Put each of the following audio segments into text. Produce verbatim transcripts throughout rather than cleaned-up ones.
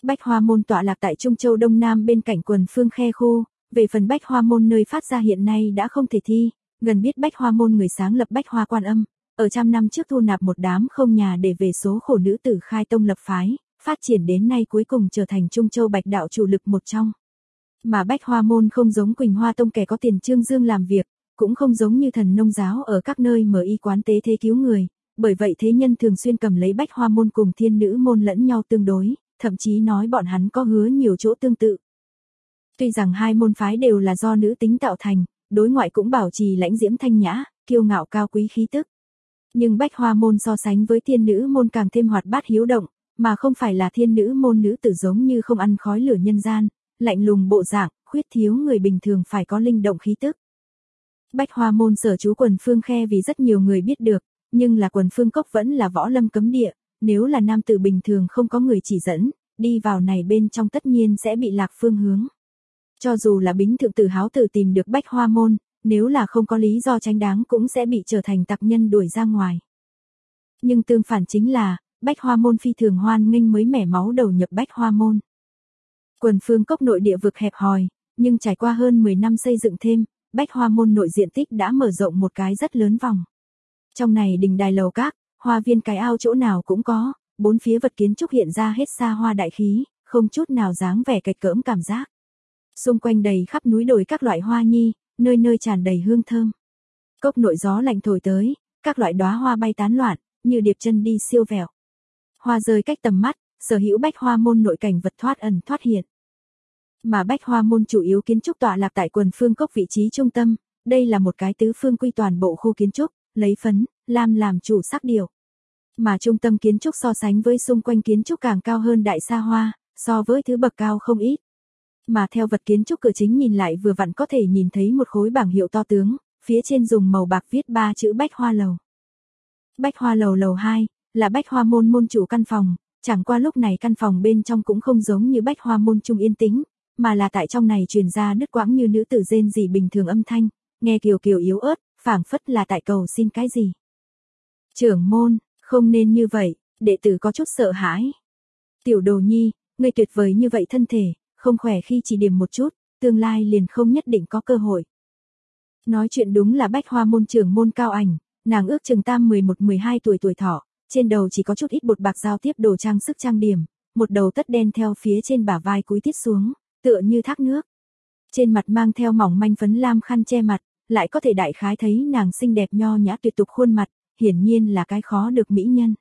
Bách Hoa Môn tọa lạc tại Trung Châu Đông Nam bên cạnh quần Phương Khe khu, về phần Bách Hoa Môn nơi phát ra hiện nay đã không thể thi, gần biết Bách Hoa Môn người sáng lập Bách Hoa Quan Âm, ở trăm năm trước thu nạp một đám không nhà để về số khổ nữ tử khai tông lập phái, phát triển đến nay cuối cùng trở thành Trung Châu Bạch đạo chủ lực một trong. Mà Bách Hoa Môn không giống Quỳnh Hoa Tông kẻ có tiền trương dương làm việc, cũng không giống như Thần Nông giáo ở các nơi mở y quán tế thế cứu người, bởi vậy thế nhân thường xuyên cầm lấy Bách Hoa Môn cùng Thiên Nữ Môn lẫn nhau tương đối, thậm chí nói bọn hắn có hứa nhiều chỗ tương tự. Tuy rằng hai môn phái đều là do nữ tính tạo thành, đối ngoại cũng bảo trì lãnh diễm thanh nhã, kiêu ngạo cao quý khí tức. Nhưng Bách Hoa Môn so sánh với Thiên Nữ Môn càng thêm hoạt bát hiếu động, mà không phải là Thiên Nữ Môn nữ tử giống như không ăn khói lửa nhân gian, lạnh lùng bộ dạng, khuyết thiếu người bình thường phải có linh động khí tức. Bách Hoa Môn sở trú quần Phương Khe vì rất nhiều người biết được, nhưng là quần Phương Cốc vẫn là võ lâm cấm địa, nếu là nam tử bình thường không có người chỉ dẫn, đi vào này bên trong tất nhiên sẽ bị lạc phương hướng. Cho dù là Bính thượng tử Háo tử tìm được Bách Hoa Môn, nếu là không có lý do chính đáng cũng sẽ bị trở thành tặc nhân đuổi ra ngoài. Nhưng tương phản chính là, Bách Hoa Môn phi thường hoan nghênh mới mẻ máu đầu nhập Bách Hoa Môn. Quần Phương Cốc nội địa vực hẹp hòi, nhưng trải qua hơn mười năm xây dựng thêm, Bách Hoa Môn nội diện tích đã mở rộng một cái rất lớn vòng. Trong này đình đài lầu các, hoa viên cái ao chỗ nào cũng có, bốn phía vật kiến trúc hiện ra hết xa hoa đại khí, không chút nào dáng vẻ kệch cỡm cảm giác. Xung quanh đầy khắp núi đồi các loại hoa nhi, nơi nơi tràn đầy hương thơm. Cốc nội gió lạnh thổi tới, các loại đóa hoa bay tán loạn, như điệp chân đi siêu vẹo. Hoa rơi cách tầm mắt, sở hữu Bách Hoa Môn nội cảnh vật thoát ẩn thoát hiện. Mà Bách Hoa Môn chủ yếu kiến trúc tọa lạc tại quần Phương Cốc vị trí trung tâm, đây là một cái tứ phương quy toàn bộ khu kiến trúc, lấy phấn, lam làm chủ sắc điệu. Mà trung tâm kiến trúc so sánh với xung quanh kiến trúc càng cao hơn đại xa hoa, so với thứ bậc cao không ít. Mà theo vật kiến trúc cửa chính nhìn lại vừa vặn có thể nhìn thấy một khối bảng hiệu to tướng, phía trên dùng màu bạc viết ba chữ Bách Hoa Lầu. Bách Hoa Lầu lầu hai, là Bách Hoa Môn môn chủ căn phòng, chẳng qua lúc này căn phòng bên trong cũng không giống như Bách Hoa Môn trung yên tĩnh, mà là tại trong này truyền ra đứt quãng như nữ tử rên rỉ bình thường âm thanh, nghe kiều kiều yếu ớt, phảng phất là tại cầu xin cái gì. Trưởng môn, không nên như vậy, đệ tử có chút sợ hãi. Tiểu Đồ Nhi, ngươi tuyệt vời như vậy thân thể, không khỏe khi chỉ điểm một chút, tương lai liền không nhất định có cơ hội. Nói chuyện đúng là Bách Hoa Môn trưởng môn Cao Ảnh, nàng ước chừng tam mười một mười hai tuổi tuổi thọ, trên đầu chỉ có chút ít bột bạc giao tiếp đồ trang sức trang điểm, một đầu tất đen theo phía trên bả vai cúi tít xuống, tựa như thác nước. Trên mặt mang theo mỏng manh phấn lam khăn che mặt, lại có thể đại khái thấy nàng xinh đẹp nho nhã tuyệt tục khuôn mặt, hiển nhiên là cái khó được mỹ nhân.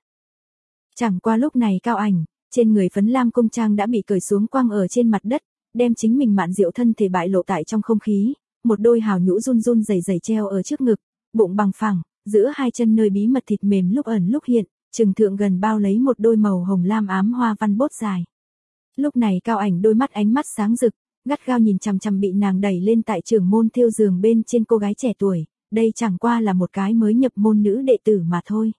Chẳng qua lúc này Cao Ảnh, trên người phấn lam công trang đã bị cởi xuống quăng ở trên mặt đất, đem chính mình mạn diệu thân thể bại lộ tại trong không khí, một đôi hào nhũ run run rẩy rẩy treo ở trước ngực, bụng bằng phẳng, giữa hai chân nơi bí mật thịt mềm lúc ẩn lúc hiện, trừng thượng gần bao lấy một đôi màu hồng lam ám hoa văn bốt dài. Lúc này Cao Ảnh đôi mắt ánh mắt sáng rực, gắt gao nhìn chằm chằm bị nàng đẩy lên tại trưởng môn thiêu giường bên trên cô gái trẻ tuổi, đây chẳng qua là một cái mới nhập môn nữ đệ tử mà thôi.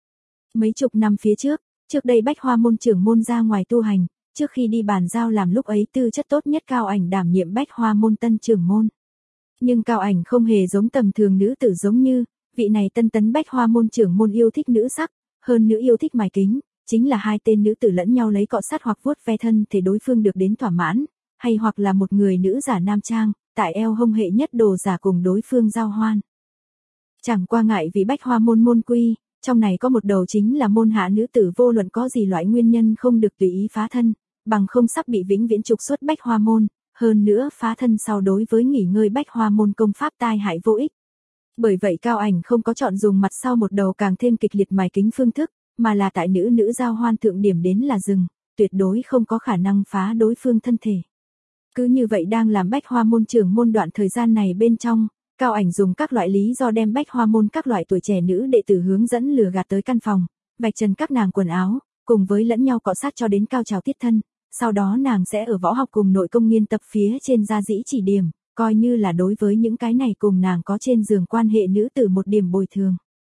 Mấy chục năm phía trước, trước đây Bách Hoa Môn trưởng môn ra ngoài tu hành, trước khi đi bàn giao làm lúc ấy tư chất tốt nhất Cao Ảnh đảm nhiệm Bách Hoa Môn tân trưởng môn. Nhưng Cao Ảnh không hề giống tầm thường nữ tử giống như, vị này tân tấn Bách Hoa Môn trưởng môn yêu thích nữ sắc, hơn nữ yêu thích mài kính, chính là hai tên nữ tử lẫn nhau lấy cọ sát hoặc vuốt ve thân thể đối phương được đến thỏa mãn, hay hoặc là một người nữ giả nam trang, tại eo hông hệ nhất đồ giả cùng đối phương giao hoan. Chẳng qua ngại vì Bách Hoa Môn môn quy, trong này có một đầu chính là môn hạ nữ tử vô luận có gì loại nguyên nhân không được tùy ý phá thân, bằng không sắp bị vĩnh viễn trục xuất Bách Hoa Môn, hơn nữa phá thân sau đối với nghỉ ngơi Bách Hoa Môn công pháp tai hại vô ích. Bởi vậy Cao Ảnh không có chọn dùng mặt sau một đầu càng thêm kịch liệt mài kính phương thức, mà là tại nữ nữ giao hoan thượng điểm đến là dừng, tuyệt đối không có khả năng phá đối phương thân thể. Cứ như vậy đang làm Bách Hoa Môn trưởng môn đoạn thời gian này bên trong, Cao Ảnh dùng các loại lý do đem Bách Hoa Môn các loại tuổi trẻ nữ đệ tử hướng dẫn lừa gạt tới căn phòng, vạch trần các nàng quần áo, cùng với lẫn nhau cọ sát cho đến cao trào tiết thân, sau đó nàng sẽ ở võ học cùng nội công nghiên tập phía trên gia dĩ chỉ điểm, coi như là đối với những cái này cùng nàng có trên giường quan hệ nữ tử một điểm bồi thường.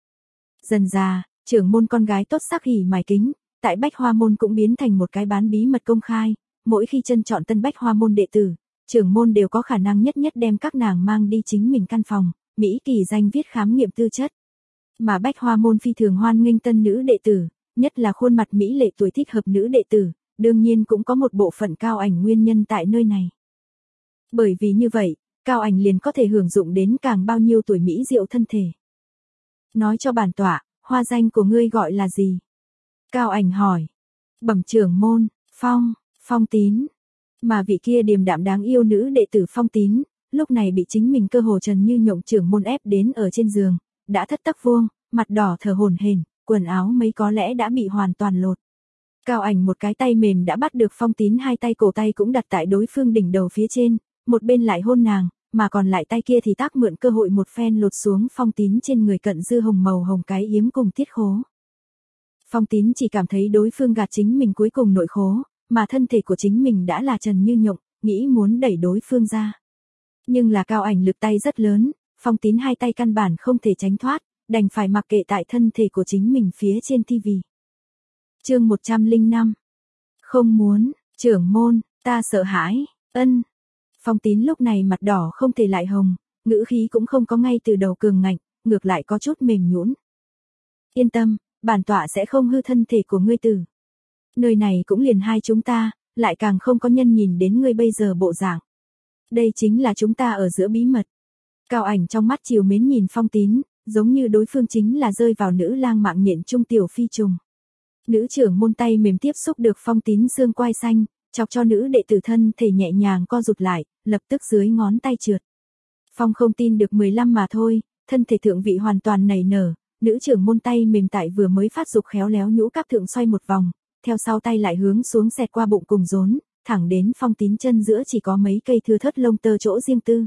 Dần già, trưởng môn con gái tốt sắc hỉ mài kính, tại Bách Hoa Môn cũng biến thành một cái bán bí mật công khai, mỗi khi chân chọn tân Bách Hoa Môn đệ tử, trưởng môn đều có khả năng nhất nhất đem các nàng mang đi chính mình căn phòng, mỹ kỳ danh viết khám nghiệm tư chất. Mà Bách Hoa Môn phi thường hoan nghênh tân nữ đệ tử, nhất là khuôn mặt mỹ lệ tuổi thích hợp nữ đệ tử, đương nhiên cũng có một bộ phận Cao Ảnh nguyên nhân tại nơi này. Bởi vì như vậy, Cao Ảnh liền có thể hưởng dụng đến càng bao nhiêu tuổi mỹ diệu thân thể. Nói cho bản tọa, hoa danh của ngươi gọi là gì? Cao Ảnh hỏi. Bẩm trưởng môn, Phong, Phong Tín. Mà vị kia điềm đạm đáng yêu nữ đệ tử Phong Tín, lúc này bị chính mình cơ hồ Trần Như Nhộng trưởng môn ép đến ở trên giường, đã thất tắc vuông, mặt đỏ thở hổn hển, quần áo mấy có lẽ đã bị hoàn toàn lột. Cao Ảnh một cái tay mềm đã bắt được Phong Tín, hai tay cổ tay cũng đặt tại đối phương đỉnh đầu phía trên, một bên lại hôn nàng, mà còn lại tay kia thì tác mượn cơ hội một phen lột xuống Phong Tín trên người cận dư hồng màu hồng cái yếm cùng tiết khố. Phong Tín chỉ cảm thấy đối phương gạt chính mình cuối cùng nội khố, mà thân thể của chính mình đã là Trần Như Nhộng, nghĩ muốn đẩy đối phương ra. Nhưng là Cao Ảnh lực tay rất lớn, Phong Tín hai tay căn bản không thể tránh thoát, đành phải mặc kệ tại thân thể của chính mình phía trên tivi. Chương một trăm lẻ năm. Không muốn, trưởng môn, ta sợ hãi, ân. Phong Tín lúc này mặt đỏ không thể lại hồng, ngữ khí cũng không có ngay từ đầu cường ngạnh, ngược lại có chút mềm nhũn. Yên tâm, bản tọa sẽ không hư thân thể của ngươi tử. Nơi này cũng liền hai chúng ta, lại càng không có nhân nhìn đến ngươi bây giờ bộ dạng. Đây chính là chúng ta ở giữa bí mật. Cao Ảnh trong mắt chiều mến nhìn Phong Tín, giống như đối phương chính là rơi vào nữ lang mạng nhện trung tiểu phi trùng. Nữ trưởng môn tay mềm tiếp xúc được Phong Tín xương quai xanh, chọc cho nữ đệ tử thân thể nhẹ nhàng co rụt lại, lập tức dưới ngón tay trượt. Phong không tin được mười lăm mà thôi, thân thể thượng vị hoàn toàn nảy nở, nữ trưởng môn tay mềm tại vừa mới phát dục khéo léo nhũ cáp thượng xoay một vòng, theo sau tay lại hướng xuống xẹt qua bụng cùng rốn, thẳng đến Phong Tín chân giữa chỉ có mấy cây thưa thớt lông tơ chỗ riêng tư.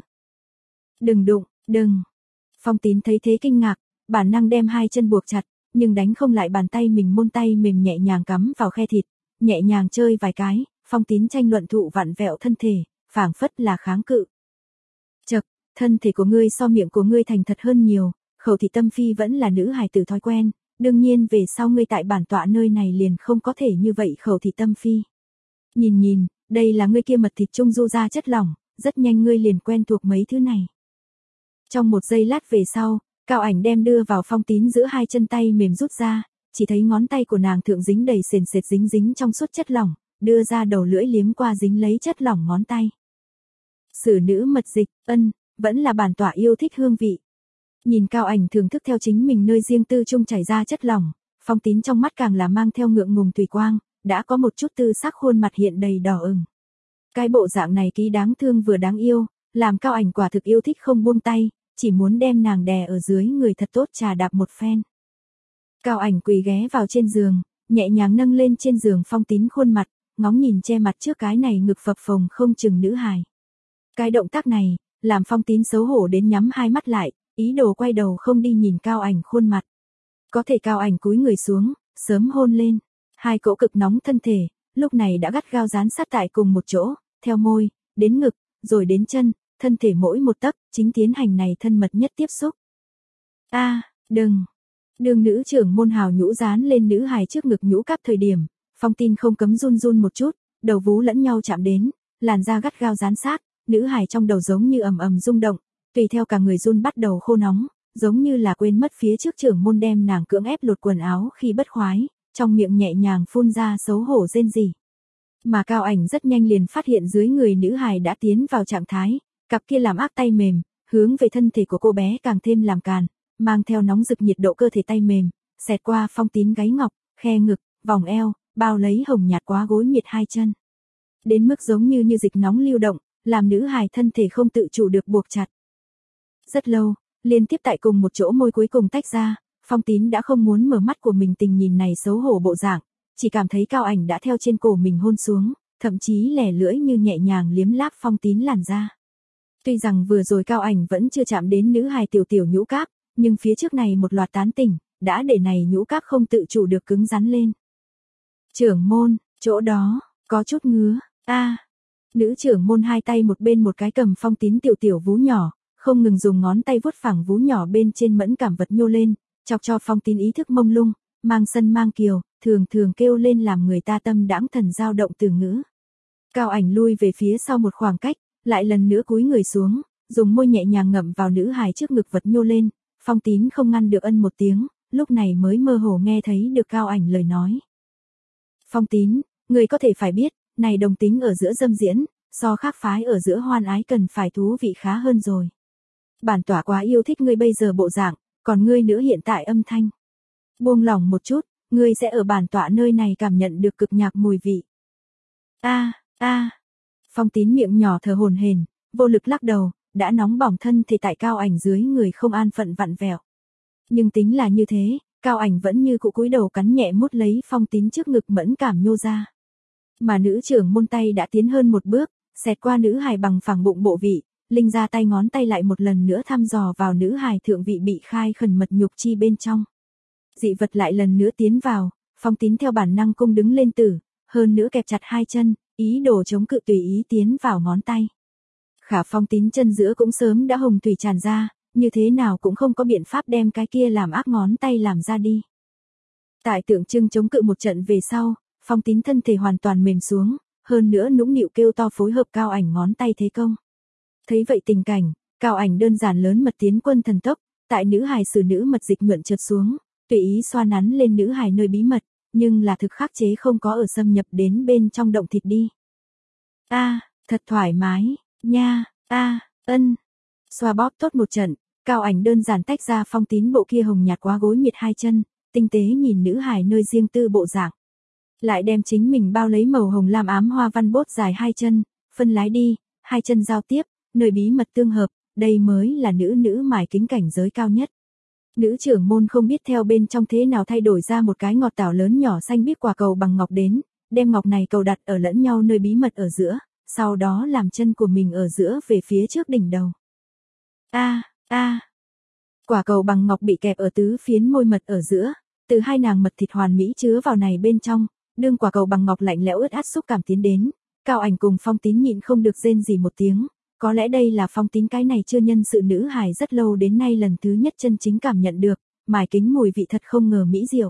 Đừng đụng, đừng. Phong Tín thấy thế kinh ngạc, bản năng đem hai chân buộc chặt, nhưng đánh không lại bàn tay mình, môn tay mềm nhẹ nhàng cắm vào khe thịt, nhẹ nhàng chơi vài cái, Phong Tín tranh luận thụ vặn vẹo thân thể, phảng phất là kháng cự. Chậc, thân thể của ngươi so miệng của ngươi thành thật hơn nhiều, khẩu thị tâm phi vẫn là nữ hài tử thói quen, đương nhiên về sau ngươi tại bản tọa nơi này liền không có thể như vậy khẩu thị tâm phi. Nhìn nhìn, đây là ngươi kia mật thịt trung du ra chất lỏng, rất nhanh ngươi liền quen thuộc mấy thứ này. Trong một giây lát về sau, Cao Ảnh đem đưa vào Phong Tín giữa hai chân tay mềm rút ra, chỉ thấy ngón tay của nàng thượng dính đầy sền sệt dính dính trong suốt chất lỏng, đưa ra đầu lưỡi liếm qua dính lấy chất lỏng ngón tay. Sử nữ mật dịch, ân, vẫn là bản tọa yêu thích hương vị. Nhìn Cao Ảnh thưởng thức theo chính mình nơi riêng tư trung chảy ra chất lỏng, Phong Tín trong mắt càng là mang theo ngượng ngùng tùy quang, đã có một chút tư sắc khuôn mặt hiện đầy đỏ ửng. Cái bộ dạng này ký đáng thương vừa đáng yêu, làm Cao Ảnh quả thực yêu thích không buông tay, chỉ muốn đem nàng đè ở dưới người thật tốt trà đạp một phen. Cao Ảnh quỳ ghé vào trên giường, nhẹ nhàng nâng lên trên giường Phong Tín khuôn mặt, ngóng nhìn che mặt trước cái này ngực phập phồng không chừng nữ hài. Cái động tác này, làm Phong Tín xấu hổ đến nhắm hai mắt lại, ý đồ quay đầu không đi nhìn Cao Ảnh khuôn mặt. Có thể Cao Ảnh cúi người xuống, sớm hôn lên, hai cỗ cực nóng thân thể, lúc này đã gắt gao dán sát tại cùng một chỗ, theo môi, đến ngực, rồi đến chân, thân thể mỗi một tấc, chính tiến hành này thân mật nhất tiếp xúc. A, à, đừng. Đường nữ trưởng môn hào nhũ dán lên nữ hài trước ngực nhũ cáp thời điểm, Phong Tín không cấm run run một chút, đầu vú lẫn nhau chạm đến, làn da gắt gao dán sát, nữ hài trong đầu giống như ầm ầm rung động, tùy theo cả người run bắt đầu khô nóng, giống như là quên mất phía trước trưởng môn đem nàng cưỡng ép lột quần áo khi bất khoái, trong miệng nhẹ nhàng phun ra xấu hổ rên rỉ. Mà Cao Ảnh rất nhanh liền phát hiện dưới người nữ hài đã tiến vào trạng thái, cặp kia làm ác tay mềm, hướng về thân thể của cô bé càng thêm làm càn, mang theo nóng rực nhiệt độ cơ thể tay mềm, xẹt qua Phong Tín gáy ngọc, khe ngực, vòng eo, bao lấy hồng nhạt quá gối miệt hai chân. Đến mức giống như như dịch nóng lưu động, làm nữ hài thân thể không tự chủ được buộc chặt. Rất lâu, liên tiếp tại cùng một chỗ môi cuối cùng tách ra, Phong Tín đã không muốn mở mắt của mình tình nhìn này xấu hổ bộ dạng, chỉ cảm thấy Cao Ảnh đã theo trên cổ mình hôn xuống, thậm chí lẻ lưỡi như nhẹ nhàng liếm láp Phong Tín làn da. Tuy rằng vừa rồi Cao Ảnh vẫn chưa chạm đến nữ hài tiểu tiểu nhũ cáp, nhưng phía trước này một loạt tán tỉnh, đã để này nhũ cáp không tự chủ được cứng rắn lên. Trưởng môn, chỗ đó, có chút ngứa, a. À. Nữ trưởng môn hai tay một bên một cái cầm Phong Tín tiểu tiểu vú nhỏ, không ngừng dùng ngón tay vuốt phẳng vú nhỏ bên trên mẫn cảm vật nhô lên, chọc cho Phong Tín ý thức mông lung, mang sân mang kiều, thường thường kêu lên làm người ta tâm đãng thần dao động từ ngữ. Cao Ảnh lui về phía sau một khoảng cách, lại lần nữa cúi người xuống, dùng môi nhẹ nhàng ngậm vào nữ hài trước ngực vật nhô lên, Phong Tín không ngăn được ân một tiếng, lúc này mới mơ hồ nghe thấy được Cao Ảnh lời nói. Phong Tín, Người có thể phải biết, này đồng tính ở giữa dâm diễn, so khác phái ở giữa hoan ái cần phải thú vị khá hơn rồi. Bản tỏa quá yêu thích ngươi bây giờ bộ dạng, còn ngươi nữa hiện tại âm thanh. Buông lỏng một chút, ngươi sẽ ở bản tỏa nơi này cảm nhận được cực nhạc mùi vị. A, a. Phong Tín miệng nhỏ thở hổn hển, vô lực lắc đầu, đã nóng bỏng thân thì tại Cao Ảnh dưới người không an phận vặn vẹo. Nhưng tính là như thế, Cao Ảnh vẫn như cụ cúi đầu cắn nhẹ mút lấy Phong Tín trước ngực mẫn cảm nhô ra. Mà nữ trưởng môn tay đã tiến hơn một bước, xẹt qua nữ hài bằng phẳng bụng bộ vị, linh ra tay ngón tay lại một lần nữa thăm dò vào nữ hài thượng vị bị khai khẩn mật nhục chi bên trong. Dị vật lại lần nữa tiến vào, Phong Tín theo bản năng cung đứng lên tử, hơn nữa kẹp chặt hai chân, ý đồ chống cự tùy ý tiến vào ngón tay. Khả Phong Tín chân giữa cũng sớm đã hồng thủy tràn ra, như thế nào cũng không có biện pháp đem cái kia làm ác ngón tay làm ra đi. Tại tượng trưng chống cự một trận về sau, Phong Tín thân thể hoàn toàn mềm xuống, hơn nữa nũng nịu kêu to phối hợp Cao Ảnh ngón tay thế công. Thấy vậy tình cảnh, Cao Ảnh đơn giản lớn mật tiến quân thần tốc, tại nữ hài sử nữ mật dịch nhuận trượt xuống, tùy ý xoa nắn lên nữ hài nơi bí mật, nhưng là thực khắc chế không có ở xâm nhập đến bên trong động thịt đi. A, à, thật thoải mái, nha, a, à, ân. Xoa bóp tốt một trận, Cao Ảnh đơn giản tách ra Phong Tín bộ kia hồng nhạt quá gối miệt hai chân, tinh tế nhìn nữ hài nơi riêng tư bộ dạng. Lại đem chính mình bao lấy màu hồng lam ám hoa văn bốt dài hai chân, phân lái đi, hai chân giao tiếp, nơi bí mật tương hợp, đây mới là nữ nữ mải kính cảnh giới cao nhất. Nữ trưởng môn không biết theo bên trong thế nào thay đổi ra một cái ngọt tảo lớn nhỏ xanh biếc quả cầu bằng ngọc đến, đem ngọc này cầu đặt ở lẫn nhau nơi bí mật ở giữa, sau đó làm chân của mình ở giữa về phía trước đỉnh đầu. A, a. Quả cầu bằng ngọc bị kẹp ở tứ phiến môi mật ở giữa, từ hai nàng mật thịt hoàn mỹ chứa vào này bên trong, đương quả cầu bằng ngọc lạnh lẽo ướt át xúc cảm tiến đến, Cao Ảnh cùng Phong Tín nhịn không được rên gì một tiếng, có lẽ đây là Phong Tín cái này chưa nhân sự nữ hài rất lâu đến nay lần thứ nhất chân chính cảm nhận được, mài kính mùi vị thật không ngờ mỹ diệu.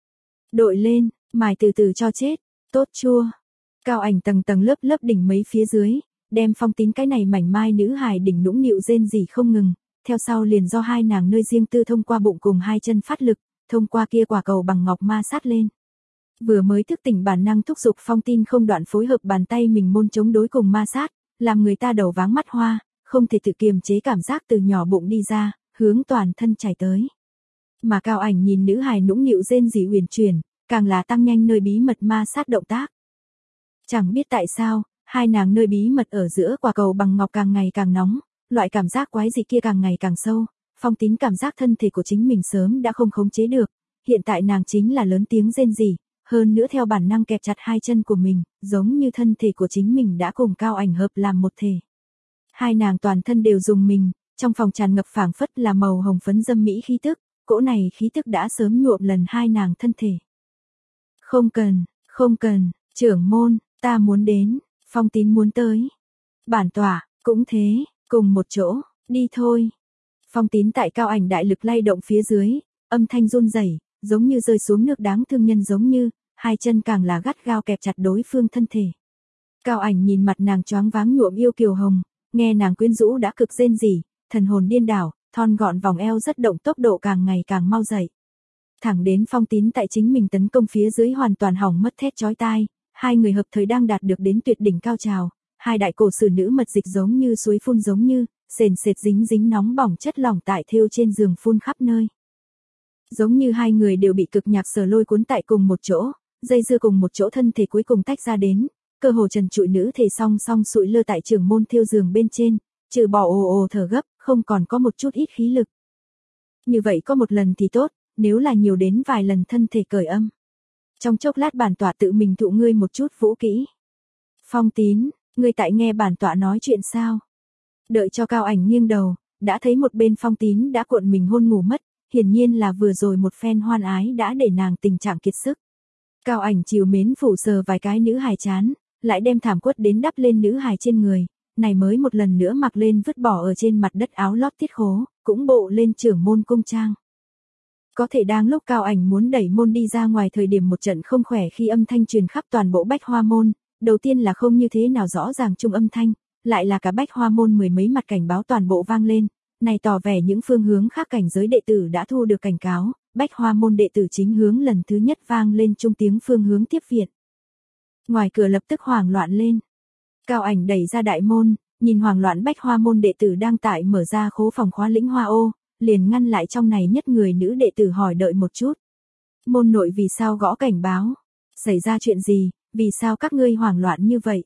Đội lên, mài từ từ cho chết, tốt chua. Cao Ảnh tầng tầng lớp lớp đỉnh mấy phía dưới, đem Phong Tín cái này mảnh mai nữ hài đỉnh nũng nịu rên gì không ngừng, theo sau liền do hai nàng nơi riêng tư thông qua bụng cùng hai chân phát lực, thông qua kia quả cầu bằng ngọc ma sát lên. Vừa mới thức tỉnh bản năng thúc giục Phong Tín không đoạn phối hợp bàn tay mình môn chống đối cùng ma sát, làm người ta đầu váng mắt hoa, không thể tự kiềm chế cảm giác từ nhỏ bụng đi ra, hướng toàn thân chảy tới. Mà Cao Ảnh nhìn nữ hài nũng nịu rên rỉ uyển chuyển, càng là tăng nhanh nơi bí mật ma sát động tác. Chẳng biết tại sao, hai nàng nơi bí mật ở giữa quả cầu bằng ngọc càng ngày càng nóng, loại cảm giác quái dị kia càng ngày càng sâu, Phong Tín cảm giác thân thể của chính mình sớm đã không khống chế được, hiện tại nàng chính là lớn tiếng rên rỉ, hơn nữa theo bản năng kẹp chặt hai chân của mình, giống như thân thể của chính mình đã cùng Cao Ảnh hợp làm một thể. Hai nàng toàn thân đều dùng mình, trong phòng tràn ngập phảng phất là màu hồng phấn dâm mỹ khí tức, cỗ này khí tức đã sớm nhuộm lần hai nàng thân thể. Không cần, không cần, trưởng môn, ta muốn đến, Phong Tín muốn tới. Bản tỏa, cũng thế, cùng một chỗ, đi thôi. Phong Tín tại Cao Ảnh đại lực lay động phía dưới, âm thanh run rẩy, giống như rơi xuống nước đáng thương nhân giống như, hai chân càng là gắt gao kẹp chặt đối phương thân thể. Cao Ảnh nhìn mặt nàng choáng váng nhuộm yêu kiều hồng, nghe nàng quyến rũ đã cực rên rỉ, thần hồn điên đảo, thon gọn vòng eo rất động tốc độ càng ngày càng mau dậy. Thẳng đến Phong Tín tại chính mình tấn công phía dưới hoàn toàn hỏng mất thét chói tai, hai người hợp thời đang đạt được đến tuyệt đỉnh cao trào, hai đại cổ sử nữ mật dịch giống như suối phun giống như, sền sệt dính dính nóng bỏng chất lỏng tại thêu trên giường phun khắp nơi. Giống như hai người đều bị cực nhạc sở lôi cuốn tại cùng một chỗ, dây dưa cùng một chỗ thân thể cuối cùng tách ra đến, cơ hồ trần trụi nữ thể song song sụi lơ tại trường môn thêu giường bên trên, trừ bỏ ồ ồ thở gấp, không còn có một chút ít khí lực. Như vậy có một lần thì tốt, nếu là nhiều đến vài lần thân thể cởi âm. Trong chốc lát bản tọa tự mình thụ ngươi một chút vũ kỹ. Phong Tín, ngươi tại nghe bản tọa nói chuyện sao? Đợi cho Cao Ảnh nghiêng đầu, đã thấy một bên Phong Tín đã cuộn mình hôn ngủ mất, hiển nhiên là vừa rồi một phen hoan ái đã để nàng tình trạng kiệt sức. Cao Ảnh chiều mến phủ sờ vài cái nữ hài chán, lại đem thảm quất đến đắp lên nữ hài trên người, này mới một lần nữa mặc lên vứt bỏ ở trên mặt đất áo lót tiết khố, cũng bộ lên trưởng môn cung trang. Có thể đang lúc Cao Ảnh muốn đẩy môn đi ra ngoài thời điểm một trận không khỏe khi âm thanh truyền khắp toàn bộ Bách Hoa môn, đầu tiên là không như thế nào rõ ràng chung âm thanh, lại là cả Bách Hoa môn mười mấy mặt cảnh báo toàn bộ vang lên, này tỏ vẻ những phương hướng khác cảnh giới đệ tử đã thu được cảnh cáo, Bách Hoa môn đệ tử chính hướng lần thứ nhất vang lên chung tiếng phương hướng tiếp viện. Ngoài cửa lập tức hoảng loạn lên. Cao Ảnh đẩy ra đại môn, nhìn hoảng loạn Bách Hoa môn đệ tử đang tại mở ra khố phòng khóa lĩnh hoa ô, liền ngăn lại trong này nhất người nữ đệ tử hỏi đợi một chút. Môn nội vì sao gõ cảnh báo? Xảy ra chuyện gì, vì sao các ngươi hoảng loạn như vậy?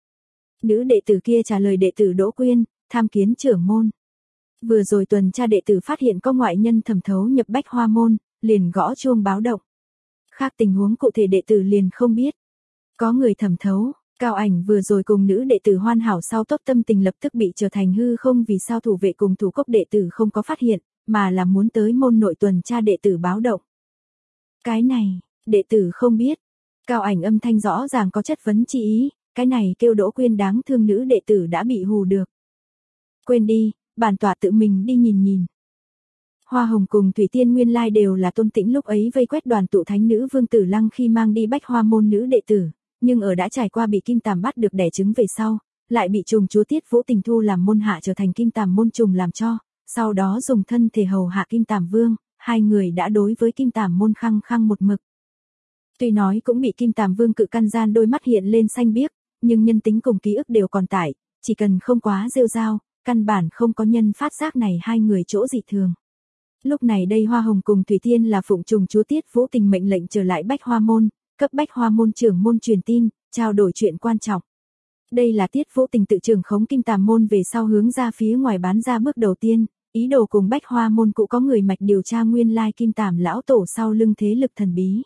Nữ đệ tử kia trả lời đệ tử Đỗ Quyên, tham kiến trưởng môn. Vừa rồi tuần tra đệ tử phát hiện có ngoại nhân thẩm thấu nhập Bách Hoa môn, liền gõ chuông báo động. Khác tình huống cụ thể đệ tử liền không biết. Có người thẩm thấu, Cao Ảnh vừa rồi cùng nữ đệ tử hoàn hảo sau tốt tâm tình lập tức bị trở thành hư không vì sao thủ vệ cùng thủ cốc đệ tử không có phát hiện, mà là muốn tới môn nội tuần tra đệ tử báo động. Cái này, đệ tử không biết. Cao Ảnh âm thanh rõ ràng có chất vấn chi ý, cái này kêu Đỗ Quyên đáng thương nữ đệ tử đã bị hù được. Quên đi, bản tọa tự mình đi nhìn nhìn. Hoa Hồng cùng Thủy Tiên nguyên lai đều là Tôn Tĩnh lúc ấy vây quét đoàn tụ thánh nữ Vương Tử Lăng khi mang đi Bách Hoa môn nữ đệ tử, nhưng ở đã trải qua bị Kim Tàm bắt được đẻ trứng về sau, lại bị trùng chúa Tiết Vũ Tình thu làm môn hạ trở thành Kim Tàm môn trùng làm cho, sau đó dùng thân thể hầu hạ Kim Tàm Vương, hai người đã đối với Kim Tàm môn khăng khăng một mực. Tuy nói cũng bị Kim Tàm Vương cự căn gian đôi mắt hiện lên xanh biếc, nhưng nhân tính cùng ký ức đều còn tại, chỉ cần không quá rêu rao, căn bản không có nhân phát giác này hai người chỗ dị thường. Lúc này đây Hoa Hồng cùng Thủy Tiên là phụng trùng chúa Tiết Vũ Tình mệnh lệnh trở lại Bách Hoa môn, cấp Bách Hoa môn trưởng môn truyền tin, trao đổi chuyện quan trọng. Đây là Tiết Vũ Tình tự trưởng khống Kim Tàm môn về sau hướng ra phía ngoài bán ra bước đầu tiên, ý đồ cùng Bách Hoa môn cụ có người mạch điều tra nguyên lai Kim Tàm lão tổ sau lưng thế lực thần bí.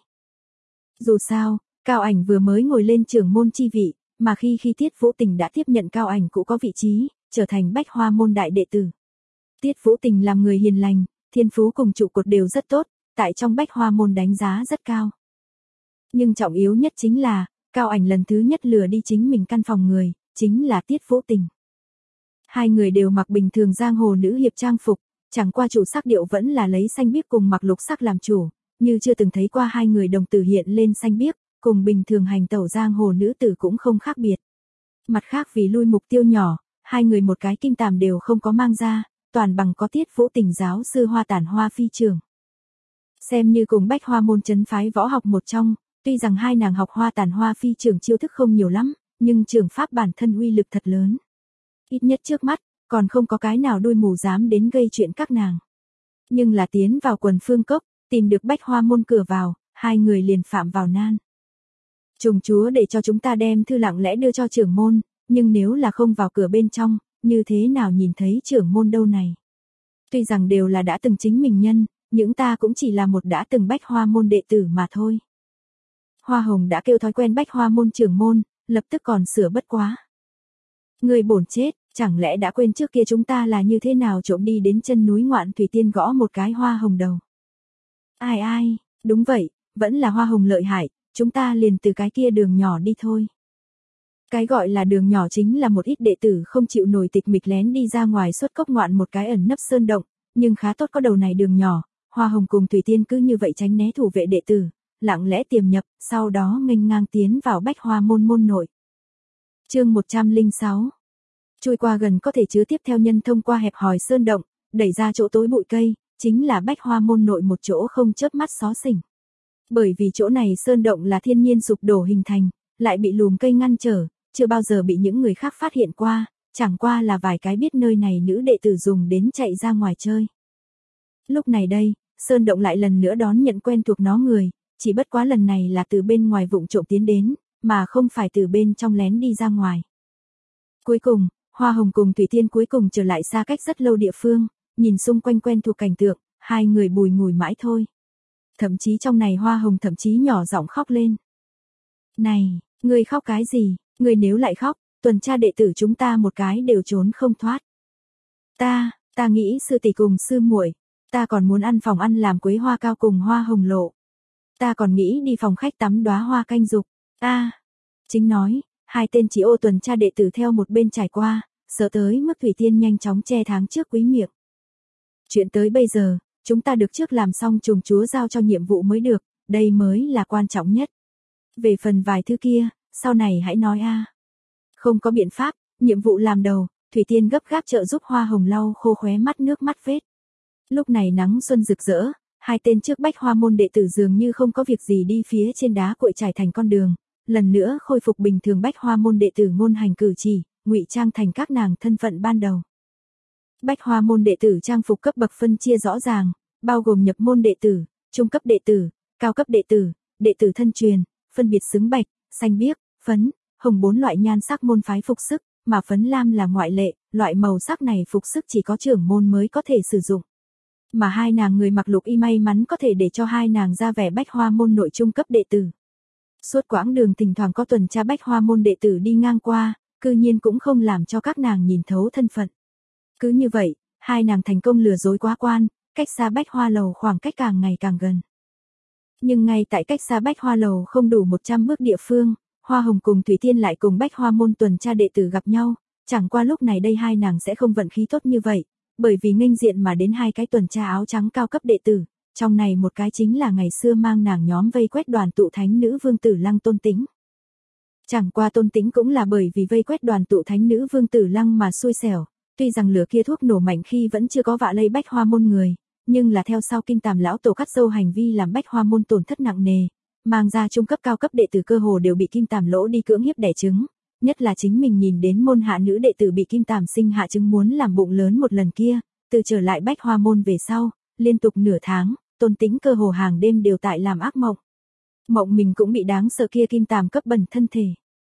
Dù sao, Cao Ảnh vừa mới ngồi lên trưởng môn chi vị, mà khi khi Tiết Vũ Tình đã tiếp nhận Cao Ảnh cũng có vị trí, trở thành Bách Hoa môn đại đệ tử. Tiết Vũ Tình làm người hiền lành, thiên phú cùng trụ cột đều rất tốt, tại trong Bách Hoa môn đánh giá rất cao. Nhưng trọng yếu nhất chính là, Cao Ảnh lần thứ nhất lừa đi chính mình căn phòng người, chính là Tiết Vũ Tình. Hai người đều mặc bình thường giang hồ nữ hiệp trang phục, chẳng qua chủ sắc điệu vẫn là lấy xanh biếc cùng mặc lục sắc làm chủ, như chưa từng thấy qua hai người đồng tử hiện lên xanh biếc, cùng bình thường hành tẩu giang hồ nữ tử cũng không khác biệt. Mặt khác vì lui mục tiêu nhỏ, hai người một cái kim tàm đều không có mang ra, toàn bằng có Tiết Vũ Tình giáo sư Hoa Tản Hoa phi trường. Xem như cùng Bách Hoa môn trấn phái võ học một trong, tuy rằng hai nàng học Hoa Tản Hoa phi trường chiêu thức không nhiều lắm, nhưng trường pháp bản thân uy lực thật lớn. Ít nhất trước mắt, còn không có cái nào đuôi mù dám đến gây chuyện các nàng. Nhưng là tiến vào quần phương cốc, tìm được Bách Hoa môn cửa vào, hai người liền phạm vào nan. Trùng chúa để cho chúng ta đem thư lặng lẽ đưa cho trưởng môn, nhưng nếu là không vào cửa bên trong, như thế nào nhìn thấy trưởng môn đâu này. Tuy rằng đều là đã từng chính mình nhân, những ta cũng chỉ là một đã từng Bách Hoa môn đệ tử mà thôi. Hoa Hồng đã kêu thói quen Bách Hoa môn trưởng môn, lập tức còn sửa bất quá. Người bổn chết, chẳng lẽ đã quên trước kia chúng ta là như thế nào trộm đi đến chân núi Ngoạn Thủy Tiên gõ một cái Hoa Hồng đầu. Ai ai, đúng vậy, vẫn là Hoa Hồng lợi hại, chúng ta liền từ cái kia đường nhỏ đi thôi. Cái gọi là đường nhỏ chính là một ít đệ tử không chịu nổi tịch mịch lén đi ra ngoài xuất cốc ngoạn một cái ẩn nấp sơn động, nhưng khá tốt có đầu này đường nhỏ, Hoa Hồng cùng Thủy Tiên cứ như vậy tránh né thủ vệ đệ tử, lặng lẽ tiềm nhập, sau đó nghênh ngang tiến vào Bách Hoa môn môn nội. Chương một trăm lẻ sáu. Chui qua gần có thể chứa tiếp theo nhân thông qua hẹp hòi sơn động, đẩy ra chỗ tối bụi cây, chính là Bách Hoa môn nội một chỗ không chớp mắt xó xỉnh. Bởi vì chỗ này sơn động là thiên nhiên sụp đổ hình thành, lại bị lùm cây ngăn trở, chưa bao giờ bị những người khác phát hiện qua, chẳng qua là vài cái biết nơi này nữ đệ tử dùng đến chạy ra ngoài chơi. Lúc này đây, sơn động lại lần nữa đón nhận quen thuộc nó người, chỉ bất quá lần này là từ bên ngoài vụng trộm tiến đến, mà không phải từ bên trong lén đi ra ngoài. Cuối cùng, Hoa Hồng cùng Thủy Tiên cuối cùng trở lại xa cách rất lâu địa phương, nhìn xung quanh quen thuộc cảnh tượng, hai người bùi ngùi mãi thôi. Thậm chí trong này Hoa Hồng thậm chí nhỏ giọng khóc lên. Này, người khóc cái gì, người nếu lại khóc, tuần tra đệ tử chúng ta một cái đều trốn không thoát. Ta, ta nghĩ sư tỷ cùng sư muội, ta còn muốn ăn phòng ăn làm quế hoa cao cùng hoa hồng lộ. Ta còn nghĩ đi phòng khách tắm đóa hoa canh dục. Ta, chính nói, hai tên chỉ ô tuần tra đệ tử theo một bên trải qua, sợ tới mức Thủy Tiên nhanh chóng che tháng trước quý miệng. Chuyện tới bây giờ, chúng ta được trước làm xong trùng chúa giao cho nhiệm vụ mới được, đây mới là quan trọng nhất. Về phần vài thứ kia, sau này hãy nói a. Không có biện pháp, nhiệm vụ làm đầu, Thủy Tiên gấp gáp trợ giúp Hoa Hồng lau khô khóe mắt nước mắt vết. Lúc này nắng xuân rực rỡ, hai tên trước Bách Hoa môn đệ tử dường như không có việc gì đi phía trên đá cuội trải thành con đường, lần nữa khôi phục bình thường Bách Hoa môn đệ tử ngôn hành cử chỉ, ngụy trang thành các nàng thân phận ban đầu. Bách Hoa môn đệ tử trang phục cấp bậc phân chia rõ ràng, bao gồm nhập môn đệ tử, trung cấp đệ tử, cao cấp đệ tử, đệ tử thân truyền, phân biệt xứng bạch, xanh biếc, phấn, hồng bốn loại nhan sắc môn phái phục sức, mà phấn lam là ngoại lệ, loại màu sắc này phục sức chỉ có trưởng môn mới có thể sử dụng. Mà hai nàng người mặc lục y may mắn có thể để cho hai nàng ra vẻ Bách Hoa môn nội trung cấp đệ tử. Suốt quãng đường thỉnh thoảng có tuần tra Bách Hoa môn đệ tử đi ngang qua, cư nhiên cũng không làm cho các nàng nhìn thấu thân phận. Cứ như vậy, hai nàng thành công lừa dối quá quan, cách xa Bách Hoa lầu khoảng cách càng ngày càng gần. Nhưng ngay tại cách xa Bách Hoa lầu không đủ một trăm bước địa phương, Hoa Hồng cùng Thủy Tiên lại cùng Bách Hoa môn tuần tra đệ tử gặp nhau, chẳng qua lúc này đây hai nàng sẽ không vận khí tốt như vậy, bởi vì nghênh diện mà đến hai cái tuần tra áo trắng cao cấp đệ tử, trong này một cái chính là ngày xưa mang nàng nhóm vây quét đoàn tụ thánh nữ Vương Tử Lăng Tôn Tĩnh. Chẳng qua Tôn Tĩnh cũng là bởi vì vây quét đoàn tụ thánh nữ Vương Tử Lăng mà xui xẻo, tuy rằng lửa kia thuốc nổ mạnh khi vẫn chưa có vạ lây Bách Hoa môn người, nhưng là theo sau Kim Tàm lão tổ cắt dâu hành vi làm Bách Hoa môn tổn thất nặng nề, mang ra trung cấp cao cấp đệ tử cơ hồ đều bị Kim Tàm lỗ đi cưỡng hiếp đẻ trứng, nhất là chính mình nhìn đến môn hạ nữ đệ tử bị Kim Tàm sinh hạ trứng muốn làm bụng lớn một lần kia, từ trở lại Bách Hoa môn về sau, liên tục nửa tháng, Tôn Tĩnh cơ hồ hàng đêm đều tại làm ác mộng. Mộng mình cũng bị đáng sợ kia Kim Tàm cấp bẩn thân thể.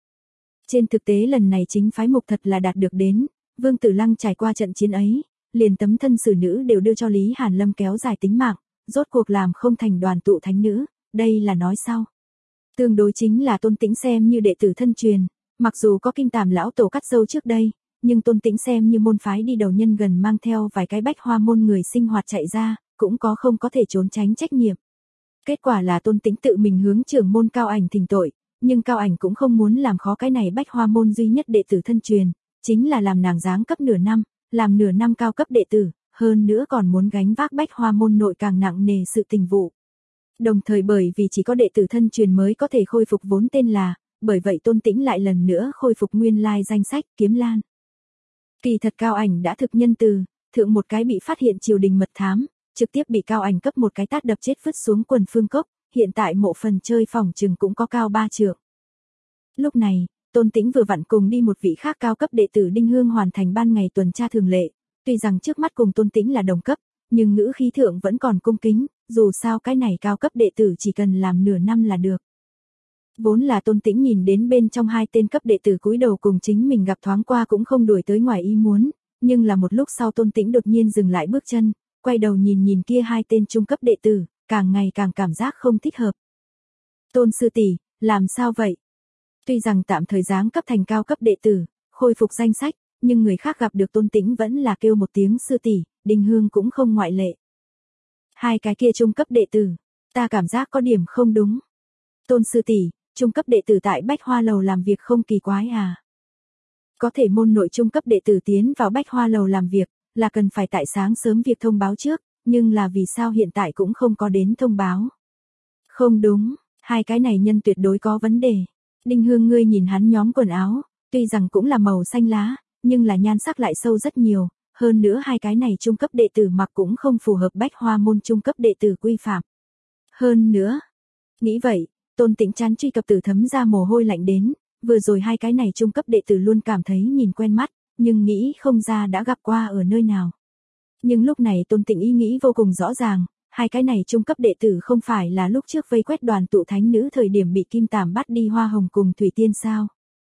Trên thực tế lần này chính phái mục thật là đạt được đến, Vương Tử Lăng trải qua trận chiến ấy, liền tấm thân xử nữ đều đưa cho Lý Hàn Lâm kéo dài tính mạng, rốt cuộc làm không thành đoàn tụ thánh nữ, đây là nói sau. Tương đối chính là Tôn Tĩnh xem như đệ tử thân truyền, mặc dù có Kim Tàm lão tổ cắt dâu trước đây, nhưng Tôn Tĩnh xem như môn phái đi đầu nhân gần mang theo vài cái Bách Hoa môn người sinh hoạt chạy ra, cũng có không có thể trốn tránh trách nhiệm. Kết quả là Tôn Tĩnh tự mình hướng trưởng môn Cao Ảnh thỉnh tội, nhưng Cao Ảnh cũng không muốn làm khó cái này Bách Hoa môn duy nhất đệ tử thân truyền, chính là làm nàng giáng cấp nửa năm, làm nửa năm cao cấp đệ tử, hơn nữa còn muốn gánh vác Bách Hoa môn nội càng nặng nề sự tình vụ. Đồng thời bởi vì chỉ có đệ tử thân truyền mới có thể khôi phục vốn tên là, bởi vậy Tôn Tĩnh lại lần nữa khôi phục nguyên lai danh sách Kiếm Lan. Kỳ thật Cao Ảnh đã thực nhân từ, thượng một cái bị phát hiện triều đình mật thám, trực tiếp bị Cao Ảnh cấp một cái tát đập chết vứt xuống quần phương cốc, hiện tại mộ phần chơi phòng trừng cũng có cao ba trượng. Lúc này, Tôn Tĩnh vừa vặn cùng đi một vị khác cao cấp đệ tử Đinh Hương hoàn thành ban ngày tuần tra thường lệ, tuy rằng trước mắt cùng Tôn Tĩnh là đồng cấp, nhưng ngữ khí thượng vẫn còn cung kính, dù sao cái này cao cấp đệ tử chỉ cần làm nửa năm là được. Vốn là Tôn Tĩnh nhìn đến bên trong hai tên cấp đệ tử cúi đầu cùng chính mình gặp thoáng qua cũng không đuổi tới ngoài ý muốn, nhưng là một lúc sau Tôn Tĩnh đột nhiên dừng lại bước chân, quay đầu nhìn nhìn kia hai tên trung cấp đệ tử, càng ngày càng cảm giác không thích hợp. Tôn sư tỷ, làm sao vậy? Tuy rằng tạm thời giáng cấp thành cao cấp đệ tử, khôi phục danh sách, nhưng người khác gặp được Tôn Tĩnh vẫn là kêu một tiếng sư tỷ, Đinh Hương cũng không ngoại lệ. Hai cái kia trung cấp đệ tử, ta cảm giác có điểm không đúng. Tôn sư tỷ, trung cấp đệ tử tại Bách Hoa lầu làm việc không kỳ quái à? Có thể môn nội trung cấp đệ tử tiến vào Bách Hoa lầu làm việc, là cần phải tại sáng sớm việc thông báo trước, nhưng là vì sao hiện tại cũng không có đến thông báo? Không đúng, hai cái này nhân tuyệt đối có vấn đề. Đinh Hương ngươi nhìn hắn nhóm quần áo, tuy rằng cũng là màu xanh lá, nhưng là nhan sắc lại sâu rất nhiều, hơn nữa hai cái này trung cấp đệ tử mặc cũng không phù hợp Bách Hoa môn trung cấp đệ tử quy phạm. Hơn nữa, nghĩ vậy, Tôn Tĩnh chán truy cập tử thấm ra mồ hôi lạnh đến, vừa rồi hai cái này trung cấp đệ tử luôn cảm thấy nhìn quen mắt, nhưng nghĩ không ra đã gặp qua ở nơi nào. Nhưng lúc này Tôn Tĩnh ý nghĩ vô cùng rõ ràng, hai cái này trung cấp đệ tử không phải là lúc trước vây quét đoàn tụ thánh nữ thời điểm bị Kim Tàm bắt đi Hoa Hồng cùng Thủy Tiên sao?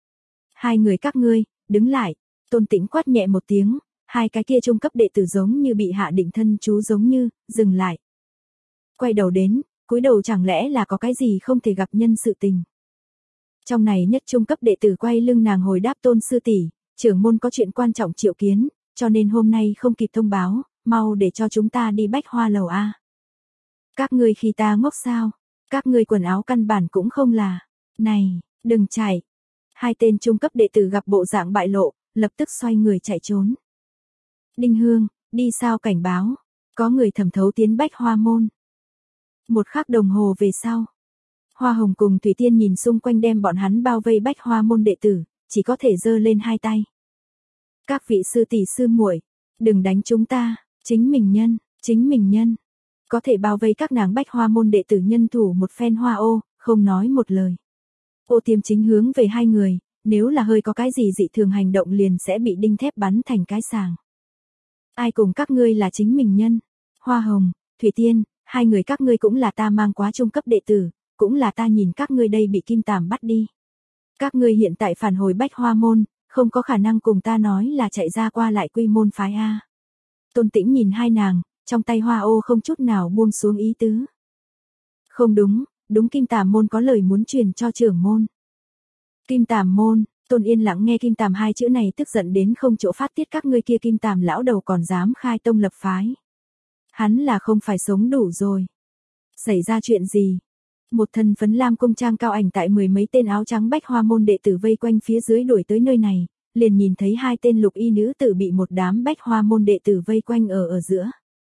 Hai người các ngươi, đứng lại, Tôn Tĩnh quát nhẹ một tiếng, hai cái kia trung cấp đệ tử giống như bị hạ định thân chú giống như, dừng lại. Quay đầu đến, cúi đầu chẳng lẽ là có cái gì không thể gặp nhân sự tình. Trong này nhất trung cấp đệ tử quay lưng nàng hồi đáp Tôn sư tỷ, trưởng môn có chuyện quan trọng triệu kiến, cho nên hôm nay không kịp thông báo, mau để cho chúng ta đi Bách Hoa lầu a. Các ngươi khi ta ngốc sao? Các ngươi quần áo căn bản cũng không là. Này, đừng chạy. Hai tên trung cấp đệ tử gặp bộ dạng bại lộ, lập tức xoay người chạy trốn. Đinh Hương, đi sao cảnh báo, có người thẩm thấu tiến Bách Hoa môn. Một khắc đồng hồ về sau, Hoa Hồng cùng Thủy Tiên nhìn xung quanh đem bọn hắn bao vây Bách Hoa môn đệ tử, chỉ có thể giơ lên hai tay. Các vị sư tỷ sư muội, đừng đánh chúng ta, chính mình nhân, chính mình nhân. Có thể bao vây các nàng Bách Hoa môn đệ tử nhân thủ một phen hoa ô, không nói một lời. Ô tiêm chính hướng về hai người, nếu là hơi có cái gì dị thường hành động liền sẽ bị đinh thép bắn thành cái sàng. Ai cùng các ngươi là chính mình nhân? Hoa Hồng, Thủy Tiên, hai người các ngươi cũng là ta mang quá trung cấp đệ tử, cũng là ta nhìn các ngươi đây bị Kim Tàm bắt đi. Các ngươi hiện tại phản hồi Bách Hoa môn, không có khả năng cùng ta nói là chạy ra qua lại Quy môn phái a. Tôn Tĩnh nhìn hai nàng, trong tay hoa ô không chút nào buông xuống ý tứ. Không đúng, đúng Kim Tàm môn có lời muốn truyền cho trưởng môn. Kim Tàm môn, Tôn yên lặng nghe Kim Tàm hai chữ này tức giận đến không chỗ phát tiết, các ngươi kia Kim Tàm lão đầu còn dám khai tông lập phái. Hắn là không phải sống đủ rồi. Xảy ra chuyện gì? Một thân phấn lam cung trang Cao Ảnh tại mười mấy tên áo trắng Bách Hoa môn đệ tử vây quanh phía dưới đuổi tới nơi này, liền nhìn thấy hai tên lục y nữ tử bị một đám Bách Hoa môn đệ tử vây quanh ở ở giữa.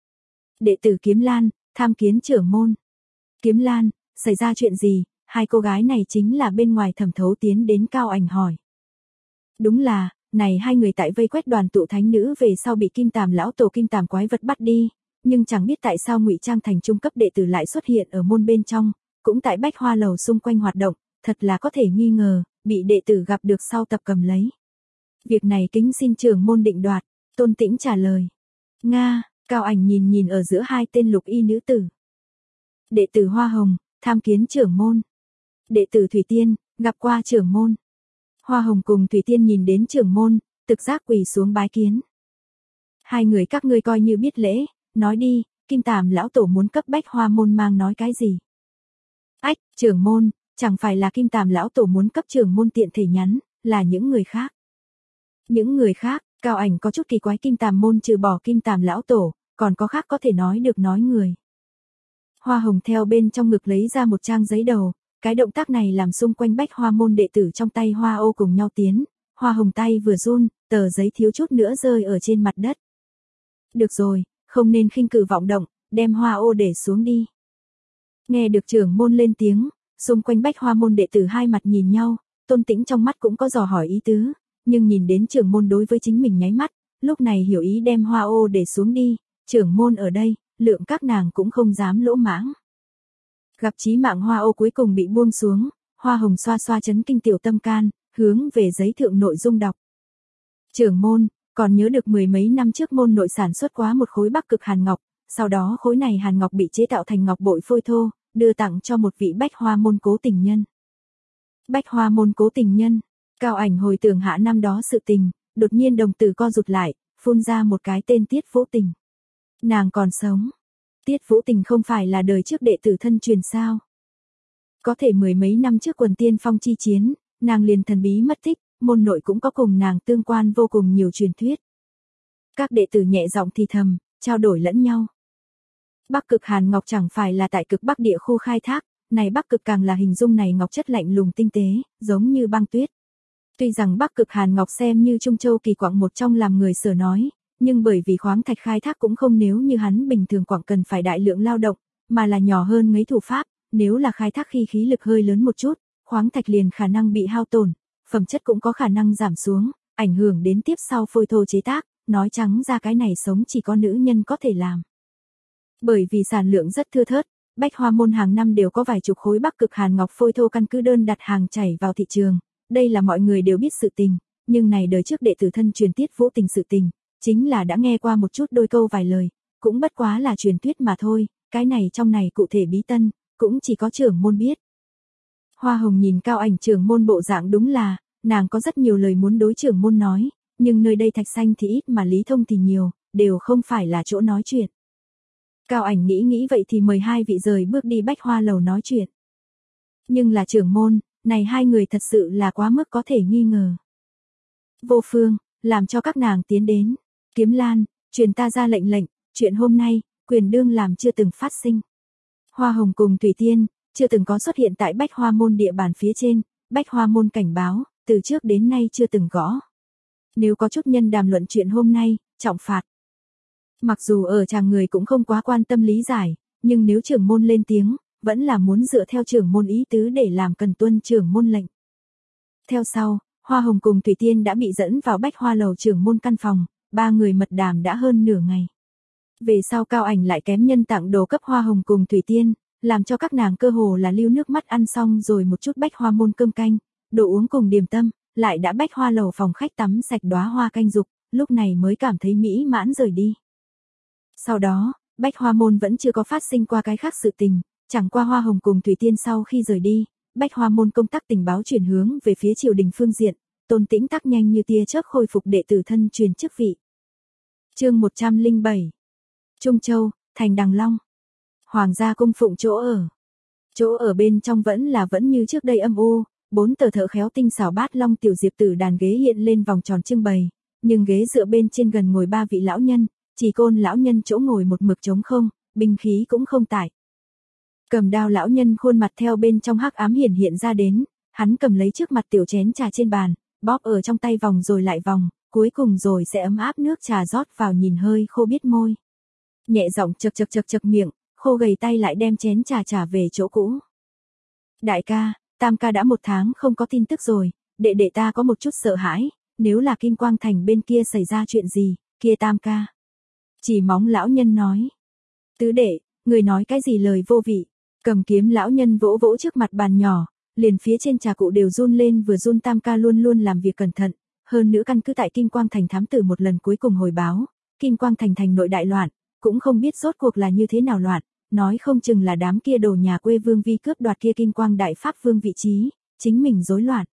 Đệ tử Kiếm Lan, tham kiến trưởng môn. Kiếm Lan, xảy ra chuyện gì? Hai cô gái này chính là bên ngoài thẩm thấu tiến đến Cao Ảnh hỏi. Đúng là, này hai người tại vây quét đoàn tụ thánh nữ về sau bị Kim Tàm lão tổ Kim Tàm quái vật bắt đi, nhưng chẳng biết tại sao ngụy trang thành trung cấp đệ tử lại xuất hiện ở môn bên trong, cũng tại Bách Hoa lầu xung quanh hoạt động, thật là có thể nghi ngờ, bị đệ tử gặp được sau tập cầm lấy. Việc này kính xin trưởng môn định đoạt, Tôn Tĩnh trả lời. Nga, Cao Ảnh nhìn nhìn ở giữa hai tên lục y nữ tử. Đệ tử Hoa Hồng, tham kiến trưởng môn. Đệ tử Thủy Tiên, gặp qua trưởng môn. Hoa Hồng cùng Thủy Tiên nhìn đến trưởng môn, thực giác quỳ xuống bái kiến. Hai người các ngươi coi như biết lễ, nói đi, Kim Tàm lão tổ muốn cấp Bách Hoa môn mang nói cái gì? Ách, trưởng môn, chẳng phải là Kim Tàm lão tổ muốn cấp trưởng môn tiện thể nhắn, là những người khác. Những người khác, Cao Ảnh có chút kỳ quái, Kim Tàm môn trừ bỏ Kim Tàm lão tổ, còn có khác có thể nói được nói người. Hoa Hồng theo bên trong ngực lấy ra một trang giấy đầu, cái động tác này làm xung quanh Bách Hoa môn đệ tử trong tay hoa ô cùng nhau tiến, Hoa Hồng tay vừa run, tờ giấy thiếu chút nữa rơi ở trên mặt đất. Được rồi, không nên khinh cử vọng động, đem hoa ô để xuống đi. Nghe được trưởng môn lên tiếng, xung quanh Bách Hoa môn đệ tử hai mặt nhìn nhau, Tôn Tĩnh trong mắt cũng có dò hỏi ý tứ, nhưng nhìn đến trưởng môn đối với chính mình nháy mắt, lúc này hiểu ý đem hoa ô để xuống đi, trưởng môn ở đây, lượng các nàng cũng không dám lỗ mãng. Gặp chí mạng hoa ô cuối cùng bị buông xuống, Hoa Hồng xoa xoa chấn kinh tiểu tâm can, hướng về giấy thượng nội dung đọc. Trưởng môn, còn nhớ được mười mấy năm trước môn nội sản xuất quá một khối Bắc Cực hàn ngọc, sau đó khối này hàn ngọc bị chế tạo thành ngọc bội phôi thô, đưa tặng cho một vị Bách Hoa môn cố tình nhân. Bách Hoa môn cố tình nhân, Cao Ảnh hồi tưởng hạ năm đó sự tình, đột nhiên đồng tử co rụt lại, phun ra một cái tên Tiết Vũ Tình. Nàng còn sống. Tiết Vũ Tình không phải là đời trước đệ tử thân truyền sao? Có thể mười mấy năm trước quần tiên phong chi chiến, nàng liền thần bí mất tích, môn nội cũng có cùng nàng tương quan vô cùng nhiều truyền thuyết. Các đệ tử nhẹ giọng thì thầm, trao đổi lẫn nhau. Bắc Cực hàn ngọc chẳng phải là tại cực Bắc địa khu khai thác, này Bắc Cực càng là hình dung này ngọc chất lạnh lùng tinh tế, giống như băng tuyết. Tuy rằng Bắc Cực hàn ngọc xem như Trung Châu kỳ quạng một trong làm người sở nói, nhưng bởi vì khoáng thạch khai thác cũng không nếu như hắn bình thường quạng cần phải đại lượng lao động, mà là nhỏ hơn mấy thủ pháp, nếu là khai thác khi khí lực hơi lớn một chút, khoáng thạch liền khả năng bị hao tổn, phẩm chất cũng có khả năng giảm xuống, ảnh hưởng đến tiếp sau phôi thô chế tác, nói trắng ra cái này sống chỉ có nữ nhân có thể làm. Bởi vì sản lượng rất thưa thớt, Bách Hoa môn hàng năm đều có vài chục khối Bắc Cực hàn ngọc phôi thô căn cứ đơn đặt hàng chảy vào thị trường, đây là mọi người đều biết sự tình, nhưng này đời trước đệ tử thân truyền Tiết Vũ Tình sự tình, chính là đã nghe qua một chút đôi câu vài lời, cũng bất quá là truyền thuyết mà thôi, cái này trong này cụ thể bí tân, cũng chỉ có trưởng môn biết. Hoa Hồng nhìn Cao Ảnh trưởng môn bộ dạng đúng là, nàng có rất nhiều lời muốn đối trưởng môn nói, nhưng nơi đây thạch xanh thì ít mà lý thông thì nhiều, đều không phải là chỗ nói chuyện. Cao Ảnh nghĩ nghĩ vậy thì mời hai vị rời bước đi Bách Hoa lầu nói chuyện. Nhưng là trưởng môn, này hai người thật sự là quá mức có thể nghi ngờ. Vô Phương, làm cho các nàng tiến đến. Kiếm Lan, truyền ta ra lệnh lệnh, chuyện hôm nay, quyền đương làm chưa từng phát sinh. Hoa Hồng cùng Thủy Tiên, chưa từng có xuất hiện tại Bách Hoa môn địa bàn phía trên, Bách Hoa môn cảnh báo, từ trước đến nay chưa từng gõ. Nếu có chút nhân đàm luận chuyện hôm nay, trọng phạt. Mặc dù ở chàng người cũng không quá quan tâm lý giải, nhưng nếu trưởng môn lên tiếng, vẫn là muốn dựa theo trưởng môn ý tứ để làm cần tuân trưởng môn lệnh. Theo sau, Hoa Hồng cùng Thủy Tiên đã bị dẫn vào Bách Hoa lầu trưởng môn căn phòng, ba người mật đàm đã hơn nửa ngày. Về sau Cao Ảnh lại kém nhân tặng đồ cấp Hoa Hồng cùng Thủy Tiên, làm cho các nàng cơ hồ là lưu nước mắt. Ăn xong rồi một chút bách hoa môn cơm canh, đồ uống cùng điểm tâm, lại đã bách hoa lầu phòng khách tắm sạch đóa hoa canh dục, lúc này mới cảm thấy mỹ mãn rời đi. Sau đó, bách hoa môn vẫn chưa có phát sinh qua cái khác sự tình, chẳng qua Hoa Hồng cùng Thủy Tiên sau khi rời đi, bách hoa môn công tác tình báo chuyển hướng về phía triều đình phương diện, Tôn Tĩnh Tắc nhanh như tia chớp khôi phục đệ tử thân truyền chức vị. Chương một trăm lẻ bảy. Trung Châu, thành Đằng Long. Hoàng gia cung phụng chỗ ở. Chỗ ở bên trong vẫn là vẫn như trước đây âm u, bốn tờ thợ khéo tinh xảo bát long tiểu diệp tử đàn ghế hiện lên vòng tròn trưng bày, nhưng ghế dựa bên trên gần ngồi ba vị lão nhân, chỉ Côn lão nhân chỗ ngồi một mực trống không, binh khí cũng không tải. Cầm đao lão nhân khuôn mặt theo bên trong hắc ám hiển hiện ra đến, hắn cầm lấy trước mặt tiểu chén trà trên bàn, bóp ở trong tay vòng rồi lại vòng, cuối cùng rồi sẽ ấm áp nước trà rót vào nhìn hơi khô biết môi. Nhẹ giọng chậc chậc chậc chậc miệng, khô gầy tay lại đem chén trà trả về chỗ cũ. Đại ca, tam ca đã một tháng không có tin tức rồi, đệ đệ ta có một chút sợ hãi, nếu là Kim Quang Thành bên kia xảy ra chuyện gì, kia tam ca. Chỉ Móng lão nhân nói. Tứ đệ, người nói cái gì lời vô vị. Cầm Kiếm lão nhân vỗ vỗ trước mặt bàn nhỏ, liền phía trên trà cụ đều run lên vừa run. Tam ca luôn luôn làm việc cẩn thận, hơn nữa căn cứ tại Kim Quang Thành thám tử một lần cuối cùng hồi báo, Kim Quang Thành thành nội đại loạn, cũng không biết rốt cuộc là như thế nào loạn, nói không chừng là đám kia đồ nhà quê Vương Vi cướp đoạt kia Kim Quang Đại Pháp Vương vị trí, chính mình rối loạn.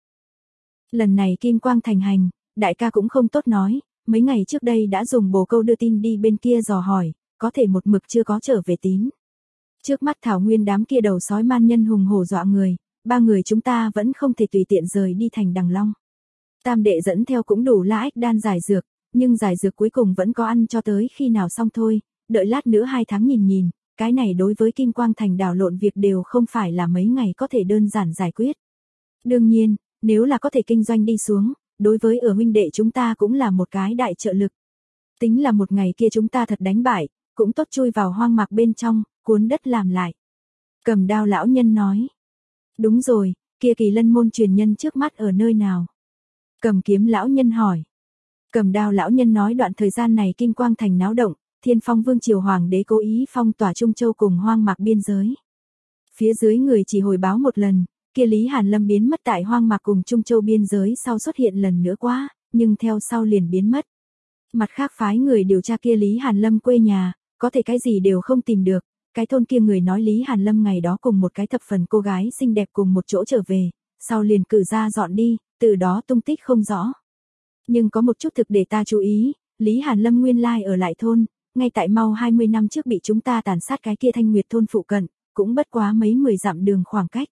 Lần này Kim Quang Thành hành, đại ca cũng không tốt nói, mấy ngày trước đây đã dùng bồ câu đưa tin đi bên kia dò hỏi, có thể một mực chưa có trở về tín. Trước mắt Thảo Nguyên đám kia đầu sói man nhân hùng hổ dọa người, ba người chúng ta vẫn không thể tùy tiện rời đi thành Đằng Long. Tam đệ dẫn theo cũng đủ là ích đan giải dược, nhưng giải dược cuối cùng vẫn có ăn cho tới khi nào xong thôi, đợi lát nữa hai tháng nhìn nhìn, cái này đối với Kim Quang Thành đảo lộn việc đều không phải là mấy ngày có thể đơn giản giải quyết. Đương nhiên, nếu là có thể kinh doanh đi xuống, đối với ở huynh đệ chúng ta cũng là một cái đại trợ lực. Tính là một ngày kia chúng ta thật đánh bại, cũng tốt chui vào hoang mạc bên trong, cuốn đất làm lại. Cầm đao lão nhân nói. Đúng rồi, kia Kỳ Lân môn truyền nhân trước mắt ở nơi nào? Cầm Kiếm lão nhân hỏi. Cầm đao lão nhân nói đoạn thời gian này Kim Quang Thành náo động, Thiên Phong Vương triều hoàng đế cố ý phong tỏa Trung Châu cùng hoang mạc biên giới. Phía dưới người chỉ hồi báo một lần, kia Lý Hàn Lâm biến mất tại hoang mạc cùng Trung Châu biên giới sau xuất hiện lần nữa quá, nhưng theo sau liền biến mất. Mặt khác phái người điều tra kia Lý Hàn Lâm quê nhà, có thể cái gì đều không tìm được, cái thôn kia người nói Lý Hàn Lâm ngày đó cùng một cái thập phần cô gái xinh đẹp cùng một chỗ trở về, sau liền cử ra dọn đi, từ đó tung tích không rõ. Nhưng có một chút thực để ta chú ý, Lý Hàn Lâm nguyên lai ở lại thôn, ngay tại mau hai mươi năm trước bị chúng ta tàn sát cái kia Thanh Nguyệt thôn phụ cận, cũng bất quá mấy mười dặm đường khoảng cách.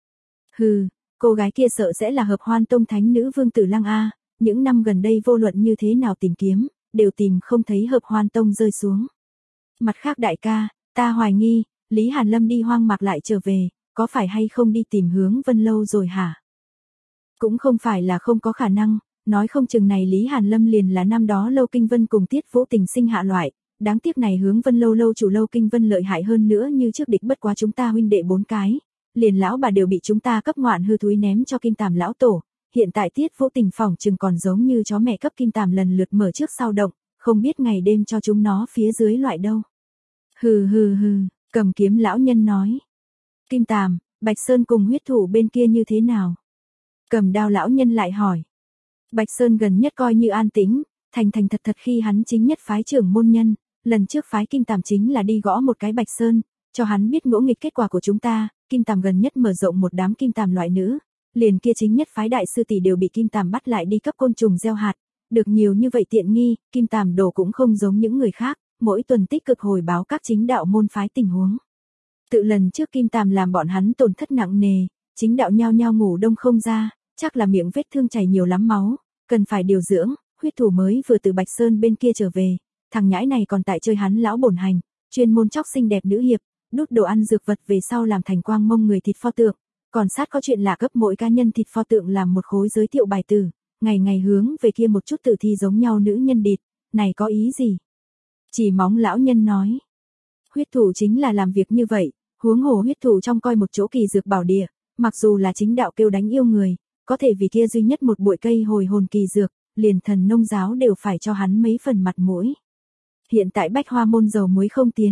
Hừ, cô gái kia sợ sẽ là Hợp Hoan Tông thánh nữ Vương Tử Lăng a, những năm gần đây vô luận như thế nào tìm kiếm, đều tìm không thấy Hợp Hoan Tông rơi xuống. Mặt khác đại ca, ta hoài nghi, Lý Hàn Lâm đi hoang mạc lại trở về, có phải hay không đi tìm Hướng Vân Lâu rồi hả? Cũng không phải là không có khả năng, nói không chừng này Lý Hàn Lâm liền là năm đó Lâu Kinh Vân cùng Tiết Vũ Tình sinh hạ loại, đáng tiếc này Hướng Vân Lâu lâu chủ Lâu Kinh Vân lợi hại hơn nữa như trước địch bất quá chúng ta huynh đệ bốn cái, liền lão bà đều bị chúng ta cấp ngoạn hư thúi ném cho Kim Tàm lão tổ, hiện tại Tiết Vũ Tình phỏng chừng còn giống như chó mẹ cấp Kim Tàm lần lượt mở trước sau động, không biết ngày đêm cho chúng nó phía dưới loại đâu. Hừ hừ hừ, Cầm Kiếm lão nhân nói. Kim Tàm, Bạch Sơn cùng huyết thủ bên kia như thế nào? Cầm đao lão nhân lại hỏi. Bạch Sơn gần nhất coi như an tĩnh, thành thành thật thật khi hắn chính nhất phái trưởng môn nhân, lần trước phái Kim Tàm chính là đi gõ một cái Bạch Sơn, cho hắn biết ngỗ nghịch kết quả của chúng ta, Kim Tàm gần nhất mở rộng một đám Kim Tàm loại nữ, liền kia chính nhất phái đại sư tỷ đều bị Kim Tàm bắt lại đi cấp côn trùng gieo hạt, được nhiều như vậy tiện nghi, Kim Tàm đồ cũng không giống những người khác, mỗi tuần tích cực hồi báo các chính đạo môn phái tình huống. Tự lần trước Kim Tàm làm bọn hắn tổn thất nặng nề, chính đạo nhao nhao ngủ đông không ra, chắc là miệng vết thương chảy nhiều lắm máu, cần phải điều dưỡng, huyết thủ mới vừa từ Bạch Sơn bên kia trở về, thằng nhãi này còn tại chơi hắn lão bổn hành, chuyên môn chóc xinh đẹp nữ hiệp, đút đồ ăn dược vật về sau làm thành quang mông người thịt pho tượng, còn sát có chuyện lạ cấp mỗi cá nhân thịt pho tượng làm một khối giới thiệu bài tử, ngày ngày hướng về kia một chút tử thi giống nhau nữ nhân địt, này có ý gì? Chỉ Móng lão nhân nói, huyết thủ chính là làm việc như vậy, huống hồ huyết thủ trong coi một chỗ kỳ dược bảo địa, mặc dù là chính đạo kêu đánh yêu người, có thể vì kia duy nhất một bụi cây hồi hồn kỳ dược, liền thần nông giáo đều phải cho hắn mấy phần mặt mũi. Hiện tại Bách Hoa môn dầu muối không tiến,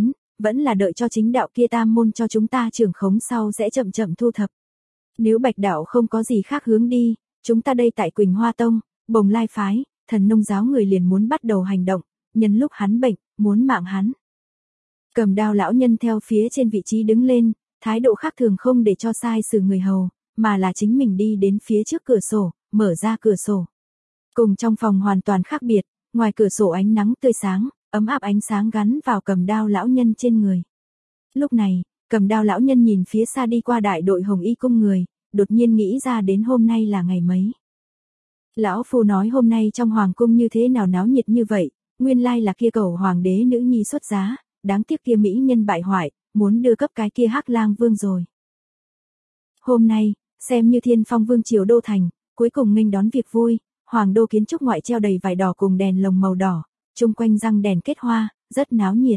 vẫn là đợi cho chính đạo kia tam môn cho chúng ta trưởng khống sau sẽ chậm chậm thu thập. Nếu Bạch đạo không có gì khác hướng đi, chúng ta đây tại Quỳnh Hoa Tông, Bồng Lai phái, Thần Nông giáo người liền muốn bắt đầu hành động, nhân lúc hắn bệnh, muốn mạng hắn. Cầm đao lão nhân theo phía trên vị trí đứng lên, thái độ khác thường không để cho sai xử người hầu, mà là chính mình đi đến phía trước cửa sổ, mở ra cửa sổ. Cùng trong phòng hoàn toàn khác biệt, ngoài cửa sổ ánh nắng tươi sáng, ấm áp ánh sáng gắn vào cầm đao lão nhân trên người. Lúc này, cầm đao lão nhân nhìn phía xa đi qua đại đội hồng y cung người, đột nhiên nghĩ ra đến hôm nay là ngày mấy. Lão phu nói hôm nay trong hoàng cung như thế nào náo nhiệt như vậy, nguyên lai là kia cầu hoàng đế nữ nhi xuất giá, đáng tiếc kia mỹ nhân bại hoại, muốn đưa cấp cái kia Hắc Lang Vương rồi. Hôm nay, xem như Thiên Phong Vương triều đô thành, cuối cùng nghênh đón việc vui, hoàng đô kiến trúc ngoại treo đầy vải đỏ cùng đèn lồng màu đỏ, chung quanh răng đèn kết hoa, rất náo nhiệt.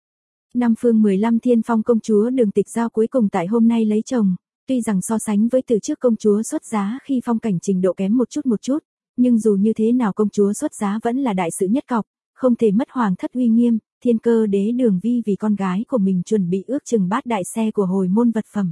Năm phương mười lăm Thiên Phong công chúa Đường Tịch Giao cuối cùng tại hôm nay lấy chồng, tuy rằng so sánh với từ trước công chúa xuất giá khi phong cảnh trình độ kém một chút một chút, nhưng dù như thế nào công chúa xuất giá vẫn là đại sự nhất cọc, không thể mất hoàng thất uy nghiêm. Thiên Cơ Đế Đường Vi vì con gái của mình chuẩn bị ước chừng bát đại xe của hồi môn vật phẩm.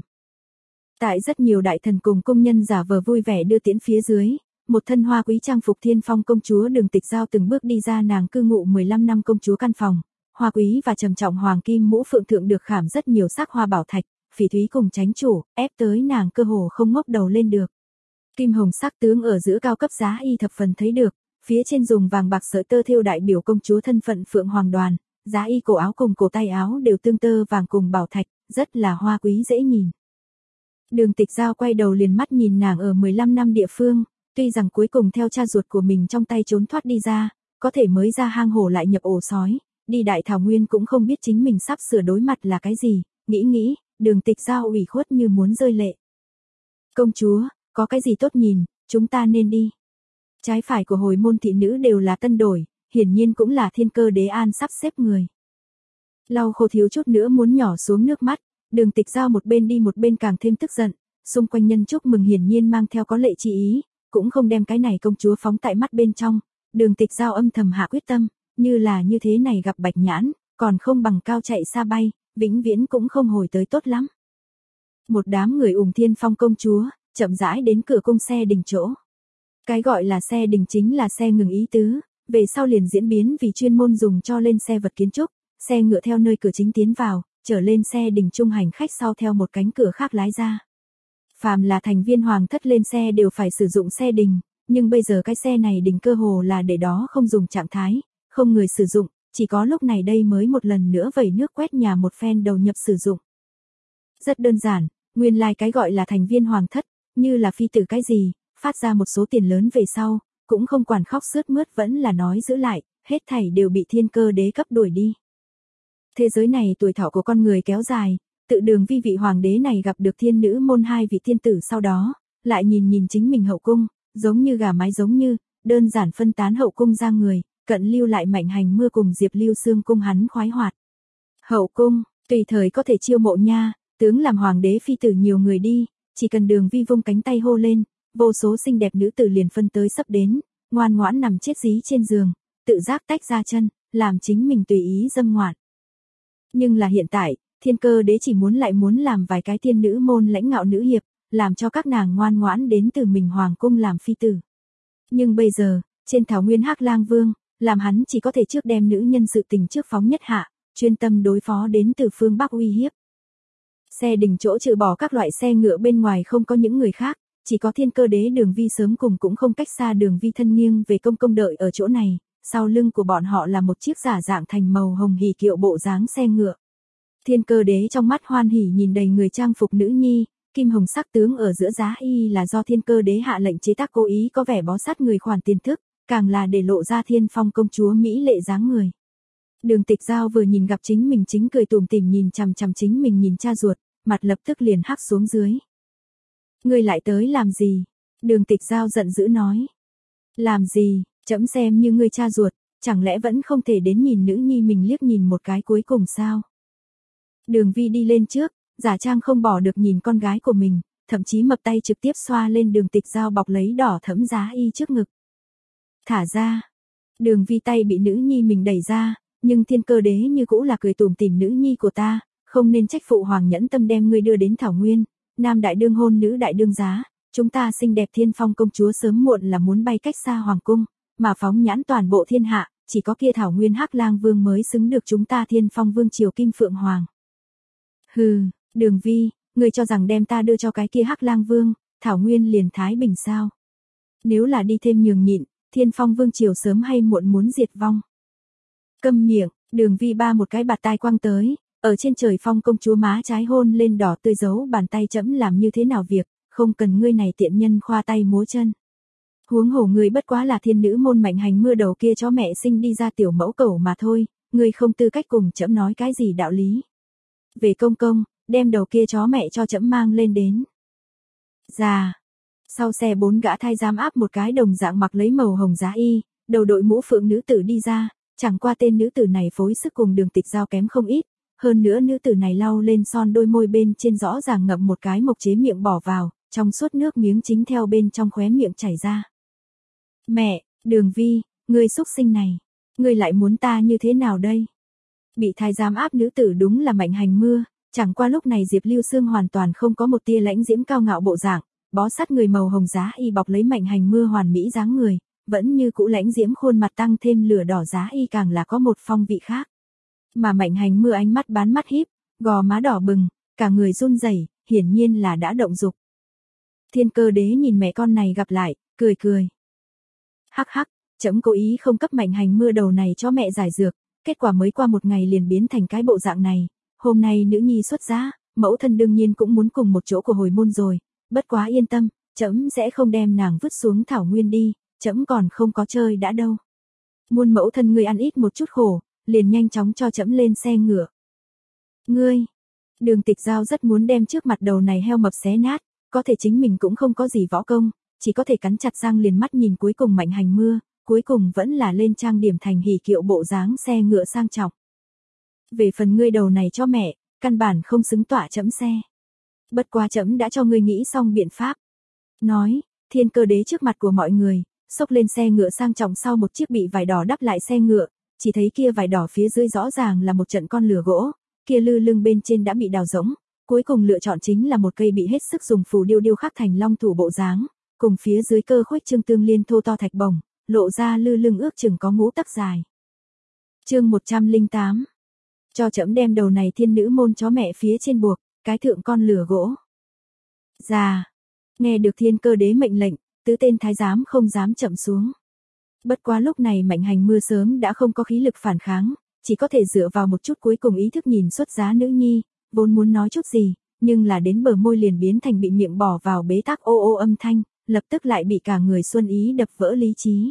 Tại rất nhiều đại thần cùng công nhân giả vờ vui vẻ đưa tiễn phía dưới, một thân hoa quý trang phục Thiên Phong công chúa Đường Tịch Giao từng bước đi ra nàng cư ngụ mười lăm năm công chúa căn phòng, hoa quý và trầm trọng hoàng kim mũ phượng thượng được khảm rất nhiều sắc hoa bảo thạch, phỉ thúy cùng chánh chủ, ép tới nàng cơ hồ không ngóc đầu lên được. Kim hồng sắc tướng ở giữa cao cấp giá y thập phần thấy được, phía trên dùng vàng bạc sợi tơ thêu đại biểu công chúa thân phận Phượng Hoàng Đoàn. Giá y cổ áo cùng cổ tay áo đều tương tơ vàng cùng bảo thạch, rất là hoa quý dễ nhìn. Đường Tịch Giao quay đầu liền mắt nhìn nàng ở mười lăm năm địa phương, tuy rằng cuối cùng theo cha ruột của mình trong tay trốn thoát đi ra, có thể mới ra hang hổ lại nhập ổ sói, đi đại thảo nguyên cũng không biết chính mình sắp sửa đối mặt là cái gì, nghĩ nghĩ, Đường Tịch Giao ủy khuất như muốn rơi lệ. Công chúa, có cái gì tốt nhìn, chúng ta nên đi. Trái phải của hồi môn thị nữ đều là tân đổi, hiển nhiên cũng là Thiên Cơ Đế an sắp xếp người. Lau khô thiếu chút nữa muốn nhỏ xuống nước mắt, Đường Tịch Giao một bên đi một bên càng thêm tức giận, xung quanh nhân chúc mừng hiển nhiên mang theo có lệ chi ý, cũng không đem cái này công chúa phóng tại mắt bên trong. Đường Tịch Giao âm thầm hạ quyết tâm, như là như thế này gặp Bạch Nhãn, còn không bằng cao chạy xa bay, vĩnh viễn cũng không hồi tới tốt lắm. Một đám người ủng Thiên Phong công chúa, chậm rãi đến cửa cung xe đình chỗ. Cái gọi là xe đình chính là xe ngừng ý tứ. Về sau liền diễn biến vì chuyên môn dùng cho lên xe vật kiến trúc, xe ngựa theo nơi cửa chính tiến vào, trở lên xe đình trung hành khách sau theo một cánh cửa khác lái ra. Phàm là thành viên hoàng thất lên xe đều phải sử dụng xe đình, nhưng bây giờ cái xe này đình cơ hồ là để đó không dùng trạng thái, không người sử dụng, chỉ có lúc này đây mới một lần nữa vẩy nước quét nhà một phen đầu nhập sử dụng. Rất đơn giản, nguyên lai like cái gọi là thành viên hoàng thất, như là phi tử cái gì, phát ra một số tiền lớn về sau. Cũng không quản khóc sướt mướt vẫn là nói giữ lại, hết thảy đều bị Thiên Cơ Đế cấp đuổi đi. Thế giới này tuổi thọ của con người kéo dài, tự Đường Vi vị hoàng đế này gặp được thiên nữ môn hai vị thiên tử sau đó, lại nhìn nhìn chính mình hậu cung, giống như gà mái giống như, đơn giản phân tán hậu cung ra người, cận lưu lại Mạnh Hành Mưa cùng Diệp Lưu Xương cung hắn khoái hoạt. Hậu cung, tùy thời có thể chiêu mộ nha, tướng làm hoàng đế phi tử nhiều người đi, chỉ cần Đường Vi vung cánh tay hô lên. Vô số xinh đẹp nữ tử liền phân tới sắp đến, ngoan ngoãn nằm chết dí trên giường, tự giác tách ra chân, làm chính mình tùy ý dâm ngoạn. Nhưng là hiện tại, Thiên Cơ Đế chỉ muốn lại muốn làm vài cái thiên nữ môn lãnh ngạo nữ hiệp, làm cho các nàng ngoan ngoãn đến từ mình hoàng cung làm phi tử. Nhưng bây giờ, trên thảo nguyên Hắc Lang Vương, làm hắn chỉ có thể trước đem nữ nhân sự tình trước phóng nhất hạ, chuyên tâm đối phó đến từ phương Bắc uy hiếp. Xe đình chỗ trừ bỏ các loại xe ngựa bên ngoài không có những người khác. Chỉ có Thiên Cơ Đế Đường Vi sớm cùng cũng không cách xa Đường Vi thân nghiêng về công công đợi ở chỗ này, sau lưng của bọn họ là một chiếc giả dạng thành màu hồng hỉ kiệu bộ dáng xe ngựa. Thiên Cơ Đế trong mắt hoan hỉ nhìn đầy người trang phục nữ nhi, kim hồng sắc tướng ở giữa giá y là do Thiên Cơ Đế hạ lệnh chế tác cố ý có vẻ bó sát người khoản tiền thức, càng là để lộ ra Thiên Phong công chúa mỹ lệ dáng người. Đường Tịch Giao vừa nhìn gặp chính mình chính cười tủm tỉm nhìn chằm chằm chính mình nhìn cha ruột, mặt lập tức liền hắc xuống dưới. Ngươi lại tới làm gì? Đường Tịch Giao giận dữ nói. Làm gì, trẫm xem như ngươi cha ruột, chẳng lẽ vẫn không thể đến nhìn nữ nhi mình liếc nhìn một cái cuối cùng sao? Đường Vi đi lên trước, giả trang không bỏ được nhìn con gái của mình, thậm chí mập tay trực tiếp xoa lên Đường Tịch Giao bọc lấy đỏ thẫm giá y trước ngực. Thả ra. Đường Vi tay bị nữ nhi mình đẩy ra, Nhưng thiên cơ đế như cũ là cười tủm tỉm, nữ nhi của ta, không nên trách phụ hoàng nhẫn tâm đem ngươi đưa đến Thảo Nguyên, nam đại đương hôn nữ đại đương giá, chúng ta xinh đẹp Thiên Phong công chúa sớm muộn là muốn bay cách xa hoàng cung, mà phóng nhãn toàn bộ thiên hạ, chỉ có kia Thảo Nguyên Hắc Lang Vương mới xứng được chúng ta Thiên Phong Vương triều Kim Phượng Hoàng. Hừ, Đường Vi, ngươi cho rằng đem ta đưa cho cái kia Hắc Lang Vương, Thảo Nguyên liền thái bình sao? Nếu là đi thêm nhường nhịn, Thiên Phong Vương triều sớm hay muộn muốn diệt vong. Câm miệng, Đường Vi ba một cái bạt tai quăng tới, ở trên trời Phong công chúa má trái hôn lên đỏ tươi dấu bàn tay chấm làm như thế nào việc, không cần ngươi này tiện nhân khoa tay múa chân. Huống hồ ngươi bất quá là thiên nữ môn Mạnh Hành Mưa đầu kia chó mẹ sinh đi ra tiểu mẫu cẩu mà thôi, ngươi không tư cách cùng trẫm nói cái gì đạo lý. Về công công, đem đầu kia chó mẹ cho trẫm mang lên đến. Già. Sau xe bốn gã thái giám áp một cái đồng dạng mặc lấy màu hồng giá y, đầu đội mũ phượng nữ tử đi ra, chẳng qua tên nữ tử này phối sức cùng Đường Tịch Giao kém không ít, hơn nữa nữ tử này lau lên son đôi môi bên trên rõ ràng ngậm một cái mộc chế miệng bỏ vào, trong suốt nước miếng chính theo bên trong khóe miệng chảy ra. Mẹ, Đường Vi, ngươi xúc sinh này, ngươi lại muốn ta như thế nào đây? Bị thái giám áp nữ tử đúng là Mạnh Hành Mưa, chẳng qua lúc này Diệp Lưu Sương hoàn toàn không có một tia lãnh diễm cao ngạo bộ dạng, bó sát người màu hồng giá y bọc lấy Mạnh Hành Mưa hoàn mỹ dáng người, vẫn như cũ lãnh diễm khuôn mặt tăng thêm lửa đỏ giá y càng là có một phong vị khác. Mà Mạnh Hành Mưa ánh mắt bán mắt híp, gò má đỏ bừng, cả người run rẩy, hiển nhiên là đã động dục. Thiên Cơ Đế nhìn mẹ con này gặp lại, cười cười. Hắc hắc, trẫm cố ý không cấp Mạnh Hành Mưa đầu này cho mẹ giải dược, kết quả mới qua một ngày liền biến thành cái bộ dạng này, hôm nay nữ nhi xuất giá, mẫu thân đương nhiên cũng muốn cùng một chỗ của hồi môn rồi, bất quá yên tâm, trẫm sẽ không đem nàng vứt xuống Thảo Nguyên đi, trẫm còn không có chơi đã đâu. Muôn mẫu thân ngươi ăn ít một chút khổ, liền nhanh chóng cho trẫm lên xe ngựa. Ngươi, Đường Tịch Giao rất muốn đem trước mặt đầu này heo mập xé nát, có thể chính mình cũng không có gì võ công, chỉ có thể cắn chặt răng liền mắt nhìn cuối cùng Mạnh Hành Mưa, cuối cùng vẫn là lên trang điểm thành hỉ kiệu bộ dáng xe ngựa sang trọng. Về phần ngươi đầu này cho mẹ, căn bản không xứng tọa trẫm xe. Bất quá trẫm đã cho ngươi nghĩ xong biện pháp. Nói, Thiên Cơ Đế trước mặt của mọi người, xốc lên xe ngựa sang trọng sau một chiếc bị vải đỏ đắp lại xe ngựa, chỉ thấy kia vải đỏ phía dưới rõ ràng là một trận con lửa gỗ, kia lư lưng bên trên đã bị đào rỗng, cuối cùng lựa chọn chính là một cây bị hết sức dùng phù điêu điêu khắc thành long thủ bộ dáng, cùng phía dưới cơ khuếch trương tương liên thô to thạch bổng, lộ ra lư lưng ước chừng có ngũ tấc dài. Chương một trăm lẻ tám. Cho trẫm đem đầu này thiên nữ môn chó mẹ phía trên buộc, cái thượng con lửa gỗ. Già. Nghe được Thiên Cơ Đế mệnh lệnh, tứ tên thái giám không dám chậm xuống. Bất quá lúc này Mạnh Hành Mưa sớm đã không có khí lực phản kháng, chỉ có thể dựa vào một chút cuối cùng ý thức nhìn xuất giá nữ nhi, vốn muốn nói chút gì, nhưng là đến bờ môi liền biến thành bị miệng bỏ vào bế tắc ô ô âm thanh, lập tức lại bị cả người xuân ý đập vỡ lý trí.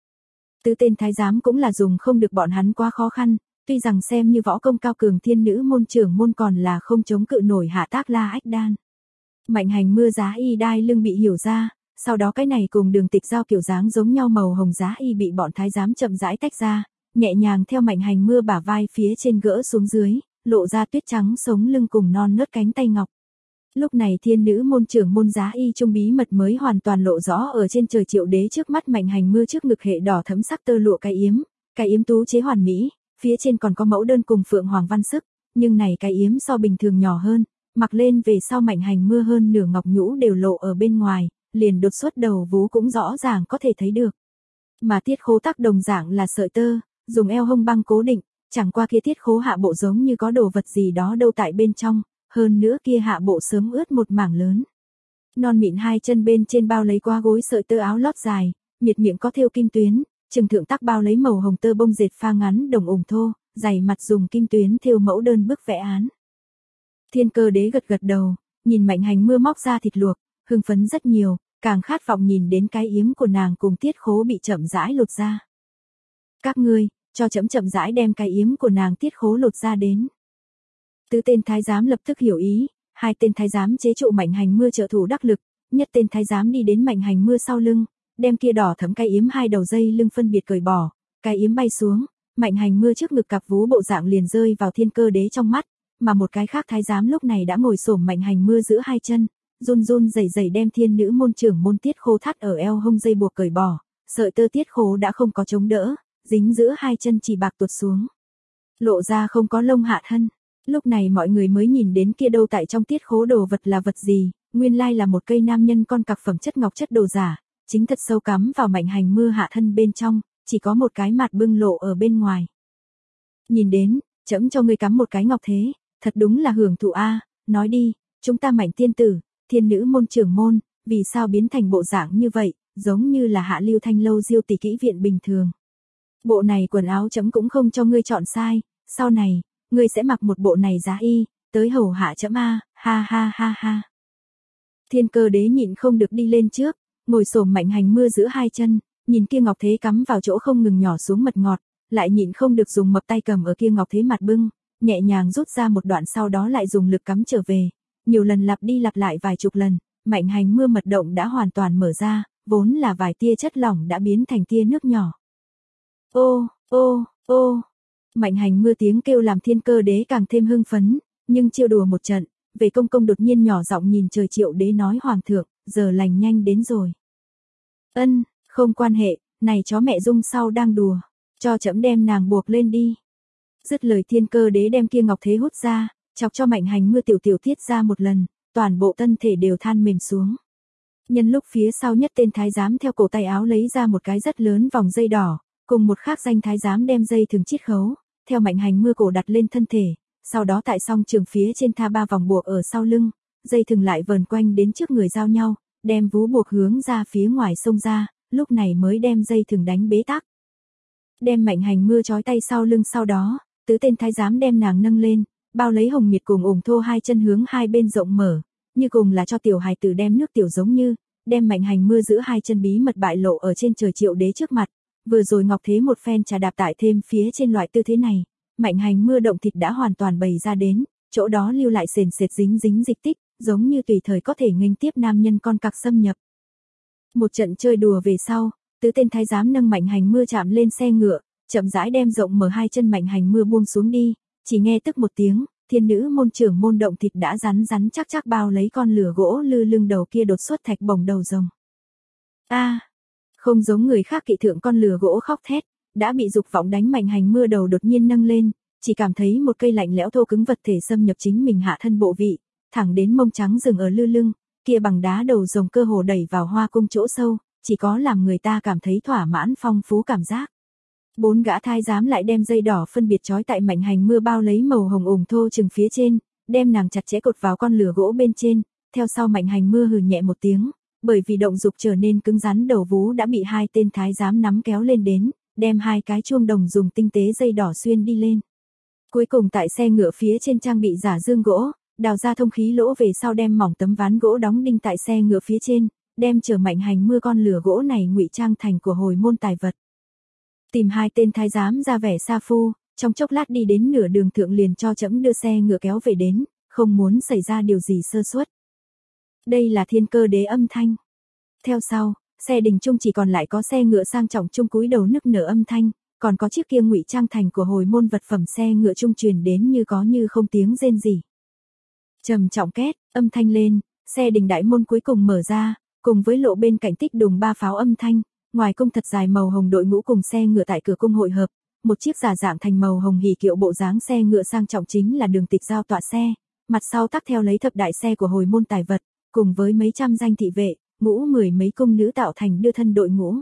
Tứ tên thái giám cũng là dùng không được bọn hắn quá khó khăn, tuy rằng xem như võ công cao cường thiên nữ môn trưởng môn còn là không chống cự nổi Hạ Tác La Ách Đan. Mạnh Hành Mưa giá y đai lưng bị hiểu ra, sau đó cái này cùng Đường Tịch Giao kiểu dáng giống nhau màu hồng giá y bị bọn thái giám chậm rãi tách ra, nhẹ nhàng theo Mạnh Hành Mưa bả vai phía trên gỡ xuống dưới, lộ ra tuyết trắng sống lưng cùng non nớt cánh tay ngọc. Lúc này thiên nữ môn trưởng môn giá y trung bí mật mới hoàn toàn lộ rõ ở trên trời Triệu Đế trước mắt. Mạnh Hành Mưa trước ngực hệ đỏ thẫm sắc tơ lụa cái yếm, cái yếm tú chế hoàn mỹ, phía trên còn có mẫu đơn cùng phượng hoàng văn sức, nhưng này cái yếm so bình thường nhỏ hơn, mặc lên về sau Mạnh Hành Mưa hơn nửa ngọc nhũ đều lộ ở bên ngoài, liền đột xuất đầu vú cũng rõ ràng có thể thấy được. Mà tiết khố tắc đồng dạng là sợi tơ, dùng eo hông băng cố định, chẳng qua kia tiết khố hạ bộ giống như có đồ vật gì đó đâu tại bên trong, hơn nữa kia hạ bộ sớm ướt một mảng lớn. Non mịn hai chân bên trên bao lấy qua gối sợi tơ áo lót dài, miệt miệng có thêu kim tuyến, chừng thượng tắc bao lấy màu hồng tơ bông dệt pha ngắn đồng ủng thô, dày mặt dùng kim tuyến thêu mẫu đơn bức vẽ án. Thiên Cơ Đế gật gật đầu, nhìn Mạnh Hành Mưa móc ra thịt luộc, hưng phấn rất nhiều, càng khát vọng nhìn đến cái yếm của nàng cùng tiết khố bị chậm rãi lột ra. Các ngươi, cho chậm chậm rãi đem cái yếm của nàng tiết khố lột ra đến. Tứ tên thái giám lập tức hiểu ý, hai tên thái giám chế trụ Mạnh Hành Mưa trợ thủ đắc lực, nhất tên thái giám đi đến Mạnh Hành Mưa sau lưng, đem kia đỏ thẫm cái yếm hai đầu dây lưng phân biệt cởi bỏ, cái yếm bay xuống, Mạnh Hành Mưa trước ngực cặp vú bộ dạng liền rơi vào Thiên Cơ Đế trong mắt, mà một cái khác thái giám lúc này đã ngồi xổm Mạnh Hành Mưa giữa hai chân, run run rẩy rẩy đem thiên nữ môn trưởng môn tiết khố thắt ở eo hông dây buộc cởi bỏ, sợi tơ tiết khố đã không có chống đỡ, dính giữa hai chân chỉ bạc tuột xuống. lộ ra không có lông hạ thân. Lúc này mọi người mới nhìn đến kia đâu tại trong tiết khố đồ vật là vật gì, nguyên lai là một cây nam nhân con cặc phẩm chất ngọc chất đồ giả, chính thật sâu cắm vào Mạnh Hành Mưa hạ thân bên trong, chỉ có một cái mặt bưng lộ ở bên ngoài. Nhìn đến, trẫm cho ngươi cắm một cái ngọc thế, thật đúng là hưởng thụ a, nói đi, chúng ta Mạnh tiên tử, thiên nữ môn trưởng môn, vì sao biến thành bộ dạng như vậy, giống như là hạ lưu thanh lâu diêu tỷ kỹ viện bình thường. Bộ này quần áo trẫm cũng không cho ngươi chọn sai, sau này, ngươi sẽ mặc một bộ này giá y, tới hầu hạ trẫm a, ha ha ha ha. Thiên Cơ Đế nhịn không được đi lên trước, ngồi xổm Mạnh Hành Mưa giữa hai chân, nhìn kia ngọc thế cắm vào chỗ không ngừng nhỏ xuống mật ngọt, lại nhịn không được dùng mập tay cầm ở kia ngọc thế mặt bưng, nhẹ nhàng rút ra một đoạn sau đó lại dùng lực cắm trở về, nhiều lần lặp đi lặp lại vài chục lần, Mạnh Hành Mưa mật động đã hoàn toàn mở ra, vốn là vài tia chất lỏng đã biến thành tia nước nhỏ. Ô, ô, ô. Mạnh Hành Mưa tiếng kêu làm Thiên Cơ Đế càng thêm hưng phấn, nhưng chiêu đùa một trận, về công công đột nhiên nhỏ giọng nhìn trời Triệu Đế nói hoàng thượng, giờ lành nhanh đến rồi. Ân, không quan hệ, này chó mẹ Dung sau đang đùa, cho trẫm đem nàng buộc lên đi. Dứt lời Thiên Cơ Đế đem kia ngọc thế hút ra, chọc cho Mạnh Hành Mưa tiểu tiểu tiết ra một lần, toàn bộ thân thể đều than mềm xuống. Nhân lúc phía sau nhất tên thái giám theo cổ tay áo lấy ra một cái rất lớn vòng dây đỏ, cùng một khác danh thái giám đem dây thừng chiết khấu, theo Mạnh Hành Mưa cổ đặt lên thân thể, sau đó tại song trường phía trên tha ba vòng buộc ở sau lưng, dây thừng lại vờn quanh đến trước người giao nhau, đem vú buộc hướng ra phía ngoài sông ra, lúc này mới đem dây thừng đánh bế tắc. Đem Mạnh Hành Mưa trói tay sau lưng sau đó, tứ tên thái giám đem nàng nâng lên, bao lấy hồng miệt cùng ủng thô hai chân hướng hai bên rộng mở, như cùng là cho tiểu hài tử đem nước tiểu giống như, đem Mạnh Hành Mưa giữ hai chân bí mật bại lộ ở trên trời Triệu Đế trước mặt. Vừa rồi ngọc thế một phen trà đạp tại thêm phía trên loại tư thế này, Mạnh Hành Mưa động thịt đã hoàn toàn bày ra đến, chỗ đó lưu lại sền sệt dính dính dịch tích, giống như tùy thời có thể nghênh tiếp nam nhân con cặc xâm nhập. Một trận chơi đùa về sau, tứ tên thái giám nâng Mạnh Hành Mưa chạm lên xe ngựa, chậm rãi đem rộng mở hai chân Mạnh Hành Mưa buông xuống đi, chỉ nghe tức một tiếng, thiên nữ môn trưởng môn động thịt đã rắn rắn chắc chắc bao lấy con lửa gỗ lư lưng đầu kia đột xuất thạch bổng đầu rồng. A, à, không giống người khác kỵ thượng con lửa gỗ khóc thét, đã bị dục vọng đánh Mạnh Hành Mưa đầu đột nhiên nâng lên, chỉ cảm thấy một cây lạnh lẽo thô cứng vật thể xâm nhập chính mình hạ thân bộ vị, thẳng đến mông trắng dừng ở lư lưng, kia bằng đá đầu rồng cơ hồ đẩy vào hoa cung chỗ sâu, chỉ có làm người ta cảm thấy thỏa mãn phong phú cảm giác. Bốn gã thái giám lại đem dây đỏ phân biệt trói tại Mạnh Hành Mưa bao lấy màu hồng ủng thô chừng phía trên, đem nàng chặt chẽ cột vào con lửa gỗ bên trên, theo sau Mạnh Hành Mưa hừ nhẹ một tiếng, bởi vì động dục trở nên cứng rắn đầu vú đã bị hai tên thái giám nắm kéo lên đến, đem hai cái chuông đồng dùng tinh tế dây đỏ xuyên đi lên. Cuối cùng tại xe ngựa phía trên trang bị giả dương gỗ, đào ra thông khí lỗ về sau đem mỏng tấm ván gỗ đóng đinh tại xe ngựa phía trên, đem chở Mạnh Hành Mưa con lửa gỗ này ngụy trang thành của hồi môn tài vật. Tìm hai tên thái giám ra vẻ sa phu, trong chốc lát đi đến nửa đường thượng liền cho trẫm đưa xe ngựa kéo về đến, không muốn xảy ra điều gì sơ suất. Đây là Thiên Cơ Đế âm thanh. Theo sau, xe đình trung chỉ còn lại có xe ngựa sang trọng trung cúi đầu nức nở âm thanh, còn có chiếc kia ngụy trang thành của hồi môn vật phẩm xe ngựa trung truyền đến như có như không tiếng rên rỉ. Trầm trọng két, âm thanh lên, xe đình đại môn cuối cùng mở ra, cùng với lộ bên cạnh tích đùng ba pháo âm thanh, ngoài cung thật dài màu hồng đội ngũ cùng xe ngựa tại cửa cung hội hợp, một chiếc giả dạng thành màu hồng hỉ kiệu bộ dáng xe ngựa sang trọng chính là Đường Tịch Giao tọa xe, mặt sau tắc theo lấy thập đại xe của hồi môn tài vật, cùng với mấy trăm danh thị vệ, ngũ mười mấy cung nữ tạo thành đưa thân đội ngũ.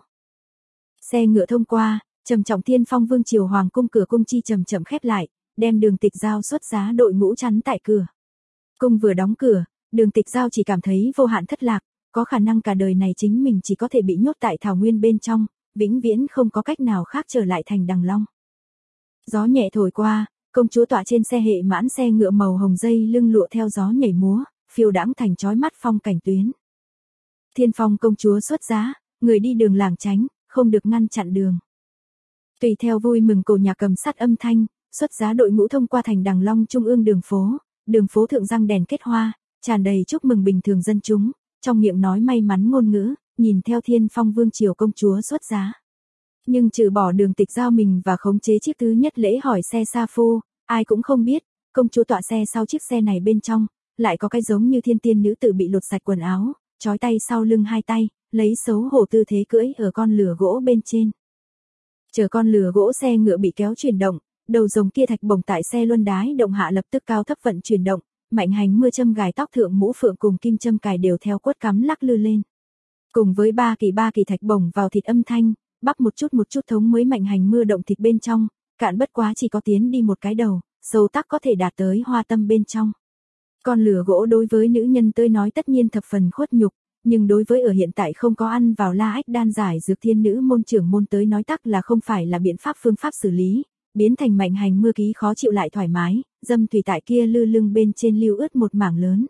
Xe ngựa thông qua, trầm trọng Thiên Phong Vương triều hoàng cung cửa cung chi chậm chậm khép lại, đem Đường Tịch Giao xuất giá đội ngũ chắn tại cửa. Cung vừa đóng cửa, Đường Tịch Giao chỉ cảm thấy vô hạn thất lạc, có khả năng cả đời này chính mình chỉ có thể bị nhốt tại thảo nguyên bên trong, vĩnh viễn không có cách nào khác trở lại thành Đằng Long. Gió nhẹ thổi qua, công chúa tọa trên xe hệ mãn xe ngựa màu hồng dây lưng lụa theo gió nhảy múa, phiêu đãng thành chói mắt phong cảnh tuyến. Thiên Phong công chúa xuất giá, người đi đường làng tránh, không được ngăn chặn đường. Tùy theo vui mừng cổ nhạc cầm sắt âm thanh, xuất giá đội ngũ thông qua thành Đằng Long trung ương đường phố, đường phố thượng răng đèn kết hoa, tràn đầy chúc mừng bình thường dân chúng, trong miệng nói may mắn ngôn ngữ, nhìn theo Thiên Phong Vương triều công chúa xuất giá. Nhưng trừ bỏ Đường Tịch Giao mình và khống chế chiếc thứ nhất lễ hỏi xe sa phu, ai cũng không biết, công chúa tọa xe sau chiếc xe này bên trong, lại có cái giống như thiên tiên nữ tử bị lột sạch quần áo, trói tay sau lưng hai tay, lấy xấu hổ tư thế cưỡi ở con lửa gỗ bên trên. Chờ con lửa gỗ xe ngựa bị kéo chuyển động, đầu rồng kia thạch bổng tại xe luân đái động hạ lập tức cao thấp vận chuyển động, Mạnh Hành Mưa châm gài tóc thượng mũ phượng cùng kim châm cài đều theo quất cắm lắc lư lên. Cùng với ba kỳ ba kỳ thạch bổng vào thịt âm thanh, bắp một chút một chút thống mới Mạnh Hành Mưa động thịt bên trong, cạn bất quá chỉ có tiến đi một cái đầu, sâu tắc có thể đạt tới hoa tâm bên trong. Con lửa gỗ đối với nữ nhân tới nói tất nhiên thập phần khuất nhục, nhưng đối với ở hiện tại không có ăn vào la ách đan giải dược thiên nữ môn trưởng môn tới nói tắc là không phải là biện pháp phương pháp xử lý, biến thành Mạnh Hành Mưa ký khó chịu lại thoải mái, dâm thủy tại kia lư lưng bên trên lưu ướt một mảng lớn.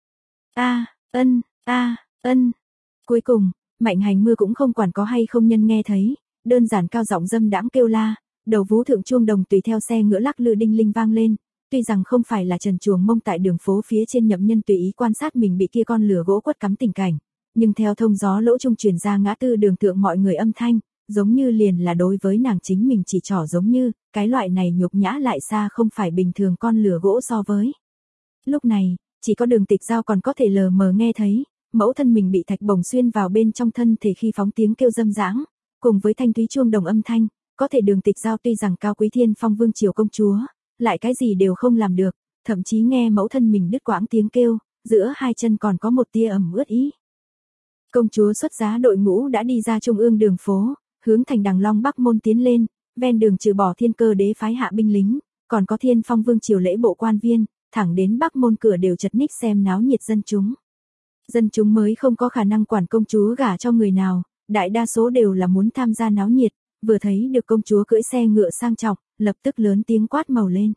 A, ân, a, ân. Cuối cùng, Mạnh Hành Mưa cũng không quản có hay không nhân nghe thấy, đơn giản cao giọng dâm đãng kêu la, đầu vú thượng chuông đồng tùy theo xe ngựa lắc lư đinh linh vang lên, tuy rằng không phải là trần chuồng mông tại đường phố phía trên nhậm nhân tùy ý quan sát mình bị kia con lửa gỗ quất cắm tình cảnh, nhưng theo thông gió lỗ trung truyền ra ngã tư đường thượng mọi người âm thanh, giống như liền là đối với nàng chính mình chỉ trỏ giống như, cái loại này nhục nhã lại xa không phải bình thường con lửa gỗ so với. Lúc này, chỉ có Đường Tịch Giao còn có thể lờ mờ nghe thấy, mẫu thân mình bị thạch bổng xuyên vào bên trong thân thể khi phóng tiếng kêu dâm dãng, cùng với thanh thúy chuông đồng âm thanh, có thể Đường Tịch Giao tuy rằng cao quý thiên phong vương triều công chúa, lại cái gì đều không làm được, thậm chí nghe mẫu thân mình đứt quãng tiếng kêu, giữa hai chân còn có một tia ẩm ướt ý. Công chúa xuất giá đội ngũ đã đi ra trung ương đường phố, hướng thành Đằng Long Bắc môn tiến lên, ven đường trừ bỏ Thiên Cơ đế phái hạ binh lính, còn có Thiên Phong vương triều lễ bộ quan viên, thẳng đến Bắc môn cửa đều chật ních xem náo nhiệt dân chúng. Dân chúng mới không có khả năng quản công chúa gả cho người nào, đại đa số đều là muốn tham gia náo nhiệt, vừa thấy được công chúa cưỡi xe ngựa sang trọng, lập tức lớn tiếng quát màu lên.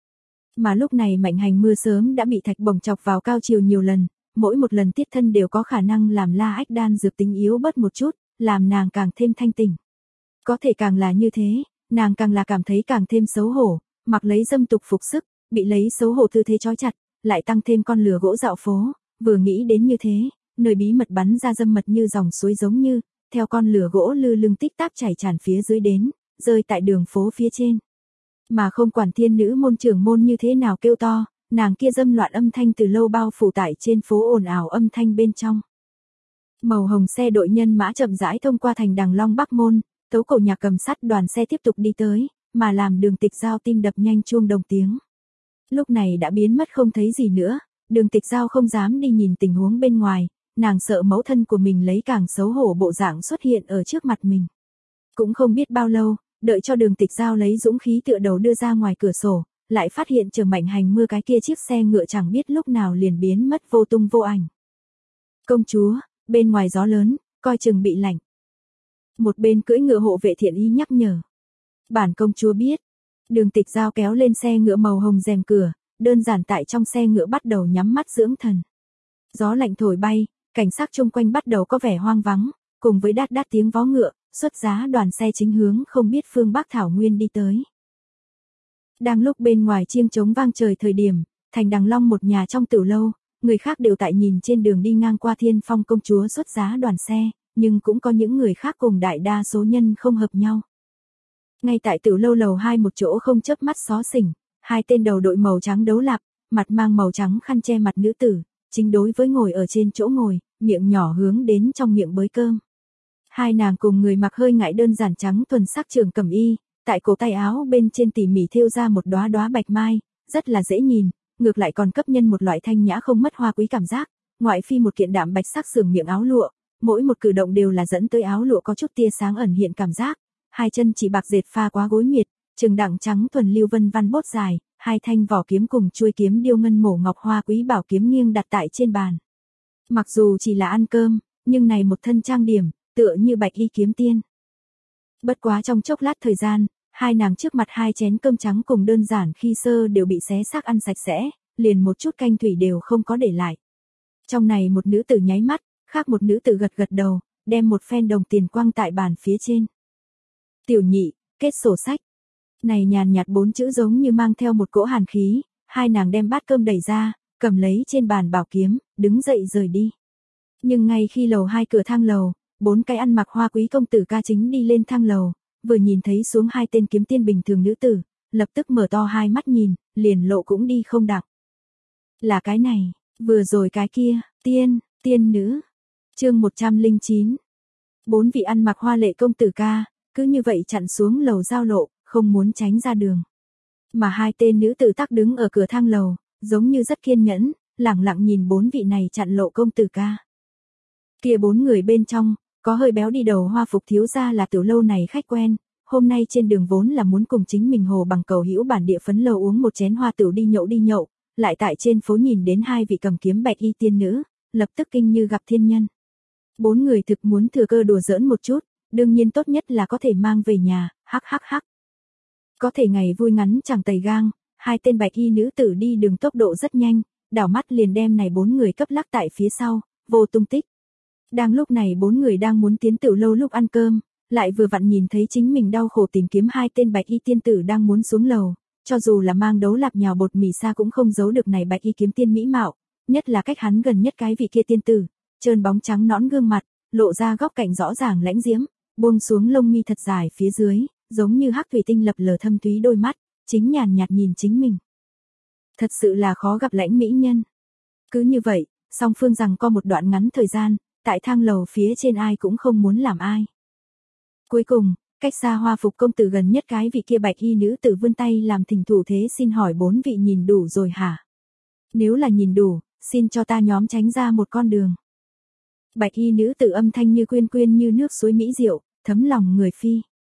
Mà lúc này Mạnh Hành Mưa sớm đã bị thạch bổng chọc vào cao chiều nhiều lần, mỗi một lần tiết thân đều có khả năng làm la ách đan dược tính yếu bớt một chút, làm nàng càng thêm thanh tỉnh. Có thể càng là như thế, nàng càng là cảm thấy càng thêm xấu hổ, mặc lấy dâm tục phục sức, bị lấy xấu hổ tư thế trói chặt, lại tăng thêm con lửa gỗ dạo phố, vừa nghĩ đến như thế, nơi bí mật bắn ra dâm mật như dòng suối giống như, theo con lửa gỗ lư lưng tích táp chảy tràn phía dưới đến, rơi tại đường phố phía trên. Mà không quản thiên nữ môn trưởng môn như thế nào kêu to, nàng kia dâm loạn âm thanh từ lâu bao phủ tại trên phố ồn ào âm thanh bên trong. Màu hồng xe đội nhân mã chậm rãi thông qua thành Đằng Long Bắc môn, tấu cổ nhạc cầm sắt đoàn xe tiếp tục đi tới, mà làm Đường Tịch Giao tim đập nhanh chuông đồng tiếng. Lúc này đã biến mất không thấy gì nữa, Đường Tịch Giao không dám đi nhìn tình huống bên ngoài, nàng sợ mẫu thân của mình lấy càng xấu hổ bộ dạng xuất hiện ở trước mặt mình. Cũng không biết bao lâu, đợi cho Đường Tịch Giao lấy dũng khí tựa đầu đưa ra ngoài cửa sổ, lại phát hiện chờ Mạnh Hành Mưa cái kia chiếc xe ngựa chẳng biết lúc nào liền biến mất vô tung vô ảnh. Công chúa, bên ngoài gió lớn, coi chừng bị lạnh. Một bên cưỡi ngựa hộ vệ thiện ý nhắc nhở. Bản công chúa biết. Đường Tịch Giao kéo lên xe ngựa màu hồng rèm cửa, đơn giản tại trong xe ngựa bắt đầu nhắm mắt dưỡng thần. Gió lạnh thổi bay, cảnh sắc chung quanh bắt đầu có vẻ hoang vắng, cùng với đát đát tiếng vó ngựa, xuất giá đoàn xe chính hướng không biết phương Bắc Thảo Nguyên đi tới. Đang lúc bên ngoài chiêng trống vang trời thời điểm, thành Đằng Long một nhà trong tiểu lâu, người khác đều tại nhìn trên đường đi ngang qua Thiên Phong công chúa xuất giá đoàn xe, nhưng cũng có những người khác cùng đại đa số nhân không hợp nhau. Ngay tại tiểu lâu lầu hai một chỗ không chớp mắt xó xỉnh, hai tên đầu đội màu trắng đấu lạp, mặt mang màu trắng khăn che mặt nữ tử, chính đối với ngồi ở trên chỗ ngồi, miệng nhỏ hướng đến trong miệng bới cơm. Hai nàng cùng người mặc hơi ngại đơn giản trắng thuần sắc trường cẩm y, tại cổ tay áo bên trên tỉ mỉ thêu ra một đóa đóa bạch mai, rất là dễ nhìn, ngược lại còn cấp nhân một loại thanh nhã không mất hoa quý cảm giác, ngoại phi một kiện đạm bạch sắc sườn miệng áo lụa, mỗi một cử động đều là dẫn tới áo lụa có chút tia sáng ẩn hiện cảm giác, hai chân chỉ bạc dệt pha quá gối miệt, trường đẳng trắng thuần lưu vân văn bốt dài, hai thanh vỏ kiếm cùng chuôi kiếm điêu ngân mổ ngọc hoa quý bảo kiếm nghiêng đặt tại trên bàn. Mặc dù chỉ là ăn cơm, nhưng này một thân trang điểm, tựa như bạch y kiếm tiên. Bất quá trong chốc lát thời gian, hai nàng trước mặt hai chén cơm trắng cùng đơn giản khi sơ đều bị xé xác ăn sạch sẽ, liền một chút canh thủy đều không có để lại. Trong này một nữ tử nháy mắt, khác một nữ tử gật gật đầu, đem một phen đồng tiền quăng tại bàn phía trên. Tiểu nhị, kết sổ sách. Này nhàn nhạt bốn chữ giống như mang theo một cỗ hàn khí, hai nàng đem bát cơm đẩy ra, cầm lấy trên bàn bảo kiếm, đứng dậy rời đi. Nhưng ngay khi lầu hai cửa thang lầu, bốn cái ăn mặc hoa quý công tử ca chính đi lên thang lầu, vừa nhìn thấy xuống hai tên kiếm tiên bình thường nữ tử, lập tức mở to hai mắt nhìn, liền lộ cũng đi không đặng. Là cái này, vừa rồi cái kia, tiên, tiên nữ. Chương một trăm lẻ chín. Bốn vị ăn mặc hoa lệ công tử ca, cứ như vậy chặn xuống lầu giao lộ, không muốn tránh ra đường. Mà hai tên nữ tử tắc đứng ở cửa thang lầu, giống như rất kiên nhẫn, lẳng lặng nhìn bốn vị này chặn lộ công tử ca. Kia bốn người bên trong, có hơi béo đi đầu hoa phục thiếu gia là tiểu lâu này khách quen, hôm nay trên đường vốn là muốn cùng chính mình hồ bằng cầu hữu bản địa phấn lầu uống một chén hoa tửu đi nhậu đi nhậu, lại tại trên phố nhìn đến hai vị cầm kiếm bạch y tiên nữ, lập tức kinh như gặp thiên nhân. Bốn người thực muốn thừa cơ đùa giỡn một chút, đương nhiên tốt nhất là có thể mang về nhà, hắc hắc hắc. Có thể ngày vui ngắn chẳng tày gang, hai tên bạch y nữ tử đi đường tốc độ rất nhanh, đảo mắt liền đem này bốn người cấp lắc tại phía sau, vô tung tích. Đang lúc này bốn người đang muốn tiến tiểu lâu lúc ăn cơm, lại vừa vặn nhìn thấy chính mình đau khổ tìm kiếm hai tên bạch y tiên tử đang muốn xuống lầu, cho dù là mang đấu lạp nhào bột mì xa cũng không giấu được này bạch y kiếm tiên mỹ mạo, nhất là cách hắn gần nhất cái vị kia tiên tử, trơn bóng trắng nõn gương mặt, lộ ra góc cạnh rõ ràng lãnh diễm, buông xuống lông mi thật dài phía dưới, giống như hắc thủy tinh lập lờ thâm thúy đôi mắt, chính nhàn nhạt nhìn chính mình. Thật sự là khó gặp lãnh mỹ nhân. Cứ như vậy, song phương rằng có một đoạn ngắn thời gian, tại thang lầu phía trên ai cũng không muốn làm ai. Cuối cùng, cách xa hoa phục công tử gần nhất cái vị kia bạch y nữ tử vươn tay làm thỉnh thủ thế xin hỏi bốn vị nhìn đủ rồi hả? Nếu là nhìn đủ, xin cho ta nhóm tránh ra một con đường. Bạch y nữ tử âm thanh như quyên quyên như nước suối mỹ diệu, thấm lòng người phi.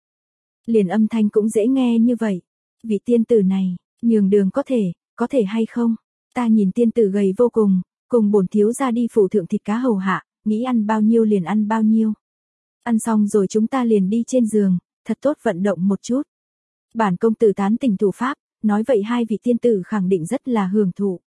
Liền âm thanh cũng dễ nghe như vậy. Vị tiên tử này, nhường đường có thể, có thể hay không? Ta nhìn tiên tử gầy vô cùng, cùng bổn thiếu gia đi phủ thượng thịt cá hầu hạ, nghĩ ăn bao nhiêu liền ăn bao nhiêu. Ăn xong rồi chúng ta liền đi trên giường, thật tốt vận động một chút. Bản công tử tán tỉnh thủ pháp, nói vậy hai vị tiên tử khẳng định rất là hưởng thụ.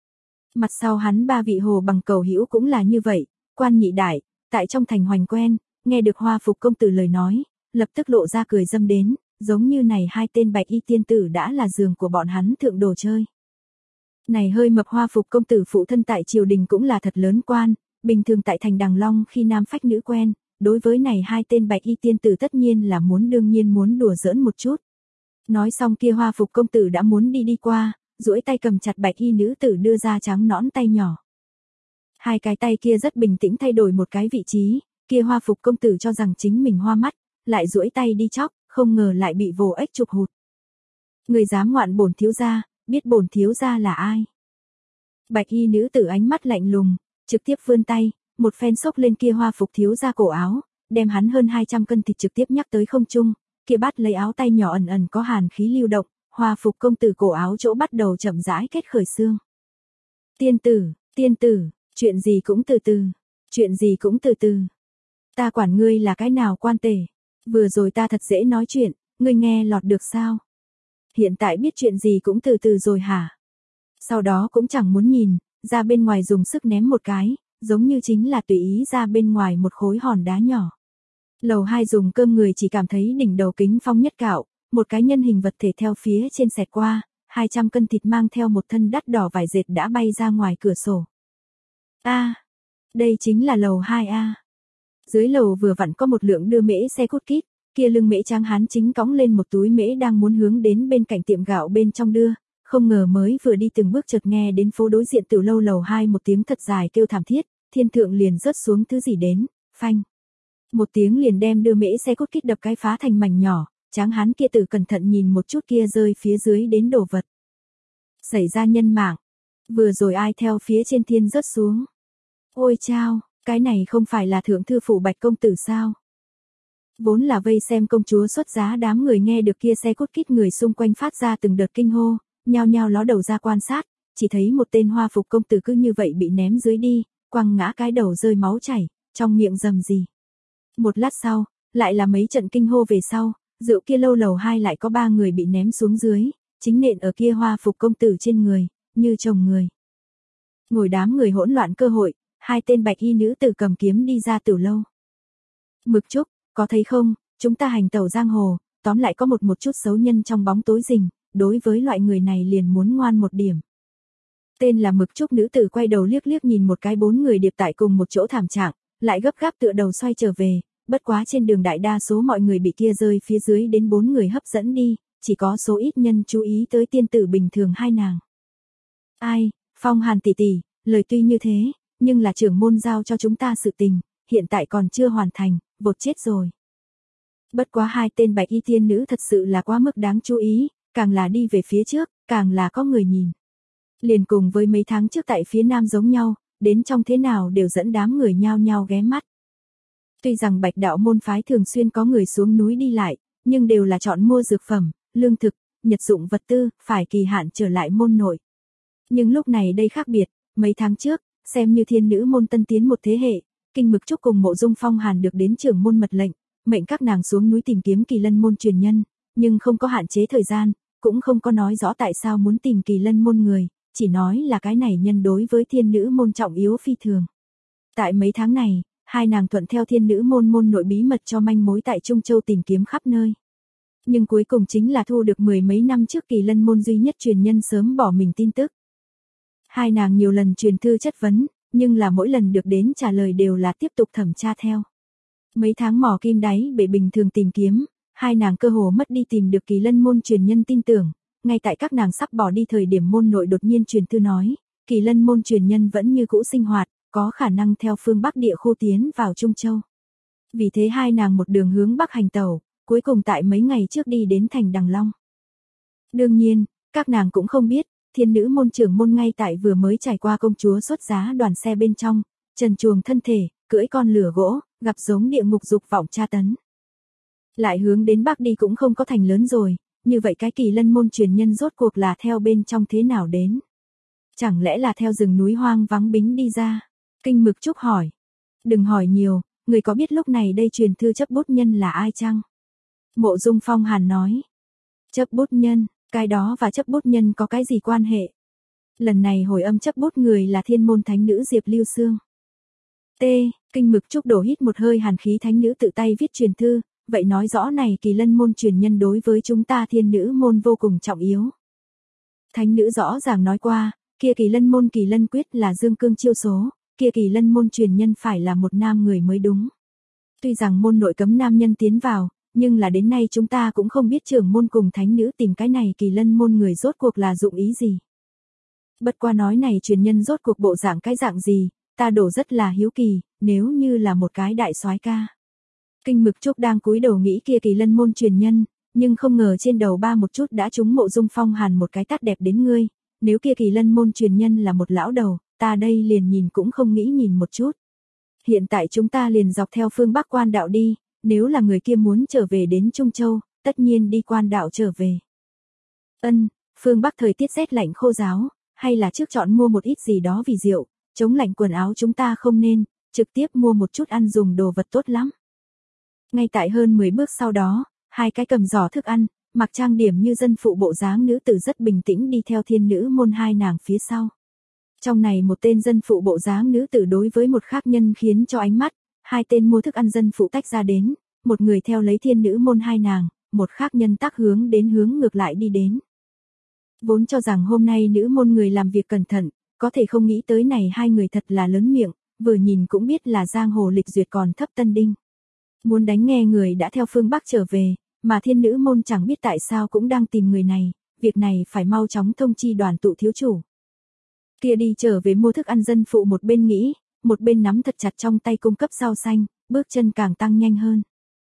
Mặt sau hắn ba vị hồ bằng cầu hữu cũng là như vậy, quan nhị đại, tại trong thành hoành quen, nghe được hoa phục công tử lời nói, lập tức lộ ra cười dâm đến, giống như này hai tên bạch y tiên tử đã là giường của bọn hắn thượng đồ chơi. Này hơi mập hoa phục công tử phụ thân tại triều đình cũng là thật lớn quan, bình thường tại thành Đằng Long khi nam phách nữ quen, đối với này hai tên bạch y tiên tử tất nhiên là muốn đương nhiên muốn đùa giỡn một chút. Nói xong kia hoa phục công tử đã muốn đi đi qua, duỗi tay cầm chặt bạch y nữ tử đưa ra trắng nõn tay nhỏ. Hai cái tay kia rất bình tĩnh thay đổi một cái vị trí, kia hoa phục công tử cho rằng chính mình hoa mắt, lại duỗi tay đi chóc, không ngờ lại bị vồ ếch chụp hụt. Người dám ngoạn bổn thiếu gia, biết bổn thiếu gia là ai? Bạch y nữ tử ánh mắt lạnh lùng, trực tiếp vươn tay, một phen xốc lên kia hoa phục thiếu gia cổ áo, đem hắn hơn hai trăm cân thịt trực tiếp nhắc tới không trung, kia bắt lấy áo tay nhỏ ẩn ẩn có hàn khí lưu động, hoa phục công tử cổ áo chỗ bắt đầu chậm rãi kết khởi xương. Tiên tử, tiên tử, chuyện gì cũng từ từ, chuyện gì cũng từ từ. Ta quản ngươi là cái nào quan tể, vừa rồi ta thật dễ nói chuyện, ngươi nghe lọt được sao? Hiện tại biết chuyện gì cũng từ từ rồi hả? Sau đó cũng chẳng muốn nhìn, ra bên ngoài dùng sức ném một cái, giống như chính là tùy ý ra bên ngoài một khối hòn đá nhỏ. Lầu hai dùng cơm người chỉ cảm thấy đỉnh đầu kính phong nhất cạo, một cái nhân hình vật thể theo phía trên xẹt qua, hai trăm cân thịt mang theo một thân đắt đỏ vải dệt đã bay ra ngoài cửa sổ. A, à, đây chính là lầu hai a. Dưới lầu vừa vặn có một lượng đưa mễ xe cút kít, kia lưng mễ tráng hán chính cõng lên một túi mễ đang muốn hướng đến bên cạnh tiệm gạo bên trong đưa, không ngờ mới vừa đi từng bước chợt nghe đến phố đối diện tiểu lâu lầu hai một tiếng thật dài kêu thảm thiết, thiên thượng liền rớt xuống thứ gì đến, phanh. Một tiếng liền đem đưa mễ xe cút kít đập cái phá thành mảnh nhỏ, tráng hán kia tử cẩn thận nhìn một chút kia rơi phía dưới đến đồ vật. Xảy ra nhân mạng, vừa rồi ai theo phía trên thiên rớt xuống. Ôi chao, cái này không phải là thượng thư phủ Bạch công tử sao? Vốn là vây xem công chúa xuất giá đám người nghe được kia xe cút kít người xung quanh phát ra từng đợt kinh hô, nhao nhao ló đầu ra quan sát, chỉ thấy một tên hoa phục công tử cứ như vậy bị ném dưới đi, quăng ngã cái đầu rơi máu chảy, trong miệng rầm gì. Một lát sau, lại là mấy trận kinh hô về sau, rượu kia lâu lầu hai lại có ba người bị ném xuống dưới, chính nện ở kia hoa phục công tử trên người, như chồng người. Ngồi đám người hỗn loạn cơ hội, hai tên bạch y nữ tử cầm kiếm đi ra tiểu lâu. Mực Trúc, có thấy không, chúng ta hành tẩu giang hồ, tóm lại có một một chút xấu nhân trong bóng tối rình, đối với loại người này liền muốn ngoan một điểm. Tên là Mực Trúc nữ tử quay đầu liếc liếc nhìn một cái bốn người điệp tại cùng một chỗ thảm trạng, lại gấp gáp tựa đầu xoay trở về, bất quá trên đường đại đa số mọi người bị kia rơi phía dưới đến bốn người hấp dẫn đi, chỉ có số ít nhân chú ý tới tiên tử bình thường hai nàng. Ai, Phong Hàn tỷ tỷ, lời tuy như thế, nhưng là trưởng môn giao cho chúng ta sự tình, hiện tại còn chưa hoàn thành, vột chết rồi. Bất quá hai tên bạch y tiên nữ thật sự là quá mức đáng chú ý, càng là đi về phía trước, càng là có người nhìn. Liền cùng với mấy tháng trước tại phía nam giống nhau, đến trong thế nào đều dẫn đám người nhao nhao ghé mắt. Tuy rằng Bạch đạo môn phái thường xuyên có người xuống núi đi lại, nhưng đều là chọn mua dược phẩm, lương thực, nhật dụng vật tư, phải kỳ hạn trở lại môn nội. Nhưng lúc này đây khác biệt, mấy tháng trước, xem như thiên nữ môn tân tiến một thế hệ, Kinh Mực Trúc cùng Mộ Dung Phong Hàn được đến trưởng môn mật lệnh, mệnh các nàng xuống núi tìm kiếm Kỳ Lân môn truyền nhân, nhưng không có hạn chế thời gian, cũng không có nói rõ tại sao muốn tìm Kỳ Lân môn người, chỉ nói là cái này nhân đối với thiên nữ môn trọng yếu phi thường. Tại mấy tháng này, hai nàng thuận theo thiên nữ môn môn nội bí mật cho manh mối tại Trung Châu tìm kiếm khắp nơi. Nhưng cuối cùng chính là thu được mười mấy năm trước Kỳ Lân môn duy nhất truyền nhân sớm bỏ mình tin tức. Hai nàng nhiều lần truyền thư chất vấn, nhưng là mỗi lần được đến trả lời đều là tiếp tục thẩm tra theo. Mấy tháng mò kim đáy bể bình thường tìm kiếm, hai nàng cơ hồ mất đi tìm được Kỳ Lân môn truyền nhân tin tưởng, ngay tại các nàng sắp bỏ đi thời điểm môn nội đột nhiên truyền thư nói, Kỳ Lân môn truyền nhân vẫn như cũ sinh hoạt, có khả năng theo phương Bắc địa khu tiến vào Trung Châu. Vì thế hai nàng một đường hướng Bắc hành tẩu, cuối cùng tại mấy ngày trước đi đến thành Đằng Long. Đương nhiên, các nàng cũng không biết, thiên nữ môn trưởng môn ngay tại vừa mới trải qua công chúa xuất giá đoàn xe bên trong, trần truồng thân thể, cưỡi con lửa gỗ, gặp giống địa ngục dục vọng tra tấn. Lại hướng đến Bắc đi cũng không có thành lớn rồi, như vậy cái Kỳ Lân môn truyền nhân rốt cuộc là theo bên trong thế nào đến? Chẳng lẽ là theo rừng núi hoang vắng bính đi ra? Kinh Mực Trúc hỏi. Đừng hỏi nhiều, người có biết lúc này đây truyền thư chấp bút nhân là ai chăng? Mộ Dung Phong Hàn nói. Chấp bút nhân, cái đó và chấp bút nhân có cái gì quan hệ? Lần này hồi âm chấp bút người là thiên môn thánh nữ Diệp Lưu Sương. T. Kinh Mực Trúc đổ hít một hơi hàn khí, thánh nữ tự tay viết truyền thư, vậy nói rõ này Kỳ Lân môn truyền nhân đối với chúng ta thiên nữ môn vô cùng trọng yếu. Thánh nữ rõ ràng nói qua, kia Kỳ Lân môn Kỳ Lân quyết là dương cương chiêu số, kia Kỳ Lân môn truyền nhân phải là một nam người mới đúng. Tuy rằng môn nội cấm nam nhân tiến vào, nhưng là đến nay chúng ta cũng không biết trưởng môn cùng thánh nữ tìm cái này Kỳ Lân môn người rốt cuộc là dụng ý gì. Bất qua nói này truyền nhân rốt cuộc bộ dạng cái dạng gì, ta đổ rất là hiếu kỳ, nếu như là một cái đại soái ca. Kinh Mực Trúc đang cúi đầu nghĩ kia Kỳ Lân môn truyền nhân, nhưng không ngờ trên đầu ba một chút đã trúng Mộ Dung Phong Hàn một cái tát đẹp đến ngươi, nếu kia Kỳ Lân môn truyền nhân là một lão đầu, ta đây liền nhìn cũng không nghĩ nhìn một chút. Hiện tại chúng ta liền dọc theo phương Bắc quan đạo đi, nếu là người kia muốn trở về đến Trung Châu, tất nhiên đi quan đạo trở về. Ân, phương Bắc thời tiết rét lạnh khô ráo, hay là trước chọn mua một ít gì đó vì rượu, chống lạnh quần áo chúng ta không nên, trực tiếp mua một chút ăn dùng đồ vật tốt lắm. Ngay tại hơn mười bước sau đó, hai cái cầm giỏ thức ăn, mặc trang điểm như dân phụ bộ dáng nữ tử rất bình tĩnh đi theo thiên nữ môn hai nàng phía sau. Trong này một tên dân phụ bộ dáng nữ tử đối với một khác nhân khiến cho ánh mắt, hai tên mua thức ăn dân phụ tách ra đến, một người theo lấy thiên nữ môn hai nàng, một khác nhân tác hướng đến hướng ngược lại đi đến. Vốn cho rằng hôm nay nữ môn người làm việc cẩn thận, có thể không nghĩ tới này hai người thật là lớn miệng, vừa nhìn cũng biết là giang hồ lịch duyệt còn thấp tân đinh. Muốn đánh nghe người đã theo phương Bắc trở về, mà thiên nữ môn chẳng biết tại sao cũng đang tìm người này, việc này phải mau chóng thông chi đoàn tụ thiếu chủ. Kia đi trở về mua thức ăn dân phụ một bên nghĩ, một bên nắm thật chặt trong tay cung cấp rau xanh, bước chân càng tăng nhanh hơn.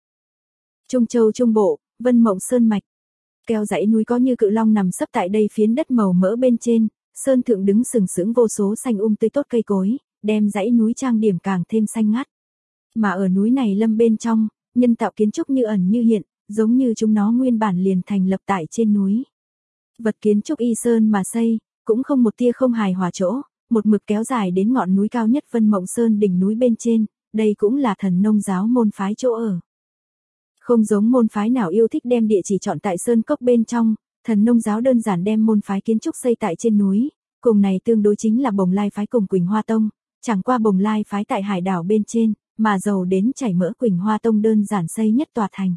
Trung Châu Trung Bộ, Vân Mộng Sơn Mạch. Keo dãy núi có như cự long nằm sấp tại đây phiến đất màu mỡ bên trên, sơn thượng đứng sừng sững vô số xanh um tươi tốt cây cối, đem dãy núi trang điểm càng thêm xanh ngắt. Mà ở núi này lâm bên trong, nhân tạo kiến trúc như ẩn như hiện, giống như chúng nó nguyên bản liền thành lập tại trên núi. Vật kiến trúc y sơn mà xây, cũng không một tia không hài hòa chỗ, một mực kéo dài đến ngọn núi cao nhất Vân Mộng Sơn đỉnh núi bên trên, đây cũng là Thần Nông giáo môn phái chỗ ở. Không giống môn phái nào yêu thích đem địa chỉ chọn tại sơn cốc bên trong, Thần Nông giáo đơn giản đem môn phái kiến trúc xây tại trên núi, cùng này tương đối chính là Bồng Lai phái cùng Quỳnh Hoa Tông, chẳng qua Bồng Lai phái tại hải đảo bên trên, mà giàu đến chảy mỡ Quỳnh Hoa Tông đơn giản xây nhất tòa thành.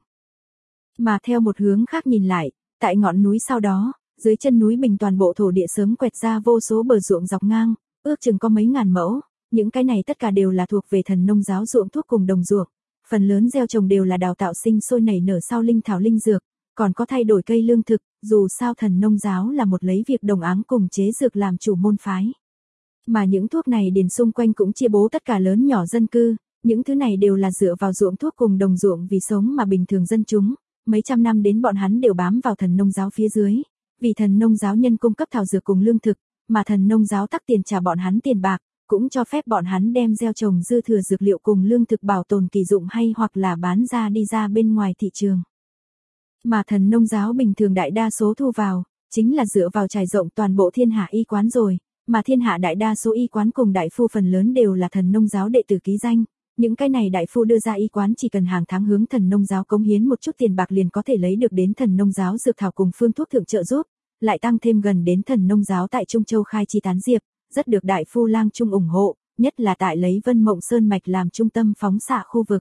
Mà theo một hướng khác nhìn lại, tại ngọn núi sau đó, dưới chân núi bình toàn bộ thổ địa sớm quẹt ra vô số bờ ruộng dọc ngang, ước chừng có mấy ngàn mẫu, những cái này tất cả đều là thuộc về Thần Nông giáo ruộng thuốc cùng đồng ruộng, phần lớn gieo trồng đều là đào tạo sinh sôi nảy nở sau linh thảo linh dược, còn có thay đổi cây lương thực, dù sao Thần Nông giáo là một lấy việc đồng áng cùng chế dược làm chủ môn phái. Mà những thuốc này điền xung quanh cũng chia bố tất cả lớn nhỏ dân cư, những thứ này đều là dựa vào ruộng thuốc cùng đồng ruộng vì sống mà bình thường dân chúng, mấy trăm năm đến bọn hắn đều bám vào thần nông giáo phía dưới, vì thần nông giáo nhân cung cấp thảo dược cùng lương thực, mà thần nông giáo tắc tiền trả bọn hắn tiền bạc, cũng cho phép bọn hắn đem gieo trồng dư thừa dược liệu cùng lương thực bảo tồn kỳ dụng hay hoặc là bán ra đi ra bên ngoài thị trường. Mà thần nông giáo bình thường đại đa số thu vào, chính là dựa vào trải rộng toàn bộ thiên hạ y quán rồi, mà thiên hạ đại đa số y quán cùng đại phu phần lớn đều là thần nông giáo đệ tử ký danh. Những cái này đại phu đưa ra y quán chỉ cần hàng tháng hướng thần nông giáo cống hiến một chút tiền bạc liền có thể lấy được đến thần nông giáo dược thảo cùng phương thuốc thượng trợ giúp, lại tăng thêm gần đến thần nông giáo tại Trung Châu khai chi tán diệp, rất được đại phu lang trung ủng hộ, nhất là tại lấy Vân Mộng Sơn mạch làm trung tâm phóng xạ khu vực.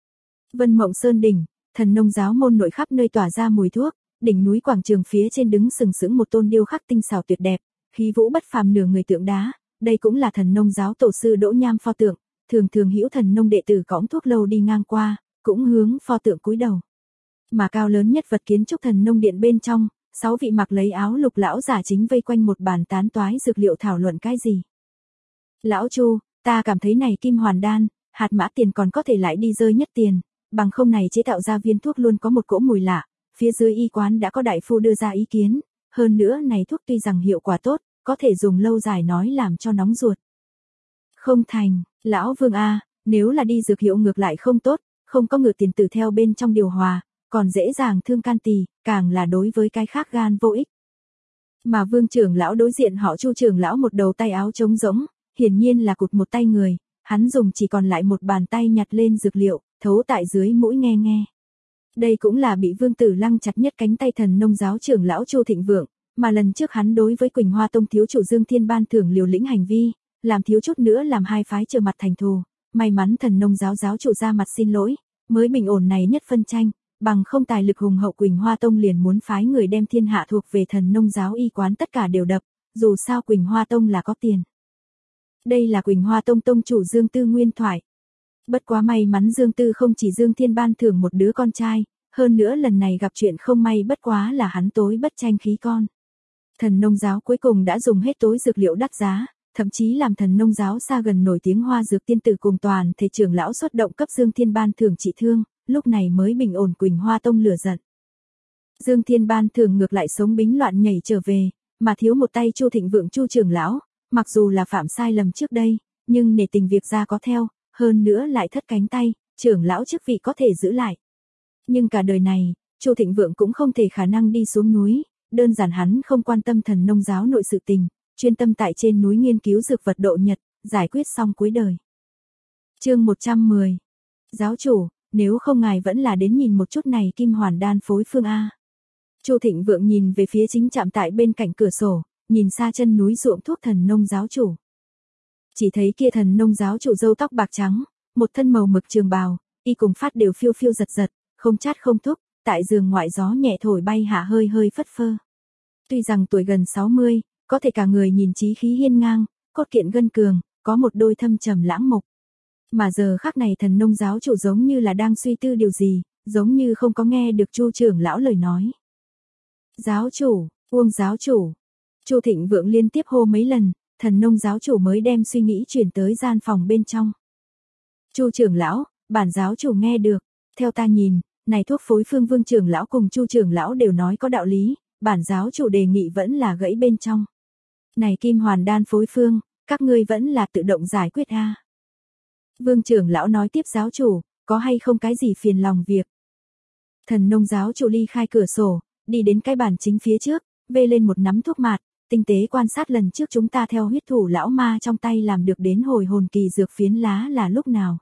Vân Mộng Sơn đỉnh, thần nông giáo môn nội khắp nơi tỏa ra mùi thuốc, đỉnh núi quảng trường phía trên đứng sừng sững một tôn điêu khắc tinh xảo tuyệt đẹp, khí vũ bất phàm nửa người tượng đá, đây cũng là thần nông giáo tổ sư Đỗ Nham pho tượng. Thường thường hữu thần nông đệ tử cõng thuốc lâu đi ngang qua, cũng hướng pho tượng cúi đầu. Mà cao lớn nhất vật kiến trúc thần nông điện bên trong, sáu vị mặc lấy áo lục lão giả chính vây quanh một bàn tán toái dược liệu thảo luận cái gì. Lão Chu, ta cảm thấy này kim hoàn đan, hạt mã tiền còn có thể lại đi rơi nhất tiền, bằng không này chế tạo ra viên thuốc luôn có một cỗ mùi lạ, phía dưới y quán đã có đại phu đưa ra ý kiến, hơn nữa này thuốc tuy rằng hiệu quả tốt, có thể dùng lâu dài nói làm cho nóng ruột. Không thành, lão Vương a, nếu là đi dược hiệu ngược lại không tốt, không có ngựa tiền tử theo bên trong điều hòa, còn dễ dàng thương can tỳ, càng là đối với cái khác gan vô ích. Mà Vương trưởng lão đối diện họ Chu trưởng lão một đầu tay áo trống rỗng, hiển nhiên là cụt một tay người, hắn dùng chỉ còn lại một bàn tay nhặt lên dược liệu, thấu tại dưới mũi nghe nghe. Đây cũng là bị Vương Tử Lăng chặt nhất cánh tay thần nông giáo trưởng lão Chu Thịnh Vượng, mà lần trước hắn đối với Quỳnh Hoa Tông thiếu chủ Dương Thiên ban thưởng liều lĩnh hành vi, làm thiếu chút nữa làm hai phái trở mặt thành thù, may mắn thần nông giáo giáo chủ ra mặt xin lỗi, mới bình ổn này nhất phân tranh, bằng không tài lực hùng hậu Quỳnh Hoa Tông liền muốn phái người đem thiên hạ thuộc về thần nông giáo y quán tất cả đều đập, dù sao Quỳnh Hoa Tông là có tiền. Đây là Quỳnh Hoa Tông tông chủ Dương Tư nguyên thoại. Bất quá may mắn Dương Tư không chỉ Dương Thiên ban thưởng một đứa con trai, hơn nữa lần này gặp chuyện không may bất quá là hắn tối bất tranh khí con. Thần nông giáo cuối cùng đã dùng hết tối dược liệu đắt giá, thậm chí làm thần nông giáo xa gần nổi tiếng Hoa Dược Tiên Tử cùng toàn thể trưởng lão xuất động cấp Dương Thiên ban thưởng trị thương, lúc này mới bình ổn Quỳnh Hoa Tông lửa giận. Dương Thiên ban thưởng ngược lại sống bính loạn nhảy trở về, mà thiếu một tay Chu Thịnh Vượng Chu trưởng lão, mặc dù là phạm sai lầm trước đây, nhưng nể tình việc ra có theo, hơn nữa lại thất cánh tay, trưởng lão chức vị có thể giữ lại. Nhưng cả đời này, Chu Thịnh Vượng cũng không thể khả năng đi xuống núi, đơn giản hắn không quan tâm thần nông giáo nội sự tình, chuyên tâm tại trên núi nghiên cứu dược vật độ nhật, giải quyết xong cuối đời. Chương một trăm mười. Giáo chủ, nếu không ngài vẫn là đến nhìn một chút này kim hoàn đan phối phương a. Chu Thịnh Vượng nhìn về phía chính trạm tại bên cạnh cửa sổ, nhìn xa chân núi ruộng thuốc thần nông giáo chủ. Chỉ thấy kia thần nông giáo chủ râu tóc bạc trắng, một thân màu mực trường bào, y cùng phát đều phiêu phiêu giật giật, không chát không thúc, tại giường ngoại gió nhẹ thổi bay hạ hơi hơi phất phơ. Tuy rằng tuổi gần sáu mươi, có thể cả người nhìn chí khí hiên ngang, cốt kiện gân cường, có một đôi thâm trầm lãng mục. Mà giờ khắc này thần nông giáo chủ giống như là đang suy tư điều gì, giống như không có nghe được Chu trưởng lão lời nói. Giáo chủ, Uông giáo chủ. Chu Thịnh Vượng liên tiếp hô mấy lần, thần nông giáo chủ mới đem suy nghĩ chuyển tới gian phòng bên trong. Chu trưởng lão, bản giáo chủ nghe được, theo ta nhìn, này thuốc phối phương Vương trưởng lão cùng Chu trưởng lão đều nói có đạo lý, bản giáo chủ đề nghị vẫn là gãy bên trong. Này kim hoàn đan phối phương, các ngươi vẫn là tự động giải quyết a. Vương trưởng lão nói tiếp giáo chủ, có hay không cái gì phiền lòng việc. Thần nông giáo chủ ly khai cửa sổ, đi đến cái bàn chính phía trước, vê lên một nắm thuốc mạt, tinh tế quan sát lần trước chúng ta theo huyết thủ lão ma trong tay làm được đến hồi hồn kỳ dược phiến lá là lúc nào.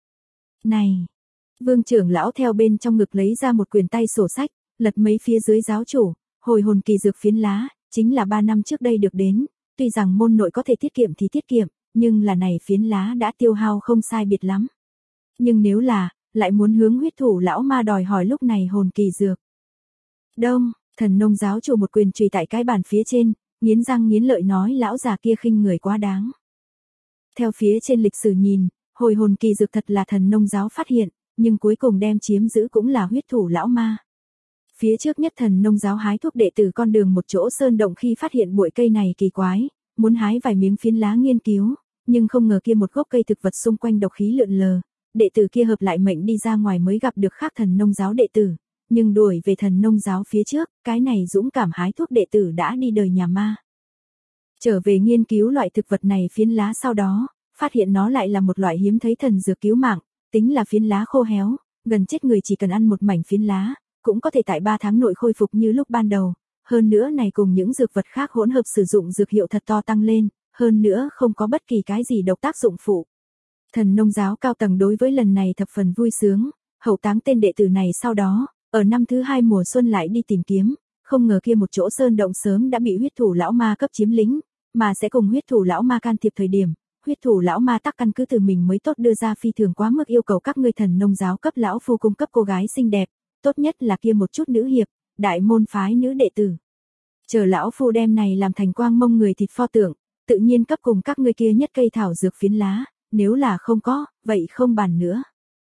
Này! Vương trưởng lão theo bên trong ngực lấy ra một quyển tay sổ sách, lật mấy phía dưới giáo chủ, hồi hồn kỳ dược phiến lá, chính là ba năm trước đây được đến, tuy rằng môn nội có thể tiết kiệm thì tiết kiệm, nhưng là này phiến lá đã tiêu hao không sai biệt lắm. Nhưng nếu là, lại muốn hướng huyết thủ lão ma đòi hỏi lúc này hồn kỳ dược. Đông, thần nông giáo chủ một quyền chùy tại cái bàn phía trên, nghiến răng nghiến lợi nói lão già kia khinh người quá đáng. Theo phía trên lịch sử nhìn, hồi hồn kỳ dược thật là thần nông giáo phát hiện, nhưng cuối cùng đem chiếm giữ cũng là huyết thủ lão ma. Phía trước nhất thần nông giáo hái thuốc đệ tử con đường một chỗ sơn động khi phát hiện bụi cây này kỳ quái, muốn hái vài miếng phiến lá nghiên cứu, nhưng không ngờ kia một gốc cây thực vật xung quanh độc khí lượn lờ, đệ tử kia hợp lại mệnh đi ra ngoài mới gặp được khác thần nông giáo đệ tử, nhưng đuổi về thần nông giáo phía trước, cái này dũng cảm hái thuốc đệ tử đã đi đời nhà ma. Trở về nghiên cứu loại thực vật này phiến lá sau đó, phát hiện nó lại là một loại hiếm thấy thần dược cứu mạng, tính là phiến lá khô héo, gần chết người chỉ cần ăn một mảnh phiến lá, cũng có thể tại ba tháng nội khôi phục như lúc ban đầu, hơn nữa này cùng những dược vật khác hỗn hợp sử dụng dược hiệu thật to tăng lên, hơn nữa không có bất kỳ cái gì độc tác dụng phụ. Thần nông giáo cao tầng đối với lần này thập phần vui sướng, hậu táng tên đệ tử này sau đó, ở năm thứ hai mùa xuân lại đi tìm kiếm, không ngờ kia một chỗ sơn động sớm đã bị huyết thủ lão ma cấp chiếm lĩnh, mà sẽ cùng huyết thủ lão ma can thiệp thời điểm, huyết thủ lão ma tắc căn cứ từ mình mới tốt đưa ra phi thường quá mức yêu cầu các ngươi thần nông giáo cấp lão phu cung cấp cô gái xinh đẹp, tốt nhất là kia một chút nữ hiệp, đại môn phái nữ đệ tử. Chờ lão phu đem này làm thành quang mông người thịt pho tượng, tự nhiên cấp cùng các ngươi kia nhất cây thảo dược phiến lá, nếu là không có, vậy không bàn nữa.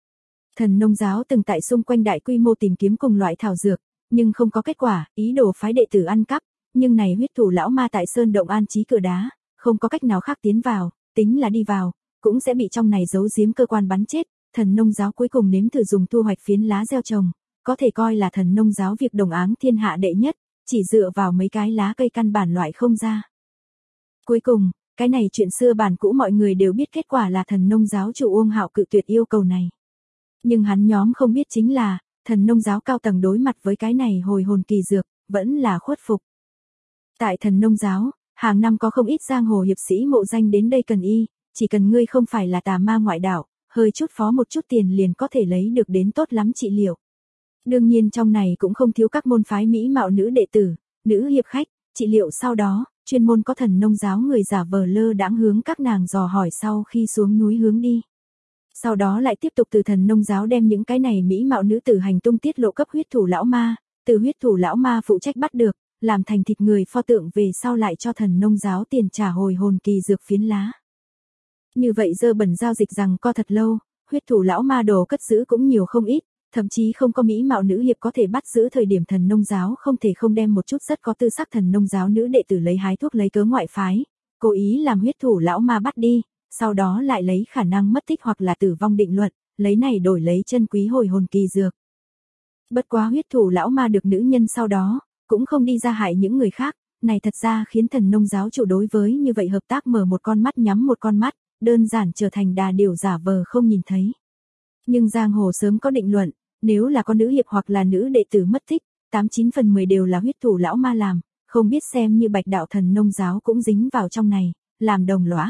Thần nông giáo từng tại xung quanh đại quy mô tìm kiếm cùng loại thảo dược, nhưng không có kết quả, ý đồ phái đệ tử ăn cắp, nhưng này huyết thủ lão ma tại sơn động an trí cửa đá, không có cách nào khác tiến vào, tính là đi vào, cũng sẽ bị trong này giấu giếm cơ quan bắn chết, thần nông giáo cuối cùng nếm thử dùng thu hoạch phiến lá gieo trồng, có thể coi là thần nông giáo việc đồng áng thiên hạ đệ nhất, chỉ dựa vào mấy cái lá cây căn bản loại không ra. Cuối cùng, cái này chuyện xưa bản cũ mọi người đều biết kết quả là thần nông giáo chủ Uông Hạo cự tuyệt yêu cầu này. Nhưng hắn nhóm không biết chính là, thần nông giáo cao tầng đối mặt với cái này hồi hồn kỳ dược, vẫn là khuất phục. Tại thần nông giáo, hàng năm có không ít giang hồ hiệp sĩ mộ danh đến đây cần y, chỉ cần ngươi không phải là tà ma ngoại đạo, hơi chút phó một chút tiền liền có thể lấy được đến tốt lắm trị liệu. Đương nhiên trong này cũng không thiếu các môn phái mỹ mạo nữ đệ tử, nữ hiệp khách, trị liệu sau đó, chuyên môn có thần nông giáo người giả vờ lơ đãng hướng các nàng dò hỏi sau khi xuống núi hướng đi. Sau đó lại tiếp tục từ thần nông giáo đem những cái này mỹ mạo nữ tử hành tung tiết lộ cấp huyết thủ lão ma, từ huyết thủ lão ma phụ trách bắt được, làm thành thịt người pho tượng về sau lại cho thần nông giáo tiền trả hồi hồn kỳ dược phiến lá. Như vậy dơ bẩn giao dịch rằng co thật lâu, huyết thủ lão ma đồ cất giữ cũng nhiều không ít, thậm chí không có mỹ mạo nữ hiệp có thể bắt giữ thời điểm thần nông giáo không thể không đem một chút rất có tư sắc thần nông giáo nữ đệ tử lấy hái thuốc lấy cớ ngoại phái, cố ý làm huyết thủ lão ma bắt đi, sau đó lại lấy khả năng mất tích hoặc là tử vong định luận, lấy này đổi lấy chân quý hồi hồn kỳ dược. Bất quá huyết thủ lão ma được nữ nhân sau đó, cũng không đi ra hại những người khác, này thật ra khiến thần nông giáo chủ đối với như vậy hợp tác mở một con mắt nhắm một con mắt, đơn giản trở thành đà điểu giả vờ không nhìn thấy. Nhưng giang hồ sớm có định luận, nếu là con nữ hiệp hoặc là nữ đệ tử mất tích, tám chín phần mười đều là huyết thủ lão ma làm, không biết xem như bạch đạo thần nông giáo cũng dính vào trong này, làm đồng lõa.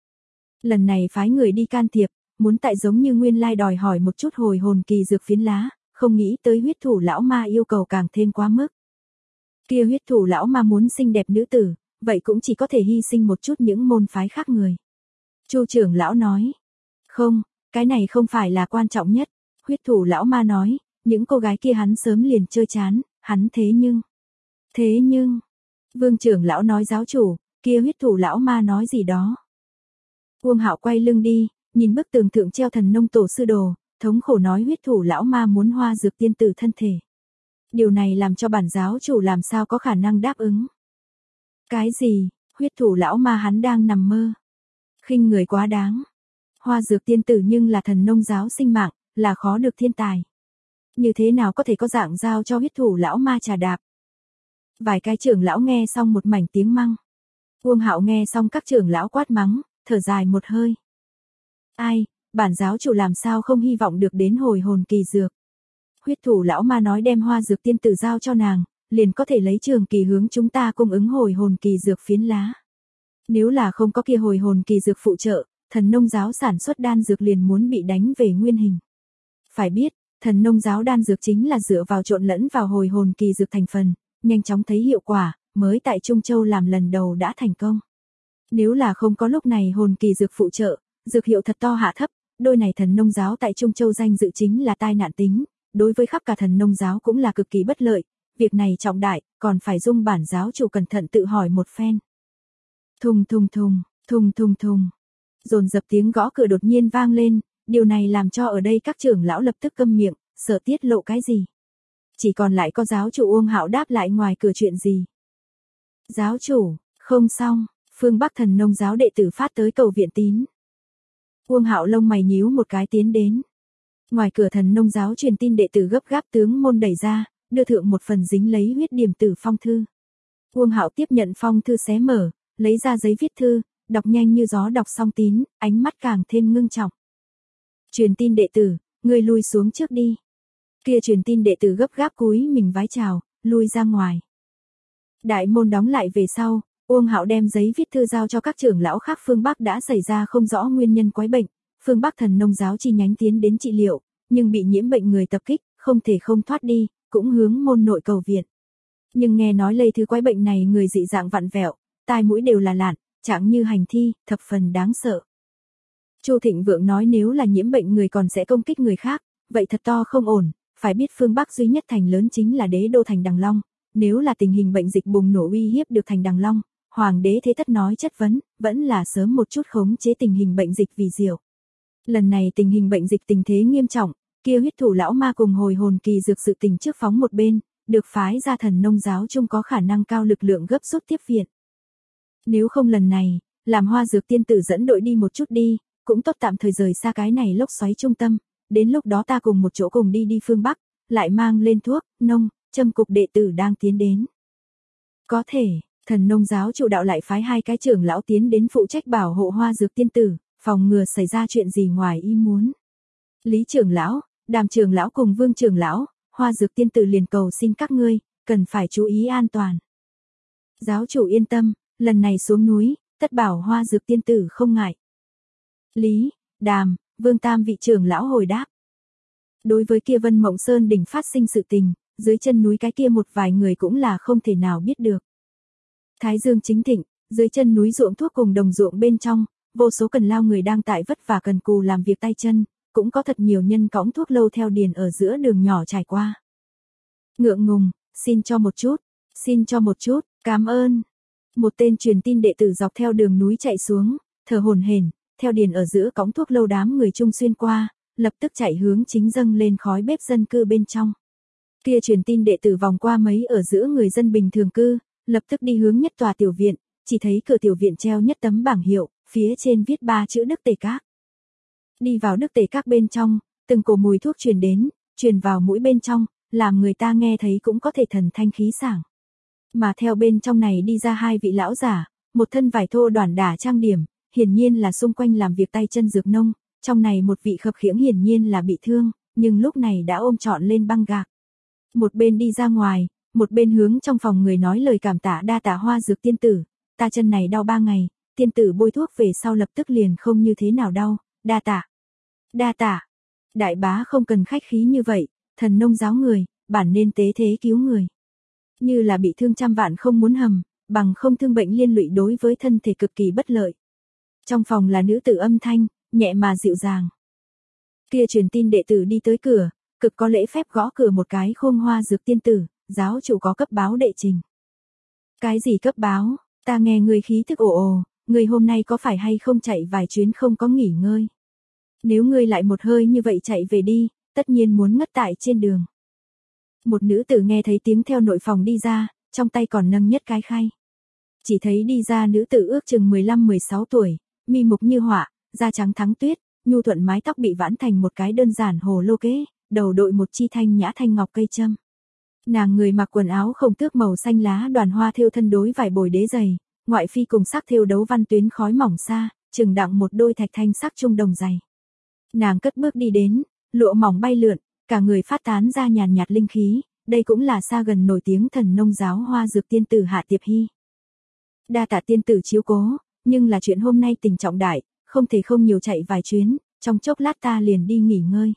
Lần này phái người đi can thiệp, muốn tại giống như nguyên lai đòi hỏi một chút hồi hồn kỳ dược phiến lá, không nghĩ tới huyết thủ lão ma yêu cầu càng thêm quá mức. Kia huyết thủ lão ma muốn xinh đẹp nữ tử, vậy cũng chỉ có thể hy sinh một chút những môn phái khác người. Chu trưởng lão nói, không, cái này không phải là quan trọng nhất. Huyết thủ lão ma nói, những cô gái kia hắn sớm liền chơi chán, hắn thế nhưng, thế nhưng, Vương trưởng lão nói giáo chủ, kia huyết thủ lão ma nói gì đó. Uông Hạo quay lưng đi, nhìn bức tường thượng treo thần nông tổ sư đồ, thống khổ nói huyết thủ lão ma muốn hoa dược tiên tử thân thể. Điều này làm cho bản giáo chủ làm sao có khả năng đáp ứng. Cái gì, huyết thủ lão ma hắn đang nằm mơ. Khinh người quá đáng. Hoa dược tiên tử nhưng là thần nông giáo sinh mạng, là khó được thiên tài. Như thế nào có thể có dạng giao cho huyết thủ lão ma trà đạp. Vài cái trưởng lão nghe xong một mảnh tiếng măng. Uông Hạo nghe xong các trưởng lão quát mắng, thở dài một hơi. Ai, bản giáo chủ làm sao không hy vọng được đến hồi hồn kỳ dược. Huyết thủ lão ma nói đem hoa dược tiên tử giao cho nàng, liền có thể lấy trường kỳ hướng chúng ta cung ứng hồi hồn kỳ dược phiến lá. Nếu là không có kia hồi hồn kỳ dược phụ trợ, thần nông giáo sản xuất đan dược liền muốn bị đánh về nguyên hình. Phải biết, thần nông giáo đan dược chính là dựa vào trộn lẫn vào hồi hồn kỳ dược thành phần, nhanh chóng thấy hiệu quả, mới tại Trung Châu làm lần đầu đã thành công. Nếu là không có lúc này hồn kỳ dược phụ trợ, dược hiệu thật to hạ thấp, đôi này thần nông giáo tại Trung Châu danh dự chính là tai nạn tính, đối với khắp cả thần nông giáo cũng là cực kỳ bất lợi, việc này trọng đại, còn phải dung bản giáo chủ cẩn thận tự hỏi một phen. Thùng thùng thùng, thùng thùng thùng. Dồn dập tiếng gõ cửa đột nhiên vang lên, điều này làm cho ở đây các trưởng lão lập tức câm miệng, sợ tiết lộ cái gì. Chỉ còn lại có giáo chủ Uông Hạo đáp lại ngoài cửa chuyện gì. Giáo chủ, không xong, phương Bắc thần nông giáo đệ tử phát tới cầu viện tín. Uông Hạo lông mày nhíu một cái tiến đến. Ngoài cửa Thần Nông giáo truyền tin đệ tử gấp gáp tướng môn đẩy ra, đưa thượng một phần dính lấy huyết điểm tử phong thư. Uông Hạo tiếp nhận phong thư xé mở, lấy ra giấy viết thư, đọc nhanh như gió đọc xong tín, ánh mắt càng thêm ngưng trọng. Truyền tin đệ tử, ngươi lui xuống trước đi. Kia truyền tin đệ tử gấp gáp cúi mình vái chào, lui ra ngoài. Đại môn đóng lại về sau, Uông Hạo đem giấy viết thư giao cho các trưởng lão khác phương Bắc đã xảy ra không rõ nguyên nhân quái bệnh, phương Bắc Thần Nông giáo chi nhánh tiến đến trị liệu, nhưng bị nhiễm bệnh người tập kích, không thể không thoát đi, cũng hướng môn nội cầu viện. Nhưng nghe nói lây thứ quái bệnh này người dị dạng vặn vẹo, tai mũi đều là lạn, chẳng như hành thi, thập phần đáng sợ. Chu Thịnh Vượng nói nếu là nhiễm bệnh người còn sẽ công kích người khác, vậy thật to không ổn, phải biết phương Bắc duy nhất thành lớn chính là đế đô thành Đằng Long, nếu là tình hình bệnh dịch bùng nổ uy hiếp được thành Đằng Long, hoàng đế thế tất nói chất vấn, vẫn là sớm một chút khống chế tình hình bệnh dịch vì diệu. Lần này tình hình bệnh dịch tình thế nghiêm trọng, kia huyết thủ lão ma cùng hồi hồn kỳ dược sự tình trước phóng một bên, được phái ra Thần Nông giáo chung có khả năng cao lực lượng gấp rút tiếp viện. Nếu không lần này, làm Hoa Dược tiên tử dẫn đội đi một chút đi, cũng tốt tạm thời rời xa cái này lốc xoáy trung tâm, đến lúc đó ta cùng một chỗ cùng đi đi phương Bắc, lại mang lên thuốc, nông, châm cục đệ tử đang tiến đến. Có thể, Thần Nông giáo chủ đạo lại phái hai cái trưởng lão tiến đến phụ trách bảo hộ Hoa Dược tiên tử, phòng ngừa xảy ra chuyện gì ngoài ý muốn. Lý trưởng lão, Đàm trưởng lão cùng Vương trưởng lão, Hoa Dược tiên tử liền cầu xin các ngươi, cần phải chú ý an toàn. Giáo chủ yên tâm, lần này xuống núi, tất bảo Hoa Dược tiên tử không ngại. Lý, Đàm, Vương tam vị trưởng lão hồi đáp. Đối với kia Vân Mộng Sơn đỉnh phát sinh sự tình, dưới chân núi cái kia một vài người cũng là không thể nào biết được. Thái Dương chính thịnh, dưới chân núi ruộng thuốc cùng đồng ruộng bên trong, vô số cần lao người đang tại vất vả cần cù làm việc tay chân, cũng có thật nhiều nhân cõng thuốc lâu theo điền ở giữa đường nhỏ trải qua. Ngượng ngùng, xin cho một chút, xin cho một chút, cảm ơn. Một tên truyền tin đệ tử dọc theo đường núi chạy xuống, thở hổn hển, theo điền ở giữa cõng thuốc lâu đám người chung xuyên qua, lập tức chạy hướng chính dâng lên khói bếp dân cư bên trong. Kia truyền tin đệ tử vòng qua mấy ở giữa người dân bình thường cư, lập tức đi hướng nhất tòa tiểu viện, chỉ thấy cửa tiểu viện treo nhất tấm bảng hiệu, phía trên viết ba chữ Đức Tề Các. Đi vào Đức Tề Các bên trong, từng cổ mùi thuốc truyền đến, truyền vào mũi bên trong, làm người ta nghe thấy cũng có thể thần thanh khí sảng. Mà theo bên trong này đi ra hai vị lão giả, một thân vải thô đoản đả trang điểm, hiển nhiên là xung quanh làm việc tay chân dược nông, trong này một vị khập khiễng hiển nhiên là bị thương, nhưng lúc này đã ôm trọn lên băng gạc. Một bên đi ra ngoài, một bên hướng trong phòng người nói lời cảm tạ đa tạ Hoa Dược tiên tử, ta chân này đau ba ngày, tiên tử bôi thuốc về sau lập tức liền không như thế nào đau, đa tạ. Đa tạ. Đại bá không cần khách khí như vậy, Thần Nông giáo người, bản nên tế thế cứu người. Như là bị thương trăm vạn không muốn hầm, bằng không thương bệnh liên lụy đối với thân thể cực kỳ bất lợi. Trong phòng là nữ tử âm thanh, nhẹ mà dịu dàng. Kia truyền tin đệ tử đi tới cửa, cực có lễ phép gõ cửa một cái khôn Hoa Dược tiên tử, giáo chủ có cấp báo đệ trình. Cái gì cấp báo, ta nghe người khí thức ồ ồ, người hôm nay có phải hay không chạy vài chuyến không có nghỉ ngơi. Nếu ngươi lại một hơi như vậy chạy về đi, tất nhiên muốn ngất tại trên đường. Một nữ tử nghe thấy tiếng theo nội phòng đi ra, trong tay còn nâng nhất cái khay. Chỉ thấy đi ra nữ tử ước chừng mười lăm mười sáu tuổi, mi mục như họa, da trắng thắng tuyết, nhu thuận mái tóc bị vãn thành một cái đơn giản hồ lô kế, đầu đội một chi thanh nhã thanh ngọc cây châm. Nàng người mặc quần áo không tước màu xanh lá đoàn hoa thêu thân đối vải bồi đế dày, ngoại phi cùng sắc thêu đấu văn tuyến khói mỏng xa, chừng đặng một đôi thạch thanh sắc trung đồng dày. Nàng cất bước đi đến, lụa mỏng bay lượn, cả người phát tán ra nhàn nhạt linh khí, đây cũng là xa gần nổi tiếng Thần Nông giáo Hoa Dược tiên tử Hạ Tiệp Hy. Đa tạ tiên tử chiếu cố, nhưng là chuyện hôm nay tình trọng đại, không thể không nhiều chạy vài chuyến, trong chốc lát ta liền đi nghỉ ngơi.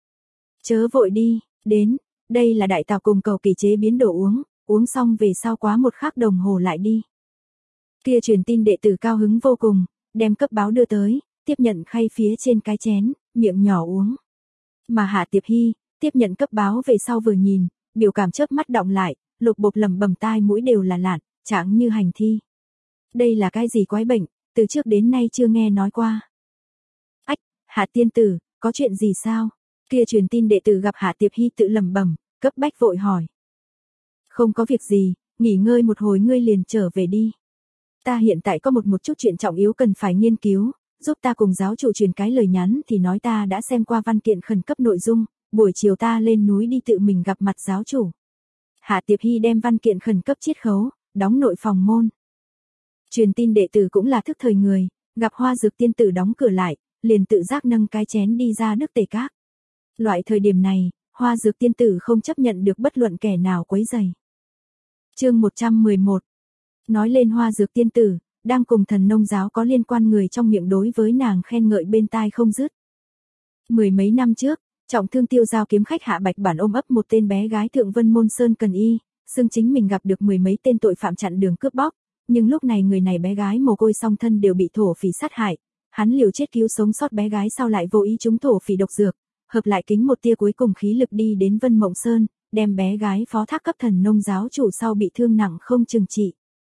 Chớ vội đi, đến, đây là đại tàu cùng cầu kỳ chế biến đồ uống, uống xong về sau quá một khắc đồng hồ lại đi. Kia truyền tin đệ tử cao hứng vô cùng, đem cấp báo đưa tới, tiếp nhận khay phía trên cái chén, miệng nhỏ uống. Mà Hạ Tiệp Hy, tiếp nhận cấp báo về sau vừa nhìn, biểu cảm chớp mắt động lại, lục bộp lẩm bẩm tai mũi đều là lạn, chẳng như hành thi. Đây là cái gì quái bệnh, từ trước đến nay chưa nghe nói qua. Ách, Hạ tiên tử, có chuyện gì sao? Kia truyền tin đệ tử gặp Hạ Tiệp Hy tự lẩm bẩm, cấp bách vội hỏi. Không có việc gì, nghỉ ngơi một hồi ngươi liền trở về đi. Ta hiện tại có một một chút chuyện trọng yếu cần phải nghiên cứu, giúp ta cùng giáo chủ truyền cái lời nhắn thì nói ta đã xem qua văn kiện khẩn cấp nội dung, buổi chiều ta lên núi đi tự mình gặp mặt giáo chủ. Hạ Tiệp Hy đem văn kiện khẩn cấp chiết khấu, đóng nội phòng môn. Truyền tin đệ tử cũng là thức thời người, gặp Hoa Dược tiên tử đóng cửa lại, liền tự giác nâng cái chén đi ra Đức Tề Các. Loại thời điểm này, Hoa Dược tiên tử không chấp nhận được bất luận kẻ nào quấy rầy. Chương một trăm mười một. Nói lên Hoa Dược tiên tử, đang cùng Thần Nông giáo có liên quan người trong miệng đối với nàng khen ngợi bên tai không dứt. Mười mấy năm trước, trọng thương tiêu giao kiếm khách Hạ Bạch Bản ôm ấp một tên bé gái Thượng Vân Môn Sơn Cần Y, xưng chính mình gặp được mười mấy tên tội phạm chặn đường cướp bóc, nhưng lúc này người này bé gái mồ côi song thân đều bị thổ phỉ sát hại, hắn liều chết cứu sống sót bé gái sau lại vô ý trúng thổ phỉ độc dược, hợp lại kính một tia cuối cùng khí lực đi đến Vân Mộng Sơn, đem bé gái phó thác cấp Thần Nông giáo chủ sau bị thương nặng không chừng trị.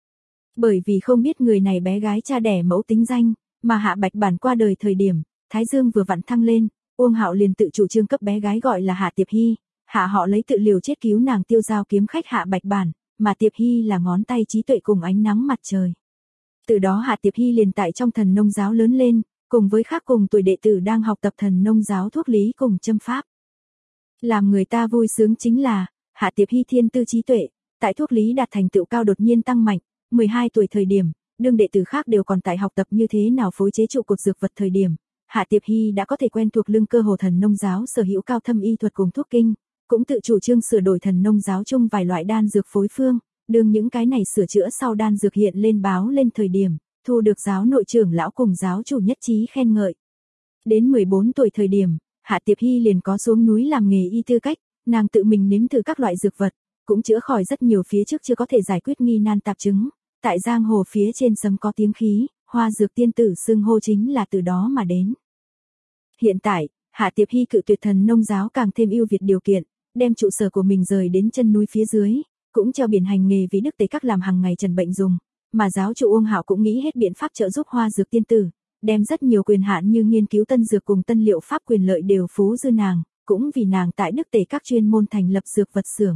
Bởi vì không biết người này bé gái cha đẻ mẫu tính danh, mà Hạ Bạch Bản qua đời thời điểm, Thái Dương vừa vặn thăng lên, Uông Hạo liền tự chủ trương cấp bé gái gọi là Hạ Tiệp Hy, Hạ họ lấy tự liều chết cứu nàng tiêu giao kiếm khách Hạ Bạch Bản, mà Tiệp Hy là ngón tay trí tuệ cùng ánh nắng mặt trời. Từ đó Hạ Tiệp Hy liền tại trong Thần Nông giáo lớn lên, cùng với khác cùng tuổi đệ tử đang học tập Thần Nông giáo thuốc lý cùng châm pháp. Làm người ta vui sướng chính là, Hạ Tiệp Hy thiên tư trí tuệ, tại thuốc lý đạt thành tựu cao đột nhiên tăng mạnh, mười hai tuổi thời điểm, đương đệ tử khác đều còn tại học tập như thế nào phối chế trụ cột dược vật thời điểm, Hạ Tiệp Hy đã có thể quen thuộc lưng cơ hồ Thần Nông giáo sở hữu cao thâm y thuật cùng thuốc kinh, cũng tự chủ trương sửa đổi Thần Nông giáo chung vài loại đan dược phối phương, đương những cái này sửa chữa sau đan dược hiện lên báo lên thời điểm, thu được giáo nội trưởng lão cùng giáo chủ nhất trí khen ngợi. Đến mười bốn tuổi thời điểm, Hạ Tiệp Hy liền có xuống núi làm nghề y tư cách, nàng tự mình nếm thử các loại dược vật, cũng chữa khỏi rất nhiều phía trước chưa có thể giải quyết nghi nan tạp chứng. Tại giang hồ phía trên sấm có tiếng khí, Hoa Dược tiên tử xưng hô chính là từ đó mà đến. Hiện tại, Hạ Tiệp Hy cự tuyệt Thần Nông giáo càng thêm ưu việt điều kiện, đem trụ sở của mình rời đến chân núi phía dưới, cũng treo biển hành nghề vì Đức Tề Các làm hàng ngày trần bệnh dùng, mà giáo chủ Uông Hạo cũng nghĩ hết biện pháp trợ giúp Hoa Dược tiên tử, đem rất nhiều quyền hạn như nghiên cứu tân dược cùng tân liệu pháp quyền lợi đều phú dư nàng, cũng vì nàng tại Đức Tề Các chuyên môn thành lập dược vật xưởng.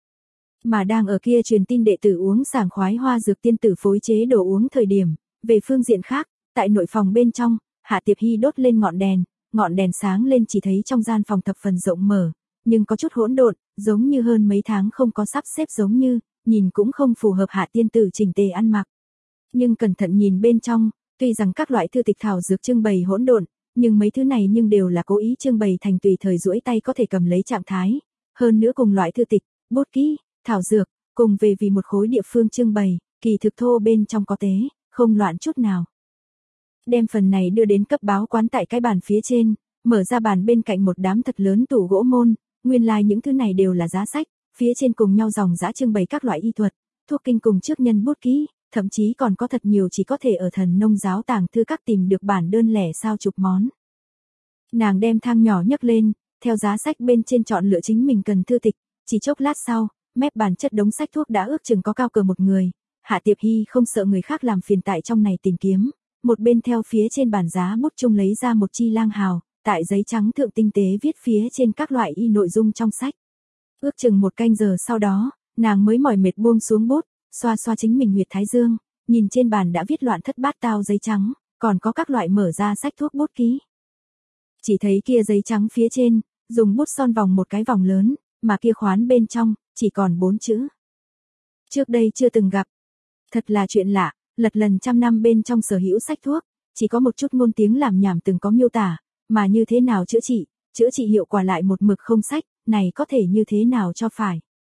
Mà đang ở kia truyền tin đệ tử uống sảng khoái Hoa Dược tiên tử phối chế đồ uống thời điểm, về phương diện khác, tại nội phòng bên trong, Hạ Tiệp Hy đốt lên ngọn đèn, ngọn đèn sáng lên chỉ thấy trong gian phòng thập phần rộng mở, nhưng có chút hỗn độn, giống như hơn mấy tháng không có sắp xếp giống như, nhìn cũng không phù hợp Hạ tiên tử chỉnh tề ăn mặc. Nhưng cẩn thận nhìn bên trong, tuy rằng các loại thư tịch thảo dược trưng bày hỗn độn, nhưng mấy thứ này nhưng đều là cố ý trưng bày thành tùy thời duỗi tay có thể cầm lấy trạng thái, hơn nữa cùng loại thư tịch, bút ký, thảo dược, cùng về vì một khối địa phương trưng bày, kỳ thực thô bên trong có tế, không loạn chút nào. Đem phần này đưa đến cấp báo quán tại cái bàn phía trên, mở ra bàn bên cạnh một đám thật lớn tủ gỗ môn, nguyên lai like những thứ này đều là giá sách, phía trên cùng nhau dòng giá trưng bày các loại y thuật, thuốc kinh cùng trước nhân bút ký, thậm chí còn có thật nhiều chỉ có thể ở Thần Nông giáo tàng thư các tìm được bản đơn lẻ sao chục món. Nàng đem thang nhỏ nhấc lên, theo giá sách bên trên chọn lựa chính mình cần thư tịch, chỉ chốc lát sau, mép bàn chất đống sách thuốc đã ước chừng có cao cỡ một người, Hạ Tiệp Hy không sợ người khác làm phiền tại trong này tìm kiếm, một bên theo phía trên bàn giá bút chung lấy ra một chi lang hào, tại giấy trắng thượng tinh tế viết phía trên các loại y nội dung trong sách. Ước chừng một canh giờ sau đó, nàng mới mỏi mệt buông xuống bút, xoa xoa chính mình huyệt thái dương, nhìn trên bàn đã viết loạn thất bát tao giấy trắng, còn có các loại mở ra sách thuốc bút ký. Chỉ thấy kia giấy trắng phía trên, dùng bút son vòng một cái vòng lớn, mà kia khoán bên trong, chỉ còn bốn chữ. Trước đây chưa từng gặp. Thật là chuyện lạ, lật lần trăm năm bên trong sở hữu sách thuốc, chỉ có một chút ngôn tiếng làm nhảm từng có miêu tả, mà như thế nào chữa trị, chữa trị hiệu quả lại một mực không sách, này có thể như thế nào cho phải.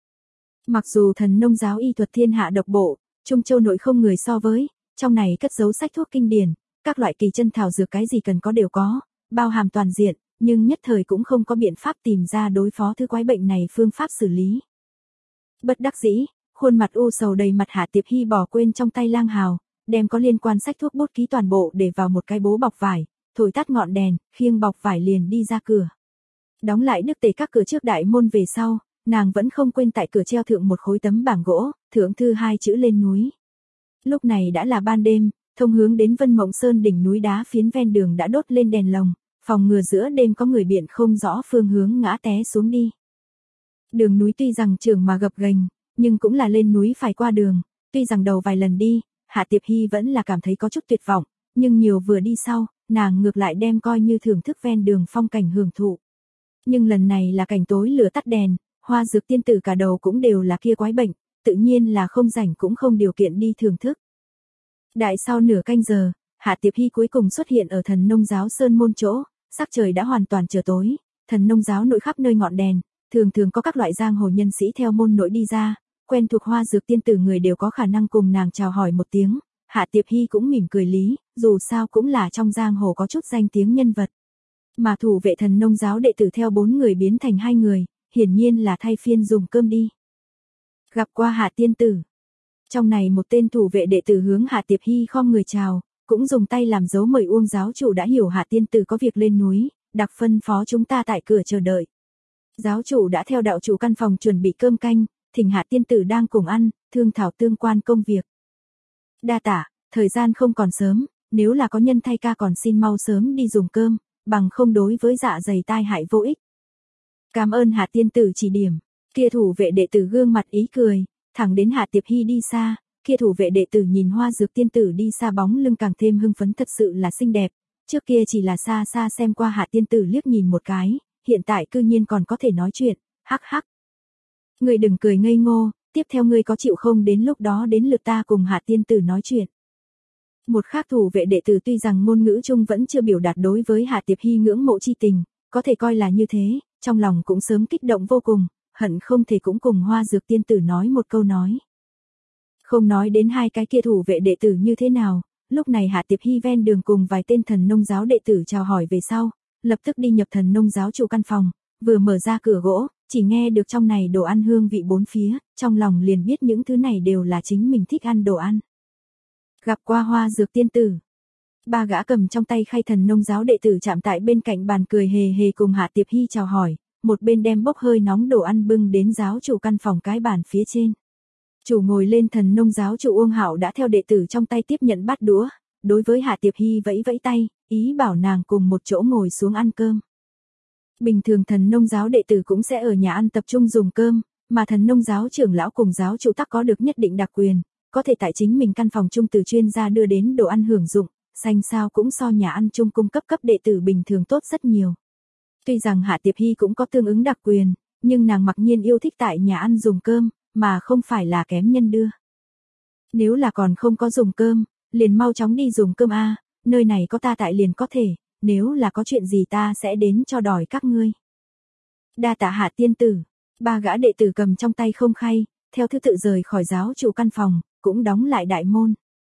Mặc dù Thần Nông giáo y thuật thiên hạ độc bộ, Trung Châu nội không người so với, trong này cất giấu sách thuốc kinh điển, các loại kỳ chân thảo dược cái gì cần có đều có, bao hàm toàn diện, nhưng nhất thời cũng không có biện pháp tìm ra đối phó thứ quái bệnh này phương pháp xử lý. Bất đắc dĩ, khuôn mặt u sầu đầy mặt Hạ Tiệp Hy bỏ quên trong tay lang hào, đem có liên quan sách thuốc bút ký toàn bộ để vào một cái bố bọc vải, thổi tắt ngọn đèn, khiêng bọc vải liền đi ra cửa. Đóng lại Đức Tề Các cửa trước đại môn về sau, nàng vẫn không quên tại cửa treo thượng một khối tấm bảng gỗ, thượng thư hai chữ lên núi. Lúc này đã là ban đêm, thông hướng đến Vân Mộng Sơn đỉnh núi đá phiến ven đường đã đốt lên đèn lồng, phòng ngừa giữa đêm có người biển không rõ phương hướng ngã té xuống đi. Đường núi tuy rằng trường mà gập ghềnh, nhưng cũng là lên núi phải qua đường, tuy rằng đầu vài lần đi, Hạ Tiệp Hy vẫn là cảm thấy có chút tuyệt vọng, nhưng nhiều vừa đi sau, nàng ngược lại đem coi như thưởng thức ven đường phong cảnh hưởng thụ. Nhưng lần này là cảnh tối lửa tắt đèn, Hoa Dược tiên tử cả đầu cũng đều là kia quái bệnh, tự nhiên là không rảnh cũng không điều kiện đi thưởng thức. Đại sau nửa canh giờ, Hạ Tiệp Hy cuối cùng xuất hiện ở Thần Nông Giáo sơn môn chỗ, sắc trời đã hoàn toàn trở tối, Thần Nông Giáo nội khắp nơi ngọn đèn, thường thường có các loại giang hồ nhân sĩ theo môn nội đi ra, quen thuộc Hoa Dược tiên tử người đều có khả năng cùng nàng chào hỏi một tiếng, Hạ Tiệp Hy cũng mỉm cười lý, dù sao cũng là trong giang hồ có chút danh tiếng nhân vật. Mà thủ vệ Thần Nông Giáo đệ tử theo bốn người biến thành hai người, hiển nhiên là thay phiên dùng cơm đi. Gặp qua Hạ tiên tử. Trong này một tên thủ vệ đệ tử hướng Hạ Tiệp Hy khom người chào, cũng dùng tay làm dấu mời Uông giáo chủ đã hiểu Hạ tiên tử có việc lên núi, đặc phân phó chúng ta tại cửa chờ đợi. Giáo chủ đã theo đạo chủ căn phòng chuẩn bị cơm canh, thỉnh Hạ tiên tử đang cùng ăn, thương thảo tương quan công việc. Đa tạ, thời gian không còn sớm, nếu là có nhân thay ca còn xin mau sớm đi dùng cơm, bằng không đối với dạ dày tai hại vô ích. Cảm ơn Hạ tiên tử chỉ điểm, kia thủ vệ đệ tử gương mặt ý cười, thẳng đến Hạ Tiệp Hy đi xa, kia thủ vệ đệ tử nhìn Hoa Dược tiên tử đi xa bóng lưng càng thêm hưng phấn, thật sự là xinh đẹp, trước kia chỉ là xa xa xem qua Hạ tiên tử liếc nhìn một cái, hiện tại cư nhiên còn có thể nói chuyện, hắc hắc. Ngươi đừng cười ngây ngô, tiếp theo ngươi có chịu không đến lúc đó đến lượt ta cùng Hạ tiên tử nói chuyện. Một khác thủ vệ đệ tử tuy rằng ngôn ngữ chung vẫn chưa biểu đạt đối với Hạ Tiệp Hy ngưỡng mộ chi tình, có thể coi là như thế, trong lòng cũng sớm kích động vô cùng, hận không thể cũng cùng Hoa Dược tiên tử nói một câu nói. Không nói đến hai cái kia thủ vệ đệ tử như thế nào, lúc này Hạ Tiệp Hy ven đường cùng vài tên Thần Nông Giáo đệ tử chào hỏi về sau, lập tức đi nhập Thần Nông Giáo chủ căn phòng, vừa mở ra cửa gỗ, chỉ nghe được trong này đồ ăn hương vị bốn phía, trong lòng liền biết những thứ này đều là chính mình thích ăn đồ ăn. Gặp qua Hoa Dược tiên tử. Ba gã cầm trong tay khay Thần Nông Giáo đệ tử chạm tại bên cạnh bàn cười hề hề cùng Hạ Tiệp Hy chào hỏi, một bên đem bốc hơi nóng đồ ăn bưng đến giáo chủ căn phòng cái bàn phía trên. Chủ ngồi lên Thần Nông Giáo chủ Uông Hạo đã theo đệ tử trong tay tiếp nhận bát đũa, đối với Hạ Tiệp Hy vẫy vẫy tay, ý bảo nàng cùng một chỗ ngồi xuống ăn cơm. Bình thường Thần Nông Giáo đệ tử cũng sẽ ở nhà ăn tập trung dùng cơm, mà Thần Nông Giáo trưởng lão cùng giáo chủ tắc có được nhất định đặc quyền, có thể tại chính mình căn phòng chung từ chuyên gia đưa đến đồ ăn hưởng dụng, xanh sao cũng so nhà ăn chung cung cấp cấp đệ tử bình thường tốt rất nhiều. Tuy rằng Hạ Tiệp Hy cũng có tương ứng đặc quyền, nhưng nàng mặc nhiên yêu thích tại nhà ăn dùng cơm, mà không phải là kém nhân đưa. Nếu là còn không có dùng cơm, liền mau chóng đi dùng cơm a, nơi này có ta tại liền có thể, nếu là có chuyện gì ta sẽ đến cho đòi các ngươi. Đa tạ Hạ tiên tử, ba gã đệ tử cầm trong tay không khay, theo thứ tự rời khỏi giáo chủ căn phòng, cũng đóng lại đại môn.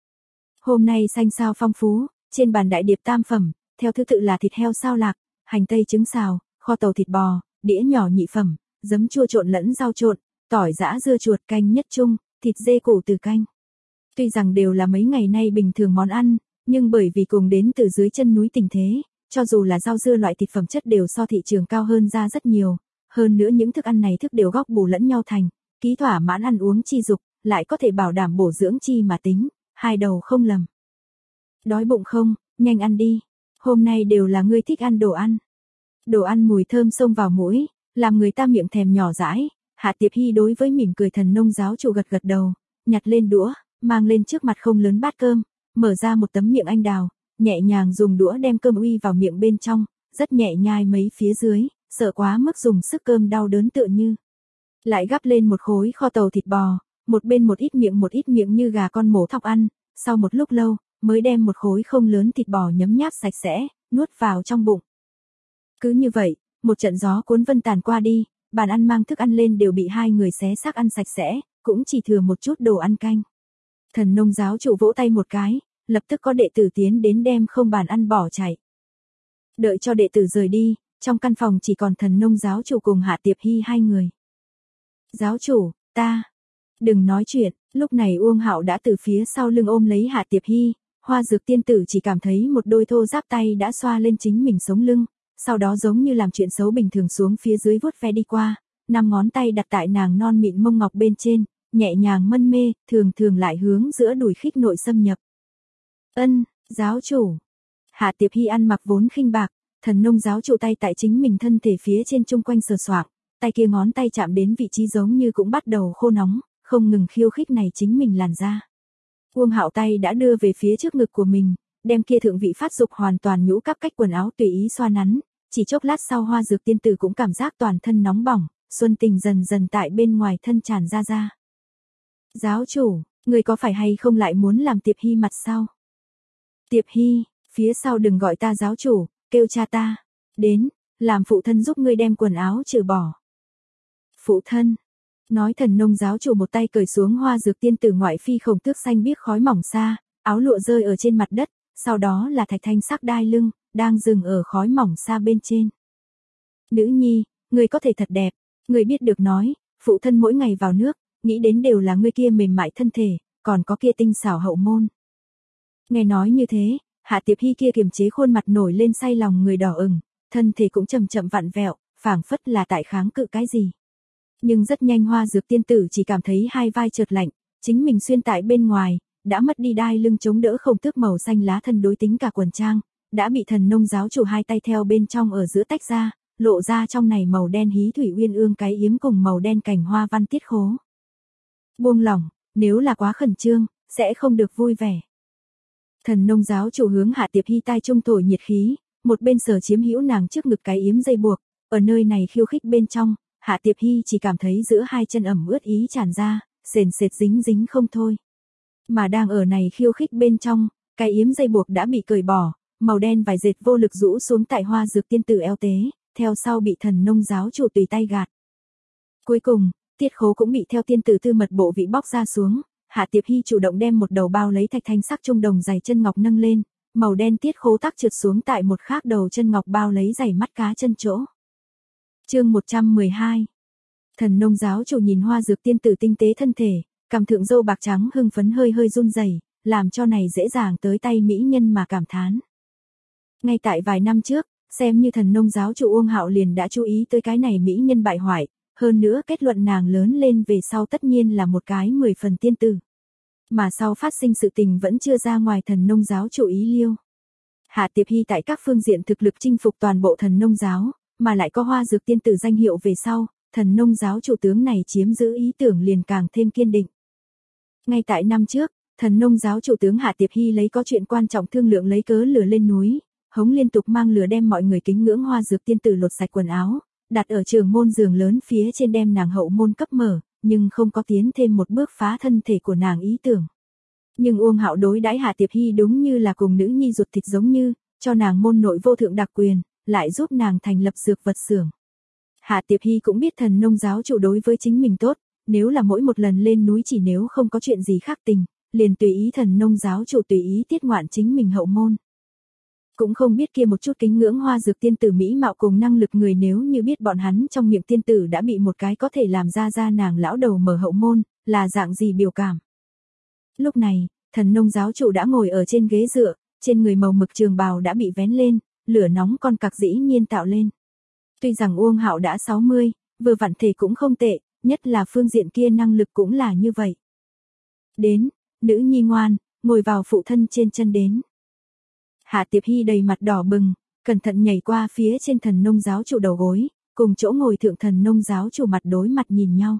Hôm nay xanh sao phong phú, trên bàn đại điệp tam phẩm, theo thứ tự là thịt heo sao lạc, hành tây trứng xào, kho tàu thịt bò, đĩa nhỏ nhị phẩm, giấm chua trộn lẫn rau trộn, tỏi giã dưa chuột canh nhất chung, thịt dê củ từ canh. Tuy rằng đều là mấy ngày nay bình thường món ăn, nhưng bởi vì cùng đến từ dưới chân núi tình thế, cho dù là rau dưa loại thịt phẩm chất đều so thị trường cao hơn ra rất nhiều, hơn nữa những thức ăn này thức đều góc bù lẫn nhau thành, ký thỏa mãn ăn uống chi dục, lại có thể bảo đảm bổ dưỡng chi mà tính, hai đầu không lầm. Đói bụng không, nhanh ăn đi, hôm nay đều là ngươi thích ăn đồ ăn. Đồ ăn mùi thơm xông vào mũi, làm người ta miệng thèm nhỏ dãi. Hạ Tiệp Hy đối với mỉm cười Thần Nông Giáo chủ gật gật đầu, nhặt lên đũa, mang lên trước mặt không lớn bát cơm, mở ra một tấm miệng anh đào, nhẹ nhàng dùng đũa đem cơm uy vào miệng bên trong, rất nhẹ nhai mấy phía dưới, sợ quá mức dùng sức cơm đau đớn tựa như. Lại gắp lên một khối kho tàu thịt bò, một bên một ít miệng một ít miệng như gà con mổ thóc ăn, sau một lúc lâu, mới đem một khối không lớn thịt bò nhấm nháp sạch sẽ, nuốt vào trong bụng. Cứ như vậy, một trận gió cuốn vân tàn qua đi, bàn ăn mang thức ăn lên đều bị hai người xé xác ăn sạch sẽ, cũng chỉ thừa một chút đồ ăn canh. Thần Nông Giáo chủ vỗ tay một cái, lập tức có đệ tử tiến đến đem không bàn ăn bỏ chạy. Đợi cho đệ tử rời đi, trong căn phòng chỉ còn Thần Nông Giáo chủ cùng Hạ Tiệp Hy hai người. Giáo chủ, ta, đừng nói chuyện, lúc này Uông Hạo đã từ phía sau lưng ôm lấy Hạ Tiệp Hy, Hoa Dược tiên tử chỉ cảm thấy một đôi thô ráp tay đã xoa lên chính mình sống lưng, sau đó giống như làm chuyện xấu bình thường xuống phía dưới vuốt ve đi qua, năm ngón tay đặt tại nàng non mịn mông ngọc bên trên, nhẹ nhàng mân mê, thường thường lại hướng giữa đùi khích nội xâm nhập. Ân, giáo chủ. Hạ Tiệp Hy ăn mặc vốn khinh bạc, Thần Nông Giáo chủ tay tại chính mình thân thể phía trên chung quanh sờ soạng, tay kia ngón tay chạm đến vị trí giống như cũng bắt đầu khô nóng, không ngừng khiêu khích này chính mình làn da. Uông Hạo tay đã đưa về phía trước ngực của mình, đem kia thượng vị phát dục hoàn toàn nhũ cắp cách quần áo tùy ý xoa nắn, chỉ chốc lát sau Hoa Dược tiên tử cũng cảm giác toàn thân nóng bỏng, xuân tình dần dần tại bên ngoài thân tràn ra ra. Giáo chủ, người có phải hay không lại muốn làm Tiệp Hy mặt sau? Tiệp Hy, phía sau đừng gọi ta giáo chủ, kêu cha ta. Đến, làm phụ thân giúp ngươi đem quần áo trừ bỏ. Phụ thân. Nói Thần Nông giáo chủ một tay cởi xuống Hoa Dược tiên tử ngoại phi khổng tước xanh biếc khói mỏng xa, áo lụa rơi ở trên mặt đất, sau đó là thạch thanh sắc đai lưng, đang dừng ở khói mỏng xa bên trên. Nữ nhi, ngươi có thể thật đẹp, ngươi biết được nói, phụ thân mỗi ngày vào nước, nghĩ đến đều là ngươi kia mềm mại thân thể, còn có kia tinh xảo hậu môn. Nghe nói như thế, Hạ Tiệp Hy kia kiềm chế khuôn mặt nổi lên say lòng người đỏ ửng, thân thể cũng chậm chậm vặn vẹo, phảng phất là tại kháng cự cái gì. Nhưng rất nhanh Hoa Dược tiên tử chỉ cảm thấy hai vai chợt lạnh, chính mình xuyên tại bên ngoài, đã mất đi đai lưng chống đỡ không tước màu xanh lá thân đối tính cả quần trang, đã bị Thần Nông giáo chủ hai tay theo bên trong ở giữa tách ra, lộ ra trong này màu đen hí thủy uyên ương cái yếm cùng màu đen cành hoa văn tiết khố. Buông lỏng, nếu là quá khẩn trương, sẽ không được vui vẻ. Thần Nông giáo chủ hướng Hạ Tiệp Hy tai trung thổi nhiệt khí, một bên sở chiếm hữu nàng trước ngực cái yếm dây buộc, ở nơi này khiêu khích bên trong, Hạ Tiệp Hy chỉ cảm thấy giữa hai chân ẩm ướt ý tràn ra, sền sệt dính dính không thôi. Mà đang ở này khiêu khích bên trong, cái yếm dây buộc đã bị cởi bỏ, màu đen vải dệt vô lực rũ xuống tại Hoa Dược tiên tử eo tế, theo sau bị Thần Nông giáo chủ tùy tay gạt. Cuối cùng, tiết khố cũng bị theo tiên tử tư mật bộ vị bóc ra xuống, Hạ Tiệp Hy chủ động đem một đầu bao lấy thạch thanh sắc trung đồng giày chân ngọc nâng lên, màu đen tiết khố tắc trượt xuống tại một khác đầu chân ngọc bao lấy giày mắt cá chân chỗ. Chương một trăm mười hai. Thần Nông giáo chủ nhìn Hoa Dược tiên tử tinh tế thân thể, cằm thượng râu bạc trắng hưng phấn hơi hơi run rẩy, làm cho này dễ dàng tới tay mỹ nhân mà cảm thán. Ngay tại vài năm trước, xem như Thần Nông giáo chủ Uông Hạo liền đã chú ý tới cái này mỹ nhân bại hoại, hơn nữa kết luận nàng lớn lên về sau tất nhiên là một cái mười phần tiên tử. Mà sau phát sinh sự tình vẫn chưa ra ngoài Thần Nông giáo chủ ý liêu. Hạ Tiệp Hy tại các phương diện thực lực chinh phục toàn bộ Thần Nông giáo, mà lại có Hoa Dược tiên tử danh hiệu về sau, Thần Nông giáo chủ tướng này chiếm giữ ý tưởng liền càng thêm kiên định. Ngay tại năm trước, Thần Nông giáo chủ tướng Hạ Tiệp Hy lấy có chuyện quan trọng thương lượng lấy cớ lửa lên núi, hống liên tục mang lửa đem mọi người kính ngưỡng Hoa Dược tiên tử lột sạch quần áo, đặt ở trường môn giường lớn phía trên đem nàng hậu môn cấp mở, nhưng không có tiến thêm một bước phá thân thể của nàng ý tưởng. Nhưng Uông Hạo đối đãi Hạ Tiệp Hy đúng như là cùng nữ nhi ruột thịt giống như, cho nàng môn nội vô thượng đặc quyền, lại giúp nàng thành lập dược vật xưởng. Hạ Tiệp Hy cũng biết Thần Nông giáo chủ đối với chính mình tốt, nếu là mỗi một lần lên núi chỉ nếu không có chuyện gì khác tình, liền tùy ý Thần Nông giáo chủ tùy ý tiết ngoạn chính mình hậu môn. Cũng không biết kia một chút kính ngưỡng Hoa Dược tiên tử mỹ mạo cùng năng lực người nếu như biết bọn hắn trong miệng tiên tử đã bị một cái có thể làm ra ra nàng lão đầu mở hậu môn, là dạng gì biểu cảm. Lúc này, Thần Nông giáo chủ đã ngồi ở trên ghế dựa, trên người màu mực trường bào đã bị vén lên, lửa nóng con cặc dĩ nhiên tạo lên. Tuy rằng Uông Hạo đã sáu mươi, vừa vặn thể cũng không tệ, nhất là phương diện kia năng lực cũng là như vậy. Đến, nữ nhi ngoan, ngồi vào phụ thân trên chân đến. Hạ Tiệp Hy đầy mặt đỏ bừng, cẩn thận nhảy qua phía trên Thần Nông giáo chủ đầu gối, cùng chỗ ngồi thượng Thần Nông giáo chủ mặt đối mặt nhìn nhau.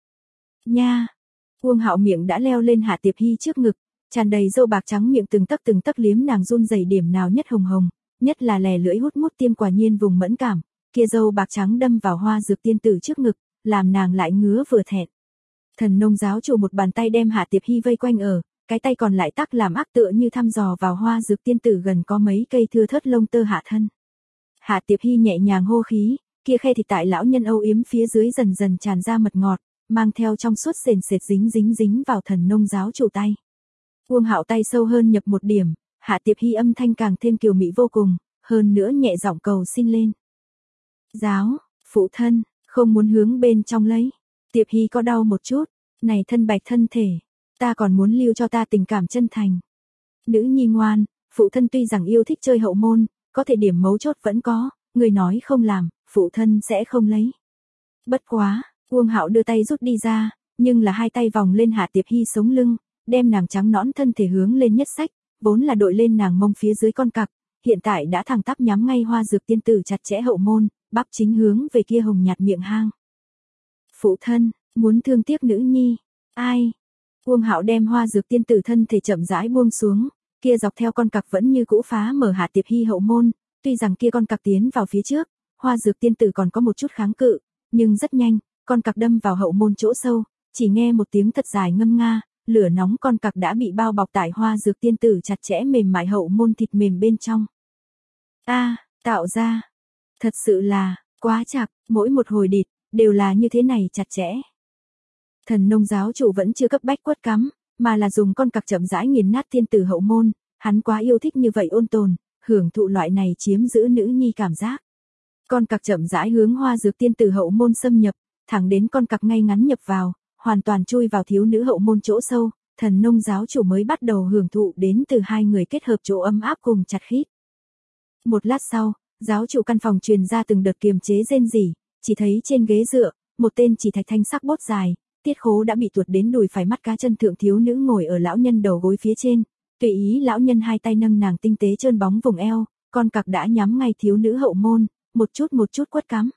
Nha! Uông Hạo miệng đã leo lên Hạ Tiệp Hy trước ngực, tràn đầy râu bạc trắng miệng từng tấc từng tấc liếm nàng run rẩy điểm nào nhất hồng hồng, nhất là lè lưỡi hút mút tiêm quả nhiên vùng mẫn cảm, kia râu bạc trắng đâm vào Hoa Dược tiên tử trước ngực, làm nàng lại ngứa vừa thẹn. Thần Nông giáo chủ một bàn tay đem Hạ Tiệp Hy vây quanh ở, cái tay còn lại tắc làm ác tựa như thăm dò vào Hoa Dược tiên tử gần có mấy cây thưa thớt lông tơ hạ thân. Hạ Tiệp Hy nhẹ nhàng hô khí, kia khe thịt tại lão nhân âu yếm phía dưới dần dần tràn ra mật ngọt, mang theo trong suốt sền sệt dính dính dính vào Thần Nông giáo chủ tay. Uông Hạo tay sâu hơn nhập một điểm, Hạ Tiệp Hy âm thanh càng thêm kiều mỹ vô cùng, hơn nữa nhẹ giọng cầu xin lên. Giáo, phụ thân, không muốn hướng bên trong lấy. Tiệp Hy có đau một chút, này thân bạch thân thể, ta còn muốn lưu cho ta tình cảm chân thành. Nữ nhi ngoan, phụ thân tuy rằng yêu thích chơi hậu môn, có thể điểm mấu chốt vẫn có, người nói không làm, phụ thân sẽ không lấy. Bất quá, Uông Hạo đưa tay rút đi ra, nhưng là hai tay vòng lên Hạ Tiệp Hy sống lưng, đem nàng trắng nõn thân thể hướng lên nhất sách, vốn là đội lên nàng mông phía dưới con cặc, hiện tại đã thẳng tắp nhắm ngay Hoa Dược tiên tử chặt chẽ hậu môn, bắp chính hướng về kia hồng nhạt miệng hang. Phụ thân, muốn thương tiếc nữ nhi, ai? Uông Hạo đem Hoa Dược tiên tử thân thể chậm rãi buông xuống, kia dọc theo con cặc vẫn như cũ phá mở Hạ Tiệp Hy hậu môn, tuy rằng kia con cặc tiến vào phía trước, Hoa Dược tiên tử còn có một chút kháng cự, nhưng rất nhanh, con cặc đâm vào hậu môn chỗ sâu, chỉ nghe một tiếng thật dài ngâm nga, lửa nóng con cặc đã bị bao bọc tại Hoa Dược tiên tử chặt chẽ mềm mại hậu môn thịt mềm bên trong. A, tạo ra, thật sự là quá chặt, mỗi một hồi địt đều là như thế này chặt chẽ. Thần nông giáo chủ vẫn chưa cấp bách quất cắm, mà là dùng con cặc chậm rãi nghiền nát tiên tử hậu môn, hắn quá yêu thích như vậy ôn tồn, hưởng thụ loại này chiếm giữ nữ nhi cảm giác. Con cặc chậm rãi hướng Hoa Dược tiên tử hậu môn xâm nhập, thẳng đến con cặc ngay ngắn nhập vào, hoàn toàn chui vào thiếu nữ hậu môn chỗ sâu, thần nông giáo chủ mới bắt đầu hưởng thụ đến từ hai người kết hợp chỗ ấm áp cùng chặt khít. Một lát sau, giáo chủ căn phòng truyền ra từng đợt kiềm chế rên rỉ, chỉ thấy trên ghế dựa, một tên chỉ thạch thanh sắc bốt dài, tiết khố đã bị tuột đến đùi phải mắt cá chân thượng thiếu nữ ngồi ở lão nhân đầu gối phía trên, tùy ý lão nhân hai tay nâng nàng tinh tế trơn bóng vùng eo, con cặc đã nhắm ngay thiếu nữ hậu môn, một chút một chút quất cắm.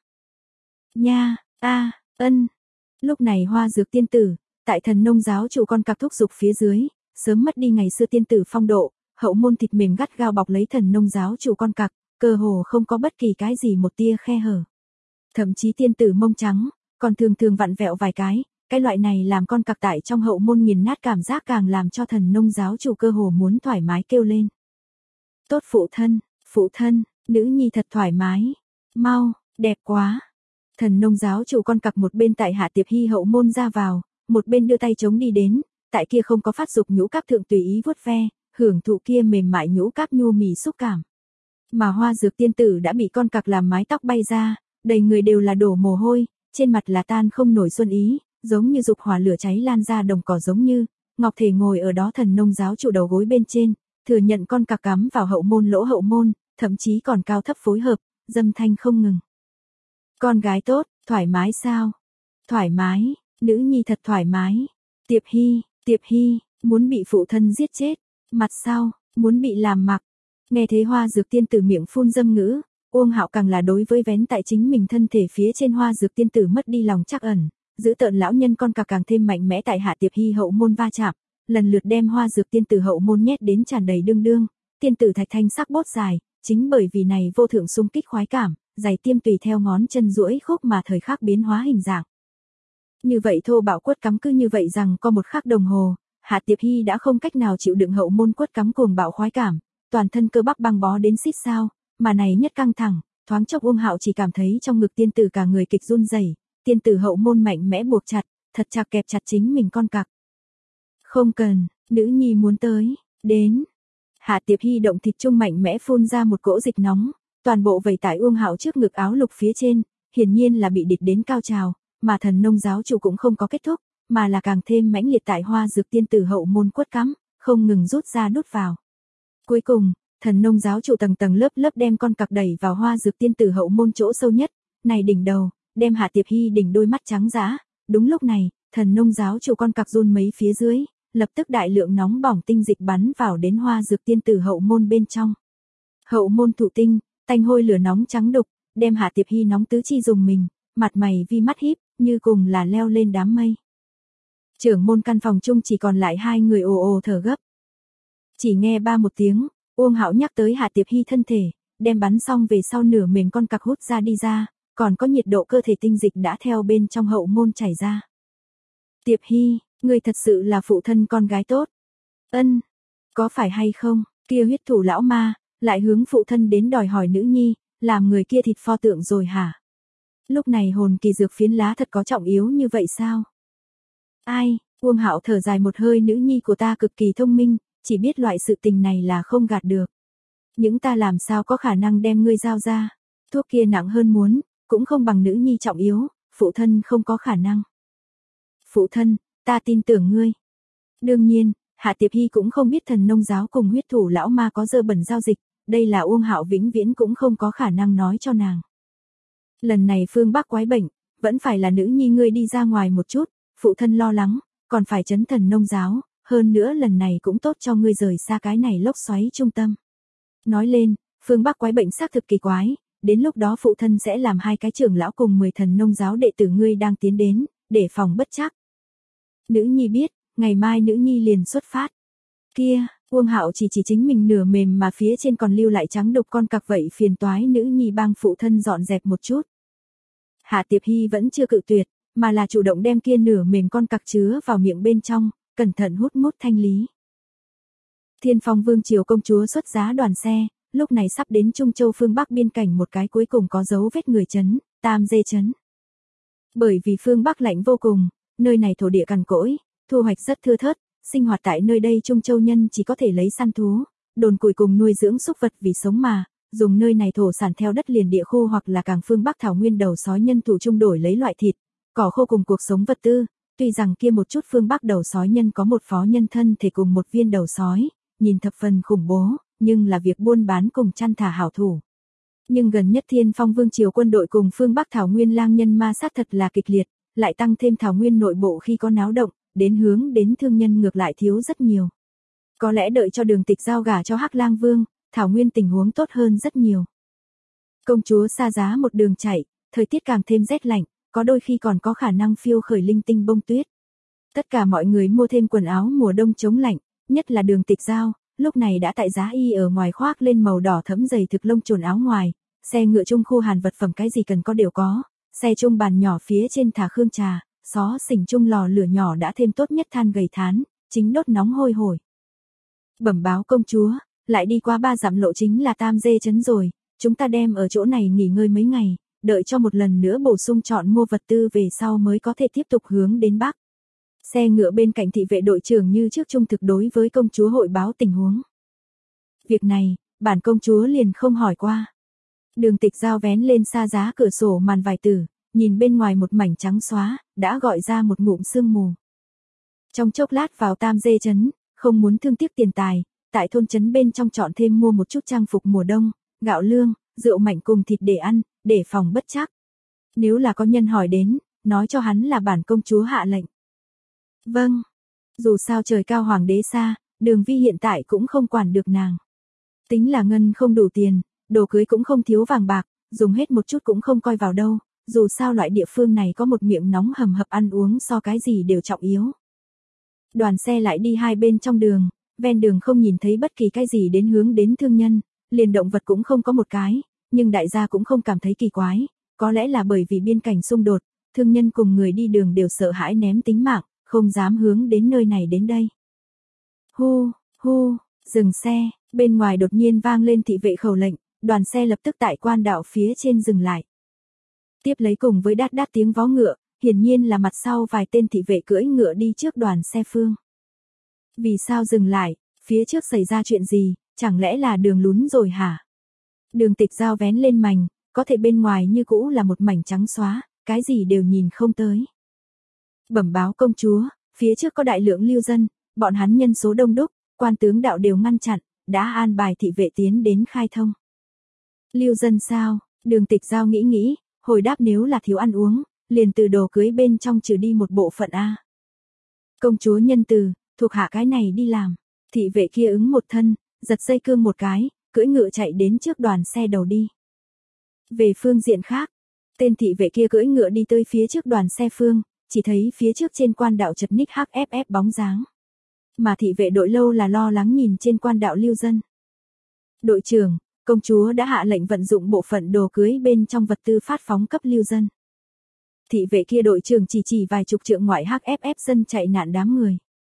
Nha, a, ân. Lúc này Hoa Dược tiên tử, tại thần nông giáo chủ con cặc thúc giục phía dưới, sớm mất đi ngày xưa tiên tử phong độ, hậu môn thịt mềm gắt gao bọc lấy thần nông giáo chủ con cặc, cơ hồ không có bất kỳ cái gì một tia khe hở. Thậm chí tiên tử mông trắng, còn thường thường vặn vẹo vài cái, cái loại này làm con cặc tại trong hậu môn nghiền nát cảm giác càng làm cho thần nông giáo chủ cơ hồ muốn thoải mái kêu lên. Tốt phụ thân, phụ thân, nữ nhi thật thoải mái, mau, đẹp quá. Thần nông giáo chủ con cặc một bên tại Hạ Tiệp Hy hậu môn ra vào, một bên đưa tay chống đi đến, tại kia không có phát dục nhũ cáp thượng tùy ý vuốt ve, hưởng thụ kia mềm mại nhũ cáp nhu mì xúc cảm. Mà Hoa Dược tiên tử đã bị con cặc làm mái tóc bay ra, đầy người đều là đổ mồ hôi, trên mặt là tan không nổi xuân ý, giống như dục hỏa lửa cháy lan ra đồng cỏ giống như, ngọc thể ngồi ở đó thần nông giáo chủ đầu gối bên trên, thừa nhận con cặc cắm vào hậu môn lỗ hậu môn, thậm chí còn cao thấp phối hợp, dâm thanh không ngừng. Con gái tốt, thoải mái sao? Thoải mái, nữ nhi thật thoải mái. Tiệp Hy, Tiệp Hy, muốn bị phụ thân giết chết, mặt sau, muốn bị làm mặc. Nghe thấy Hoa Dược tiên tử miệng phun dâm ngữ, Uông Hạo càng là đối với vén tại chính mình thân thể phía trên Hoa Dược tiên tử mất đi lòng trắc ẩn, giữ tợn lão nhân con cặc càng thêm mạnh mẽ tại Hạ Tiệp Hy hậu môn va chạm, lần lượt đem Hoa Dược tiên tử hậu môn nhét đến tràn đầy đương đương, tiên tử thạch thanh sắc bốt dài, chính bởi vì này vô thượng xung kích khoái cảm, giày tiêm tùy theo ngón chân duỗi khúc mà thời khắc biến hóa hình dạng. Như vậy thô bạo quất cắm cứ như vậy rằng có một khắc đồng hồ, Hạ Tiệp Hy đã không cách nào chịu đựng hậu môn quất cắm cuồng bạo khoái cảm, toàn thân cơ bắp băng bó đến xít sao, mà này nhất căng thẳng, thoáng chốc Uông Hạo chỉ cảm thấy trong ngực tiên tử cả người kịch run rẩy, tiên tử hậu môn mạnh mẽ buộc chặt, thật chặt kẹp chặt chính mình con cặc. Không cần, nữ nhi muốn tới, đến. Hạ Tiệp Hy động thịt trung mạnh mẽ phun ra một cỗ dịch nóng, toàn bộ vẩy tại Uông Hạo trước ngực áo lục phía trên, hiển nhiên là bị địch đến cao trào, mà thần nông giáo chủ cũng không có kết thúc, mà là càng thêm mãnh liệt tại Hoa Dược tiên tử hậu môn quất cắm, không ngừng rút ra đút vào. Cuối cùng, thần nông giáo chủ tầng tầng lớp lớp đem con cặc đẩy vào Hoa Dược tiên tử hậu môn chỗ sâu nhất, này đỉnh đầu, đem Hạ Tiệp Hy đỉnh đôi mắt trắng dã. Đúng lúc này, thần nông giáo chủ con cặc run mấy phía dưới, lập tức đại lượng nóng bỏng tinh dịch bắn vào đến Hoa Dược tiên tử hậu môn bên trong. Hậu môn thụ tinh, tanh hôi lửa nóng trắng đục, đem Hạ Tiệp Hy nóng tứ chi dùng mình, mặt mày vi mắt híp, như cùng là leo lên đám mây. Trưởng môn căn phòng chung chỉ còn lại hai người ồ ồ thở gấp. Chỉ nghe ba một tiếng, Uông Hạo nhắc tới Hạ Tiệp Hy thân thể, đem bắn xong về sau nửa mềm con cặc hút ra đi ra, còn có nhiệt độ cơ thể tinh dịch đã theo bên trong hậu môn chảy ra. Tiệp Hy, người thật sự là phụ thân con gái tốt. Ân, có phải hay không, kia huyết thủ lão ma, lại hướng phụ thân đến đòi hỏi nữ nhi, làm người kia thịt pho tượng rồi hả? Lúc này hồn kỳ dược phiến lá thật có trọng yếu như vậy sao? Ai, Uông Hạo thở dài một hơi, nữ nhi của ta cực kỳ thông minh, chỉ biết loại sự tình này là không gạt được. Những ta làm sao có khả năng đem ngươi giao ra, thuốc kia nặng hơn muốn, cũng không bằng nữ nhi trọng yếu, phụ thân không có khả năng. Phụ thân, ta tin tưởng ngươi. Đương nhiên, Hạ Tiệp Hy cũng không biết thần nông giáo cùng huyết thủ lão ma có dơ bẩn giao dịch, đây là Uông Hạo vĩnh viễn cũng không có khả năng nói cho nàng. Lần này phương Bắc quái bệnh, vẫn phải là nữ nhi ngươi đi ra ngoài một chút, phụ thân lo lắng, còn phải trấn thần nông giáo, hơn nữa lần này cũng tốt cho ngươi rời xa cái này lốc xoáy trung tâm. Nói lên, phương Bắc quái bệnh xác thực kỳ quái, đến lúc đó phụ thân sẽ làm hai cái trưởng lão cùng mười thần nông giáo đệ tử ngươi đang tiến đến, để phòng bất trắc. Nữ nhi biết, ngày mai nữ nhi liền xuất phát. Kia, Uông Hạo chỉ chỉ chính mình nửa mềm mà phía trên còn lưu lại trắng đục con cặc, vậy phiền toái nữ nhi bang phụ thân dọn dẹp một chút. Hạ Tiệp Hy vẫn chưa cự tuyệt, mà là chủ động đem kia nửa mềm con cặc chứa vào miệng bên trong, cẩn thận hút mút thanh lý. Thiên Phong Vương triều công chúa xuất giá đoàn xe, lúc này sắp đến Trung Châu phương Bắc biên cảnh một cái cuối cùng có dấu vết người trấn, Tam Dê trấn. Bởi vì phương Bắc lạnh vô cùng, nơi này thổ địa cằn cỗi, thu hoạch rất thưa thớt, sinh hoạt tại nơi đây Trung Châu nhân chỉ có thể lấy săn thú, đồn củi cùng nuôi dưỡng súc vật vì sống mà, dùng nơi này thổ sản theo đất liền địa khô hoặc là càng phương Bắc thảo nguyên đầu sói nhân thủ chung đổi lấy loại thịt, cỏ khô cùng cuộc sống vật tư. Tuy rằng kia một chút phương Bắc đầu sói nhân có một phó nhân thân thể cùng một viên đầu sói, nhìn thập phần khủng bố, nhưng là việc buôn bán cùng chăn thả hảo thủ. Nhưng gần nhất Thiên Phong Vương triều quân đội cùng phương Bắc thảo nguyên lang nhân ma sát thật là kịch liệt, lại tăng thêm thảo nguyên nội bộ khi có náo động, đến hướng đến thương nhân ngược lại thiếu rất nhiều. Có lẽ đợi cho Đường Tịch giao gả cho Hắc Lang Vương, thảo nguyên tình huống tốt hơn rất nhiều. Công chúa xa giá một đường chạy, thời tiết càng thêm rét lạnh, có đôi khi còn có khả năng phiêu khởi linh tinh bông tuyết. Tất cả mọi người mua thêm quần áo mùa đông chống lạnh, nhất là Đường Tịch giao, lúc này đã tại giá y ở ngoài khoác lên màu đỏ thẫm dày thực lông trồn áo ngoài, xe ngựa chung khu hàn vật phẩm cái gì cần có đều có, xe chung bàn nhỏ phía trên thả khương trà, xó xỉnh chung lò lửa nhỏ đã thêm tốt nhất than gầy thán, chính đốt nóng hôi hổi. Bẩm báo công chúa, lại đi qua ba dặm lộ chính là Tam Dê trấn rồi, chúng ta đem ở chỗ này nghỉ ngơi mấy ngày, đợi cho một lần nữa bổ sung chọn mua vật tư về sau mới có thể tiếp tục hướng đến Bắc. Xe ngựa bên cạnh thị vệ đội trưởng như trước trung thực đối với công chúa hội báo tình huống. Việc này, bản công chúa liền không hỏi qua. Đường Tịch giao vén lên xa giá cửa sổ màn vải tử, nhìn bên ngoài một mảnh trắng xóa, đã gọi ra một ngụm sương mù. Trong chốc lát vào Tam Dê trấn, không muốn thương tiếc tiền tài, tại thôn trấn bên trong chọn thêm mua một chút trang phục mùa đông, gạo lương, rượu mạnh cùng thịt để ăn, để phòng bất trắc. Nếu là có nhân hỏi đến, nói cho hắn là bản công chúa hạ lệnh. Vâng. Dù sao trời cao hoàng đế xa, Đường Vi hiện tại cũng không quản được nàng. Tính là ngân không đủ tiền, đồ cưới cũng không thiếu vàng bạc, dùng hết một chút cũng không coi vào đâu, dù sao loại địa phương này có một miệng nóng hầm hập ăn uống so cái gì đều trọng yếu. Đoàn xe lại đi hai bên trong đường, ven đường không nhìn thấy bất kỳ cái gì đến hướng đến thương nhân, liền động vật cũng không có một cái, nhưng đại gia cũng không cảm thấy kỳ quái, có lẽ là bởi vì biên cảnh xung đột, thương nhân cùng người đi đường đều sợ hãi ném tính mạng, không dám hướng đến nơi này đến đây. Hu, hu, dừng xe, bên ngoài đột nhiên vang lên thị vệ khẩu lệnh, đoàn xe lập tức tại quan đạo phía trên dừng lại. Tiếp lấy cùng với đát đát tiếng vó ngựa, hiển nhiên là mặt sau vài tên thị vệ cưỡi ngựa đi trước đoàn xe phương. Vì sao dừng lại, phía trước xảy ra chuyện gì, chẳng lẽ là đường lún rồi hả? Đường Tịch giao vén lên mành, có thể bên ngoài như cũ là một mảnh trắng xóa, cái gì đều nhìn không tới. Bẩm báo công chúa, phía trước có đại lượng lưu dân, bọn hắn nhân số đông đúc, quan tướng đạo đều ngăn chặn, đã an bài thị vệ tiến đến khai thông. Lưu dân sao? Đường Tịch giao nghĩ nghĩ, hồi đáp nếu là thiếu ăn uống, liền từ đồ cưới bên trong trừ đi một bộ phận A. Công chúa nhân từ, thuộc hạ cái này đi làm. Thị vệ kia ứng một thân, giật dây cương một cái, cưỡi ngựa chạy đến trước đoàn xe đầu đi. Về phương diện khác, tên thị vệ kia cưỡi ngựa đi tới phía trước đoàn xe phương, chỉ thấy phía trước trên quan đạo chật ních hát ép ép bóng dáng. Mà thị vệ đội lâu là lo lắng nhìn trên quan đạo lưu dân. Đội trưởng, công chúa đã hạ lệnh vận dụng bộ phận đồ cưới bên trong vật tư phát phóng cấp lưu dân. Thị vệ kia đội trưởng chỉ chỉ vài chục trượng ngoại hát ép ép dân chạy nạn đám người.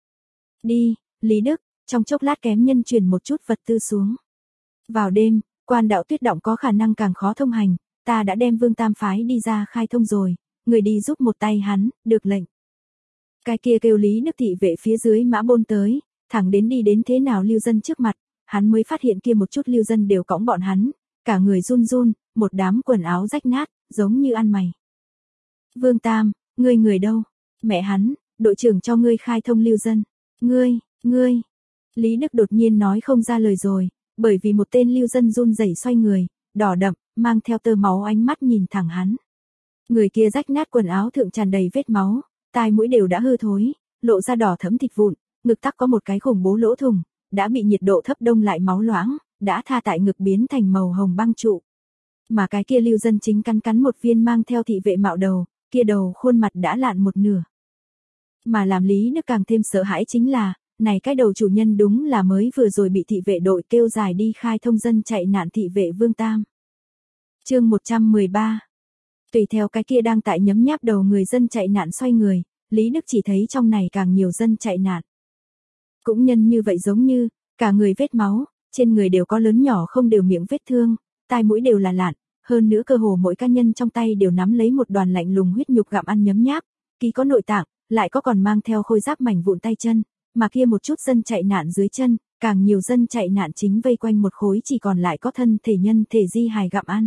Đi, Lý Đức, trong chốc lát kém nhân truyền một chút vật tư xuống. Vào đêm, quan đạo tuyết động có khả năng càng khó thông hành, ta đã đem Vương Tam phái đi ra khai thông rồi, người đi giúp một tay hắn, được lệnh. Cái kia kêu Lý Đức thị vệ phía dưới mã bôn tới, thẳng đến đi đến thế nào lưu dân trước mặt, hắn mới phát hiện kia một chút lưu dân đều cõng bọn hắn, cả người run run, một đám quần áo rách nát, giống như ăn mày. Vương Tam, ngươi người đâu? Mẹ hắn, đội trưởng cho ngươi khai thông lưu dân. Ngươi, ngươi. Lý Đức đột nhiên nói không ra lời rồi, bởi vì một tên lưu dân run rẩy xoay người, đỏ đậm, mang theo tơ máu ánh mắt nhìn thẳng hắn. Người kia rách nát quần áo thượng tràn đầy vết máu, tai mũi đều đã hư thối, lộ ra đỏ thẫm thịt vụn, ngực tắc có một cái khủng bố lỗ thủng, đã bị nhiệt độ thấp đông lại máu loãng, đã tha tại ngực biến thành màu hồng băng trụ. Mà cái kia lưu dân chính cắn cắn một viên mang theo thị vệ mạo đầu, kia đầu khuôn mặt đã lạn một nửa. Mà làm Lý Đức càng thêm sợ hãi chính là, này cái đầu chủ nhân đúng là mới vừa rồi bị thị vệ đội kêu dài đi khai thông dân chạy nạn thị vệ Vương Tam. Chương một trăm mười ba. Tùy theo cái kia đang tại nhấm nháp đầu người dân chạy nạn xoay người, Lý Đức chỉ thấy trong này càng nhiều dân chạy nạn. Cũng nhân như vậy giống như, cả người vết máu, trên người đều có lớn nhỏ không đều miệng vết thương, tai mũi đều là lạn, hơn nữa cơ hồ mỗi cá nhân trong tay đều nắm lấy một đoàn lạnh lùng huyết nhục gặm ăn nhấm nháp, ký có nội tạng, lại có còn mang theo khôi giáp mảnh vụn tay chân, mà kia một chút dân chạy nạn dưới chân, càng nhiều dân chạy nạn chính vây quanh một khối chỉ còn lại có thân thể nhân thể di hài gặm ăn.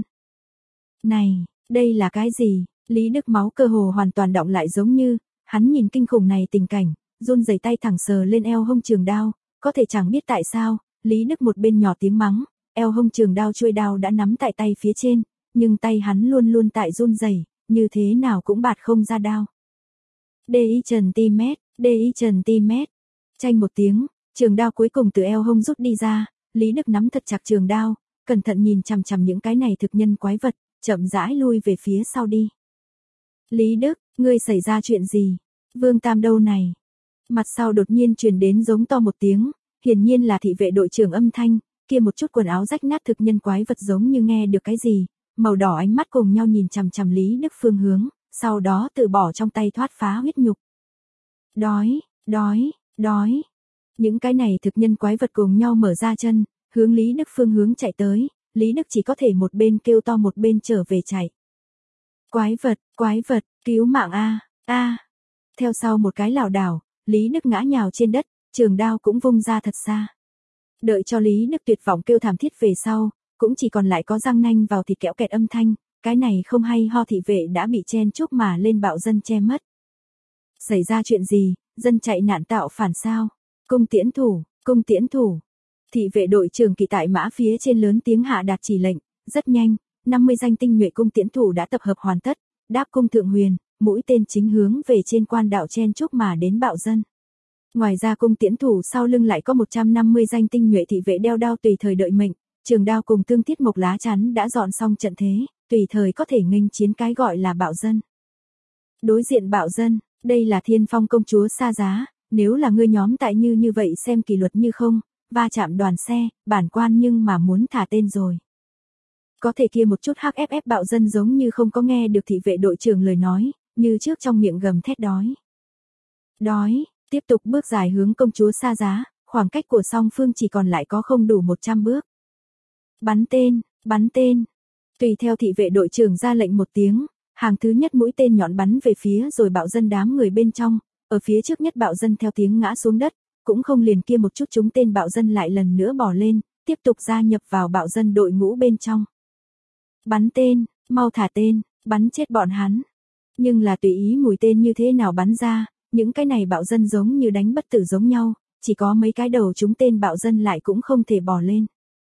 Này, đây là cái gì? Lý Đức máu cơ hồ hoàn toàn đọng lại giống như, hắn nhìn kinh khủng này tình cảnh, run rẩy tay thẳng sờ lên eo hông trường đao, có thể chẳng biết tại sao, Lý Đức một bên nhỏ tiếng mắng, eo hông trường đao chuôi đao đã nắm tại tay phía trên, nhưng tay hắn luôn luôn tại run rẩy, như thế nào cũng bạt không ra đao. Đê y trần ti mét, đê y trần ti mét. Chanh một tiếng, trường đao cuối cùng từ eo hông rút đi ra, Lý Đức nắm thật chặt trường đao, cẩn thận nhìn chằm chằm những cái này thực nhân quái vật, chậm rãi lui về phía sau đi. Lý Đức, ngươi xảy ra chuyện gì? Vương Tam đâu này? Mặt sau đột nhiên truyền đến giống to một tiếng, hiển nhiên là thị vệ đội trưởng âm thanh, kia một chút quần áo rách nát thực nhân quái vật giống như nghe được cái gì, màu đỏ ánh mắt cùng nhau nhìn chằm chằm Lý Đức phương hướng, sau đó tự bỏ trong tay thoát phá huyết nhục. Đói, đói, đói. Những cái này thực nhân quái vật cùng nhau mở ra chân, hướng Lý Đức phương hướng chạy tới, Lý Đức chỉ có thể một bên kêu to một bên trở về chạy. Quái vật, quái vật, cứu mạng a, a. Theo sau một cái lảo đảo, Lý Đức ngã nhào trên đất, trường đao cũng vung ra thật xa. Đợi cho Lý Đức tuyệt vọng kêu thảm thiết về sau, cũng chỉ còn lại có răng nanh vào thịt kẽo kẹt âm thanh, cái này không hay ho thị vệ đã bị chen chúc mà lên bạo dân che mất. Xảy ra chuyện gì, dân chạy nạn tạo phản sao? Cung tiễn thủ, cung tiễn thủ. Thị vệ đội trưởng kỳ tại mã phía trên lớn tiếng hạ đạt chỉ lệnh, rất nhanh, năm mươi danh tinh nhuệ cung tiễn thủ đã tập hợp hoàn tất, đáp cung thượng huyền, mũi tên chính hướng về trên quan đạo chen chúc mà đến bạo dân. Ngoài ra cung tiễn thủ sau lưng lại có một trăm năm mươi danh tinh nhuệ thị vệ đeo đao tùy thời đợi mệnh, trường đao cùng tương thiết mộc lá chắn đã dọn xong trận thế, tùy thời có thể nghênh chiến cái gọi là bạo dân. Đối diện bạo dân, đây là Thiên Phong công chúa Sa Giá, nếu là ngươi nhóm tại như như vậy xem kỷ luật như không, va chạm đoàn xe, bản quan nhưng mà muốn thả tên rồi. Có thể kia một chút hắc ép ép bạo dân giống như không có nghe được thị vệ đội trưởng lời nói, như trước trong miệng gầm thét đói. Đói, tiếp tục bước dài hướng công chúa Sa Giá, khoảng cách của song phương chỉ còn lại có không đủ một trăm bước. Bắn tên, bắn tên. Tùy theo thị vệ đội trưởng ra lệnh một tiếng, hàng thứ nhất mũi tên nhọn bắn về phía rồi bạo dân đám người bên trong, ở phía trước nhất bạo dân theo tiếng ngã xuống đất, cũng không liền kia một chút chúng tên bạo dân lại lần nữa bỏ lên, tiếp tục gia nhập vào bạo dân đội ngũ bên trong. Bắn tên, mau thả tên, bắn chết bọn hắn. Nhưng là tùy ý mùi tên như thế nào bắn ra, những cái này bạo dân giống như đánh bất tử giống nhau, chỉ có mấy cái đầu chúng tên bạo dân lại cũng không thể bỏ lên.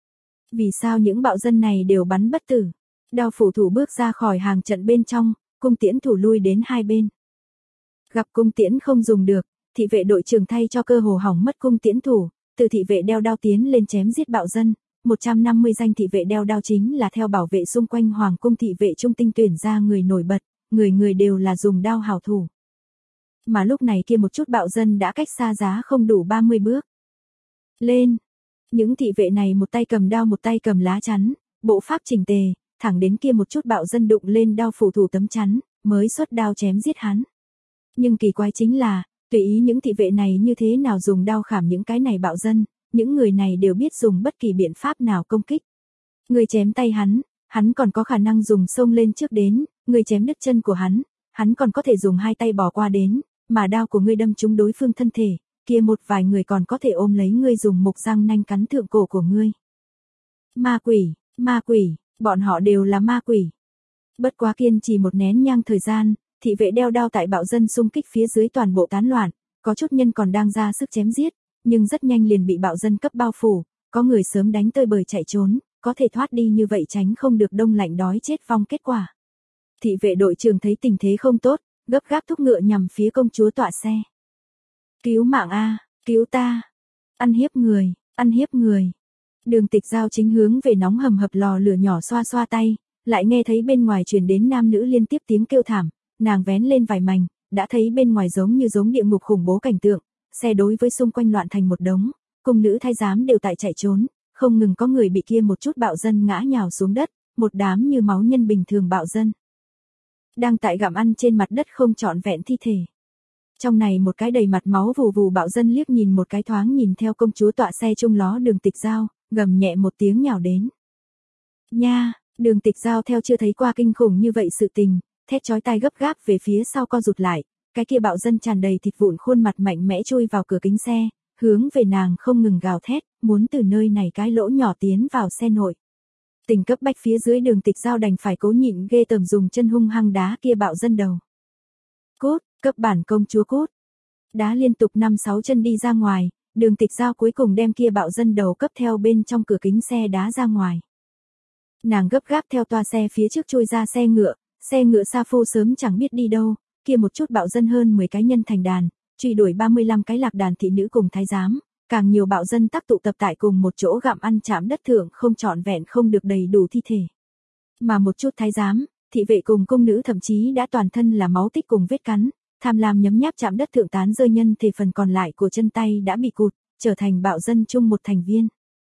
Vì sao những bạo dân này đều bắn bất tử? Đao phủ thủ bước ra khỏi hàng trận bên trong, cung tiễn thủ lui đến hai bên. Gặp cung tiễn không dùng được, thị vệ đội trưởng thay cho cơ hồ hỏng mất cung tiễn thủ, từ thị vệ đeo đao tiến lên chém giết bạo dân, một trăm năm mươi danh thị vệ đeo đao chính là theo bảo vệ xung quanh hoàng cung thị vệ trung tinh tuyển ra người nổi bật, người người đều là dùng đao hảo thủ. Mà lúc này kia một chút bạo dân đã cách Sa Giá không đủ ba mươi bước. Lên! Những thị vệ này một tay cầm đao một tay cầm lá chắn, bộ pháp chỉnh tề, thẳng đến kia một chút bạo dân đụng lên đao phủ thủ tấm chắn, mới xuất đao chém giết hắn. Nhưng kỳ quái chính là, tùy ý những thị vệ này như thế nào dùng đao khảm những cái này bạo dân, những người này đều biết dùng bất kỳ biện pháp nào công kích. Người chém tay hắn, hắn còn có khả năng dùng xông lên trước đến, người chém đứt chân của hắn, hắn còn có thể dùng hai tay bỏ qua đến, mà đao của ngươi đâm trúng đối phương thân thể, kia một vài người còn có thể ôm lấy ngươi dùng mục răng nanh cắn thượng cổ của ngươi. Ma quỷ, ma quỷ, bọn họ đều là ma quỷ. Bất quá kiên trì một nén nhang thời gian, thị vệ đeo đao tại bạo dân xung kích phía dưới toàn bộ tán loạn, có chút nhân còn đang ra sức chém giết, nhưng rất nhanh liền bị bạo dân cấp bao phủ, có người sớm đánh tơi bời chạy trốn, có thể thoát đi như vậy tránh không được đông lạnh đói chết vong kết quả. Thị vệ đội trưởng thấy tình thế không tốt, gấp gáp thúc ngựa nhằm phía công chúa tọa xe. Cứu mạng a, cứu ta. Ăn hiếp người, ăn hiếp người. Đường Tịch Giao chính hướng về nóng hầm hập lò lửa nhỏ xoa xoa tay, lại nghe thấy bên ngoài truyền đến nam nữ liên tiếp tiếng kêu thảm, nàng vén lên vài mảnh, đã thấy bên ngoài giống như giống địa ngục khủng bố cảnh tượng, xe đối với xung quanh loạn thành một đống, cung nữ thái giám đều tại chạy trốn, không ngừng có người bị kia một chút bạo dân ngã nhào xuống đất, một đám như máu nhân bình thường bạo dân. Đang tại gặm ăn trên mặt đất không trọn vẹn thi thể. Trong này một cái đầy mặt máu vù vù bạo dân liếc nhìn một cái thoáng nhìn theo công chúa tọa xe chung ló Đường Tịch Giao, gầm nhẹ một tiếng nhào đến. Nha, Đường Tịch Giao theo chưa thấy qua kinh khủng như vậy sự tình, thét chói tai gấp gáp về phía sau co rụt lại, cái kia bạo dân tràn đầy thịt vụn khuôn mặt mạnh mẽ chui vào cửa kính xe, hướng về nàng không ngừng gào thét, muốn từ nơi này cái lỗ nhỏ tiến vào xe nội. Tình cấp bách phía dưới Đường Tịch Giao đành phải cố nhịn ghê tởm dùng chân hung hăng đá kia bạo dân đầu. Cút, cấp bản công chúa cút. Đá liên tục năm sáu chân đi ra ngoài, Đường Tịch Giao cuối cùng đem kia bạo dân đầu cấp theo bên trong cửa kính xe đá ra ngoài. Nàng gấp gáp theo toa xe phía trước trôi ra xe ngựa, xe ngựa sa phu sớm chẳng biết đi đâu, kia một chút bạo dân hơn mười cái nhân thành đàn, truy đuổi ba mươi lăm cái lạc đàn thị nữ cùng thái giám, càng nhiều bạo dân tắc tụ tập tại cùng một chỗ gặm ăn chạm đất thượng không trọn vẹn không được đầy đủ thi thể. Mà một chút thái giám, thị vệ cùng cung nữ thậm chí đã toàn thân là máu tích cùng vết cắn, tham lam nhấm nháp chạm đất thượng tán rơi nhân thể phần còn lại của chân tay đã bị cụt, trở thành bạo dân chung một thành viên.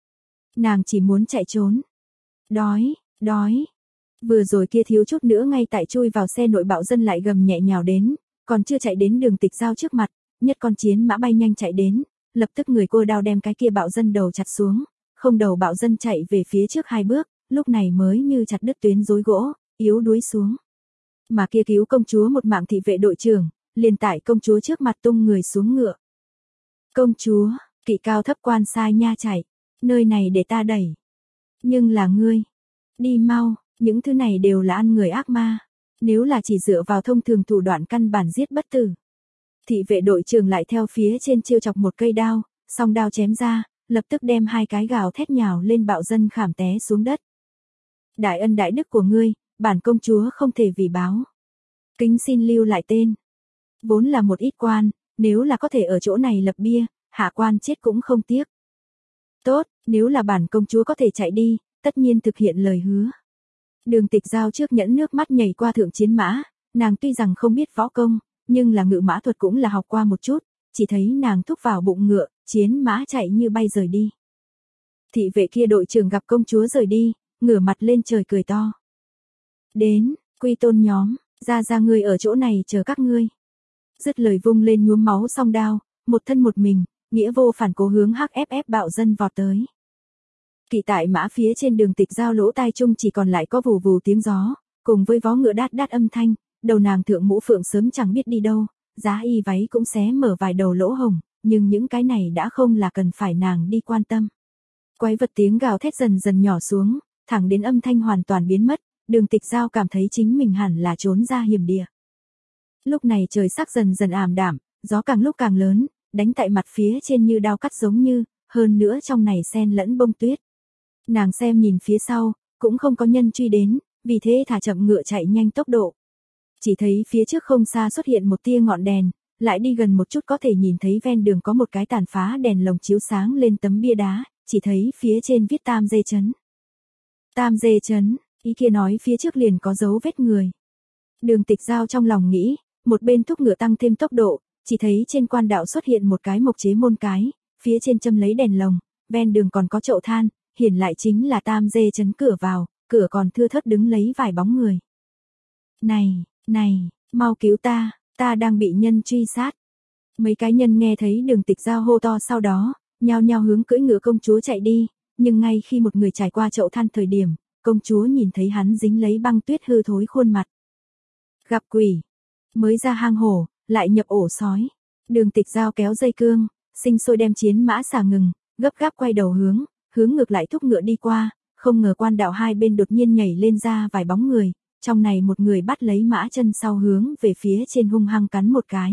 Nàng chỉ muốn chạy trốn. Đói, đói. Vừa rồi kia thiếu chút nữa ngay tại chui vào xe nội bạo dân lại gầm nhẹ nhào đến, còn chưa chạy đến Đường Tịch Giao trước mặt, nhất con chiến mã bay nhanh chạy đến, lập tức người cô đao đem cái kia bạo dân đầu chặt xuống, không đầu bạo dân chạy về phía trước hai bước, lúc này mới như chặt đứt tuyến rối gỗ, yếu đuối xuống. Mà kia cứu công chúa một mạng thị vệ đội trưởng, liền tại công chúa trước mặt tung người xuống ngựa. Công chúa, kỵ cao thấp quan sai nha chạy, nơi này để ta đẩy. Nhưng là ngươi, đi mau, những thứ này đều là ăn người ác ma, nếu là chỉ dựa vào thông thường thủ đoạn căn bản giết bất tử. Thị vệ đội trưởng lại theo phía trên chiêu chọc một cây đao, song đao chém ra, lập tức đem hai cái gào thét nhào lên bạo dân khảm té xuống đất. Đại ân đại đức của ngươi, bản công chúa không thể vì báo. Kính xin lưu lại tên. Vốn là một ít quan, nếu là có thể ở chỗ này lập bia, hạ quan chết cũng không tiếc. Tốt, nếu là bản công chúa có thể chạy đi, tất nhiên thực hiện lời hứa. Đường Tịch Giao trước nhẫn nước mắt nhảy qua thượng chiến mã, nàng tuy rằng không biết võ công, nhưng là ngự mã thuật cũng là học qua một chút, chỉ thấy nàng thúc vào bụng ngựa, chiến mã chạy như bay rời đi. Thị vệ kia đội trưởng gặp công chúa rời đi, ngửa mặt lên trời cười to. Đến, quy tôn nhóm, ra ra ngươi ở chỗ này chờ các ngươi. Dứt lời vung lên nhuốm máu song đao, một thân một mình, nghĩa vô phản cố hướng hắc ép ép bạo dân vọt tới. Kỵ tại mã phía trên Đường Tịch Giao lỗ tai chung chỉ còn lại có vù vù tiếng gió, cùng với vó ngựa đát đát âm thanh, đầu nàng thượng mũ phượng sớm chẳng biết đi đâu, giá y váy cũng xé mở vài đầu lỗ hồng, nhưng những cái này đã không là cần phải nàng đi quan tâm. Quái vật tiếng gào thét dần dần nhỏ xuống, thẳng đến âm thanh hoàn toàn biến mất, Đường Tịch Giao cảm thấy chính mình hẳn là trốn ra hiểm địa. Lúc này trời sắc dần dần ảm đạm, gió càng lúc càng lớn, đánh tại mặt phía trên như đao cắt giống như, hơn nữa trong này xen lẫn bông tuyết. Nàng xem nhìn phía sau, cũng không có nhân truy đến, vì thế thả chậm ngựa chạy nhanh tốc độ. Chỉ thấy phía trước không xa xuất hiện một tia ngọn đèn, lại đi gần một chút có thể nhìn thấy ven đường có một cái tàn phá đèn lồng chiếu sáng lên tấm bia đá, chỉ thấy phía trên viết Tam Dê Trấn. Tam Dê Trấn, ý kia nói phía trước liền có dấu vết người. Đường Tịch Giao trong lòng nghĩ, một bên thúc ngựa tăng thêm tốc độ, chỉ thấy trên quan đạo xuất hiện một cái mộc chế môn cái, phía trên châm lấy đèn lồng, ven đường còn có chậu than, hiển lại chính là Tam Dê Trấn cửa vào, cửa còn thưa thớt đứng lấy vài bóng người. Này, này, mau cứu ta, ta đang bị nhân truy sát. Mấy cái nhân nghe thấy Đường Tịch Giao hô to sau đó, nhao nhao hướng cưỡi ngựa công chúa chạy đi, nhưng ngay khi một người trải qua chậu than thời điểm, công chúa nhìn thấy hắn dính lấy băng tuyết hư thối khuôn mặt. Gặp quỷ, mới ra hang hổ, lại nhập ổ sói. Đường Tịch Giao kéo dây cương, sinh sôi đem chiến mã xả ngừng, gấp gáp quay đầu hướng, hướng ngược lại thúc ngựa đi qua, không ngờ quan đạo hai bên đột nhiên nhảy lên ra vài bóng người, trong này một người bắt lấy mã chân sau hướng về phía trên hung hăng cắn một cái.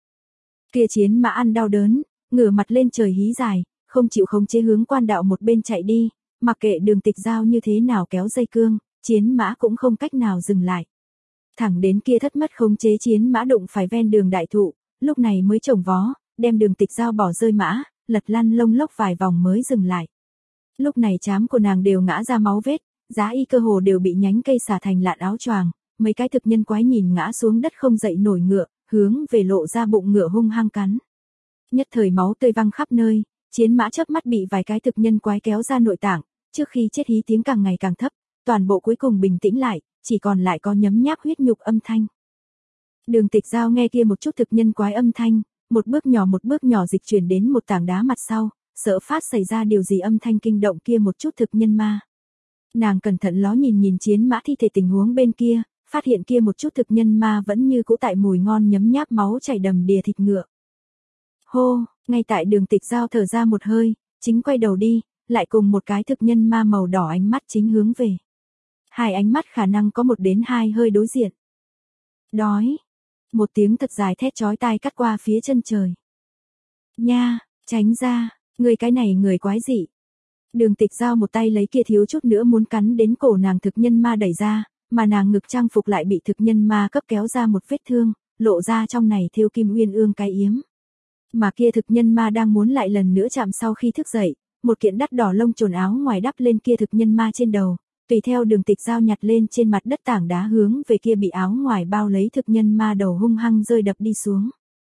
Kia chiến mã ăn đau đớn, ngửa mặt lên trời hí dài, không chịu khống chế hướng quan đạo một bên chạy đi, mặc kệ Đường Tịch Giao như thế nào kéo dây cương, chiến mã cũng không cách nào dừng lại. Thẳng đến kia thất mất khống chế chiến mã đụng phải ven đường đại thụ, lúc này mới chồng vó, đem Đường Tịch Giao bỏ rơi mã, lật lăn lông lốc vài vòng mới dừng lại. Lúc này trám của nàng đều ngã ra máu vết, giá y cơ hồ đều bị nhánh cây xả thành lạn áo choàng, mấy cái thực nhân quái nhìn ngã xuống đất không dậy nổi ngựa, hướng về lộ ra bụng ngựa hung hăng cắn. Nhất thời máu tươi văng khắp nơi, chiến mã chớp mắt bị vài cái thực nhân quái kéo ra nội tạng, trước khi chết hí tiếng càng ngày càng thấp, toàn bộ cuối cùng bình tĩnh lại, chỉ còn lại có nhấm nháp huyết nhục âm thanh. Đường Tịch Giao nghe kia một chút thực nhân quái âm thanh, một bước nhỏ một bước nhỏ dịch chuyển đến một tảng đá mặt sau, sợ phát xảy ra điều gì âm thanh kinh động kia một chút thực nhân ma. Nàng cẩn thận ló nhìn nhìn chiến mã thi thể tình huống bên kia, phát hiện kia một chút thực nhân ma vẫn như cũ tại mùi ngon nhấm nháp máu chảy đầm đìa thịt ngựa. Hô, ngay tại Đường Tịch Giao thở ra một hơi, chính quay đầu đi, lại cùng một cái thực nhân ma màu đỏ ánh mắt chính hướng về. Hai ánh mắt khả năng có một đến hai hơi đối diện. Đói. Một tiếng thật dài thét chói tai cắt qua phía chân trời. Nha, tránh ra, người cái này người quái dị. Đường Tịch Giao một tay lấy kia thiếu chút nữa muốn cắn đến cổ nàng thực nhân ma đẩy ra, mà nàng ngực trang phục lại bị thực nhân ma cấp kéo ra một vết thương, lộ ra trong này thêu kim uyên ương cái yếm. Mà kia thực nhân ma đang muốn lại lần nữa chạm sau khi thức dậy, một kiện đắt đỏ lông trồn áo ngoài đắp lên kia thực nhân ma trên đầu, tùy theo Đường Tịch Giao nhặt lên trên mặt đất tảng đá hướng về kia bị áo ngoài bao lấy thực nhân ma đầu hung hăng rơi đập đi xuống.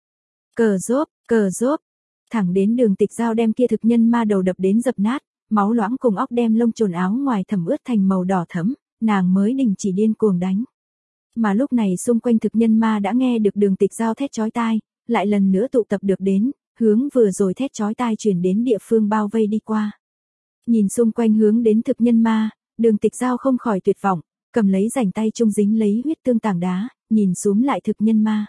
Cờ rốp, cờ rốp, thẳng đến Đường Tịch Giao đem kia thực nhân ma đầu đập đến dập nát, máu loãng cùng óc đem lông trồn áo ngoài thẩm ướt thành màu đỏ thẫm, nàng mới đình chỉ điên cuồng đánh. Mà lúc này xung quanh thực nhân ma đã nghe được Đường Tịch Giao thét chói tai, lại lần nữa tụ tập được đến, hướng vừa rồi thét chói tai truyền đến địa phương bao vây đi qua. Nhìn xung quanh hướng đến thực nhân ma, Đường Tịch Giao không khỏi tuyệt vọng, cầm lấy rảnh tay trung dính lấy huyết tương tảng đá, nhìn xuống lại thực nhân ma.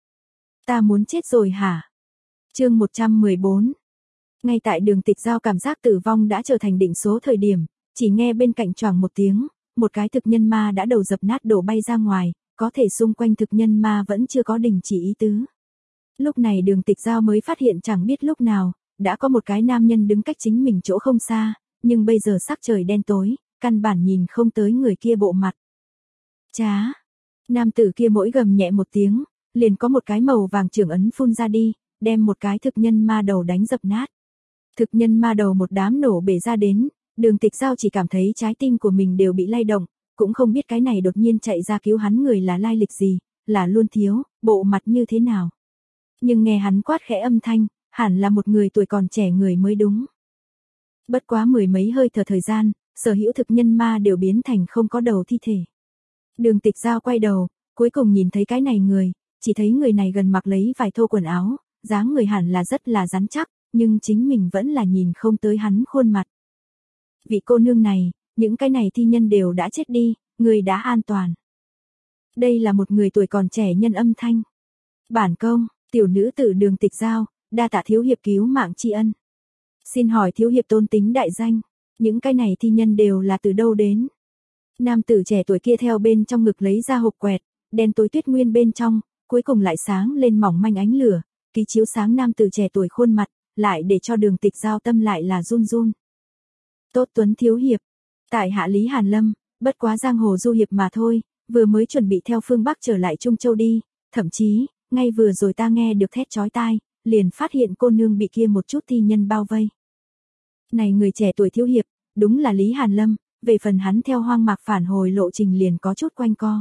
Ta muốn chết rồi hả? Chương một trăm mười bốn. Ngay tại Đường Tịch Giao cảm giác tử vong đã trở thành định số thời điểm, chỉ nghe bên cạnh choàng một tiếng, một cái thực nhân ma đã đầu dập nát đổ bay ra ngoài, có thể xung quanh thực nhân ma vẫn chưa có đình chỉ ý tứ. Lúc này Đường Tịch Giao mới phát hiện chẳng biết lúc nào, đã có một cái nam nhân đứng cách chính mình chỗ không xa, nhưng bây giờ sắc trời đen tối, căn bản nhìn không tới người kia bộ mặt. Chá! Nam tử kia mỗi gầm nhẹ một tiếng, liền có một cái màu vàng trưởng ấn phun ra đi, đem một cái thực nhân ma đầu đánh dập nát. Thực nhân ma đầu một đám nổ bể ra đến, Đường Tịch Giao chỉ cảm thấy trái tim của mình đều bị lay động, cũng không biết cái này đột nhiên chạy ra cứu hắn người là lai lịch gì, là Luân Thiếu, bộ mặt như thế nào. Nhưng nghe hắn quát khẽ âm thanh, hẳn là một người tuổi còn trẻ người mới đúng. Bất quá mười mấy hơi thở thời gian, sở hữu thực nhân ma đều biến thành không có đầu thi thể. Đường Tịch Giao quay đầu, cuối cùng nhìn thấy cái này người, chỉ thấy người này gần mặc lấy vài thô quần áo, dáng người hẳn là rất là rắn chắc, nhưng chính mình vẫn là nhìn không tới hắn khuôn mặt. Vị cô nương này, những cái này thi nhân đều đã chết đi, người đã an toàn. Đây là một người tuổi còn trẻ nhân âm thanh. Bản công, tiểu nữ tử Đường Tịch Giao, đa tạ thiếu hiệp cứu mạng tri ân. Xin hỏi thiếu hiệp tôn tính đại danh, những cái này thi nhân đều là từ đâu đến? Nam tử trẻ tuổi kia theo bên trong ngực lấy ra hộp quẹt, đen tối tuyết nguyên bên trong, cuối cùng lại sáng lên mỏng manh ánh lửa, ký chiếu sáng nam tử trẻ tuổi khuôn mặt, lại để cho Đường Tịch Giao tâm lại là run run. Tốt Tuấn thiếu hiệp, tại hạ Lý Hàn Lâm, bất quá giang hồ du hiệp mà thôi, vừa mới chuẩn bị theo phương Bắc trở lại Trung Châu đi, thậm chí, ngay vừa rồi ta nghe được thét chói tai, liền phát hiện cô nương bị kia một chút thi nhân bao vây. Này người trẻ tuổi thiếu hiệp, đúng là Lý Hàn Lâm, về phần hắn theo Hoang Mạc phản hồi lộ trình liền có chút quanh co.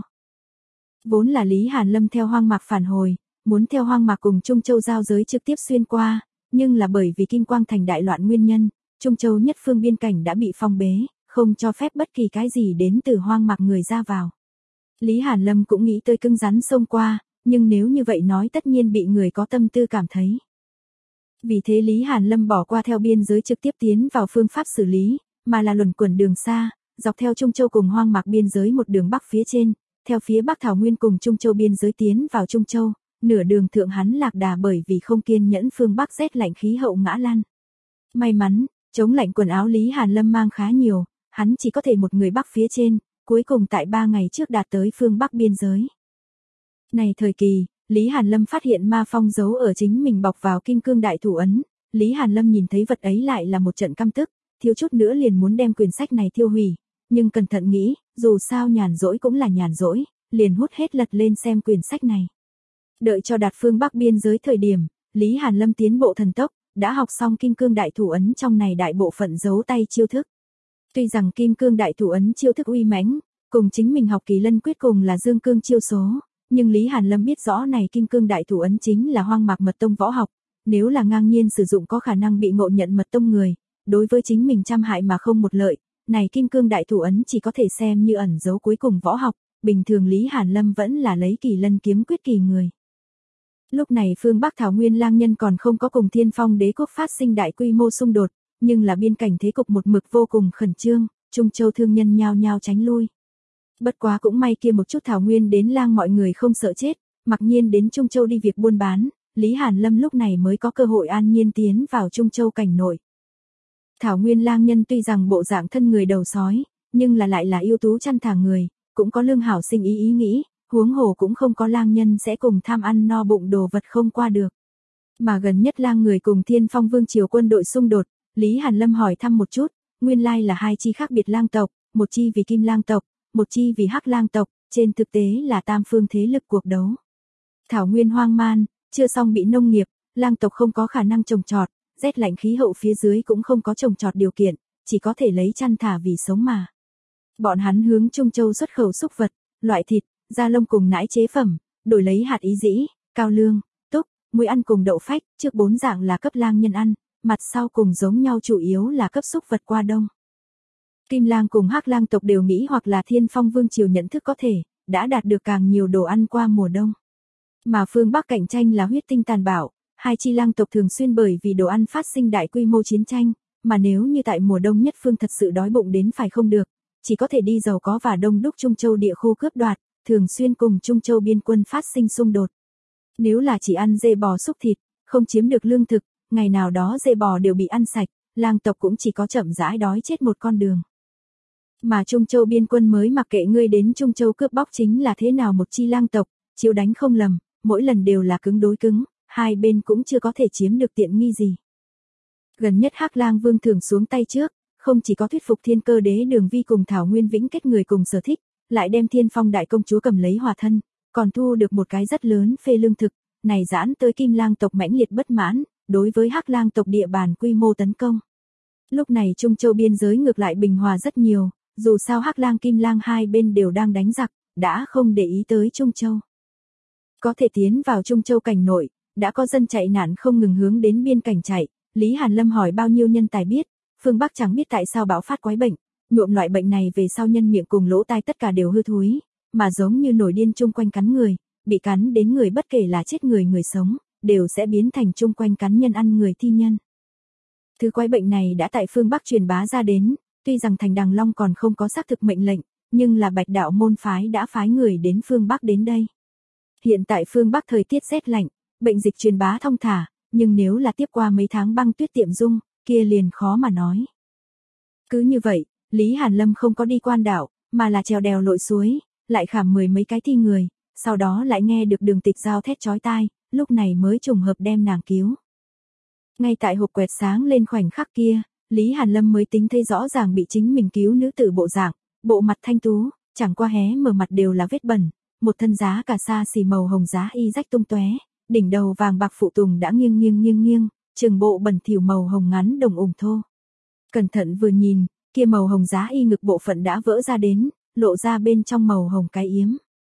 Vốn là Lý Hàn Lâm theo Hoang Mạc phản hồi, muốn theo Hoang Mạc cùng Trung Châu giao giới trực tiếp xuyên qua, nhưng là bởi vì Kim Quang thành đại loạn nguyên nhân, Trung Châu nhất phương biên cảnh đã bị phong bế, không cho phép bất kỳ cái gì đến từ Hoang Mạc người ra vào. Lý Hàn Lâm cũng nghĩ tới cứng rắn xông qua, nhưng nếu như vậy nói tất nhiên bị người có tâm tư cảm thấy. Vì thế Lý Hàn Lâm bỏ qua theo biên giới trực tiếp tiến vào phương pháp xử lý, mà là luẩn quẩn đường xa, dọc theo Trung Châu cùng Hoang Mạc biên giới một đường bắc phía trên, theo phía Bắc Thảo Nguyên cùng Trung Châu biên giới tiến vào Trung Châu, nửa đường thượng hắn lạc đà bởi vì không kiên nhẫn phương Bắc rét lạnh khí hậu ngã lăn. May mắn, chống lạnh quần áo Lý Hàn Lâm mang khá nhiều, hắn chỉ có thể một người bắc phía trên, cuối cùng tại ba ngày trước đạt tới phương Bắc biên giới. Này thời kỳ, Lý Hàn Lâm phát hiện ma phong giấu ở chính mình bọc vào kim cương đại thủ ấn, Lý Hàn Lâm nhìn thấy vật ấy lại là một trận căm tức, thiếu chút nữa liền muốn đem quyển sách này tiêu hủy, nhưng cẩn thận nghĩ, dù sao nhàn rỗi cũng là nhàn rỗi, liền hút hết lật lên xem quyển sách này. Đợi cho đạt phương Bắc biên giới thời điểm, Lý Hàn Lâm tiến bộ thần tốc, đã học xong kim cương đại thủ ấn trong này đại bộ phận giấu tay chiêu thức. Tuy rằng kim cương đại thủ ấn chiêu thức uy mãnh, cùng chính mình học Kỳ Lân quyết cùng là dương cương chiêu số, nhưng Lý Hàn Lâm biết rõ này kim cương đại thủ ấn chính là Hoang Mạc mật tông võ học, nếu là ngang nhiên sử dụng có khả năng bị ngộ nhận mật tông người, đối với chính mình trăm hại mà không một lợi, này kim cương đại thủ ấn chỉ có thể xem như ẩn dấu cuối cùng võ học, bình thường Lý Hàn Lâm vẫn là lấy kỳ lân kiếm quyết kỳ người. Lúc này phương Bắc Thảo Nguyên lang nhân còn không có cùng Thiên Phong đế quốc phát sinh đại quy mô xung đột, nhưng là biên cảnh thế cục một mực vô cùng khẩn trương, Trung Châu thương nhân nhao nhao tránh lui. Bất quá cũng may kia một chút Thảo Nguyên đến lang mọi người không sợ chết, mặc nhiên đến Trung Châu đi việc buôn bán, Lý Hàn Lâm lúc này mới có cơ hội an nhiên tiến vào Trung Châu cảnh nội. Thảo Nguyên lang nhân tuy rằng bộ dạng thân người đầu sói, nhưng là lại là yêu tú chăn thả người, cũng có lương hảo sinh ý ý nghĩ, huống hồ cũng không có lang nhân sẽ cùng tham ăn no bụng đồ vật không qua được. Mà gần nhất lang người cùng Thiên Phong vương triều quân đội xung đột, Lý Hàn Lâm hỏi thăm một chút, nguyên lai là hai chi khác biệt lang tộc, một chi vì Kim lang tộc, một chi vì Hắc lang tộc, trên thực tế là tam phương thế lực cuộc đấu. Thảo Nguyên hoang man, chưa xong bị nông nghiệp, lang tộc không có khả năng trồng trọt, rét lạnh khí hậu phía dưới cũng không có trồng trọt điều kiện, chỉ có thể lấy chăn thả vì sống mà. Bọn hắn hướng Trung Châu xuất khẩu súc vật, loại thịt, da lông cùng nãi chế phẩm, đổi lấy hạt ý dĩ, cao lương, túc, muối ăn cùng đậu phách, trước bốn dạng là cấp lang nhân ăn, mặt sau cùng giống nhau chủ yếu là cấp súc vật qua đông. Kim lang cùng Hắc lang tộc đều nghĩ hoặc là Thiên Phong vương triều nhận thức có thể, đã đạt được càng nhiều đồ ăn qua mùa đông. Mà phương Bắc cạnh tranh là huyết tinh tàn bạo, hai chi lang tộc thường xuyên bởi vì đồ ăn phát sinh đại quy mô chiến tranh, mà nếu như tại mùa đông nhất phương thật sự đói bụng đến phải không được, chỉ có thể đi giàu có và đông đúc Trung Châu địa khu cướp đoạt, thường xuyên cùng Trung Châu biên quân phát sinh xung đột. Nếu là chỉ ăn dê bò xúc thịt, không chiếm được lương thực, ngày nào đó dê bò đều bị ăn sạch, lang tộc cũng chỉ có chậm rãi đói chết một con đường. Mà Trung Châu biên quân mới mặc kệ ngươi đến Trung Châu cướp bóc chính là thế nào một chi lang tộc, chiếu đánh không lầm, mỗi lần đều là cứng đối cứng, hai bên cũng chưa có thể chiếm được tiện nghi gì. Gần nhất Hắc lang vương thường xuống tay trước, không chỉ có thuyết phục Thiên Cơ đế Đường Vi cùng Thảo Nguyên Vĩnh kết người cùng sở thích, lại đem Thiên Phong đại công chúa cầm lấy hòa thân, còn thu được một cái rất lớn phê lương thực, này giãn tới Kim lang tộc mãnh liệt bất mãn, đối với Hắc lang tộc địa bàn quy mô tấn công. Lúc này Trung Châu biên giới ngược lại bình hòa rất nhiều, dù sao Hắc lang Kim lang hai bên đều đang đánh giặc, đã không để ý tới Trung Châu. Có thể tiến vào Trung Châu cảnh nội, đã có dân chạy nạn không ngừng hướng đến biên cảnh chạy, Lý Hàn Lâm hỏi bao nhiêu nhân tài biết, phương Bắc chẳng biết tại sao bão phát quái bệnh, nhuộm loại bệnh này về sau nhân miệng cùng lỗ tai tất cả đều hư thúi, mà giống như nổi điên chung quanh cắn người, bị cắn đến người bất kể là chết người người sống, đều sẽ biến thành chung quanh cắn nhân ăn người thi nhân. Thứ quái bệnh này đã tại phương Bắc truyền bá ra đến, tuy rằng thành Đằng Long còn không có xác thực mệnh lệnh, nhưng là Bạch đạo môn phái đã phái người đến phương Bắc đến đây. Hiện tại phương Bắc thời tiết rét lạnh, bệnh dịch truyền bá thông thả, nhưng nếu là tiếp qua mấy tháng băng tuyết tiệm dung, kia liền khó mà nói. Cứ như vậy, Lý Hàn Lâm không có đi quan đảo, mà là trèo đèo lội suối, lại khảm mười mấy cái thi người, sau đó lại nghe được Đường Tịch Giao thét chói tai, lúc này mới trùng hợp đem nàng cứu. Ngay tại hộp quẹt sáng lên khoảnh khắc kia, Lý Hàn Lâm mới tính thấy rõ ràng bị chính mình cứu nữ tử bộ dạng, bộ mặt thanh tú, chẳng qua hé mở mặt đều là vết bẩn, một thân giá cả xa xỉ màu hồng giá y rách tung tóe, đỉnh đầu vàng bạc phụ tùng đã nghiêng nghiêng nghiêng nghiêng, trường bộ bẩn thỉu màu hồng ngắn đồng ủng thô. Cẩn thận vừa nhìn, kia màu hồng giá y ngực bộ phận đã vỡ ra đến, lộ ra bên trong màu hồng cái yếm.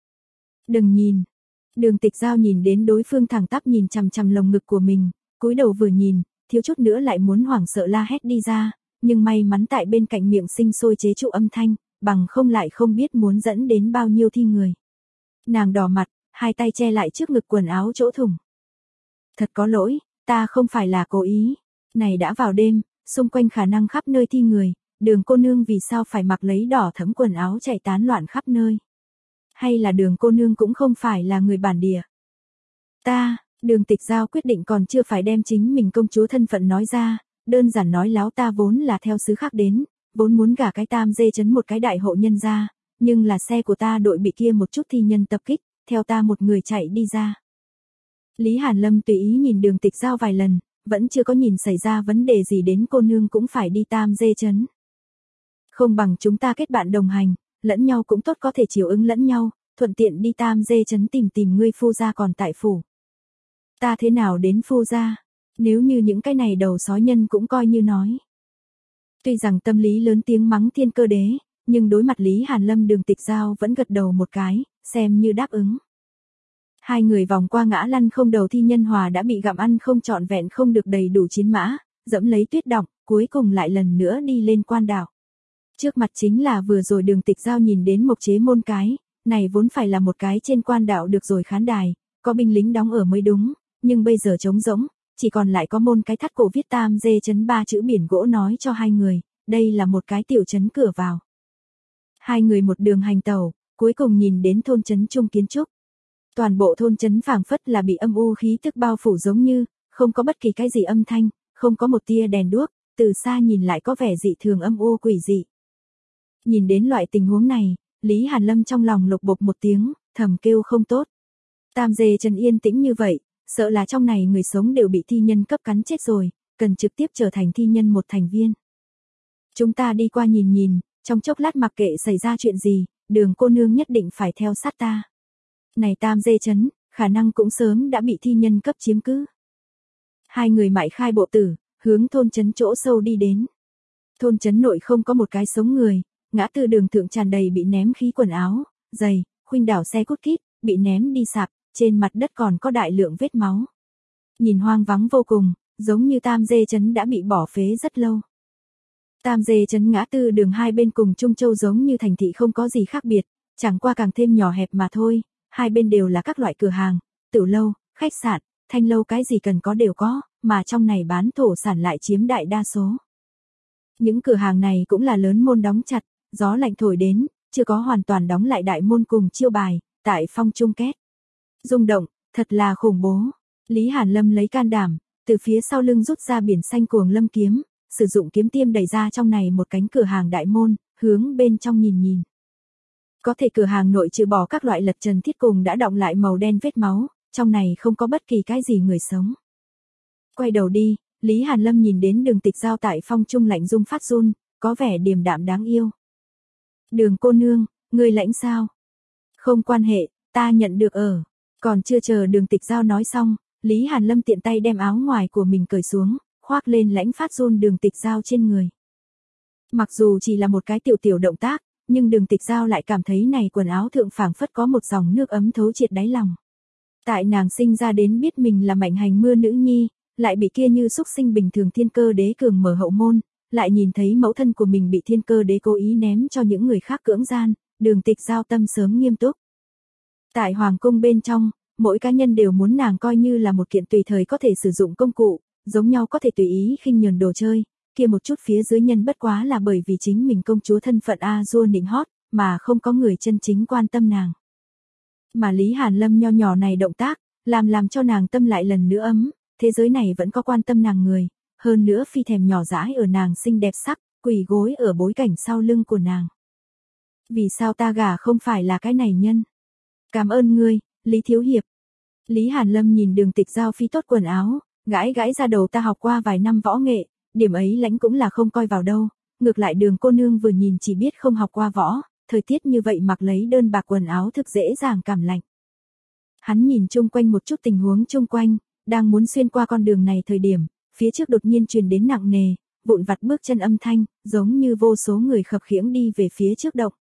Đừng nhìn. Đường Tịch Giao nhìn đến đối phương thẳng tắp nhìn chằm chằm lồng ngực của mình, cúi đầu vừa nhìn, thiếu chút nữa lại muốn hoảng sợ la hét đi ra, nhưng may mắn tại bên cạnh miệng sinh sôi chế trụ âm thanh, bằng không lại không biết muốn dẫn đến bao nhiêu thi người. Nàng đỏ mặt, hai tay che lại trước ngực quần áo chỗ thủng. Thật có lỗi, ta không phải là cố ý. Này đã vào đêm, xung quanh khả năng khắp nơi thi người, Đường cô nương vì sao phải mặc lấy đỏ thẫm quần áo chạy tán loạn khắp nơi? Hay là Đường cô nương cũng không phải là người bản địa? Ta, Đường Tịch Giao quyết định còn chưa phải đem chính mình công chúa thân phận nói ra, đơn giản nói láo ta vốn là theo xứ khác đến, vốn muốn gả cái tam dê chấn một cái đại hộ nhân ra, nhưng là xe của ta đội bị kia một chút thi nhân tập kích, theo ta một người chạy đi ra. Lý Hàn Lâm tùy ý nhìn Đường Tịch Giao vài lần, vẫn chưa có nhìn xảy ra vấn đề gì đến cô nương cũng phải đi tam dê chấn. Không bằng chúng ta kết bạn đồng hành, lẫn nhau cũng tốt có thể chiều ứng lẫn nhau, thuận tiện đi tam dê chấn tìm tìm ngươi phu gia còn tại phủ. Ta thế nào đến phu gia? Nếu như những cái này đầu sói nhân cũng coi như nói. Tuy rằng tâm lý lớn tiếng mắng Thiên Cơ đế, nhưng đối mặt Lý Hàn Lâm Đường Tịch Giao vẫn gật đầu một cái, xem như đáp ứng. Hai người vòng qua ngã lăn không đầu thi nhân hòa đã bị gặm ăn không trọn vẹn không được đầy đủ chiến mã, dẫm lấy tuyết đọng, cuối cùng lại lần nữa đi lên quan đảo. Trước mặt chính là vừa rồi Đường Tịch Giao nhìn đến Mộc Chế Môn cái, này vốn phải là một cái trên quan đảo được rồi khán đài, có binh lính đóng ở mới đúng, nhưng bây giờ trống rỗng, chỉ còn lại có môn cái thắt cổ viết tam dê chấn ba chữ biển gỗ nói cho hai người, đây là một cái tiểu trấn cửa vào. Hai người một đường hành tàu, cuối cùng nhìn đến thôn trấn trung kiến trúc. Toàn bộ thôn trấn phảng phất là bị âm u khí tức bao phủ giống như, không có bất kỳ cái gì âm thanh, không có một tia đèn đuốc, từ xa nhìn lại có vẻ dị thường âm u quỷ dị. Nhìn đến loại tình huống này, Lý Hàn Lâm trong lòng lục bục một tiếng, thầm kêu không tốt. Tam dê trấn yên tĩnh như vậy, sợ là trong này người sống đều bị thi nhân cấp cắn chết rồi, cần trực tiếp trở thành thi nhân một thành viên. Chúng ta đi qua nhìn nhìn, trong chốc lát mặc kệ xảy ra chuyện gì, Đường cô nương nhất định phải theo sát ta. Này tam dê trấn, khả năng cũng sớm đã bị thi nhân cấp chiếm cứ. Hai người mại khai bộ tử, hướng thôn trấn chỗ sâu đi đến. Thôn trấn nội không có một cái sống người, ngã tư đường thượng tràn đầy bị ném khí quần áo, giày, khuynh đảo xe cút kít, bị ném đi sạp, trên mặt đất còn có đại lượng vết máu. Nhìn hoang vắng vô cùng, giống như tam dê trấn đã bị bỏ phế rất lâu. Tam dê trấn ngã tư đường hai bên cùng Trung Châu giống như thành thị không có gì khác biệt, chẳng qua càng thêm nhỏ hẹp mà thôi, hai bên đều là các loại cửa hàng, tiểu lâu, khách sạn, thanh lâu cái gì cần có đều có, mà trong này bán thổ sản lại chiếm đại đa số. Những cửa hàng này cũng là lớn môn đóng chặt, gió lạnh thổi đến, chưa có hoàn toàn đóng lại đại môn cùng chiêu bài, tại phong trung két. Rung động, thật là khủng bố. Lý Hàn Lâm lấy can đảm, từ phía sau lưng rút ra biển xanh cuồng lâm kiếm, sử dụng kiếm tiêm đẩy ra trong này một cánh cửa hàng đại môn, hướng bên trong nhìn nhìn. Có thể cửa hàng nội trừ bỏ các loại lật trần thiết cùng đã đọng lại màu đen vết máu, trong này không có bất kỳ cái gì người sống. Quay đầu đi, Lý Hàn Lâm nhìn đến Đường Tịch Giao tại phong trung lạnh rung phát run, có vẻ điềm đạm đáng yêu. Đường cô nương, ngươi lãnh sao? Không quan hệ, ta nhận được ở. Còn chưa chờ Đường Tịch Giao nói xong, Lý Hàn Lâm tiện tay đem áo ngoài của mình cởi xuống, khoác lên lãnh phát run Đường Tịch Giao trên người. Mặc dù chỉ là một cái tiểu tiểu động tác, nhưng Đường Tịch Giao lại cảm thấy này quần áo thượng phảng phất có một dòng nước ấm thấu triệt đáy lòng. Tại nàng sinh ra đến biết mình là mệnh hành mưa nữ nhi, lại bị kia như xúc sinh bình thường Thiên Cơ Đế cường mở hậu môn, lại nhìn thấy mẫu thân của mình bị Thiên Cơ Đế cố ý ném cho những người khác cưỡng gian, Đường Tịch Giao tâm sớm nghiêm túc. Tại hoàng cung bên trong, mỗi cá nhân đều muốn nàng coi như là một kiện tùy thời có thể sử dụng công cụ, giống nhau có thể tùy ý khinh nhờn đồ chơi, kia một chút phía dưới nhân bất quá là bởi vì chính mình công chúa thân phận a dua nịnh hót, mà không có người chân chính quan tâm nàng. Mà Lý Hàn Lâm nho nhỏ này động tác, làm làm cho nàng tâm lại lần nữa ấm, thế giới này vẫn có quan tâm nàng người, hơn nữa phi thèm nhỏ dãi ở nàng xinh đẹp sắc, quỳ gối ở bối cảnh sau lưng của nàng. Vì sao ta gả không phải là cái này nhân? Cảm ơn ngươi, Lý Thiếu Hiệp. Lý Hàn Lâm nhìn Đường Tịch Giao phi tốt quần áo, gãi gãi ra đầu ta học qua vài năm võ nghệ, điểm ấy lãnh cũng là không coi vào đâu, ngược lại Đường cô nương vừa nhìn chỉ biết không học qua võ, thời tiết như vậy mặc lấy đơn bạc quần áo thực dễ dàng cảm lạnh. Hắn nhìn chung quanh một chút tình huống chung quanh, đang muốn xuyên qua con đường này thời điểm, phía trước đột nhiên truyền đến nặng nề, vụn vặt bước chân âm thanh, giống như vô số người khập khiễng đi về phía trước động.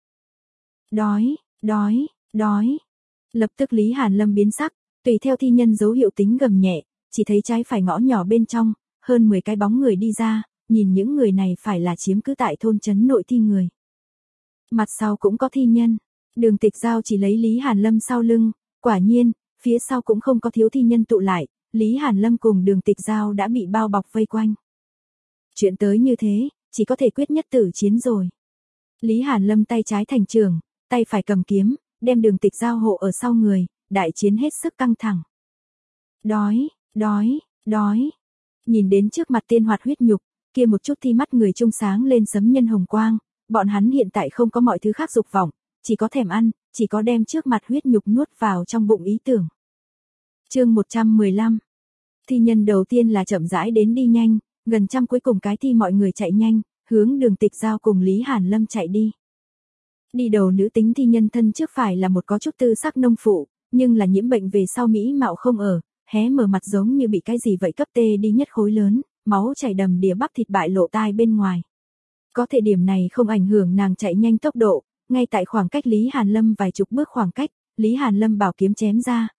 Đói, đói, đói. Lập tức Lý Hàn Lâm biến sắc, tùy theo thi nhân dấu hiệu tính gầm nhẹ, chỉ thấy trái phải ngõ nhỏ bên trong, hơn mười cái bóng người đi ra, nhìn những người này phải là chiếm cứ tại thôn trấn nội thi người. Mặt sau cũng có thi nhân, Đường Tịch Giao chỉ lấy Lý Hàn Lâm sau lưng, quả nhiên, phía sau cũng không có thiếu thi nhân tụ lại, Lý Hàn Lâm cùng Đường Tịch Giao đã bị bao bọc vây quanh. Chuyện tới như thế, chỉ có thể quyết nhất tử chiến rồi. Lý Hàn Lâm tay trái thành trường, tay phải cầm kiếm, đem Đường Tịch Giao hộ ở sau người, đại chiến hết sức căng thẳng. Đói, đói, đói. Nhìn đến trước mặt tiên hoạt huyết nhục, kia một chút thi mắt người trung sáng lên sấm nhân hồng quang, bọn hắn hiện tại không có mọi thứ khác dục vọng, chỉ có thèm ăn, chỉ có đem trước mặt huyết nhục nuốt vào trong bụng ý tưởng. Chương một trăm mười lăm. Thi nhân đầu tiên là chậm rãi đến đi nhanh, gần trăm cuối cùng cái thi mọi người chạy nhanh, hướng Đường Tịch Giao cùng Lý Hàn Lâm chạy đi. Đi đầu nữ tính thi nhân thân trước phải là một có chút tư sắc nông phụ, nhưng là nhiễm bệnh về sau mỹ mạo không ở, hé mở mặt giống như bị cái gì vậy cấp tê đi nhất khối lớn, máu chảy đầm đìa bắp thịt bại lộ tai bên ngoài. Có thể điểm này không ảnh hưởng nàng chạy nhanh tốc độ, ngay tại khoảng cách Lý Hàn Lâm vài chục bước khoảng cách, Lý Hàn Lâm bảo kiếm chém ra,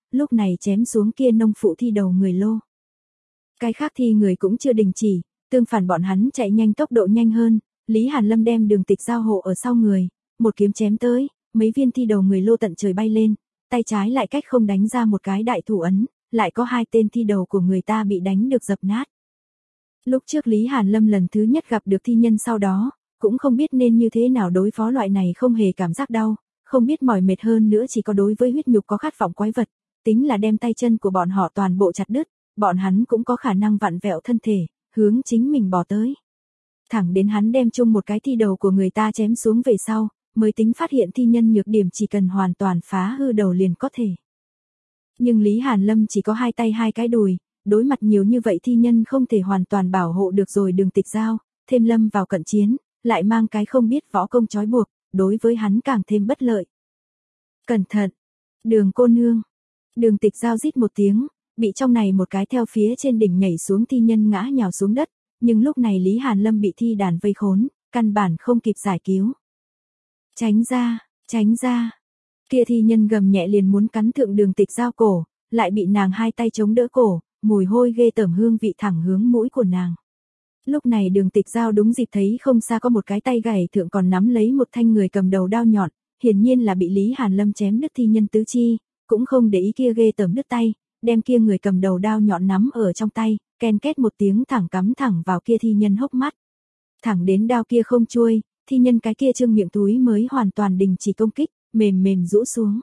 lúc này chém xuống kia nông phụ thi đầu người lô. Cái khác thi người cũng chưa đình chỉ, tương phản bọn hắn chạy nhanh tốc độ nhanh hơn, Lý Hàn Lâm đem Đường Tịch Giao hộ ở sau người, một kiếm chém tới, mấy viên thi đầu người lô tận trời bay lên, tay trái lại cách không đánh ra một cái đại thủ ấn, lại có hai tên thi đầu của người ta bị đánh được dập nát. Lúc trước Lý Hàn Lâm lần thứ nhất gặp được thi nhân sau đó, cũng không biết nên như thế nào đối phó loại này không hề cảm giác đau, không biết mỏi mệt hơn nữa chỉ có đối với huyết nhục có khát vọng quái vật, tính là đem tay chân của bọn họ toàn bộ chặt đứt, bọn hắn cũng có khả năng vặn vẹo thân thể, hướng chính mình bỏ tới. Thẳng đến hắn đem chung một cái thi đầu của người ta chém xuống về sau, mới tính phát hiện thi nhân nhược điểm chỉ cần hoàn toàn phá hư đầu liền có thể. Nhưng Lý Hàn Lâm chỉ có hai tay hai cái đùi, đối mặt nhiều như vậy thi nhân không thể hoàn toàn bảo hộ được rồi. Đường Tịch Giao, thêm lâm vào cận chiến, lại mang cái không biết võ công trói buộc, đối với hắn càng thêm bất lợi. Cẩn thận! Đường cô nương! Đường Tịch Giao rít một tiếng, bị trong này một cái theo phía trên đỉnh nhảy xuống thi nhân ngã nhào xuống đất, nhưng lúc này Lý Hàn Lâm bị thi đàn vây khốn, căn bản không kịp giải cứu. Tránh ra, tránh ra! Kia thi nhân gầm nhẹ liền muốn cắn thượng Đường Tịch Giao cổ, lại bị nàng hai tay chống đỡ cổ, mùi hôi ghê tởm hương vị thẳng hướng mũi của nàng. Lúc này Đường Tịch Giao đúng dịp thấy không xa có một cái tay gảy thượng còn nắm lấy một thanh người cầm đầu đao nhọn, hiển nhiên là bị Lý Hàn Lâm chém đứt thi nhân tứ chi, cũng không để ý kia ghê tởm đứt tay, đem kia người cầm đầu đao nhọn nắm ở trong tay, ken két một tiếng thẳng cắm thẳng vào kia thi nhân hốc mắt. Thẳng đến đao kia không chuôi, thi nhân cái kia trương miệng túi mới hoàn toàn đình chỉ công kích, mềm mềm rũ xuống.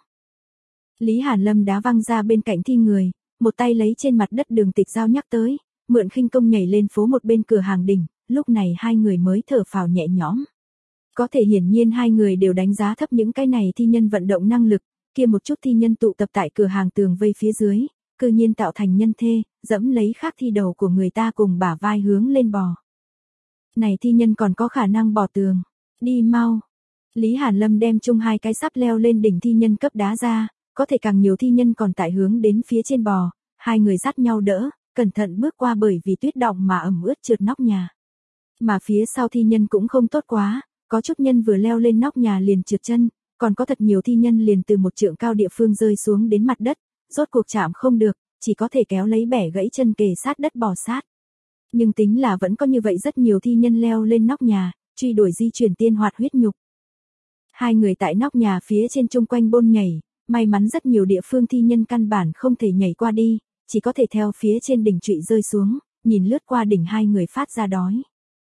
Lý Hàn Lâm đá văng ra bên cạnh thi người, một tay lấy trên mặt đất Đường Tịch Giao nhắc tới, mượn khinh công nhảy lên phố một bên cửa hàng đỉnh, lúc này hai người mới thở phào nhẹ nhõm. Có thể hiển nhiên hai người đều đánh giá thấp những cái này thi nhân vận động năng lực, kia một chút thi nhân tụ tập tại cửa hàng tường vây phía dưới, cư nhiên tạo thành nhân thê, dẫm lấy khác thi đầu của người ta cùng bả vai hướng lên bò. Này thi nhân còn có khả năng bò tường, đi mau. Lý Hàn Lâm đem chung hai cái sắp leo lên đỉnh thi nhân cấp đá ra, có thể càng nhiều thi nhân còn tại hướng đến phía trên bò, hai người dắt nhau đỡ, cẩn thận bước qua bởi vì tuyết đọng mà ẩm ướt trượt nóc nhà. Mà phía sau thi nhân cũng không tốt quá, có chút nhân vừa leo lên nóc nhà liền trượt chân, còn có thật nhiều thi nhân liền từ một trượng cao địa phương rơi xuống đến mặt đất, rốt cuộc chạm không được, chỉ có thể kéo lấy bẻ gãy chân kề sát đất bò sát. Nhưng tính là vẫn có như vậy rất nhiều thi nhân leo lên nóc nhà, truy đuổi di chuyển tiên hoạt huyết nhục. Hai người tại nóc nhà phía trên chung quanh bôn nhảy, may mắn rất nhiều địa phương thi nhân căn bản không thể nhảy qua đi, chỉ có thể theo phía trên đỉnh trụy rơi xuống, nhìn lướt qua đỉnh hai người phát ra đói.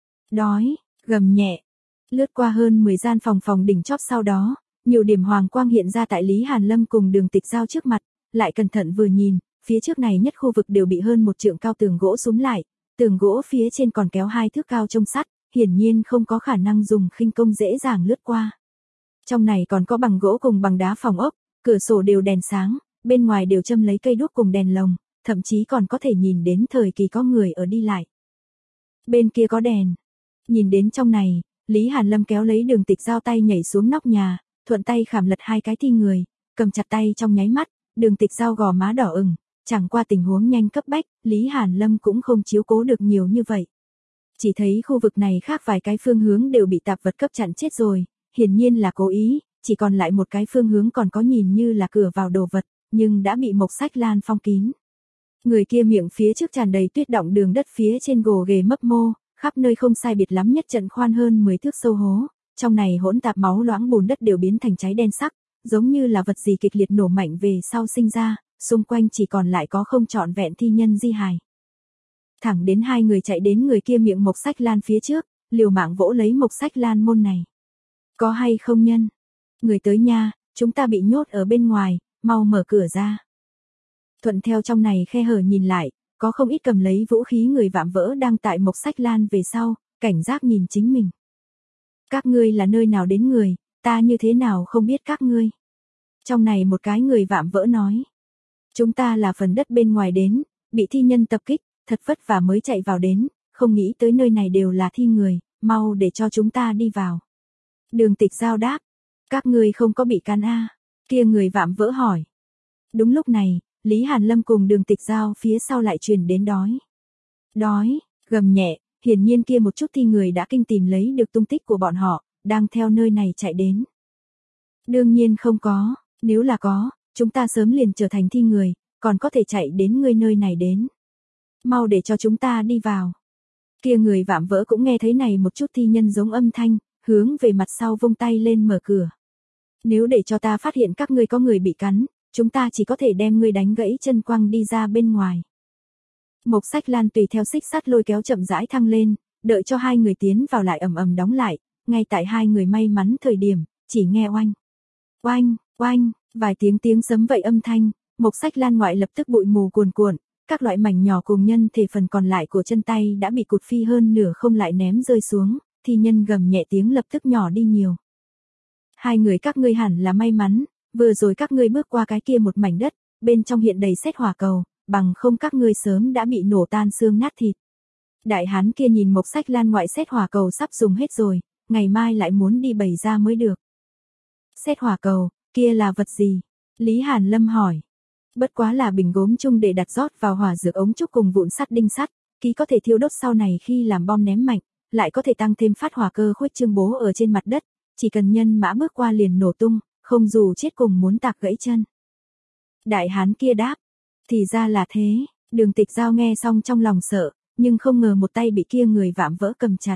Đói, gầm nhẹ, lướt qua hơn mười gian phòng phòng đỉnh chóp sau đó, nhiều điểm hoàng quang hiện ra tại Lý Hàn Lâm cùng Đường Tịch Giao trước mặt, lại cẩn thận vừa nhìn, phía trước này nhất khu vực đều bị hơn một trượng cao tường gỗ súm lại, tường gỗ phía trên còn kéo hai thước cao trông sắt, hiển nhiên không có khả năng dùng khinh công dễ dàng lướt qua. Trong này còn có bằng gỗ cùng bằng đá phòng ốc, cửa sổ đều đèn sáng, bên ngoài đều châm lấy cây đuốc cùng đèn lồng, thậm chí còn có thể nhìn đến thời kỳ có người ở đi lại. Bên kia có đèn. Nhìn đến trong này, Lý Hàn Lâm kéo lấy Đường Tịch Giao tay nhảy xuống nóc nhà, thuận tay khảm lật hai cái thi người, cầm chặt tay trong nháy mắt, Đường Tịch Giao gò má đỏ ửng, chẳng qua tình huống nhanh cấp bách, Lý Hàn Lâm cũng không chiếu cố được nhiều như vậy. Chỉ thấy khu vực này khác vài cái phương hướng đều bị tạp vật cấp chặn chết rồi, hiển nhiên là cố ý, chỉ còn lại một cái phương hướng còn có nhìn như là cửa vào đồ vật, nhưng đã bị mộc sách lan phong kín. Người kia miệng phía trước tràn đầy tuyết đọng, đường đất phía trên gồ ghề mấp mô, khắp nơi không sai biệt lắm nhất trận khoan hơn mười thước sâu hố, trong này hỗn tạp máu loãng bùn đất đều biến thành cháy đen sắc, giống như là vật gì kịch liệt nổ mạnh về sau sinh ra, xung quanh chỉ còn lại có không trọn vẹn thi nhân di hài. Thẳng đến hai người chạy đến người kia miệng mộc sách lan phía trước, liều mạng vỗ lấy mộc sách lan môn này. Có hay không nhân? Người tới nha, chúng ta bị nhốt ở bên ngoài, mau mở cửa ra. Thuận theo trong này khe hở nhìn lại, có không ít cầm lấy vũ khí người vạm vỡ đang tại mộc sách lan về sau, cảnh giác nhìn chính mình. Các ngươi là nơi nào đến người, ta như thế nào không biết các ngươi. Trong này một cái người vạm vỡ nói. Chúng ta là phần đất bên ngoài đến, bị thi nhân tập kích, thật vất vả mới chạy vào đến, không nghĩ tới nơi này đều là thi người, mau để cho chúng ta đi vào. Đường Tịch Giao đáp, các ngươi không có bị can a? Kia người vạm vỡ hỏi. Đúng lúc này, Lý Hàn Lâm cùng Đường Tịch Giao phía sau lại truyền đến đói. Đói, gầm nhẹ, hiển nhiên kia một chút thi người đã kinh tìm lấy được tung tích của bọn họ, đang theo nơi này chạy đến. Đương nhiên không có, nếu là có, chúng ta sớm liền trở thành thi người, còn có thể chạy đến ngươi nơi này đến. Mau để cho chúng ta đi vào. Kia người vạm vỡ cũng nghe thấy này một chút thi nhân giống âm thanh, hướng về mặt sau vung tay lên mở cửa. Nếu để cho ta phát hiện các ngươi có người bị cắn, chúng ta chỉ có thể đem ngươi đánh gãy chân quăng đi ra bên ngoài. Mộc Sách Lan tùy theo xích sắt lôi kéo chậm rãi thăng lên, đợi cho hai người tiến vào lại ầm ầm đóng lại, ngay tại hai người may mắn thời điểm, chỉ nghe oanh, oanh, oanh, vài tiếng tiếng sấm vậy âm thanh, Mộc Sách Lan ngoại lập tức bụi mù cuồn cuộn, các loại mảnh nhỏ cùng nhân thể phần còn lại của chân tay đã bị cụt phi hơn nửa không lại ném rơi xuống, thi nhân gầm nhẹ tiếng lập tức nhỏ đi nhiều. Hai người các ngươi hẳn là may mắn, vừa rồi các ngươi bước qua cái kia một mảnh đất, bên trong hiện đầy sét hỏa cầu, bằng không các ngươi sớm đã bị nổ tan xương nát thịt. Đại hán kia nhìn Mộc Sách Lan ngoại sét hỏa cầu sắp dùng hết rồi, ngày mai lại muốn đi bày ra mới được. Sét hỏa cầu, kia là vật gì? Lý Hàn Lâm hỏi. Bất quá là bình gốm chung để đặt rót vào hỏa dược ống trúc cùng vụn sắt đinh sắt, ký có thể thiêu đốt sau này khi làm bom ném mạnh, lại có thể tăng thêm phát hỏa cơ khuếch trương bố ở trên mặt đất, chỉ cần nhân mã bước qua liền nổ tung, không dù chết cùng muốn tạc gãy chân. Đại hán kia đáp, thì ra là thế, Đường Tịch Giao nghe xong trong lòng sợ, nhưng không ngờ một tay bị kia người vạm vỡ cầm chặt.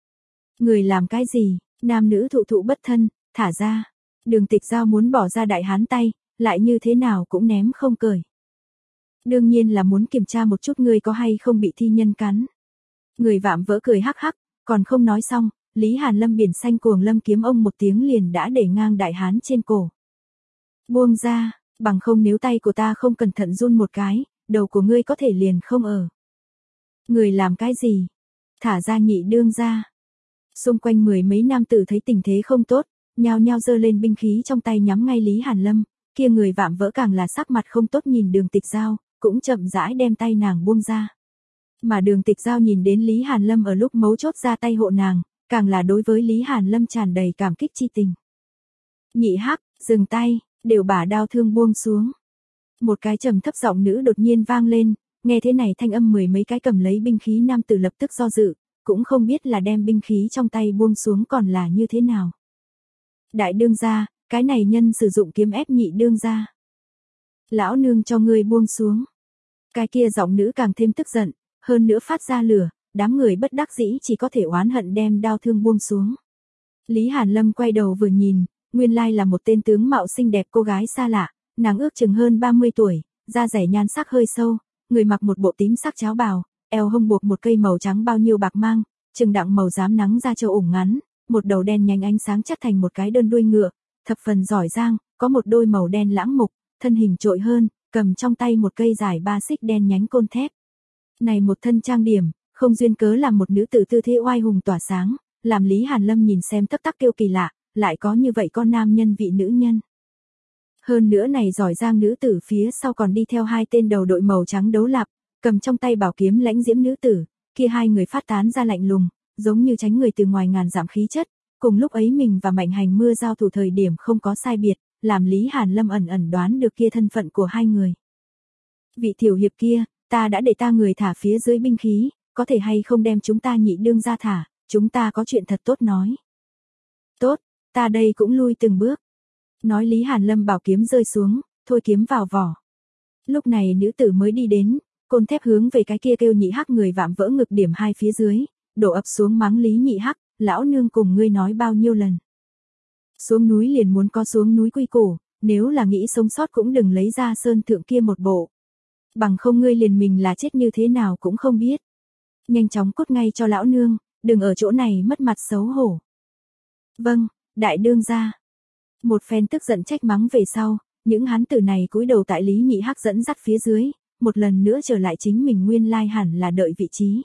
Người làm cái gì, nam nữ thụ thụ bất thân, thả ra. Đường Tịch Giao muốn bỏ ra đại hán tay, lại như thế nào cũng ném không cởi. Đương nhiên là muốn kiểm tra một chút ngươi có hay không bị thi nhân cắn. Người vạm vỡ cười hắc hắc, còn không nói xong, Lý Hàn Lâm biển xanh cuồng lâm kiếm ông một tiếng liền đã để ngang đại hán trên cổ. Buông ra, bằng không nếu tay của ta không cẩn thận run một cái, đầu của ngươi có thể liền không ở. Người làm cái gì? Thả ra nhị đương ra. Xung quanh mười mấy nam tử thấy tình thế không tốt, nhao nhao giơ lên binh khí trong tay nhắm ngay Lý Hàn Lâm, kia người vạm vỡ càng là sắc mặt không tốt nhìn Đường Tịch Giao, cũng chậm rãi đem tay nàng buông ra. Mà Đường Tịch Giao nhìn đến Lý Hàn Lâm ở lúc mấu chốt ra tay hộ nàng, càng là đối với Lý Hàn Lâm tràn đầy cảm kích chi tình. Nhị hắc, dừng tay, đều bả đao thương buông xuống. Một cái trầm thấp giọng nữ đột nhiên vang lên, nghe thế này thanh âm mười mấy cái cầm lấy binh khí nam tử lập tức do dự, cũng không biết là đem binh khí trong tay buông xuống còn là như thế nào. Đại đương gia, cái này nhân sử dụng kiếm ép nhị đương gia. Lão nương cho ngươi buông xuống. Cái kia giọng nữ càng thêm tức giận, hơn nữa phát ra lửa, đám người bất đắc dĩ chỉ có thể oán hận đem đao thương buông xuống. Lý Hàn Lâm quay đầu vừa nhìn, nguyên lai là một tên tướng mạo xinh đẹp cô gái xa lạ, nàng ước chừng hơn ba mươi tuổi, da dẻ nhan sắc hơi sâu, người mặc một bộ tím sắc cháo bào, eo hông buộc một cây màu trắng bao nhiêu bạc mang, chừng đặng màu rám nắng da trâu ủng ngắn, một đầu đen nhánh ánh sáng chất thành một cái đơn đuôi ngựa, thập phần giỏi giang, có một đôi màu đen lãng mục, thân hình trội hơn, cầm trong tay một cây dài ba xích đen nhánh côn thép. Này một thân trang điểm, không duyên cớ làm một nữ tử tư thế oai hùng tỏa sáng, làm Lý Hàn Lâm nhìn xem tấp tắc kêu kỳ lạ, lại có như vậy con nam nhân vị nữ nhân. Hơn nữa này giỏi giang nữ tử phía sau còn đi theo hai tên đầu đội màu trắng đấu lạp, cầm trong tay bảo kiếm lãnh diễm nữ tử, kia hai người phát tán ra lạnh lùng, giống như tránh người từ ngoài ngàn dặm khí chất, cùng lúc ấy mình và Mạnh Hành Mưa giao thủ thời điểm không có sai biệt, làm Lý Hàn Lâm ẩn ẩn đoán được kia thân phận của hai người. Vị tiểu hiệp kia, ta đã để ta người thả phía dưới binh khí, có thể hay không đem chúng ta nhị đương ra thả, chúng ta có chuyện thật tốt nói. Tốt, ta đây cũng lui từng bước. Nói Lý Hàn Lâm bảo kiếm rơi xuống, thôi kiếm vào vỏ. Lúc này nữ tử mới đi đến, côn thép hướng về cái kia kêu nhị hắc người vạm vỡ ngực điểm hai phía dưới, đổ ập xuống mắng Lý nhị hắc, lão nương cùng ngươi nói bao nhiêu lần. Xuống núi liền muốn có xuống núi quy củ, nếu là nghĩ sống sót cũng đừng lấy ra sơn thượng kia một bộ. Bằng không ngươi liền mình là chết như thế nào cũng không biết. Nhanh chóng cút ngay cho lão nương, đừng ở chỗ này mất mặt xấu hổ. Vâng, đại đương gia. Một phen tức giận trách mắng về sau, những hán tử này cúi đầu tại Lý nhị hắc dẫn dắt phía dưới, một lần nữa trở lại chính mình nguyên lai hẳn là đợi vị trí.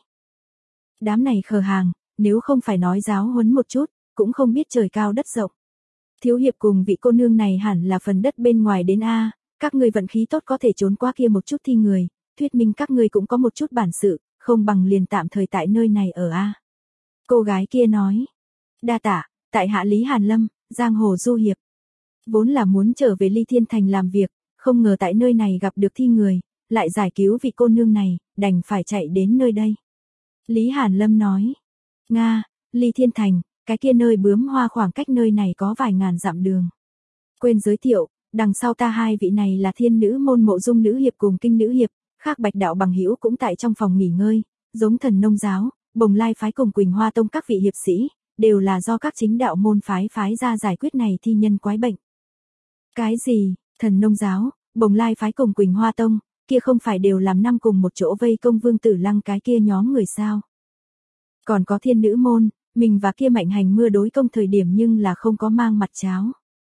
Đám này khờ hàng, nếu không phải nói giáo huấn một chút, cũng không biết trời cao đất rộng. Thiếu hiệp cùng vị cô nương này hẳn là phần đất bên ngoài đến A, các ngươi vận khí tốt có thể trốn qua kia một chút thi người, thuyết minh các ngươi cũng có một chút bản sự, không bằng liền tạm thời tại nơi này ở A. Cô gái kia nói, đa tạ, tại hạ Lý Hàn Lâm, giang hồ du hiệp. Vốn là muốn trở về Ly Thiên Thành làm việc, không ngờ tại nơi này gặp được thi người, lại giải cứu vị cô nương này, đành phải chạy đến nơi đây. Lý Hàn Lâm nói, Nga, Ly Thiên Thành, cái kia nơi bướm hoa khoảng cách nơi này có vài ngàn dặm đường. Quên giới thiệu, đằng sau ta hai vị này là Thiên Nữ môn Mộ Dung nữ hiệp cùng Kinh nữ hiệp, khác Bạch đạo bằng hữu cũng tại trong phòng nghỉ ngơi, giống Thần Nông giáo, Bồng Lai phái cùng Quỳnh Hoa tông các vị hiệp sĩ, đều là do các chính đạo môn phái phái ra giải quyết này thi nhân quái bệnh. Cái gì? Thần Nông giáo, Bồng Lai phái cùng Quỳnh Hoa tông, kia không phải đều làm năm cùng một chỗ vây công Vương Tử Lăng cái kia nhóm người sao? Còn có Thiên Nữ môn, mình và kia Mạnh Hành Mưa đối công thời điểm nhưng là không có mang mặt cháo.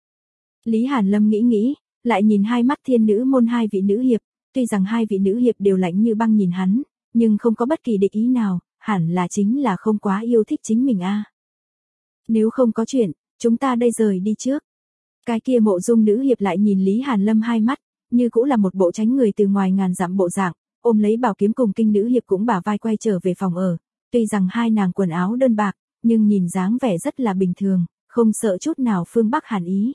Lý Hàn Lâm nghĩ nghĩ, lại nhìn hai mắt Thiên Nữ môn hai vị nữ hiệp, tuy rằng hai vị nữ hiệp đều lạnh như băng nhìn hắn, nhưng không có bất kỳ địch ý nào, hẳn là chính là không quá yêu thích chính mình a. Nếu không có chuyện, chúng ta đây rời đi trước. Cái kia Mộ Dung nữ hiệp lại nhìn Lý Hàn Lâm hai mắt, như cũng là một bộ tránh người từ ngoài ngàn dặm bộ dạng, ôm lấy bảo kiếm cùng Kinh nữ hiệp cũng bả vai quay trở về phòng ở, tuy rằng hai nàng quần áo đơn bạc, nhưng nhìn dáng vẻ rất là bình thường, không sợ chút nào phương Bắc hàn ý.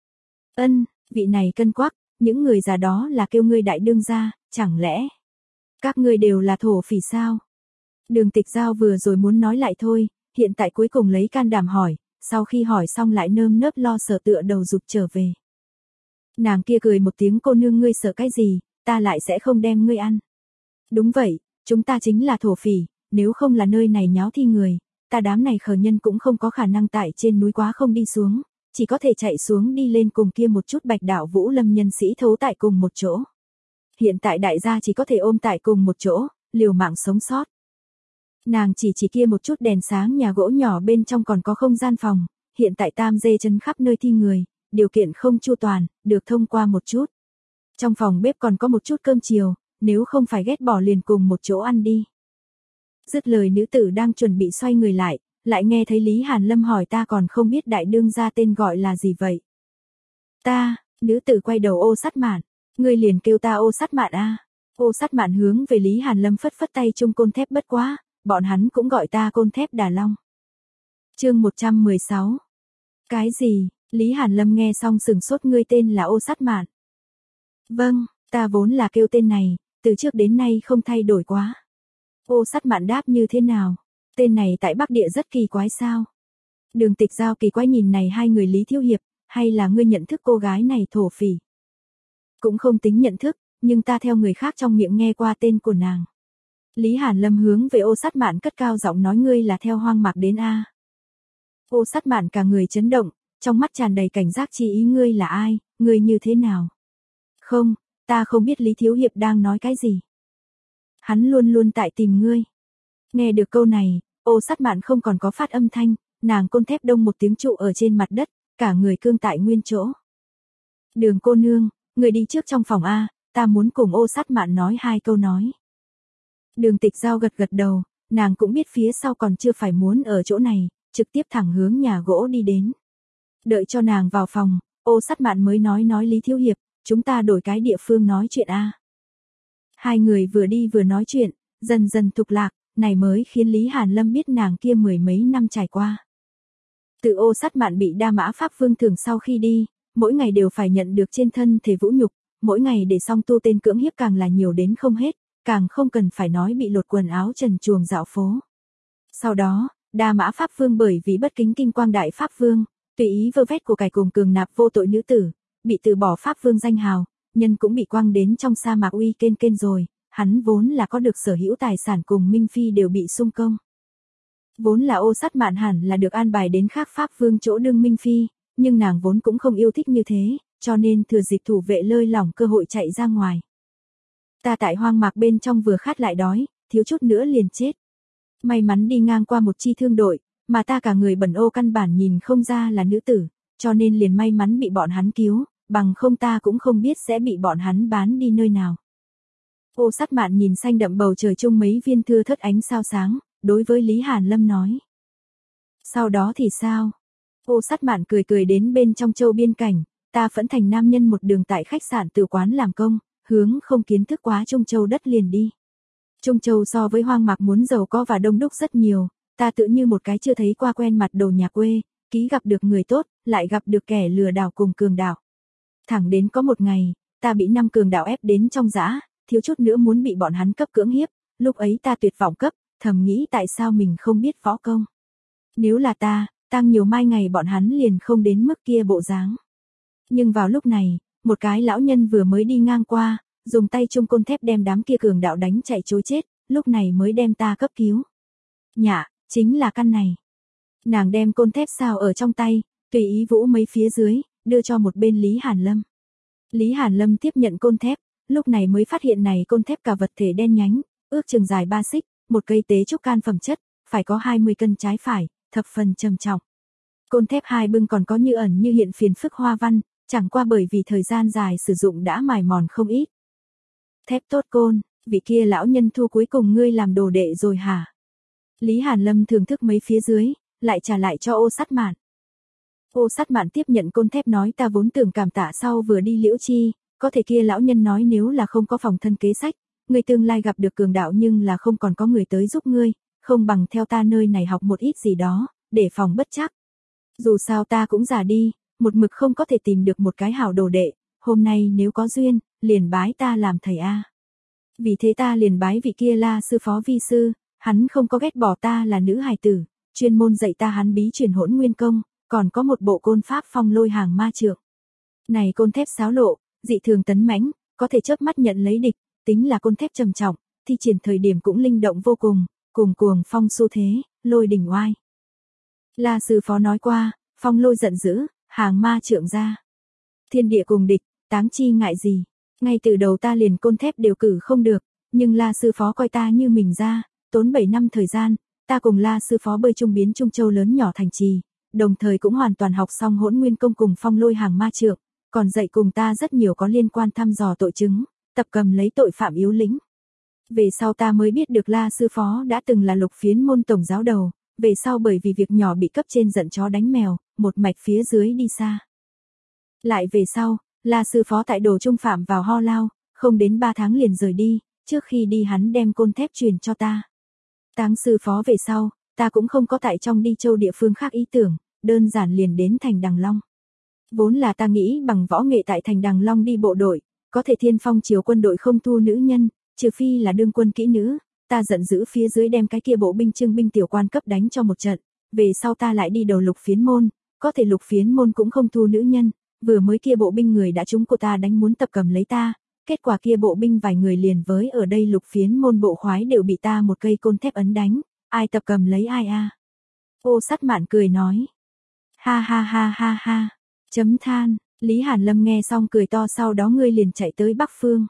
Ân, vị này cân quắc, những người già đó là kêu ngươi đại đương gia, chẳng lẽ các ngươi đều là thổ phỉ sao? Đường Tịch Giao vừa rồi muốn nói lại thôi, hiện tại cuối cùng lấy can đảm hỏi, sau khi hỏi xong lại nơm nớp lo sợ tựa đầu rụt trở về. Nàng kia cười một tiếng, cô nương ngươi sợ cái gì, ta lại sẽ không đem ngươi ăn. Đúng vậy, chúng ta chính là thổ phỉ, nếu không là nơi này nháo thi người, ta đám này khờ nhân cũng không có khả năng tại trên núi quá không đi xuống, chỉ có thể chạy xuống đi lên cùng kia một chút Bạch đạo Vũ Lâm nhân sĩ thấu tại cùng một chỗ. Hiện tại đại gia chỉ có thể ôm tại cùng một chỗ, liều mạng sống sót. Nàng chỉ chỉ kia một chút đèn sáng nhà gỗ nhỏ bên trong còn có không gian phòng, hiện tại tam dê chân khắp nơi thi người, điều kiện không chu toàn, được thông qua một chút. Trong phòng bếp còn có một chút cơm chiều, nếu không phải ghét bỏ liền cùng một chỗ ăn đi. Dứt lời nữ tử đang chuẩn bị xoay người lại, lại nghe thấy Lý Hàn Lâm hỏi ta còn không biết đại đương gia tên gọi là gì vậy. Ta, nữ tử quay đầu Ô Sắt Mạn, ngươi liền kêu ta Ô Sắt Mạn a. Ô Sắt Mạn hướng về Lý Hàn Lâm phất phất tay, chung côn thép bất quá, bọn hắn cũng gọi ta côn thép Đà Long. Chương một trăm mười sáu. Cái gì? Lý Hàn Lâm nghe xong sừng sốt, ngươi tên là Ô Sắt Mạn? Vâng, ta vốn là kêu tên này, từ trước đến nay không thay đổi quá. Ô Sắt Mạn đáp, như thế nào? Tên này tại Bắc Địa rất kỳ quái sao? Đường Tịch Giao kỳ quái nhìn này hai người Lý Thiếu Hiệp, hay là ngươi nhận thức cô gái này thổ phỉ? Cũng không tính nhận thức, nhưng ta theo người khác trong miệng nghe qua tên của nàng. Lý Hàn Lâm hướng về Ô Sắt Mạn cất cao giọng nói, ngươi là theo Hoang Mạc đến a? Ô Sắt Mạn cả người chấn động, trong mắt tràn đầy cảnh giác, chi ý, ngươi là ai, ngươi như thế nào? Không, ta không biết Lý Thiếu Hiệp đang nói cái gì. Hắn luôn luôn tại tìm ngươi. Nghe được câu này, Ô Sắt Mạn không còn có phát âm thanh, nàng côn thép đông một tiếng trụ ở trên mặt đất, cả người cương tại nguyên chỗ. Đường cô nương, người đi trước trong phòng a, ta muốn cùng Ô Sắt Mạn nói hai câu nói. Đường Tịch Giao gật gật đầu, nàng cũng biết phía sau còn chưa phải muốn ở chỗ này, trực tiếp thẳng hướng nhà gỗ đi đến. Đợi cho nàng vào phòng, Ô Sắt Mạn mới nói nói Lý Thiếu Hiệp, chúng ta đổi cái địa phương nói chuyện a. Hai người vừa đi vừa nói chuyện, dần dần thục lạc, này mới khiến Lý Hàn Lâm biết nàng kia mười mấy năm trải qua. Từ Ô Sắt Mạn bị Đa Mã Pháp Vương thường sau khi đi, mỗi ngày đều phải nhận được trên thân thể vũ nhục, mỗi ngày để xong tu tên cưỡng hiếp càng là nhiều đến không hết, càng không cần phải nói bị lột quần áo trần truồng dạo phố. Sau đó, Đa Mã Pháp Vương bởi vì bất kính Kinh Quang Đại Pháp Vương, tùy ý vơ vét của cải cùng cường nạp vô tội nữ tử, bị từ bỏ Pháp Vương danh hào, nhân cũng bị quăng đến trong sa mạc uy kên kên rồi, hắn vốn là có được sở hữu tài sản cùng Minh Phi đều bị xung công. Vốn là Ô Sắt Mạn hẳn là được an bài đến khác Pháp Vương chỗ đương Minh Phi, nhưng nàng vốn cũng không yêu thích như thế, cho nên thừa dịp thủ vệ lơi lỏng cơ hội chạy ra ngoài. Ta tại hoang mạc bên trong vừa khát lại đói, thiếu chút nữa liền chết. May mắn đi ngang qua một chi thương đội, mà ta cả người bẩn ô căn bản nhìn không ra là nữ tử, cho nên liền may mắn bị bọn hắn cứu, bằng không ta cũng không biết sẽ bị bọn hắn bán đi nơi nào. Ô Sắt Mạn nhìn xanh đậm bầu trời chung mấy viên thưa thớt ánh sao sáng, đối với Lý Hàn Lâm nói. Sau đó thì sao? Ô Sắt Mạn cười cười đến bên trong châu biên cảnh, ta phẫn thành nam nhân một đường tại khách sạn tử quán làm công, hướng không kiến thức quá Trung Châu đất liền đi. Trung Châu so với hoang mạc muốn giàu có và đông đúc rất nhiều, ta tự như một cái chưa thấy qua quen mặt đồ nhà quê, ký gặp được người tốt, lại gặp được kẻ lừa đảo cùng cường đạo. Thẳng đến có một ngày, ta bị năm cường đạo ép đến trong dã, thiếu chút nữa muốn bị bọn hắn cấp cưỡng hiếp, lúc ấy ta tuyệt vọng cấp, thầm nghĩ tại sao mình không biết võ công. Nếu là ta, tăng nhiều mai ngày bọn hắn liền không đến mức kia bộ dáng. Nhưng vào lúc này, một cái lão nhân vừa mới đi ngang qua, dùng tay chung côn thép đem đám kia cường đạo đánh chạy trối chết, lúc này mới đem ta cấp cứu. Nhạ, chính là căn này. Nàng đem côn thép sao ở trong tay, tùy ý vũ mấy phía dưới, đưa cho một bên Lý Hàn Lâm. Lý Hàn Lâm tiếp nhận côn thép, lúc này mới phát hiện này côn thép cả vật thể đen nhánh, ước chừng dài ba xích, một cây tế trúc can phẩm chất, phải có hai mươi cân trái phải, thập phần trầm trọng. Côn thép hai bưng còn có như ẩn như hiện phiền phức hoa văn, chẳng qua bởi vì thời gian dài sử dụng đã mài mòn không ít. Thép tốt côn, vị kia lão nhân thu cuối cùng ngươi làm đồ đệ rồi hả? Lý Hàn Lâm thưởng thức mấy phía dưới, lại trả lại cho Ô Sắt Mạn. Ô Sắt Mạn tiếp nhận côn thép nói ta vốn tưởng cảm tạ sau vừa đi Liễu Chi, có thể kia lão nhân nói nếu là không có phòng thân kế sách, ngươi tương lai gặp được cường đạo nhưng là không còn có người tới giúp ngươi, không bằng theo ta nơi này học một ít gì đó, để phòng bất trắc. Dù sao ta cũng già đi, một mực không có thể tìm được một cái hảo đồ đệ, hôm nay nếu có duyên, liền bái ta làm thầy a. Vì thế ta liền bái vị kia La sư phó vi sư, hắn không có ghét bỏ ta là nữ hài tử, chuyên môn dạy ta hắn bí truyền hỗn nguyên công, còn có một bộ côn pháp phong lôi hàng ma trượng. Này côn thép xáo lộ, dị thường tấn mãnh, có thể chớp mắt nhận lấy địch, tính là côn thép trầm trọng, thi triển thời điểm cũng linh động vô cùng, cùng cuồng phong xu thế, lôi đỉnh oai. La sư phó nói qua, phong lôi giận dữ, hàng ma trượng ra. Thiên địa cùng địch, táng chi ngại gì. Ngay từ đầu ta liền côn thép đều cử không được, nhưng La sư phó coi ta như mình ra, tốn bảy năm thời gian, ta cùng La sư phó bơi chung biến Trung Châu lớn nhỏ thành trì, đồng thời cũng hoàn toàn học xong hỗn nguyên công cùng phong lôi hàng ma trượng, còn dạy cùng ta rất nhiều có liên quan thăm dò tội chứng, tập cầm lấy tội phạm yếu lĩnh. Về sau ta mới biết được La sư phó đã từng là Lục Phiến môn tổng giáo đầu, về sau bởi vì việc nhỏ bị cấp trên giận chó đánh mèo, một mạch phía dưới đi xa. Lại về sau, La sư phó tại đồ trung phạm vào ho lao, không đến ba tháng liền rời đi, trước khi đi hắn đem côn thép truyền cho ta. Táng sư phó về sau, ta cũng không có tại trong đi châu địa phương khác ý tưởng, đơn giản liền đến thành Đằng Long. Vốn là ta nghĩ bằng võ nghệ tại thành Đằng Long đi bộ đội, có thể thiên phong chiếu quân đội không thu nữ nhân, trừ phi là đương quân kỹ nữ, ta giận dữ phía dưới đem cái kia bộ binh trương binh tiểu quan cấp đánh cho một trận, về sau ta lại đi đầu Lục Phiến môn, có thể Lục Phiến môn cũng không thu nữ nhân, vừa mới kia bộ binh người đã trúng của ta đánh muốn tập cầm lấy ta, kết quả kia bộ binh vài người liền với ở đây Lục Phiến môn bộ khoái đều bị ta một cây côn thép ấn đánh, ai tập cầm lấy ai a. À. Ô Sắt Mạn cười nói, ha ha ha ha ha, chấm than. Lý Hàn Lâm nghe xong cười to sau đó ngươi liền chạy tới Bắc Phương.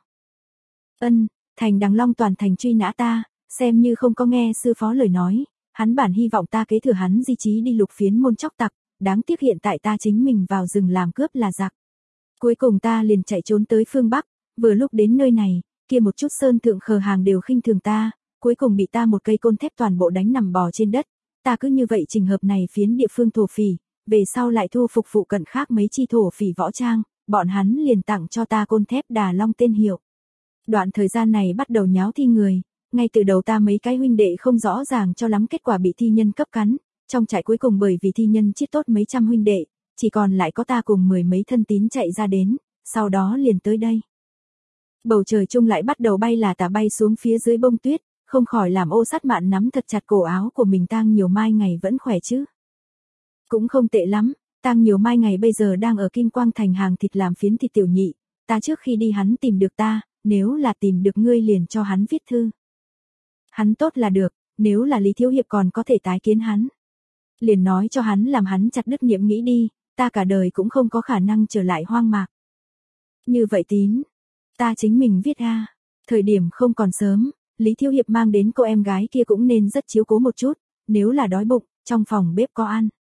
Ân, thành Đằng Long toàn thành truy nã ta, xem như không có nghe sư phó lời nói, hắn bản hy vọng ta kế thừa hắn di chí đi Lục Phiến môn chóc tặc, đáng tiếc hiện tại ta chính mình vào rừng làm cướp là giặc. Cuối cùng ta liền chạy trốn tới phương Bắc, vừa lúc đến nơi này, kia một chút sơn thượng khờ hàng đều khinh thường ta, cuối cùng bị ta một cây côn thép toàn bộ đánh nằm bò trên đất, ta cứ như vậy trình hợp này phiến địa phương thổ phỉ. Về sau lại thu phục phụ cận khác mấy chi thổ phỉ võ trang, bọn hắn liền tặng cho ta côn thép Đà Long tên hiệu. Đoạn thời gian này bắt đầu nháo thi người, ngay từ đầu ta mấy cái huynh đệ không rõ ràng cho lắm kết quả bị thi nhân cấp cắn, trong trại cuối cùng bởi vì thi nhân chết tốt mấy trăm huynh đệ, chỉ còn lại có ta cùng mười mấy thân tín chạy ra đến, sau đó liền tới đây. Bầu trời chung lại bắt đầu bay là tà bay xuống phía dưới bông tuyết, không khỏi làm Ô Sắt Mạn nắm thật chặt cổ áo của mình tang nhiều mai ngày vẫn khỏe chứ. Cũng không tệ lắm, tang nhiều mai ngày bây giờ đang ở Kim Quang thành hàng thịt làm phiến thịt tiểu nhị, ta trước khi đi hắn tìm được ta, nếu là tìm được ngươi liền cho hắn viết thư. Hắn tốt là được, nếu là Lý Thiếu Hiệp còn có thể tái kiến hắn. Liền nói cho hắn làm hắn chặt đứt niệm nghĩ đi, ta cả đời cũng không có khả năng trở lại hoang mạc. Như vậy tín, ta chính mình viết a. Thời điểm không còn sớm, Lý Thiếu Hiệp mang đến cô em gái kia cũng nên rất chiếu cố một chút, nếu là đói bụng, trong phòng bếp có ăn.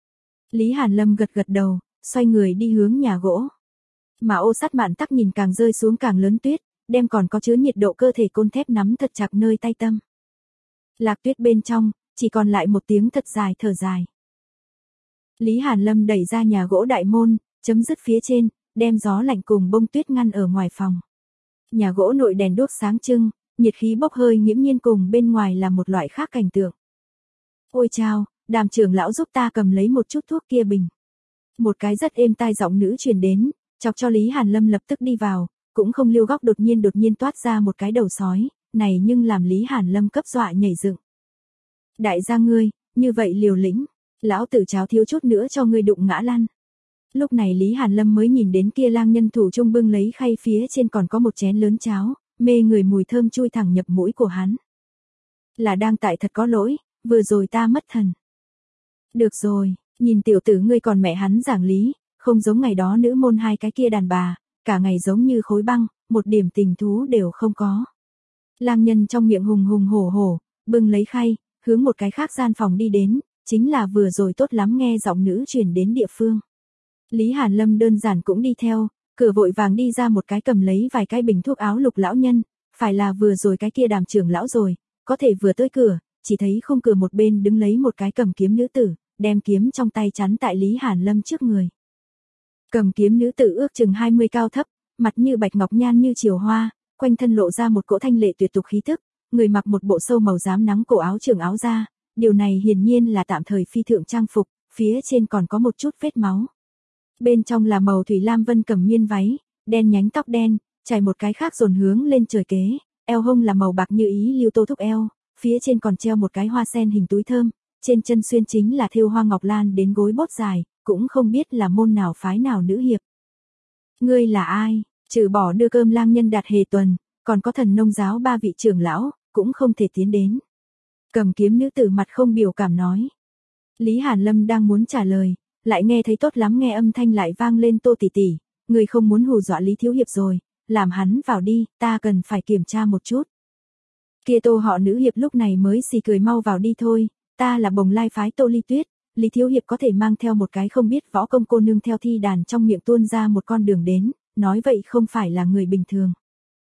Lý Hàn Lâm gật gật đầu, xoay người đi hướng nhà gỗ. Mà Ô Sắt Mạn tắc nhìn càng rơi xuống càng lớn tuyết, đem còn có chứa nhiệt độ cơ thể côn thép nắm thật chặt nơi tay tâm. Lạc tuyết bên trong, chỉ còn lại một tiếng thật dài thở dài. Lý Hàn Lâm đẩy ra nhà gỗ đại môn, chấm dứt phía trên, đem gió lạnh cùng bông tuyết ngăn ở ngoài phòng. Nhà gỗ nội đèn đốt sáng trưng, nhiệt khí bốc hơi nghiễm nhiên cùng bên ngoài là một loại khác cảnh tượng. Ôi chao, Đàm trưởng lão giúp ta cầm lấy một chút thuốc kia bình. Một cái rất êm tai giọng nữ truyền đến, chọc cho Lý Hàn Lâm lập tức đi vào, cũng không liêu góc đột nhiên đột nhiên toát ra một cái đầu sói, này nhưng làm Lý Hàn Lâm cấp dọa nhảy dựng. Đại gia ngươi, như vậy liều lĩnh, lão tử cháo thiếu chút nữa cho ngươi đụng ngã lăn. Lúc này Lý Hàn Lâm mới nhìn đến kia lang nhân thủ trung bưng lấy khay phía trên còn có một chén lớn cháo, mê người mùi thơm chui thẳng nhập mũi của hắn. Là đang tại thật có lỗi, vừa rồi ta mất thần. Được rồi, nhìn tiểu tử ngươi còn mẹ hắn giảng lý, không giống ngày đó nữ môn hai cái kia đàn bà, cả ngày giống như khối băng, một điểm tình thú đều không có. Lang nhân trong miệng hùng hùng hổ hổ, bưng lấy khay, hướng một cái khác gian phòng đi đến, chính là vừa rồi tốt lắm nghe giọng nữ truyền đến địa phương. Lý Hàn Lâm đơn giản cũng đi theo, cửa vội vàng đi ra một cái cầm lấy vài cái bình thuốc áo lục lão nhân, phải là vừa rồi cái kia Đàm trưởng lão rồi, có thể vừa tới cửa, chỉ thấy khung cửa một bên đứng lấy một cái cầm kiếm nữ tử, đem kiếm trong tay chắn tại Lý Hàn Lâm trước người. Cầm kiếm nữ tử ước chừng hai mươi cao thấp, mặt như bạch ngọc nhan như chiều hoa, quanh thân lộ ra một cỗ thanh lệ tuyệt tục khí tức, người mặc một bộ sâu màu xám nắng cổ áo trưởng áo da, điều này hiển nhiên là tạm thời phi thượng trang phục, phía trên còn có một chút vết máu. Bên trong là màu thủy lam vân cẩm miên váy, đen nhánh tóc đen, trải một cái khác dồn hướng lên trời kế, eo hông là màu bạc như ý lưu tô thúc eo, phía trên còn treo một cái hoa sen hình túi thơm, trên chân xuyên chính là thêu hoa ngọc lan đến gối bốt dài, cũng không biết là môn nào phái nào nữ hiệp. Ngươi là ai? Trừ bỏ đưa cơm lang nhân Đạt Hề Tuần, còn có thần nông giáo ba vị trưởng lão, cũng không thể tiến đến. Cầm kiếm nữ tử mặt không biểu cảm nói. Lý Hàn Lâm đang muốn trả lời, lại nghe thấy tốt lắm nghe âm thanh lại vang lên Tô tỷ tỷ, người không muốn hù dọa Lý thiếu hiệp rồi, làm hắn vào đi, ta cần phải kiểm tra một chút. Kia Tô họ nữ hiệp lúc này mới xì cười mau vào đi thôi, ta là Bồng Lai phái Tô Ly Tuyết, Lý thiếu hiệp có thể mang theo một cái không biết võ công cô nương theo thi đàn trong miệng tuôn ra một con đường đến, nói vậy không phải là người bình thường.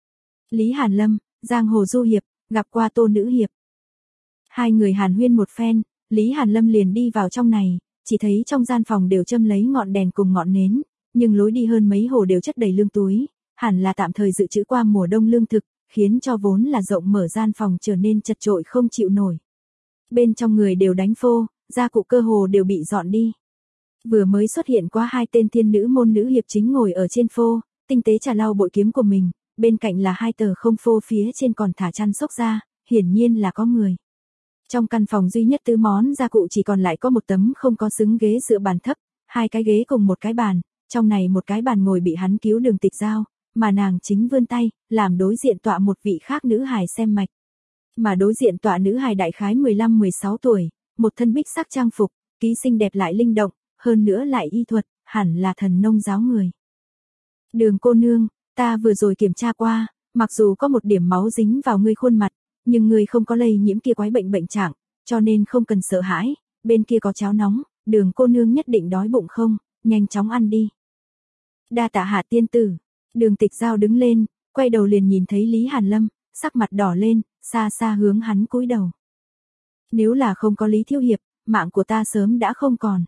Lý Hàn Lâm, giang hồ du hiệp, gặp qua Tô nữ hiệp. Hai người hàn huyên một phen, Lý Hàn Lâm liền đi vào trong này, chỉ thấy trong gian phòng đều châm lấy ngọn đèn cùng ngọn nến, nhưng lối đi hơn mấy hồ đều chất đầy lương túi, hẳn là tạm thời dự trữ qua mùa đông lương thực, khiến cho vốn là rộng mở gian phòng trở nên chật chội không chịu nổi. Bên trong người đều đánh phô, gia cụ cơ hồ đều bị dọn đi. Vừa mới xuất hiện qua hai tên thiên nữ môn nữ hiệp chính ngồi ở trên phô, tinh tế trà lau bội kiếm của mình, bên cạnh là hai tờ không phô phía trên còn thả chăn xốc ra, hiển nhiên là có người. Trong căn phòng duy nhất tứ món gia cụ chỉ còn lại có một tấm không có xứng ghế dựa bàn thấp, hai cái ghế cùng một cái bàn, trong này một cái bàn ngồi bị hắn cứu Đường Tịch Giao, mà nàng chính vươn tay, làm đối diện tọa một vị khác nữ hài xem mạch. Mà đối diện tọa nữ hài đại khái mười lăm mười sáu tuổi, một thân bích sắc trang phục, ký xinh đẹp lại linh động, hơn nữa lại y thuật, hẳn là thần nông giáo người. Đường cô nương, ta vừa rồi kiểm tra qua, mặc dù có một điểm máu dính vào ngươi khuôn mặt, nhưng ngươi không có lây nhiễm kia quái bệnh bệnh trạng, cho nên không cần sợ hãi, bên kia có cháo nóng, Đường cô nương nhất định đói bụng không, nhanh chóng ăn đi. Đa tạ Hạ tiên tử. Đường Tịch Giao đứng lên, quay đầu liền nhìn thấy Lý Hàn Lâm, sắc mặt đỏ lên, xa xa hướng hắn cúi đầu. Nếu là không có Lý thiếu hiệp, mạng của ta sớm đã không còn.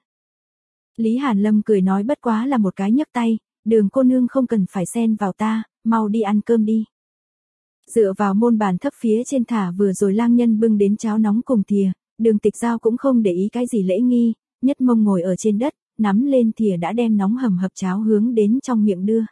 Lý Hàn Lâm cười nói bất quá là một cái nhấc tay, Đường cô nương không cần phải xen vào ta, mau đi ăn cơm đi. Dựa vào môn bàn thấp phía trên thả vừa rồi lang nhân bưng đến cháo nóng cùng thìa, Đường Tịch Giao cũng không để ý cái gì lễ nghi, nhất mông ngồi ở trên đất, nắm lên thìa đã đem nóng hầm hập cháo hướng đến trong miệng đưa.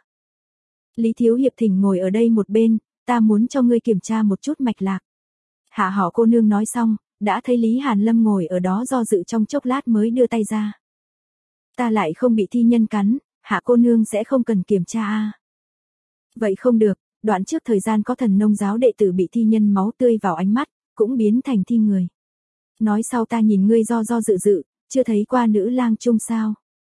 Lý thiếu hiệp thỉnh ngồi ở đây một bên, ta muốn cho ngươi kiểm tra một chút mạch lạc. Hạ họ cô nương nói xong, đã thấy Lý Hàn Lâm ngồi ở đó do dự trong chốc lát mới đưa tay ra. Ta lại không bị thi nhân cắn, hạ cô nương sẽ không cần kiểm tra à. Vậy không được, đoạn trước thời gian có thần nông giáo đệ tử bị thi nhân máu tươi vào ánh mắt, cũng biến thành thi người. Nói sau ta nhìn ngươi do do dự dự, chưa thấy qua nữ lang chung sao.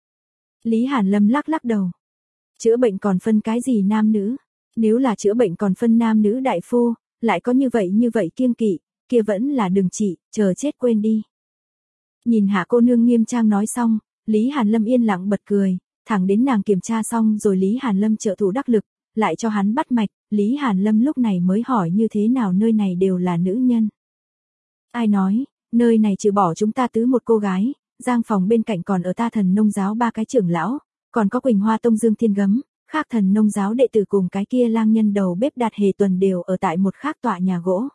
Lý Hàn Lâm lắc lắc đầu. Chữa bệnh còn phân cái gì nam nữ? Nếu là chữa bệnh còn phân nam nữ đại phu, lại có như vậy như vậy kiêng kỵ, kia vẫn là đừng trị, chờ chết quên đi. Nhìn hạ cô nương nghiêm trang nói xong, Lý Hàn Lâm yên lặng bật cười, thẳng đến nàng kiểm tra xong rồi Lý Hàn Lâm trợ thủ đắc lực, lại cho hắn bắt mạch, Lý Hàn Lâm lúc này mới hỏi như thế nào nơi này đều là nữ nhân. Ai nói, nơi này trừ bỏ chúng ta tứ một cô gái, giang phòng bên cạnh còn ở ta thần nông giáo ba cái trưởng lão, còn có Quỳnh Hoa Tông Dương Thiên Gấm, khác thần nông giáo đệ tử cùng cái kia lang nhân đầu bếp Đạt Hề Tuần đều ở tại một khác tọa nhà gỗ.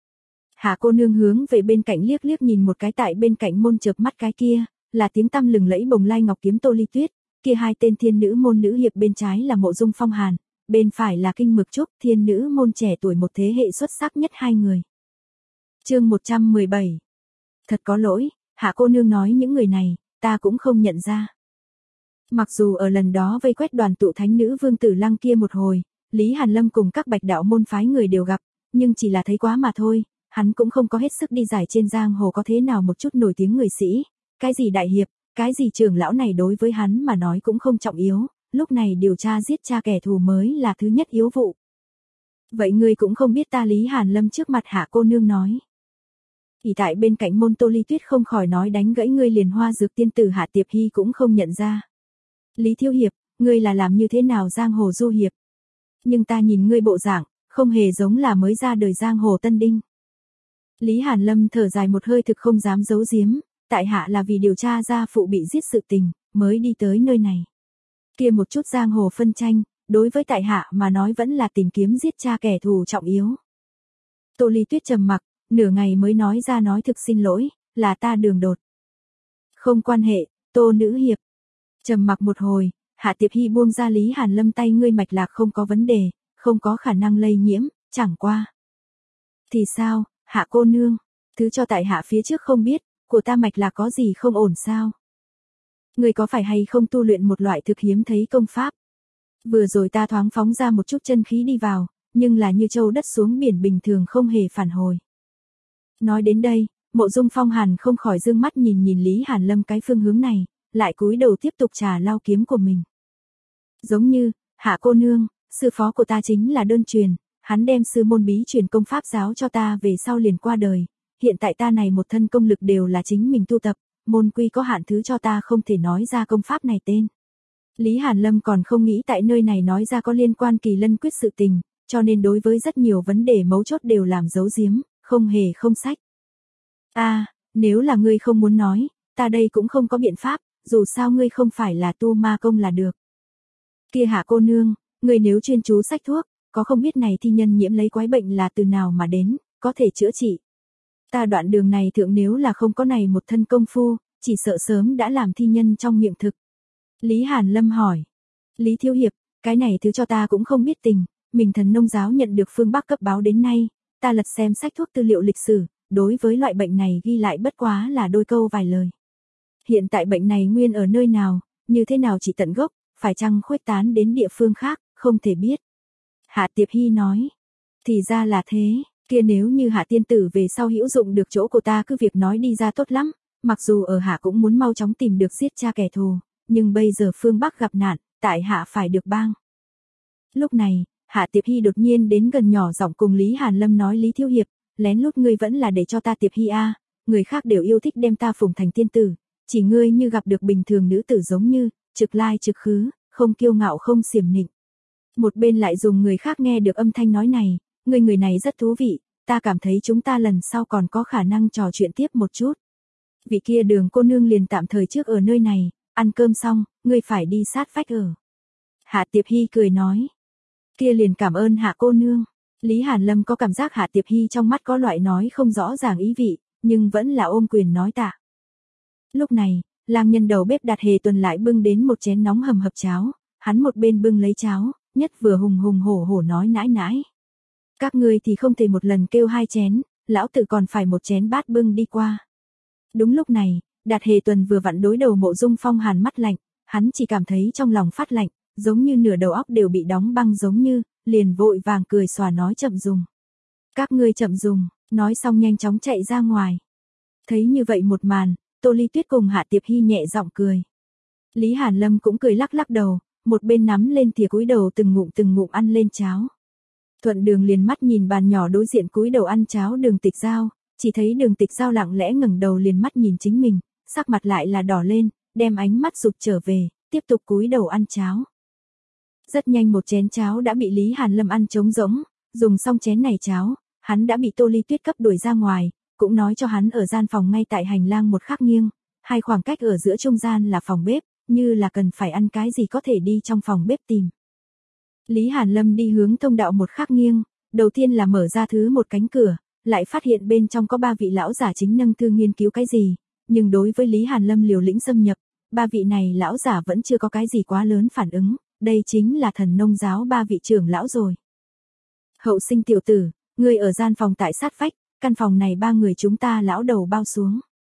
Hạ cô nương hướng về bên cạnh liếc liếc nhìn một cái tại bên cạnh môn chợp mắt cái kia, là tiếng tăm lừng lẫy Bồng Lai Ngọc kiếm Tô Ly Tuyết, kia hai tên thiên nữ môn nữ hiệp bên trái là Mộ Dung Phong Hàn, bên phải là Kinh Mực Trúc, thiên nữ môn trẻ tuổi một thế hệ xuất sắc nhất hai người. Chương một trăm mười bảy. Thật có lỗi, hạ cô nương nói những người này, ta cũng không nhận ra. Mặc dù ở lần đó vây quét đoàn tụ thánh nữ Vương Tử Lăng kia một hồi, Lý Hàn Lâm cùng các bạch đạo môn phái người đều gặp, nhưng chỉ là thấy quá mà thôi, hắn cũng không có hết sức đi giải trên giang hồ có thế nào một chút nổi tiếng người sĩ, cái gì đại hiệp, cái gì trưởng lão này đối với hắn mà nói cũng không trọng yếu, lúc này điều tra giết cha kẻ thù mới là thứ nhất yếu vụ. Vậy ngươi cũng không biết ta Lý Hàn Lâm trước mặt Hạ cô nương nói. Thì tại bên cạnh môn Tô Ly Tuyết không khỏi nói đánh gãy ngươi liền hoa dược tiên tử Hạ Tiệp Hy cũng không nhận ra. Lý Thiếu Hiệp, ngươi là làm như thế nào giang hồ du hiệp? Nhưng ta nhìn ngươi bộ dạng, không hề giống là mới ra đời giang hồ tân đinh. Lý Hàn Lâm thở dài một hơi thực không dám giấu giếm, tại hạ là vì điều tra ra phụ bị giết sự tình, mới đi tới nơi này. Kia một chút giang hồ phân tranh, đối với tại hạ mà nói vẫn là tìm kiếm giết cha kẻ thù trọng yếu. Tô Ly Tuyết trầm mặc, nửa ngày mới nói ra nói thực xin lỗi, là ta đường đột. Không quan hệ, Tô nữ hiệp. Trầm mặc một hồi, Hạ Tiệp Hy buông ra Lý Hàn Lâm tay ngươi mạch lạc không có vấn đề, không có khả năng lây nhiễm, chẳng qua. Thì sao, Hạ cô nương, thứ cho tại hạ phía trước không biết, của ta mạch lạc có gì không ổn sao? Ngươi có phải hay không tu luyện một loại thực hiếm thấy công pháp? Vừa rồi ta thoáng phóng ra một chút chân khí đi vào, nhưng là như châu đất xuống biển bình thường không hề phản hồi. Nói đến đây, Mộ Dung Phong Hàn không khỏi dương mắt nhìn nhìn Lý Hàn Lâm cái phương hướng này, lại cúi đầu tiếp tục trà lao kiếm của mình. Giống như, Hạ cô nương, sư phó của ta chính là đơn truyền, hắn đem sư môn bí truyền công pháp giáo cho ta về sau liền qua đời, hiện tại ta này một thân công lực đều là chính mình tu tập, môn quy có hạn thứ cho ta không thể nói ra công pháp này tên. Lý Hàn Lâm còn không nghĩ tại nơi này nói ra có liên quan Kỳ Lân quyết sự tình, cho nên đối với rất nhiều vấn đề mấu chốt đều làm giấu giếm, không hề không sách. A, à, nếu là ngươi không muốn nói, ta đây cũng không có biện pháp, dù sao ngươi không phải là tu ma công là được. Kia Hạ cô nương, ngươi nếu chuyên chú sách thuốc, có không biết này thi nhân nhiễm lấy quái bệnh là từ nào mà đến, có thể chữa trị. Ta đoạn đường này thượng nếu là không có này một thân công phu, chỉ sợ sớm đã làm thi nhân trong miệng thực. Lý Hàn Lâm hỏi. Lý Thiếu Hiệp, cái này thứ cho ta cũng không biết tình, mình thần nông giáo nhận được phương Bắc cấp báo đến nay, ta lật xem sách thuốc tư liệu lịch sử, đối với loại bệnh này ghi lại bất quá là đôi câu vài lời. Hiện tại bệnh này nguyên ở nơi nào, như thế nào chỉ tận gốc, phải chăng khuếch tán đến địa phương khác, không thể biết. Hạ Tiệp Hy nói. Thì ra là thế, kia nếu như Hạ tiên tử về sau hữu dụng được chỗ của ta cứ việc nói đi ra tốt lắm, mặc dù ở Hạ cũng muốn mau chóng tìm được giết cha kẻ thù, nhưng bây giờ phương Bắc gặp nạn, tại Hạ phải được bang. Lúc này, Hạ Tiệp Hy đột nhiên đến gần nhỏ giọng cùng Lý Hàn Lâm nói Lý Thiếu Hiệp, lén lút ngươi vẫn là để cho ta Tiệp Hy a, người khác đều yêu thích đem ta phụng thành tiên tử, chỉ ngươi như gặp được bình thường nữ tử giống như, trực lai trực khứ, không kiêu ngạo không xiểm nịnh. Một bên lại dùng người khác nghe được âm thanh nói này, người người này rất thú vị, ta cảm thấy chúng ta lần sau còn có khả năng trò chuyện tiếp một chút. Vị kia Đường cô nương liền tạm thời trước ở nơi này, ăn cơm xong, ngươi phải đi sát vách ở. Hạ Tiệp Hy cười nói. Kia liền cảm ơn Hạ cô nương. Lý Hàn Lâm có cảm giác Hạ Tiệp Hy trong mắt có loại nói không rõ ràng ý vị, nhưng vẫn là ôm quyền nói tạ. Lúc này, lang nhân đầu bếp Đạt Hề Tuần lại bưng đến một chén nóng hầm hập cháo, hắn một bên bưng lấy cháo, nhất vừa hùng hùng hổ hổ nói nãi nãi. Các ngươi thì không thể một lần kêu hai chén, lão tử còn phải một chén bát bưng đi qua. Đúng lúc này, Đạt Hề Tuần vừa vặn đối đầu Mộ Dung Phong Hàn mắt lạnh, hắn chỉ cảm thấy trong lòng phát lạnh, giống như nửa đầu óc đều bị đóng băng giống như, liền vội vàng cười xòa nói chậm dùng. Các ngươi chậm dùng, nói xong nhanh chóng chạy ra ngoài. Thấy như vậy một màn, Tô Ly Tuyết cùng Hạ Tiệp Hy nhẹ giọng cười. Lý Hàn Lâm cũng cười lắc lắc đầu, một bên nắm lên thìa cúi đầu từng ngụm từng ngụm ăn lên cháo. Thuận Đường liền mắt nhìn bàn nhỏ đối diện cúi đầu ăn cháo Đường Tịch Giao, chỉ thấy Đường Tịch Giao lặng lẽ ngẩng đầu liền mắt nhìn chính mình, sắc mặt lại là đỏ lên, đem ánh mắt rụt trở về, tiếp tục cúi đầu ăn cháo. Rất nhanh một chén cháo đã bị Lý Hàn Lâm ăn trống rỗng, dùng xong chén này cháo, hắn đã bị Tô Ly Tuyết cấp đuổi ra ngoài, cũng nói cho hắn ở gian phòng ngay tại hành lang một khắc nghiêng, hai khoảng cách ở giữa trung gian là phòng bếp, như là cần phải ăn cái gì có thể đi trong phòng bếp tìm. Lý Hàn Lâm đi hướng thông đạo một khắc nghiêng, đầu tiên là mở ra thứ một cánh cửa, lại phát hiện bên trong có ba vị lão giả chính nâng thư nghiên cứu cái gì, nhưng đối với Lý Hàn Lâm liều lĩnh xâm nhập, ba vị này lão giả vẫn chưa có cái gì quá lớn phản ứng, đây chính là thần nông giáo ba vị trưởng lão rồi. Hậu Sinh tiểu tử, ngươi ở gian phòng tại sát vách, căn phòng này ba người chúng ta lão đầu bao xuống.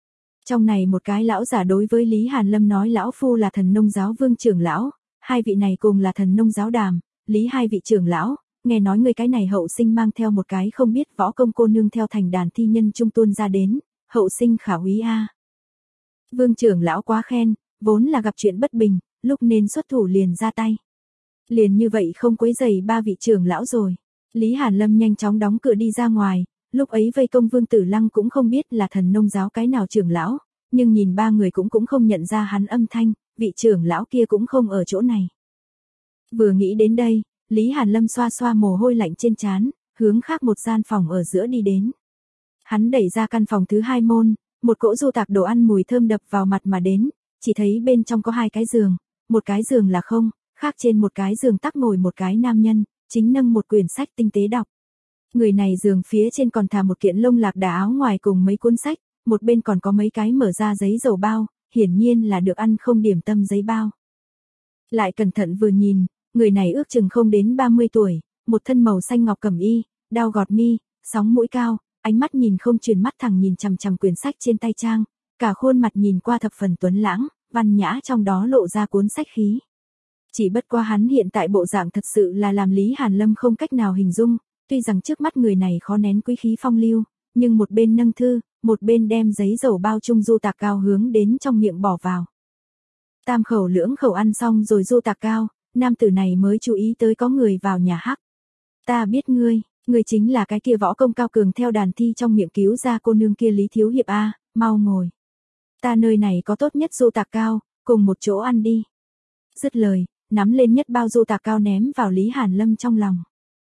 Trong này một cái lão giả đối với Lý Hàn Lâm nói lão phu là Thần Nông giáo Vương trưởng lão, hai vị này cùng là Thần Nông giáo Đàm, Lý hai vị trưởng lão, nghe nói người cái này hậu sinh mang theo một cái không biết võ công cô nương theo thành đàn thi nhân trung tuôn ra đến, hậu sinh khả úy a. Vương trưởng lão quá khen, vốn là gặp chuyện bất bình, lúc nên xuất thủ liền ra tay. Liền như vậy không quấy rầy ba vị trưởng lão rồi. Lý Hàn Lâm nhanh chóng đóng cửa đi ra ngoài, lúc ấy vây công Vương Tử Lăng cũng không biết là Thần Nông giáo cái nào trưởng lão, nhưng nhìn ba người cũng cũng không nhận ra hắn âm thanh, vị trưởng lão kia cũng không ở chỗ này. Vừa nghĩ đến đây, Lý Hàn Lâm xoa xoa mồ hôi lạnh trên trán, hướng khác một gian phòng ở giữa đi đến. Hắn đẩy ra căn phòng thứ hai môn, một cỗ du tạc đồ ăn mùi thơm đập vào mặt mà đến, chỉ thấy bên trong có hai cái giường, một cái giường là không, khác trên một cái giường tắc ngồi một cái nam nhân, chính nâng một quyển sách tinh tế đọc. Người này giường phía trên còn thả một kiện lông lạc đà áo ngoài cùng mấy cuốn sách, một bên còn có mấy cái mở ra giấy dầu bao, hiển nhiên là được ăn không điểm tâm giấy bao. Lại cẩn thận vừa nhìn, người này ước chừng không đến ba mươi tuổi, một thân màu xanh ngọc cẩm y, đao gọt mi, sóng mũi cao, ánh mắt nhìn không chuyển mắt thẳng nhìn chằm chằm quyển sách trên tay trang, cả khuôn mặt nhìn qua thập phần tuấn lãng, văn nhã trong đó lộ ra cuốn sách khí. Chỉ bất qua hắn hiện tại bộ dạng thật sự là làm Lý Hàn Lâm không cách nào hình dung, tuy rằng trước mắt người này khó nén quý khí phong lưu, nhưng một bên nâng thư, một bên đem giấy dầu bao chung du tạc cao hướng đến trong miệng bỏ vào. Tam khẩu lưỡng khẩu ăn xong rồi du tạc cao, nam tử này mới chú ý tới có người vào nhà hắc. Ta biết ngươi, ngươi chính là cái kia võ công cao cường theo đàn thi trong miệng cứu ra cô nương kia Lý Thiếu Hiệp a, mau ngồi. Ta nơi này có tốt nhất du tạc cao, cùng một chỗ ăn đi. Dứt lời, nắm lên nhất bao du tạc cao ném vào Lý Hàn Lâm trong lòng.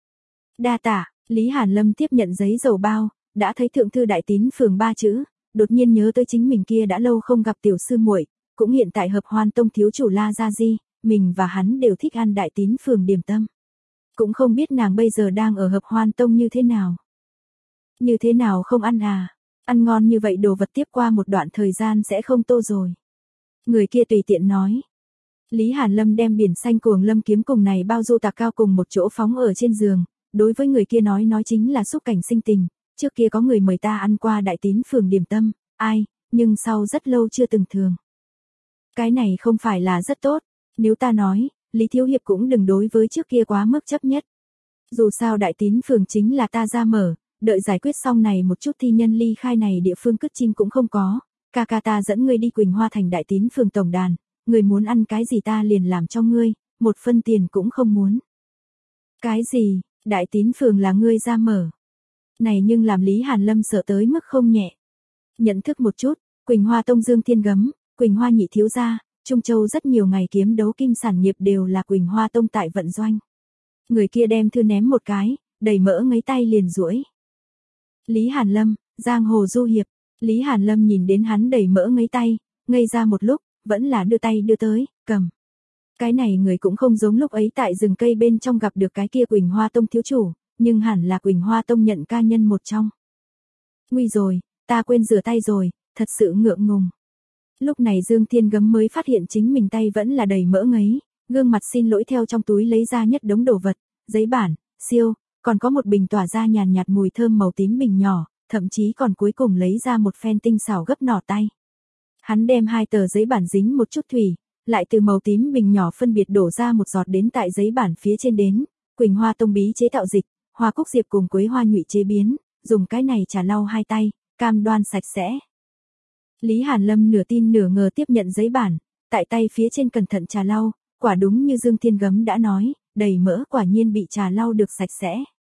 Đa tạ, Lý Hàn Lâm tiếp nhận giấy dầu bao, đã thấy thượng thư đại tín phường ba chữ, đột nhiên nhớ tới chính mình kia đã lâu không gặp tiểu sư muội, cũng hiện tại hợp hoan tông thiếu chủ La Gia Di, mình và hắn đều thích ăn đại tín phường điểm tâm. Cũng không biết nàng bây giờ đang ở hợp hoan tông như thế nào. Như thế nào không ăn à, ăn ngon như vậy đồ vật tiếp qua một đoạn thời gian sẽ không tô rồi. Người kia tùy tiện nói. Lý Hàn Lâm đem biển xanh cuồng lâm kiếm cùng này bao du tạc cao cùng một chỗ phóng ở trên giường, đối với người kia nói nói chính là xúc cảnh sinh tình, trước kia có người mời ta ăn qua đại tín phường điểm tâm, ai, nhưng sau rất lâu chưa từng thường. Cái này không phải là rất tốt, nếu ta nói, Lý Thiếu Hiệp cũng đừng đối với trước kia quá mức chấp nhất. Dù sao đại tín phường chính là ta ra mở, đợi giải quyết xong này một chút thi nhân ly khai này địa phương cứt chim cũng không có, ca ca ta dẫn ngươi đi Quỳnh Hoa thành đại tín phường tổng đàn, người muốn ăn cái gì ta liền làm cho ngươi, một phân tiền cũng không muốn. Cái gì, đại tín phường là ngươi ra mở. Này nhưng làm Lý Hàn Lâm sợ tới mức không nhẹ. Nhận thức một chút, Quỳnh Hoa tông Dương Thiên Gấm, Quỳnh Hoa nhị thiếu gia, Trung Châu rất nhiều ngày kiếm đấu kim sản nghiệp đều là Quỳnh Hoa tông tại vận doanh. Người kia đem thư ném một cái, đầy mỡ ngấy tay liền duỗi. Lý Hàn Lâm, giang hồ du hiệp, Lý Hàn Lâm nhìn đến hắn đầy mỡ ngấy tay, ngây ra một lúc, vẫn là đưa tay đưa tới, cầm. Cái này người cũng không giống lúc ấy tại rừng cây bên trong gặp được cái kia Quỳnh Hoa tông thiếu chủ, nhưng hẳn là Quỳnh Hoa tông nhận ca nhân một trong. Nguy rồi, ta quên rửa tay rồi, thật sự ngượng ngùng. Lúc này Dương Thiên Gấm mới phát hiện chính mình tay vẫn là đầy mỡ ngấy, gương mặt xin lỗi theo trong túi lấy ra nhất đống đồ vật, giấy bản, siêu, còn có một bình tỏa ra nhàn nhạt mùi thơm màu tím bình nhỏ, thậm chí còn cuối cùng lấy ra một phen tinh xảo gấp nỏ tay. Hắn đem hai tờ giấy bản dính một chút thủy, lại từ màu tím bình nhỏ phân biệt đổ ra một giọt đến tại giấy bản phía trên đến, Quỳnh Hoa tông bí chế tạo dịch, hoa cúc diệp cùng quế hoa nhụy chế biến, dùng cái này trà lau hai tay, cam đoan sạch sẽ. Lý Hàn Lâm nửa tin nửa ngờ tiếp nhận giấy bản, tại tay phía trên cẩn thận trà lau, quả đúng như Dương Thiên Gấm đã nói, đầy mỡ quả nhiên bị trà lau được sạch sẽ.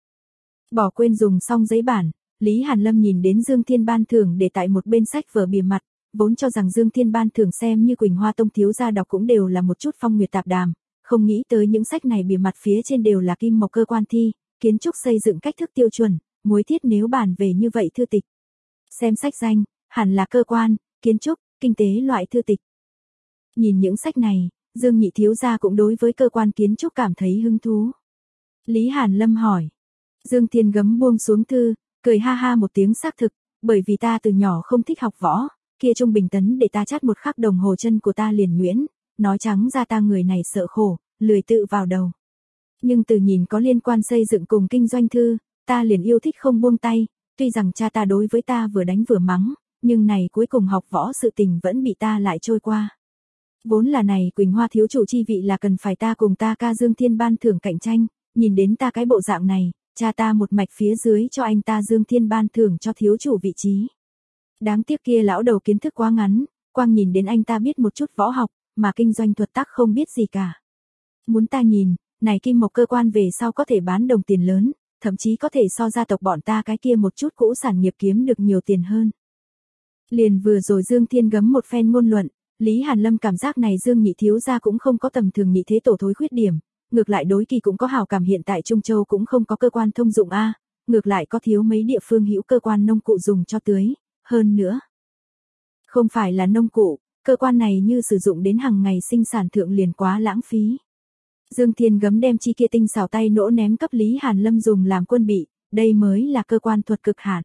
Bỏ quên dùng xong giấy bản, Lý Hàn Lâm nhìn đến Dương Thiên ban thưởng để tại một bên sách vở bìa mặt, vốn cho rằng Dương Thiên ban thưởng xem như Quỳnh Hoa tông thiếu gia đọc cũng đều là một chút phong nguyệt tạp đàm, không nghĩ tới những sách này bìa mặt phía trên đều là kim mộc cơ quan thi, kiến trúc xây dựng cách thức tiêu chuẩn, muối thiết nếu bàn về như vậy thư tịch. Xem sách danh, hẳn là cơ quan, kiến trúc, kinh tế loại thư tịch. Nhìn những sách này, Dương nhị thiếu gia cũng đối với cơ quan kiến trúc cảm thấy hứng thú. Lý Hàn Lâm hỏi. Dương Thiên Gấm buông xuống thư, cười ha ha một tiếng xác thực, bởi vì ta từ nhỏ không thích học võ, kia Trung Bình Tấn để ta chát một khắc đồng hồ chân của ta liền nhuyễn, nói trắng ra ta người này sợ khổ, lười tự vào đầu. Nhưng từ nhìn có liên quan xây dựng cùng kinh doanh thư, ta liền yêu thích không buông tay, tuy rằng cha ta đối với ta vừa đánh vừa mắng, nhưng này cuối cùng học võ sự tình vẫn bị ta lại trôi qua. Vốn là này Quỳnh Hoa thiếu chủ chi vị là cần phải ta cùng ta ca Dương Thiên ban thưởng cạnh tranh, nhìn đến ta cái bộ dạng này, cha ta một mạch phía dưới cho anh ta Dương Thiên ban thưởng cho thiếu chủ vị trí. Đáng tiếc kia lão đầu kiến thức quá ngắn, quang nhìn đến anh ta biết một chút võ học, mà kinh doanh thuật tắc không biết gì cả. Muốn ta nhìn, này Kim Mộc cơ quan về sau có thể bán đồng tiền lớn, thậm chí có thể so gia tộc bọn ta cái kia một chút cũ sản nghiệp kiếm được nhiều tiền hơn. Liền vừa rồi Dương Thiên gấm một phen ngôn luận, Lý Hàn Lâm cảm giác này Dương nhị thiếu gia cũng không có tầm thường nhị thế tổ thối khuyết điểm, ngược lại đối kỳ cũng có hào cảm, hiện tại Trung Châu cũng không có cơ quan thông dụng a, ngược lại có thiếu mấy địa phương hữu cơ quan nông cụ dùng cho tưới, hơn nữa. Không phải là nông cụ, cơ quan này như sử dụng đến hàng ngày sinh sản thượng liền quá lãng phí. Dương Thiên gấm đem chi kia tinh xảo tay nỗ ném cấp Lý Hàn Lâm dùng làm quân bị, đây mới là cơ quan thuật cực hạn.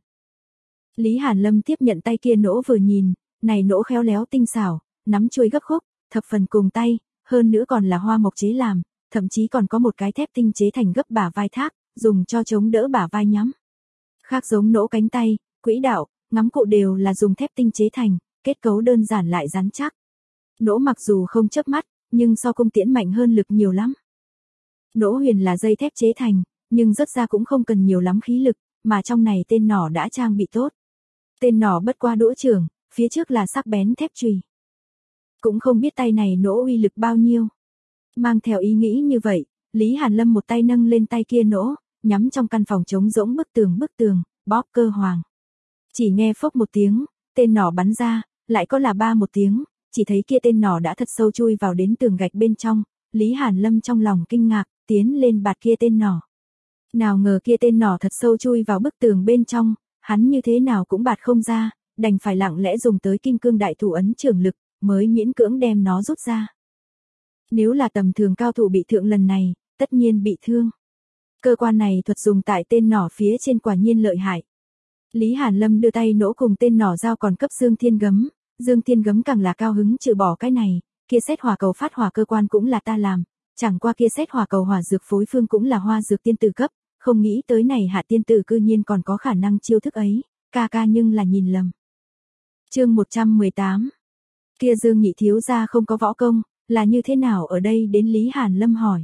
Lý Hàn Lâm tiếp nhận tay kia nỗ vừa nhìn, này nỗ khéo léo tinh xảo, nắm chuôi gấp khúc, thập phần cùng tay, hơn nữa còn là hoa mộc chế làm, thậm chí còn có một cái thép tinh chế thành gấp bả vai thác, dùng cho chống đỡ bả vai nhắm. Khác giống nỗ cánh tay, quỹ đạo, ngắm cụ đều là dùng thép tinh chế thành, kết cấu đơn giản lại rắn chắc. Nỗ mặc dù không chớp mắt, nhưng so cung tiễn mạnh hơn lực nhiều lắm. Nỗ huyền là dây thép chế thành, nhưng rớt ra cũng không cần nhiều lắm khí lực, mà trong này tên nỏ đã trang bị tốt. Tên nỏ bất qua đũa trường, phía trước là sắc bén thép chùy. Cũng không biết tay này nỗ uy lực bao nhiêu. Mang theo ý nghĩ như vậy, Lý Hàn Lâm một tay nâng lên tay kia nỗ, nhắm trong căn phòng trống rỗng bức tường bức tường, bóp cơ hoàng. Chỉ nghe phốc một tiếng, tên nỏ bắn ra, lại có là ba một tiếng, chỉ thấy kia tên nỏ đã thật sâu chui vào đến tường gạch bên trong, Lý Hàn Lâm trong lòng kinh ngạc, tiến lên bạt kia tên nỏ. Nào ngờ kia tên nỏ thật sâu chui vào bức tường bên trong, hắn như thế nào cũng bạt không ra, đành phải lặng lẽ dùng tới kim cương đại thủ ấn trưởng lực, mới miễn cưỡng đem nó rút ra. Nếu là tầm thường cao thủ bị thượng lần này, tất nhiên bị thương. Cơ quan này thuật dùng tại tên nỏ phía trên quả nhiên lợi hại. Lý Hàn Lâm đưa tay nỗ cùng tên nỏ giao còn cấp Dương Thiên gấm, Dương Thiên gấm càng là cao hứng trừ bỏ cái này, kia xét hỏa cầu phát hỏa cơ quan cũng là ta làm, chẳng qua kia xét hỏa cầu hỏa dược phối phương cũng là hoa dược tiên tử cấp, không nghĩ tới này hạ tiên tử cư nhiên còn có khả năng chiêu thức ấy, ca ca nhưng là nhìn lầm. Chương một trăm mười tám. Kia Dương nhị thiếu gia không có võ công, là như thế nào ở đây đến Lý Hàn Lâm hỏi.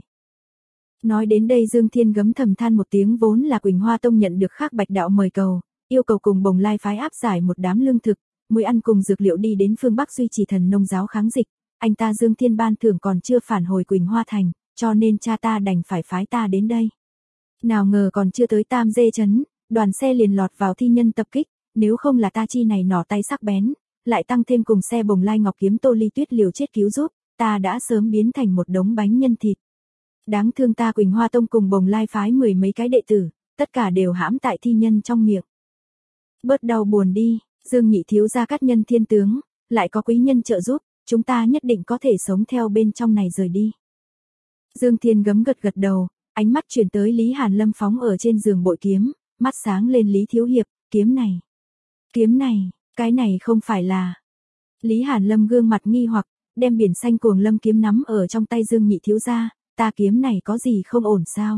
Nói đến đây Dương Thiên gấm thầm than một tiếng, vốn là Quỳnh Hoa Tông nhận được Khắc Bạch đạo mời cầu, yêu cầu cùng Bồng Lai phái áp giải một đám lương thực, muối ăn cùng dược liệu đi đến phương Bắc duy trì thần nông giáo kháng dịch, anh ta Dương Thiên ban thưởng còn chưa phản hồi Quỳnh Hoa thành, cho nên cha ta đành phải phái ta đến đây. Nào ngờ còn chưa tới Tam Dê trấn, đoàn xe liền lọt vào thi nhân tập kích, nếu không là ta chi này nỏ tay sắc bén, lại tăng thêm cùng xe Bồng Lai Ngọc kiếm Tô Ly Tuyết liều chết cứu giúp, ta đã sớm biến thành một đống bánh nhân thịt. Đáng thương ta Quỳnh Hoa Tông cùng Bồng Lai phái mười mấy cái đệ tử, tất cả đều hãm tại thi nhân trong miệng. Bớt đau buồn đi, Dương nhị thiếu gia cát nhân thiên tướng, lại có quý nhân trợ giúp, chúng ta nhất định có thể sống theo bên trong này rời đi. Dương Thiên gấm gật gật đầu, ánh mắt chuyển tới Lý Hàn Lâm phóng ở trên giường bội kiếm, mắt sáng lên. Lý thiếu hiệp, kiếm này, kiếm này, cái này không phải là. Lý Hàn Lâm gương mặt nghi hoặc, đem biển xanh cuồng lâm kiếm nắm ở trong tay Dương nhị thiếu gia, ta kiếm này có gì không ổn sao?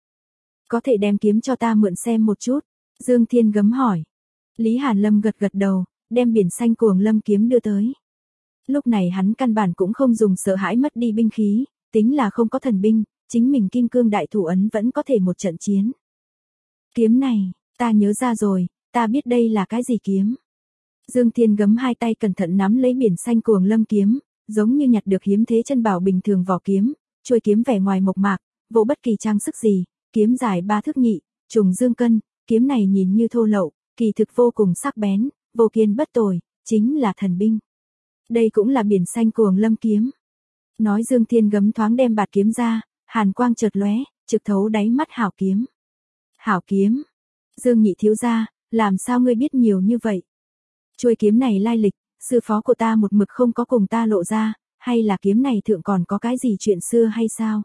Có thể đem kiếm cho ta mượn xem một chút, Dương Thiên gấm hỏi. Lý Hàn Lâm gật gật đầu, đem biển xanh cuồng lâm kiếm đưa tới. Lúc này hắn căn bản cũng không dùng sợ hãi mất đi binh khí, tính là không có thần binh, chính mình kim cương đại thủ ấn vẫn có thể một trận chiến. Kiếm này, ta nhớ ra rồi, ta biết đây là cái gì kiếm. Dương Thiên gấm hai tay cẩn thận nắm lấy biển xanh cuồng lâm kiếm, giống như nhặt được hiếm thế chân bảo bình thường vỏ kiếm, chuôi kiếm vẻ ngoài mộc mạc, vô bất kỳ trang sức gì, kiếm dài ba thước nhị, trùng dương cân, kiếm này nhìn như thô lậu, kỳ thực vô cùng sắc bén, vô kiên bất tồi, chính là thần binh. Đây cũng là biển xanh cuồng lâm kiếm. Nói Dương Thiên gấm thoáng đem bạt kiếm ra, hàn quang chợt lóe, trực thấu đáy mắt hảo kiếm. Hảo kiếm. Dương nhị thiếu gia, làm sao ngươi biết nhiều như vậy? Chuôi kiếm này lai lịch, sư phó của ta một mực không có cùng ta lộ ra, hay là kiếm này thượng còn có cái gì chuyện xưa hay sao?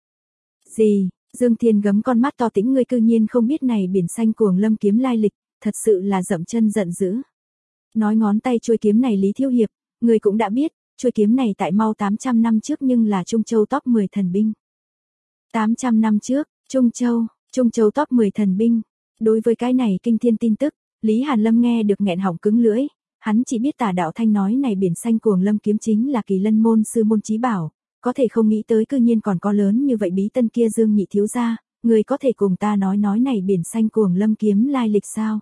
Gì? Dương Thiên gấm con mắt to tĩnh, ngươi cư nhiên không biết này biển xanh cuồng lâm kiếm lai lịch, thật sự là dậm chân giận dữ. Nói ngón tay chuôi kiếm này Lý thiếu hiệp, ngươi cũng đã biết, chuôi kiếm này tại mau tám trăm năm trước nhưng là Trung Châu top mười thần binh. tám trăm năm trước, Trung Châu, Trung Châu top mười thần binh. Đối với cái này kinh thiên tin tức, Lý Hàn Lâm nghe được nghẹn họng cứng lưỡi, hắn chỉ biết Tả Đạo Thanh nói này biển xanh cuồng lâm kiếm chính là Kỳ Lân môn sư môn chí bảo, có thể không nghĩ tới cư nhiên còn có lớn như vậy bí tân kia Dương nhị thiếu gia, người có thể cùng ta nói nói này biển xanh cuồng lâm kiếm lai lịch sao?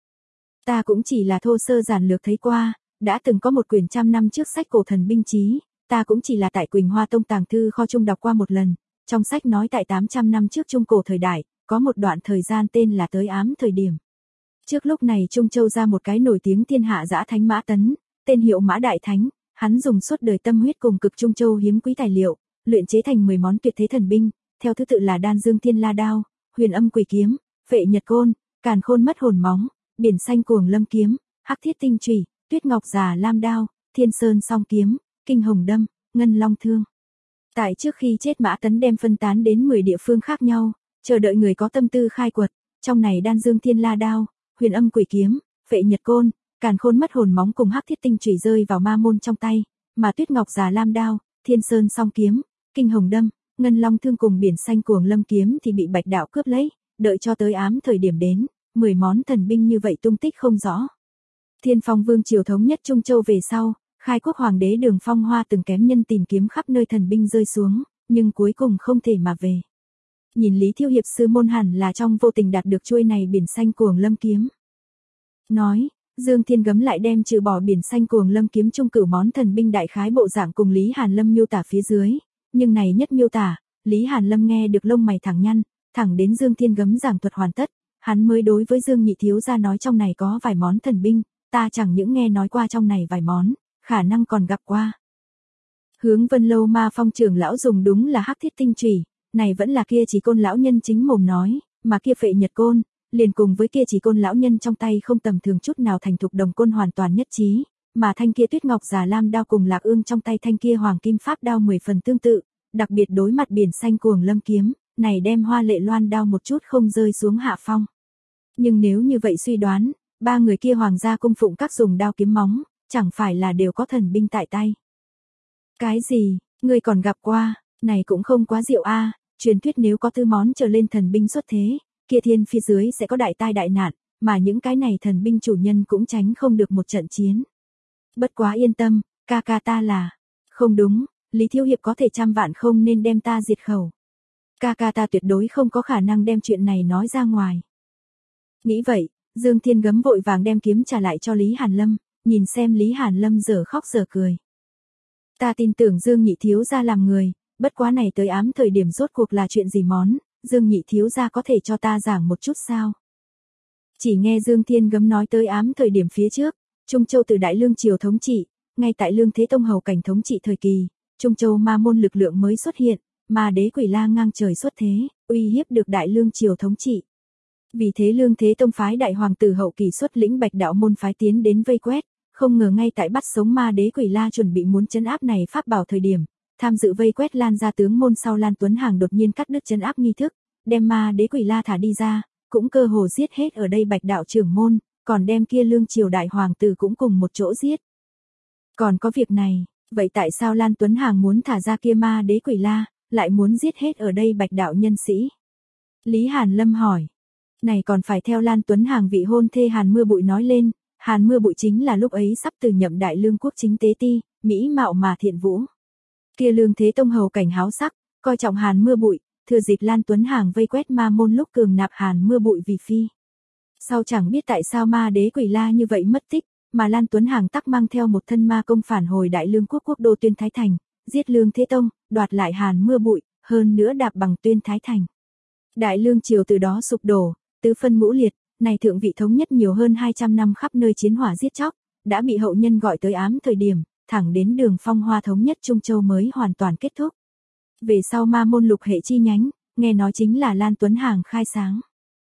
Ta cũng chỉ là thô sơ giản lược thấy qua, đã từng có một quyển trăm năm trước sách cổ thần binh chí, ta cũng chỉ là tại Quỳnh Hoa Tông tàng thư kho trung đọc qua một lần, trong sách nói tại tám trăm năm trước trung cổ thời đại, có một đoạn thời gian tên là tới ám thời điểm. Trước lúc này Trung Châu ra một cái nổi tiếng thiên hạ dã thánh Mã Tấn, tên hiệu Mã Đại Thánh, hắn dùng suốt đời tâm huyết cùng cực Trung Châu hiếm quý tài liệu, luyện chế thành mười món tuyệt thế thần binh, theo thứ tự là Đan Dương Thiên La Đao, Huyền Âm Quỷ Kiếm, Phệ Nhật Côn, Càn Khôn Mất Hồn Móng, Biển Xanh Cuồng Lâm Kiếm, Hắc Thiết Tinh Chùy, Tuyết Ngọc Già Lam Đao, Thiên Sơn Song Kiếm, Kinh Hồng Đâm, Ngân Long Thương. Tại trước khi chết Mã Tấn đem phân tán đến mười địa phương khác nhau, chờ đợi người có tâm tư khai quật, trong này Đan Dương Thiên La Đao, Huyền Âm Quỷ Kiếm, Phệ Nhật Côn, Càn Khôn Mất Hồn Móng cùng Hắc Thiết Tinh Chùy rơi vào ma môn trong tay, mà Tuyết Ngọc Già Lam Đao, Thiên Sơn Song Kiếm, Kinh Hồng Đâm, Ngân Long Thương cùng Biển Xanh Cuồng Lâm Kiếm thì bị Bạch Đạo cướp lấy, đợi cho tới ám thời điểm đến, mười món thần binh như vậy tung tích không rõ. Thiên Phong Vương triều thống nhất Trung Châu về sau, khai quốc hoàng đế Đường Phong Hoa từng kém nhân tìm kiếm khắp nơi thần binh rơi xuống, nhưng cuối cùng không thể mà về. Nhìn Lý Thiêu Hiệp sư môn hẳn là trong vô tình đạt được chuôi này Biển Xanh Cuồng Lâm Kiếm. Nói, Dương Thiên Gấm lại đem trừ bỏ Biển Xanh Cuồng Lâm Kiếm trung cửu món thần binh đại khái bộ dạng cùng Lý Hàn Lâm miêu tả phía dưới, nhưng này nhất miêu tả, Lý Hàn Lâm nghe được lông mày thẳng nhăn, thẳng đến Dương Thiên Gấm giảng thuật hoàn tất, hắn mới đối với Dương nhị thiếu gia nói trong này có vài món thần binh, ta chẳng những nghe nói qua trong này vài món, khả năng còn gặp qua. Hướng Vân Lâu Ma Phong trưởng lão dùng đúng là Hắc Thiết Tinh Chùy, này vẫn là kia Chỉ Côn lão nhân chính mồm nói, mà kia Phệ Nhật Côn, liền cùng với kia Chỉ Côn lão nhân trong tay không tầm thường chút nào thành thục đồng côn hoàn toàn nhất trí, mà thanh kia Tuyết Ngọc Già Lam Đao cùng Lạc Ương trong tay thanh kia Hoàng Kim Pháp Đao mười phần tương tự, đặc biệt đối mặt Biển Xanh Cuồng Lâm Kiếm, này đem Hoa Lệ Loan Đao một chút không rơi xuống hạ phong. Nhưng nếu như vậy suy đoán, ba người kia hoàng gia cung phụng các dùng đao kiếm móng, chẳng phải là đều có thần binh tại tay. Cái gì, người còn gặp qua, này cũng không quá diệu a, truyền thuyết nếu có tư món trở lên thần binh xuất thế, kia thiên phía dưới sẽ có đại tai đại nạn, mà những cái này thần binh chủ nhân cũng tránh không được một trận chiến. Bất quá yên tâm, ca ca ta là, không đúng, Lý Thiêu Hiệp có thể trăm vạn không nên đem ta diệt khẩu. Ca ca ta tuyệt đối không có khả năng đem chuyện này nói ra ngoài. Nghĩ vậy, Dương Thiên Gấm vội vàng đem kiếm trả lại cho Lý Hàn Lâm, nhìn xem Lý Hàn Lâm giờ khóc giờ cười. Ta tin tưởng Dương nhị thiếu gia làm người, bất quá này tới ám thời điểm rốt cuộc là chuyện gì món, Dương nhị thiếu gia có thể cho ta giảng một chút sao? Chỉ nghe Dương Thiên Gấm nói tới ám thời điểm phía trước, Trung Châu từ Đại Lương triều thống trị, ngay tại Lương Thế Tông hầu cảnh thống trị thời kỳ, Trung Châu ma môn lực lượng mới xuất hiện, mà đế quỷ la ngang trời xuất thế, uy hiếp được Đại Lương triều thống trị. Vì thế Lương Thế Tông phái đại hoàng tử hậu kỳ xuất lĩnh Bạch Đạo môn phái tiến đến vây quét, không ngờ ngay tại bắt sống ma đế quỷ la chuẩn bị muốn trấn áp này pháp bảo thời điểm, tham dự vây quét Lan gia tướng môn sau Lan Tuấn Hàng đột nhiên cắt đứt trấn áp nghi thức, đem ma đế quỷ la thả đi ra, cũng cơ hồ giết hết ở đây Bạch Đạo trưởng môn, còn đem kia Lương triều đại hoàng tử cũng cùng một chỗ giết. Còn có việc này, vậy tại sao Lan Tuấn Hàng muốn thả ra kia ma đế quỷ la, lại muốn giết hết ở đây Bạch Đạo nhân sĩ? Lý Hàn Lâm hỏi. Này còn phải theo Lan Tuấn Hàng vị hôn thê Hàn Mưa Bụi nói lên, Hàn Mưa Bụi chính là lúc ấy sắp từ nhậm Đại Lương quốc chính tế ti, mỹ mạo mà thiện vũ. Kia Lương Thế Tông hầu cảnh háo sắc, coi trọng Hàn Mưa Bụi, thừa dịp Lan Tuấn Hàng vây quét ma môn lúc cường nạp Hàn Mưa Bụi vì phi. Sau chẳng biết tại sao ma đế quỷ la như vậy mất tích, mà Lan Tuấn Hàng tắc mang theo một thân ma công phản hồi Đại Lương quốc quốc đô Tuyên Thái Thành, giết Lương Thế Tông, đoạt lại Hàn Mưa Bụi, hơn nữa đạp bằng Tuyên Thái Thành. Đại Lương triều từ đó sụp đổ, tứ phân ngũ liệt, này thượng vị thống nhất nhiều hơn hai trăm năm khắp nơi chiến hỏa giết chóc, đã bị hậu nhân gọi tới ám thời điểm, thẳng đến Đường Phong Hoa thống nhất Trung Châu mới hoàn toàn kết thúc. Về sau ma môn lục hệ chi nhánh, nghe nói chính là Lan Tuấn Hàng khai sáng.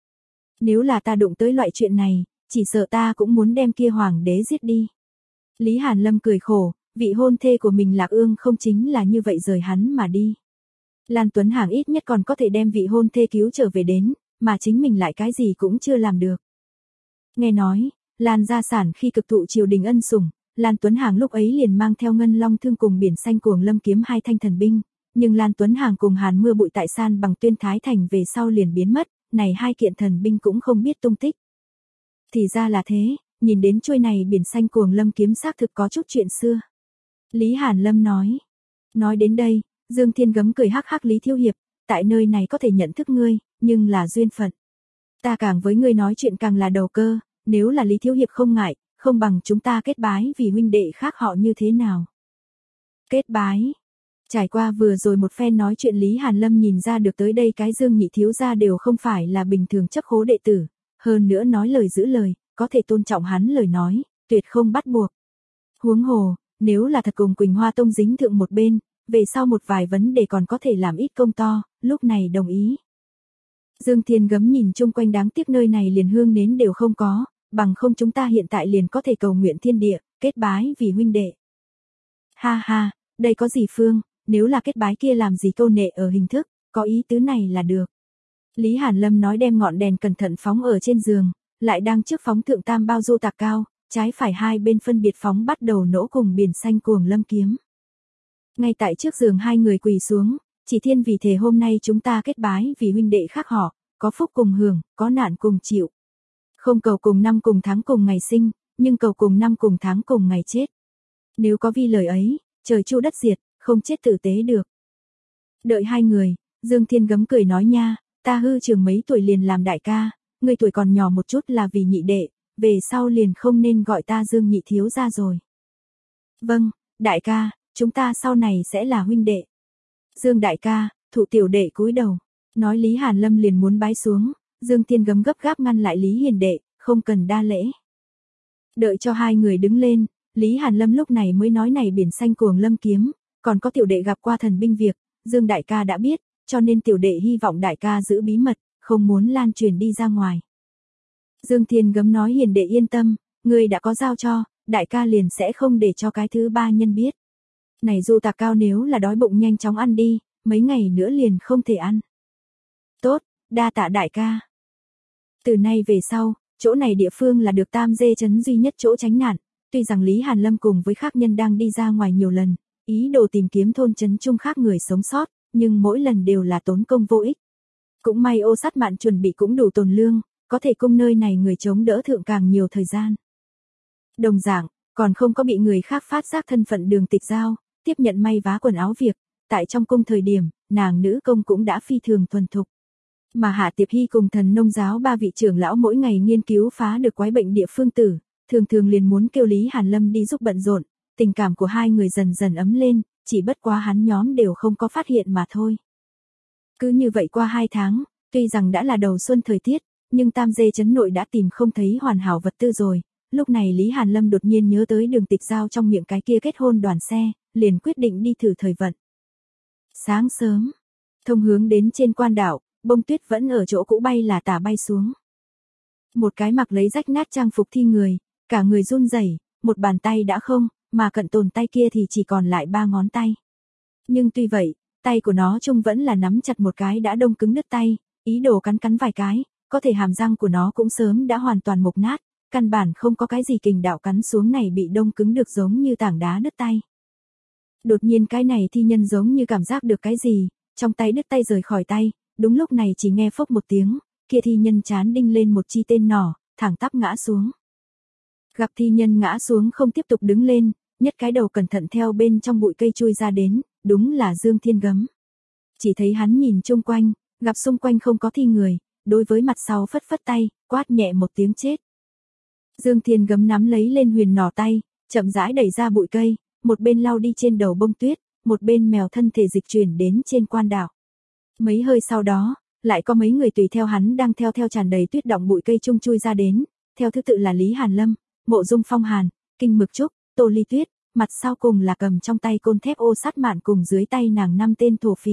Nếu là ta đụng tới loại chuyện này, chỉ sợ ta cũng muốn đem kia hoàng đế giết đi. Lý Hàn Lâm cười khổ, vị hôn thê của mình Lạc Ương không chính là như vậy rời hắn mà đi. Lan Tuấn Hàng ít nhất còn có thể đem vị hôn thê cứu trở về đến, mà chính mình lại cái gì cũng chưa làm được. Nghe nói, Lan gia sản khi cực thụ triều đình ân sủng, Lan Tuấn Hàng lúc ấy liền mang theo Ngân Long Thương cùng Biển Xanh Cuồng Lâm Kiếm hai thanh thần binh, nhưng Lan Tuấn Hàng cùng Hàn Mưa Bụi tại san bằng Tuyên Thái Thành về sau liền biến mất, này hai kiện thần binh cũng không biết tung tích. Thì ra là thế, nhìn đến chuôi này biển xanh cuồng lâm kiếm xác thực có chút chuyện xưa. Lý Hàn Lâm nói. Nói đến đây, Dương Thiên Gấm cười hắc hắc Lý Thiếu Hiệp, tại nơi này có thể nhận thức ngươi, nhưng là duyên phận. Ta càng với ngươi nói chuyện càng là đầu cơ, nếu là Lý Thiếu Hiệp không ngại, không bằng chúng ta kết bái vì huynh đệ khác họ như thế nào. Kết bái. Trải qua vừa rồi một phen nói chuyện Lý Hàn Lâm nhìn ra được tới đây cái Dương nhị thiếu gia đều không phải là bình thường chấp khố đệ tử, hơn nữa nói lời giữ lời, có thể tôn trọng hắn lời nói, tuyệt không bắt buộc. Huống hồ, nếu là thật cùng Quỳnh Hoa Tông dính thượng một bên, về sau một vài vấn đề còn có thể làm ít công to, lúc này đồng ý. Dương Thiên Gấm nhìn chung quanh đáng tiếc nơi này liền hương nến đều không có, bằng không chúng ta hiện tại liền có thể cầu nguyện thiên địa, kết bái vì huynh đệ. Ha ha, đây có gì Phương, nếu là kết bái kia làm gì câu nệ ở hình thức, có ý tứ này là được. Lý Hàn Lâm nói đem ngọn đèn cẩn thận phóng ở trên giường, lại đang trước phóng thượng tam bao du tạc cao, trái phải hai bên phân biệt phóng bắt đầu nỗ cùng biển xanh cuồng lâm kiếm. Ngay tại trước giường hai người quỳ xuống, chỉ thiên vì thề hôm nay chúng ta kết bái vì huynh đệ khác họ, có phúc cùng hưởng, có nạn cùng chịu. Không cầu cùng năm cùng tháng cùng ngày sinh, nhưng cầu cùng năm cùng tháng cùng ngày chết. Nếu có vi lời ấy, trời chu đất diệt, không chết tử tế được. Đợi hai người, Dương Thiên Gấm cười nói nha, ta hư trường mấy tuổi liền làm đại ca, người tuổi còn nhỏ một chút là vì nhị đệ, về sau liền không nên gọi ta Dương nhị thiếu ra rồi. Vâng, đại ca, chúng ta sau này sẽ là huynh đệ. Dương đại ca, thụ tiểu đệ cúi đầu, nói Lý Hàn Lâm liền muốn bái xuống, Dương Thiên Gấm gấp gáp ngăn lại Lý Hiền đệ, không cần đa lễ. Đợi cho hai người đứng lên, Lý Hàn Lâm lúc này mới nói này biển xanh cuồng lâm kiếm, còn có tiểu đệ gặp qua thần binh việc, Dương đại ca đã biết, cho nên tiểu đệ hy vọng đại ca giữ bí mật, không muốn lan truyền đi ra ngoài. Dương Thiên Gấm nói Hiền đệ yên tâm, người đã có giao cho, đại ca liền sẽ không để cho cái thứ ba nhân biết. Này du tạc cao nếu là đói bụng nhanh chóng ăn đi, mấy ngày nữa liền không thể ăn. Tốt, đa tạ đại ca. Từ nay về sau, chỗ này địa phương là được Tam Dê trấn duy nhất chỗ tránh nạn, tuy rằng Lý Hàn Lâm cùng với khác nhân đang đi ra ngoài nhiều lần, ý đồ tìm kiếm thôn trấn chung khác người sống sót, nhưng mỗi lần đều là tốn công vô ích. Cũng may Ô Sát Mạn chuẩn bị cũng đủ tồn lương, có thể cung nơi này người chống đỡ thượng càng nhiều thời gian. Đồng dạng, còn không có bị người khác phát giác thân phận Đường Tịch Giao, tiếp nhận may vá quần áo việc, tại trong cung thời điểm, nàng nữ công cũng đã phi thường thuần thục. Mà Hạ Tiệp Hy cùng Thần Nông giáo ba vị trưởng lão mỗi ngày nghiên cứu phá được quái bệnh địa phương tử, thường thường liền muốn kêu Lý Hàn Lâm đi giúp bận rộn, tình cảm của hai người dần dần ấm lên, chỉ bất quá hắn nhóm đều không có phát hiện mà thôi. Cứ như vậy qua hai tháng, tuy rằng đã là đầu xuân thời tiết, nhưng Tam Dê trấn nội đã tìm không thấy hoàn hảo vật tư rồi. Lúc này Lý Hàn Lâm đột nhiên nhớ tới Đường Tịch Giao trong miệng cái kia kết hôn đoàn xe, liền quyết định đi thử thời vận. Sáng sớm, thông hướng đến trên quan đảo, bông tuyết vẫn ở chỗ cũ bay là tả bay xuống. Một cái mặc lấy rách nát trang phục thi người, cả người run rẩy, một bàn tay đã không, mà cận tồn tay kia thì chỉ còn lại ba ngón tay. Nhưng tuy vậy, tay của nó trông vẫn là nắm chặt một cái đã đông cứng đứt tay, ý đồ cắn cắn vài cái, có thể hàm răng của nó cũng sớm đã hoàn toàn mục nát, căn bản không có cái gì kình đạo cắn xuống này bị đông cứng được giống như tảng đá đứt tay. Đột nhiên cái này thi nhân giống như cảm giác được cái gì, trong tay đứt tay rời khỏi tay, đúng lúc này chỉ nghe phốc một tiếng, kia thi nhân chán đinh lên một chi tên nỏ, thẳng tắp ngã xuống. Gặp thi nhân ngã xuống không tiếp tục đứng lên, nhất cái đầu cẩn thận theo bên trong bụi cây chui ra đến, đúng là Dương Thiên Gấm. Chỉ thấy hắn nhìn chung quanh, gặp xung quanh không có thi người, đối với mặt sau phất phất tay, quát nhẹ một tiếng chết. Dương Thiên Gấm nắm lấy lên huyền nỏ tay, chậm rãi đẩy ra bụi cây, một bên lau đi trên đầu bông tuyết, một bên mèo thân thể dịch chuyển đến trên quan đảo. Mấy hơi sau đó, lại có mấy người tùy theo hắn đang theo theo tràn đầy tuyết động bụi cây chung chui ra đến, theo thứ tự là Lý Hàn Lâm, Mộ Dung Phong Hàn, Kinh Mực Trúc, Tô Ly Tuyết, mặt sau cùng là cầm trong tay côn thép Ô Sát Mạn cùng dưới tay nàng năm tên thổ phỉ.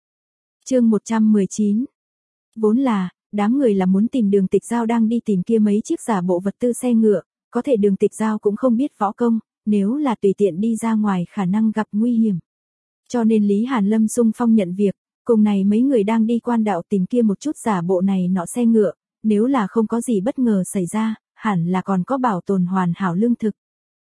Chương một trăm mười chín. Vốn là, đám người là muốn tìm Đường Tịch Giao đang đi tìm kia mấy chiếc giả bộ vật tư xe ngựa, có thể Đường Tịch Giao cũng không biết võ công, nếu là tùy tiện đi ra ngoài khả năng gặp nguy hiểm. Cho nên Lý Hàn Lâm xung phong nhận việc, cùng này mấy người đang đi quan đạo tìm kia một chút giả bộ này nọ xe ngựa, nếu là không có gì bất ngờ xảy ra, hẳn là còn có bảo tồn hoàn hảo lương thực.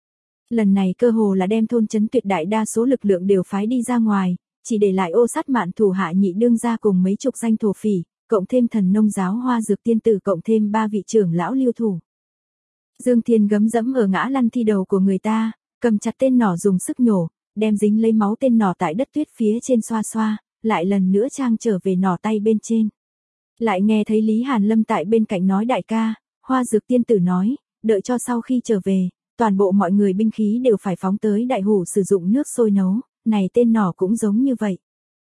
Lần này cơ hồ là đem thôn trấn tuyệt đại đa số lực lượng đều phái đi ra ngoài, chỉ để lại Ô Sát Mạn thủ hạ nhị đương gia cùng mấy chục danh thổ phỉ, cộng thêm Thần Nông giáo Hoa Dược tiên tử cộng thêm ba vị trưởng lão lưu thủ. Dương Thiên gấm dẫm ở ngã lăn thi đầu của người ta, cầm chặt tên nỏ dùng sức nhổ, đem dính lấy máu tên nỏ tại đất tuyết phía trên xoa xoa, lại lần nữa trang trở về nỏ tay bên trên. Lại nghe thấy Lý Hàn Lâm tại bên cạnh nói đại ca, Hoa Dược tiên tử nói, đợi cho sau khi trở về, toàn bộ mọi người binh khí đều phải phóng tới đại hủ sử dụng nước sôi nấu, này tên nỏ cũng giống như vậy.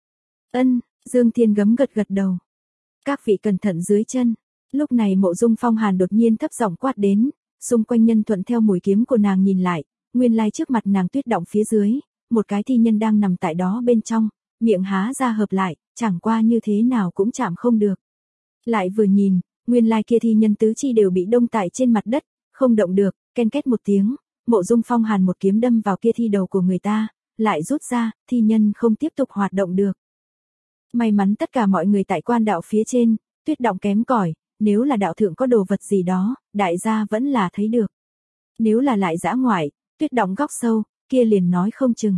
Ân, Dương Thiên gấm gật gật đầu. Các vị cẩn thận dưới chân. Lúc này Mộ Dung Phong Hàn đột nhiên thấp giọng quát đến, xung quanh nhân thuận theo mũi kiếm của nàng nhìn lại, nguyên lai trước mặt nàng tuyết động phía dưới, một cái thi nhân đang nằm tại đó bên trong, miệng há ra hợp lại, chẳng qua như thế nào cũng chạm không được. Lại vừa nhìn, nguyên lai kia thi nhân tứ chi đều bị đông tại trên mặt đất, không động được, ken két một tiếng, Mộ Dung Phong Hàn một kiếm đâm vào kia thi đầu của người ta, lại rút ra, thi nhân không tiếp tục hoạt động được. May mắn tất cả mọi người tại quan đạo phía trên, tuyết động kém cỏi, nếu là đạo thượng có đồ vật gì đó, đại gia vẫn là thấy được. Nếu là lại dã ngoại, tuyết động góc sâu, kia liền nói không chừng.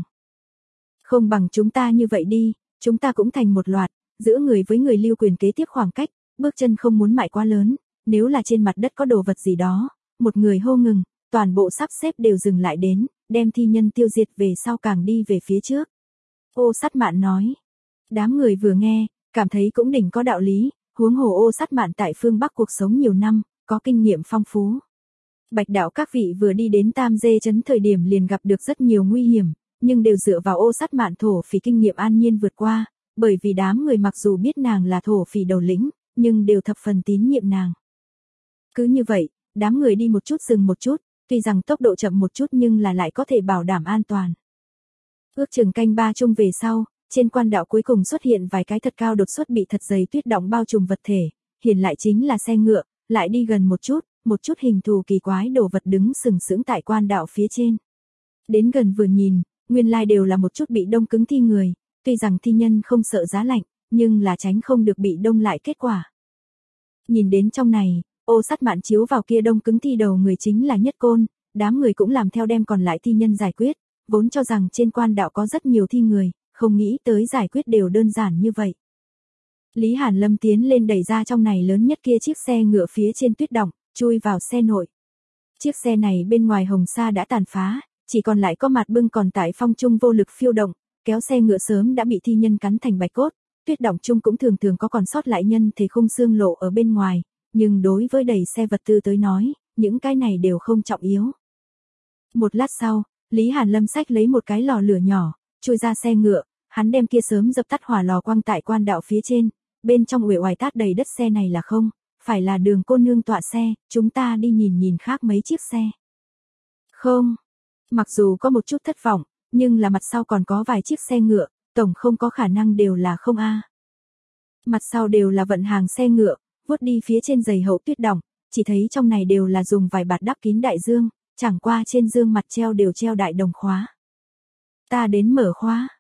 Không bằng chúng ta như vậy đi, chúng ta cũng thành một loạt, giữa người với người lưu quyền kế tiếp khoảng cách, bước chân không muốn mại quá lớn, nếu là trên mặt đất có đồ vật gì đó, một người hô ngừng, toàn bộ sắp xếp đều dừng lại đến, đem thi nhân tiêu diệt về sau càng đi về phía trước. Ô Sắt Mạn nói. Đám người vừa nghe, cảm thấy cũng đỉnh có đạo lý, huống hồ Ô Sắt Mạn tại phương Bắc cuộc sống nhiều năm, có kinh nghiệm phong phú. Bạch đạo các vị vừa đi đến Tam Dê trấn thời điểm liền gặp được rất nhiều nguy hiểm, nhưng đều dựa vào Ô Sắt Mạn thổ phỉ kinh nghiệm an nhiên vượt qua, bởi vì đám người mặc dù biết nàng là thổ phỉ đầu lĩnh, nhưng đều thập phần tín nhiệm nàng. Cứ như vậy, đám người đi một chút dừng một chút, tuy rằng tốc độ chậm một chút nhưng là lại có thể bảo đảm an toàn. Ước chừng canh ba chung về sau, trên quan đạo cuối cùng xuất hiện vài cái thật cao đột xuất bị thật dày tuyết đọng bao trùm vật thể, hiển lại chính là xe ngựa, lại đi gần một chút, một chút hình thù kỳ quái đồ vật đứng sừng sững tại quan đạo phía trên. Đến gần vừa nhìn, nguyên lai đều là một chút bị đông cứng thi người, tuy rằng thi nhân không sợ giá lạnh, nhưng là tránh không được bị đông lại kết quả. Nhìn đến trong này, Ô Sắt Mạn chiếu vào kia đông cứng thi đầu người chính là Nhất Côn, đám người cũng làm theo đem còn lại thi nhân giải quyết, vốn cho rằng trên quan đạo có rất nhiều thi người, không nghĩ tới giải quyết đều đơn giản như vậy. Lý Hàn Lâm tiến lên đẩy ra trong này lớn nhất kia chiếc xe ngựa phía trên tuyết đọng, chui vào xe nội. Chiếc xe này bên ngoài hồng sa đã tàn phá, chỉ còn lại có mặt bưng còn tại phong trung vô lực phiêu động, kéo xe ngựa sớm đã bị thi nhân cắn thành bạch cốt, tuyết đọng chung cũng thường thường có còn sót lại nhân thể khung xương lộ ở bên ngoài, nhưng đối với đẩy xe vật tư tới nói, những cái này đều không trọng yếu. Một lát sau, Lý Hàn Lâm xách lấy một cái lò lửa nhỏ, chui ra xe ngựa, hắn đem kia sớm dập tắt hỏa lò quăng tại quan đạo phía trên, bên trong uể oải tát đầy đất xe này là không, phải là Đường cô nương tọa xe, chúng ta đi nhìn nhìn khác mấy chiếc xe. Không, mặc dù có một chút thất vọng, nhưng là mặt sau còn có vài chiếc xe ngựa, tổng không có khả năng đều là không a. Mặt sau đều là vận hàng xe ngựa, vuốt đi phía trên dày hậu tuyết đọng, chỉ thấy trong này đều là dùng vài bạt đắp kín đại dương, chẳng qua trên dương mặt treo đều treo đại đồng khóa. Ta đến mở khóa.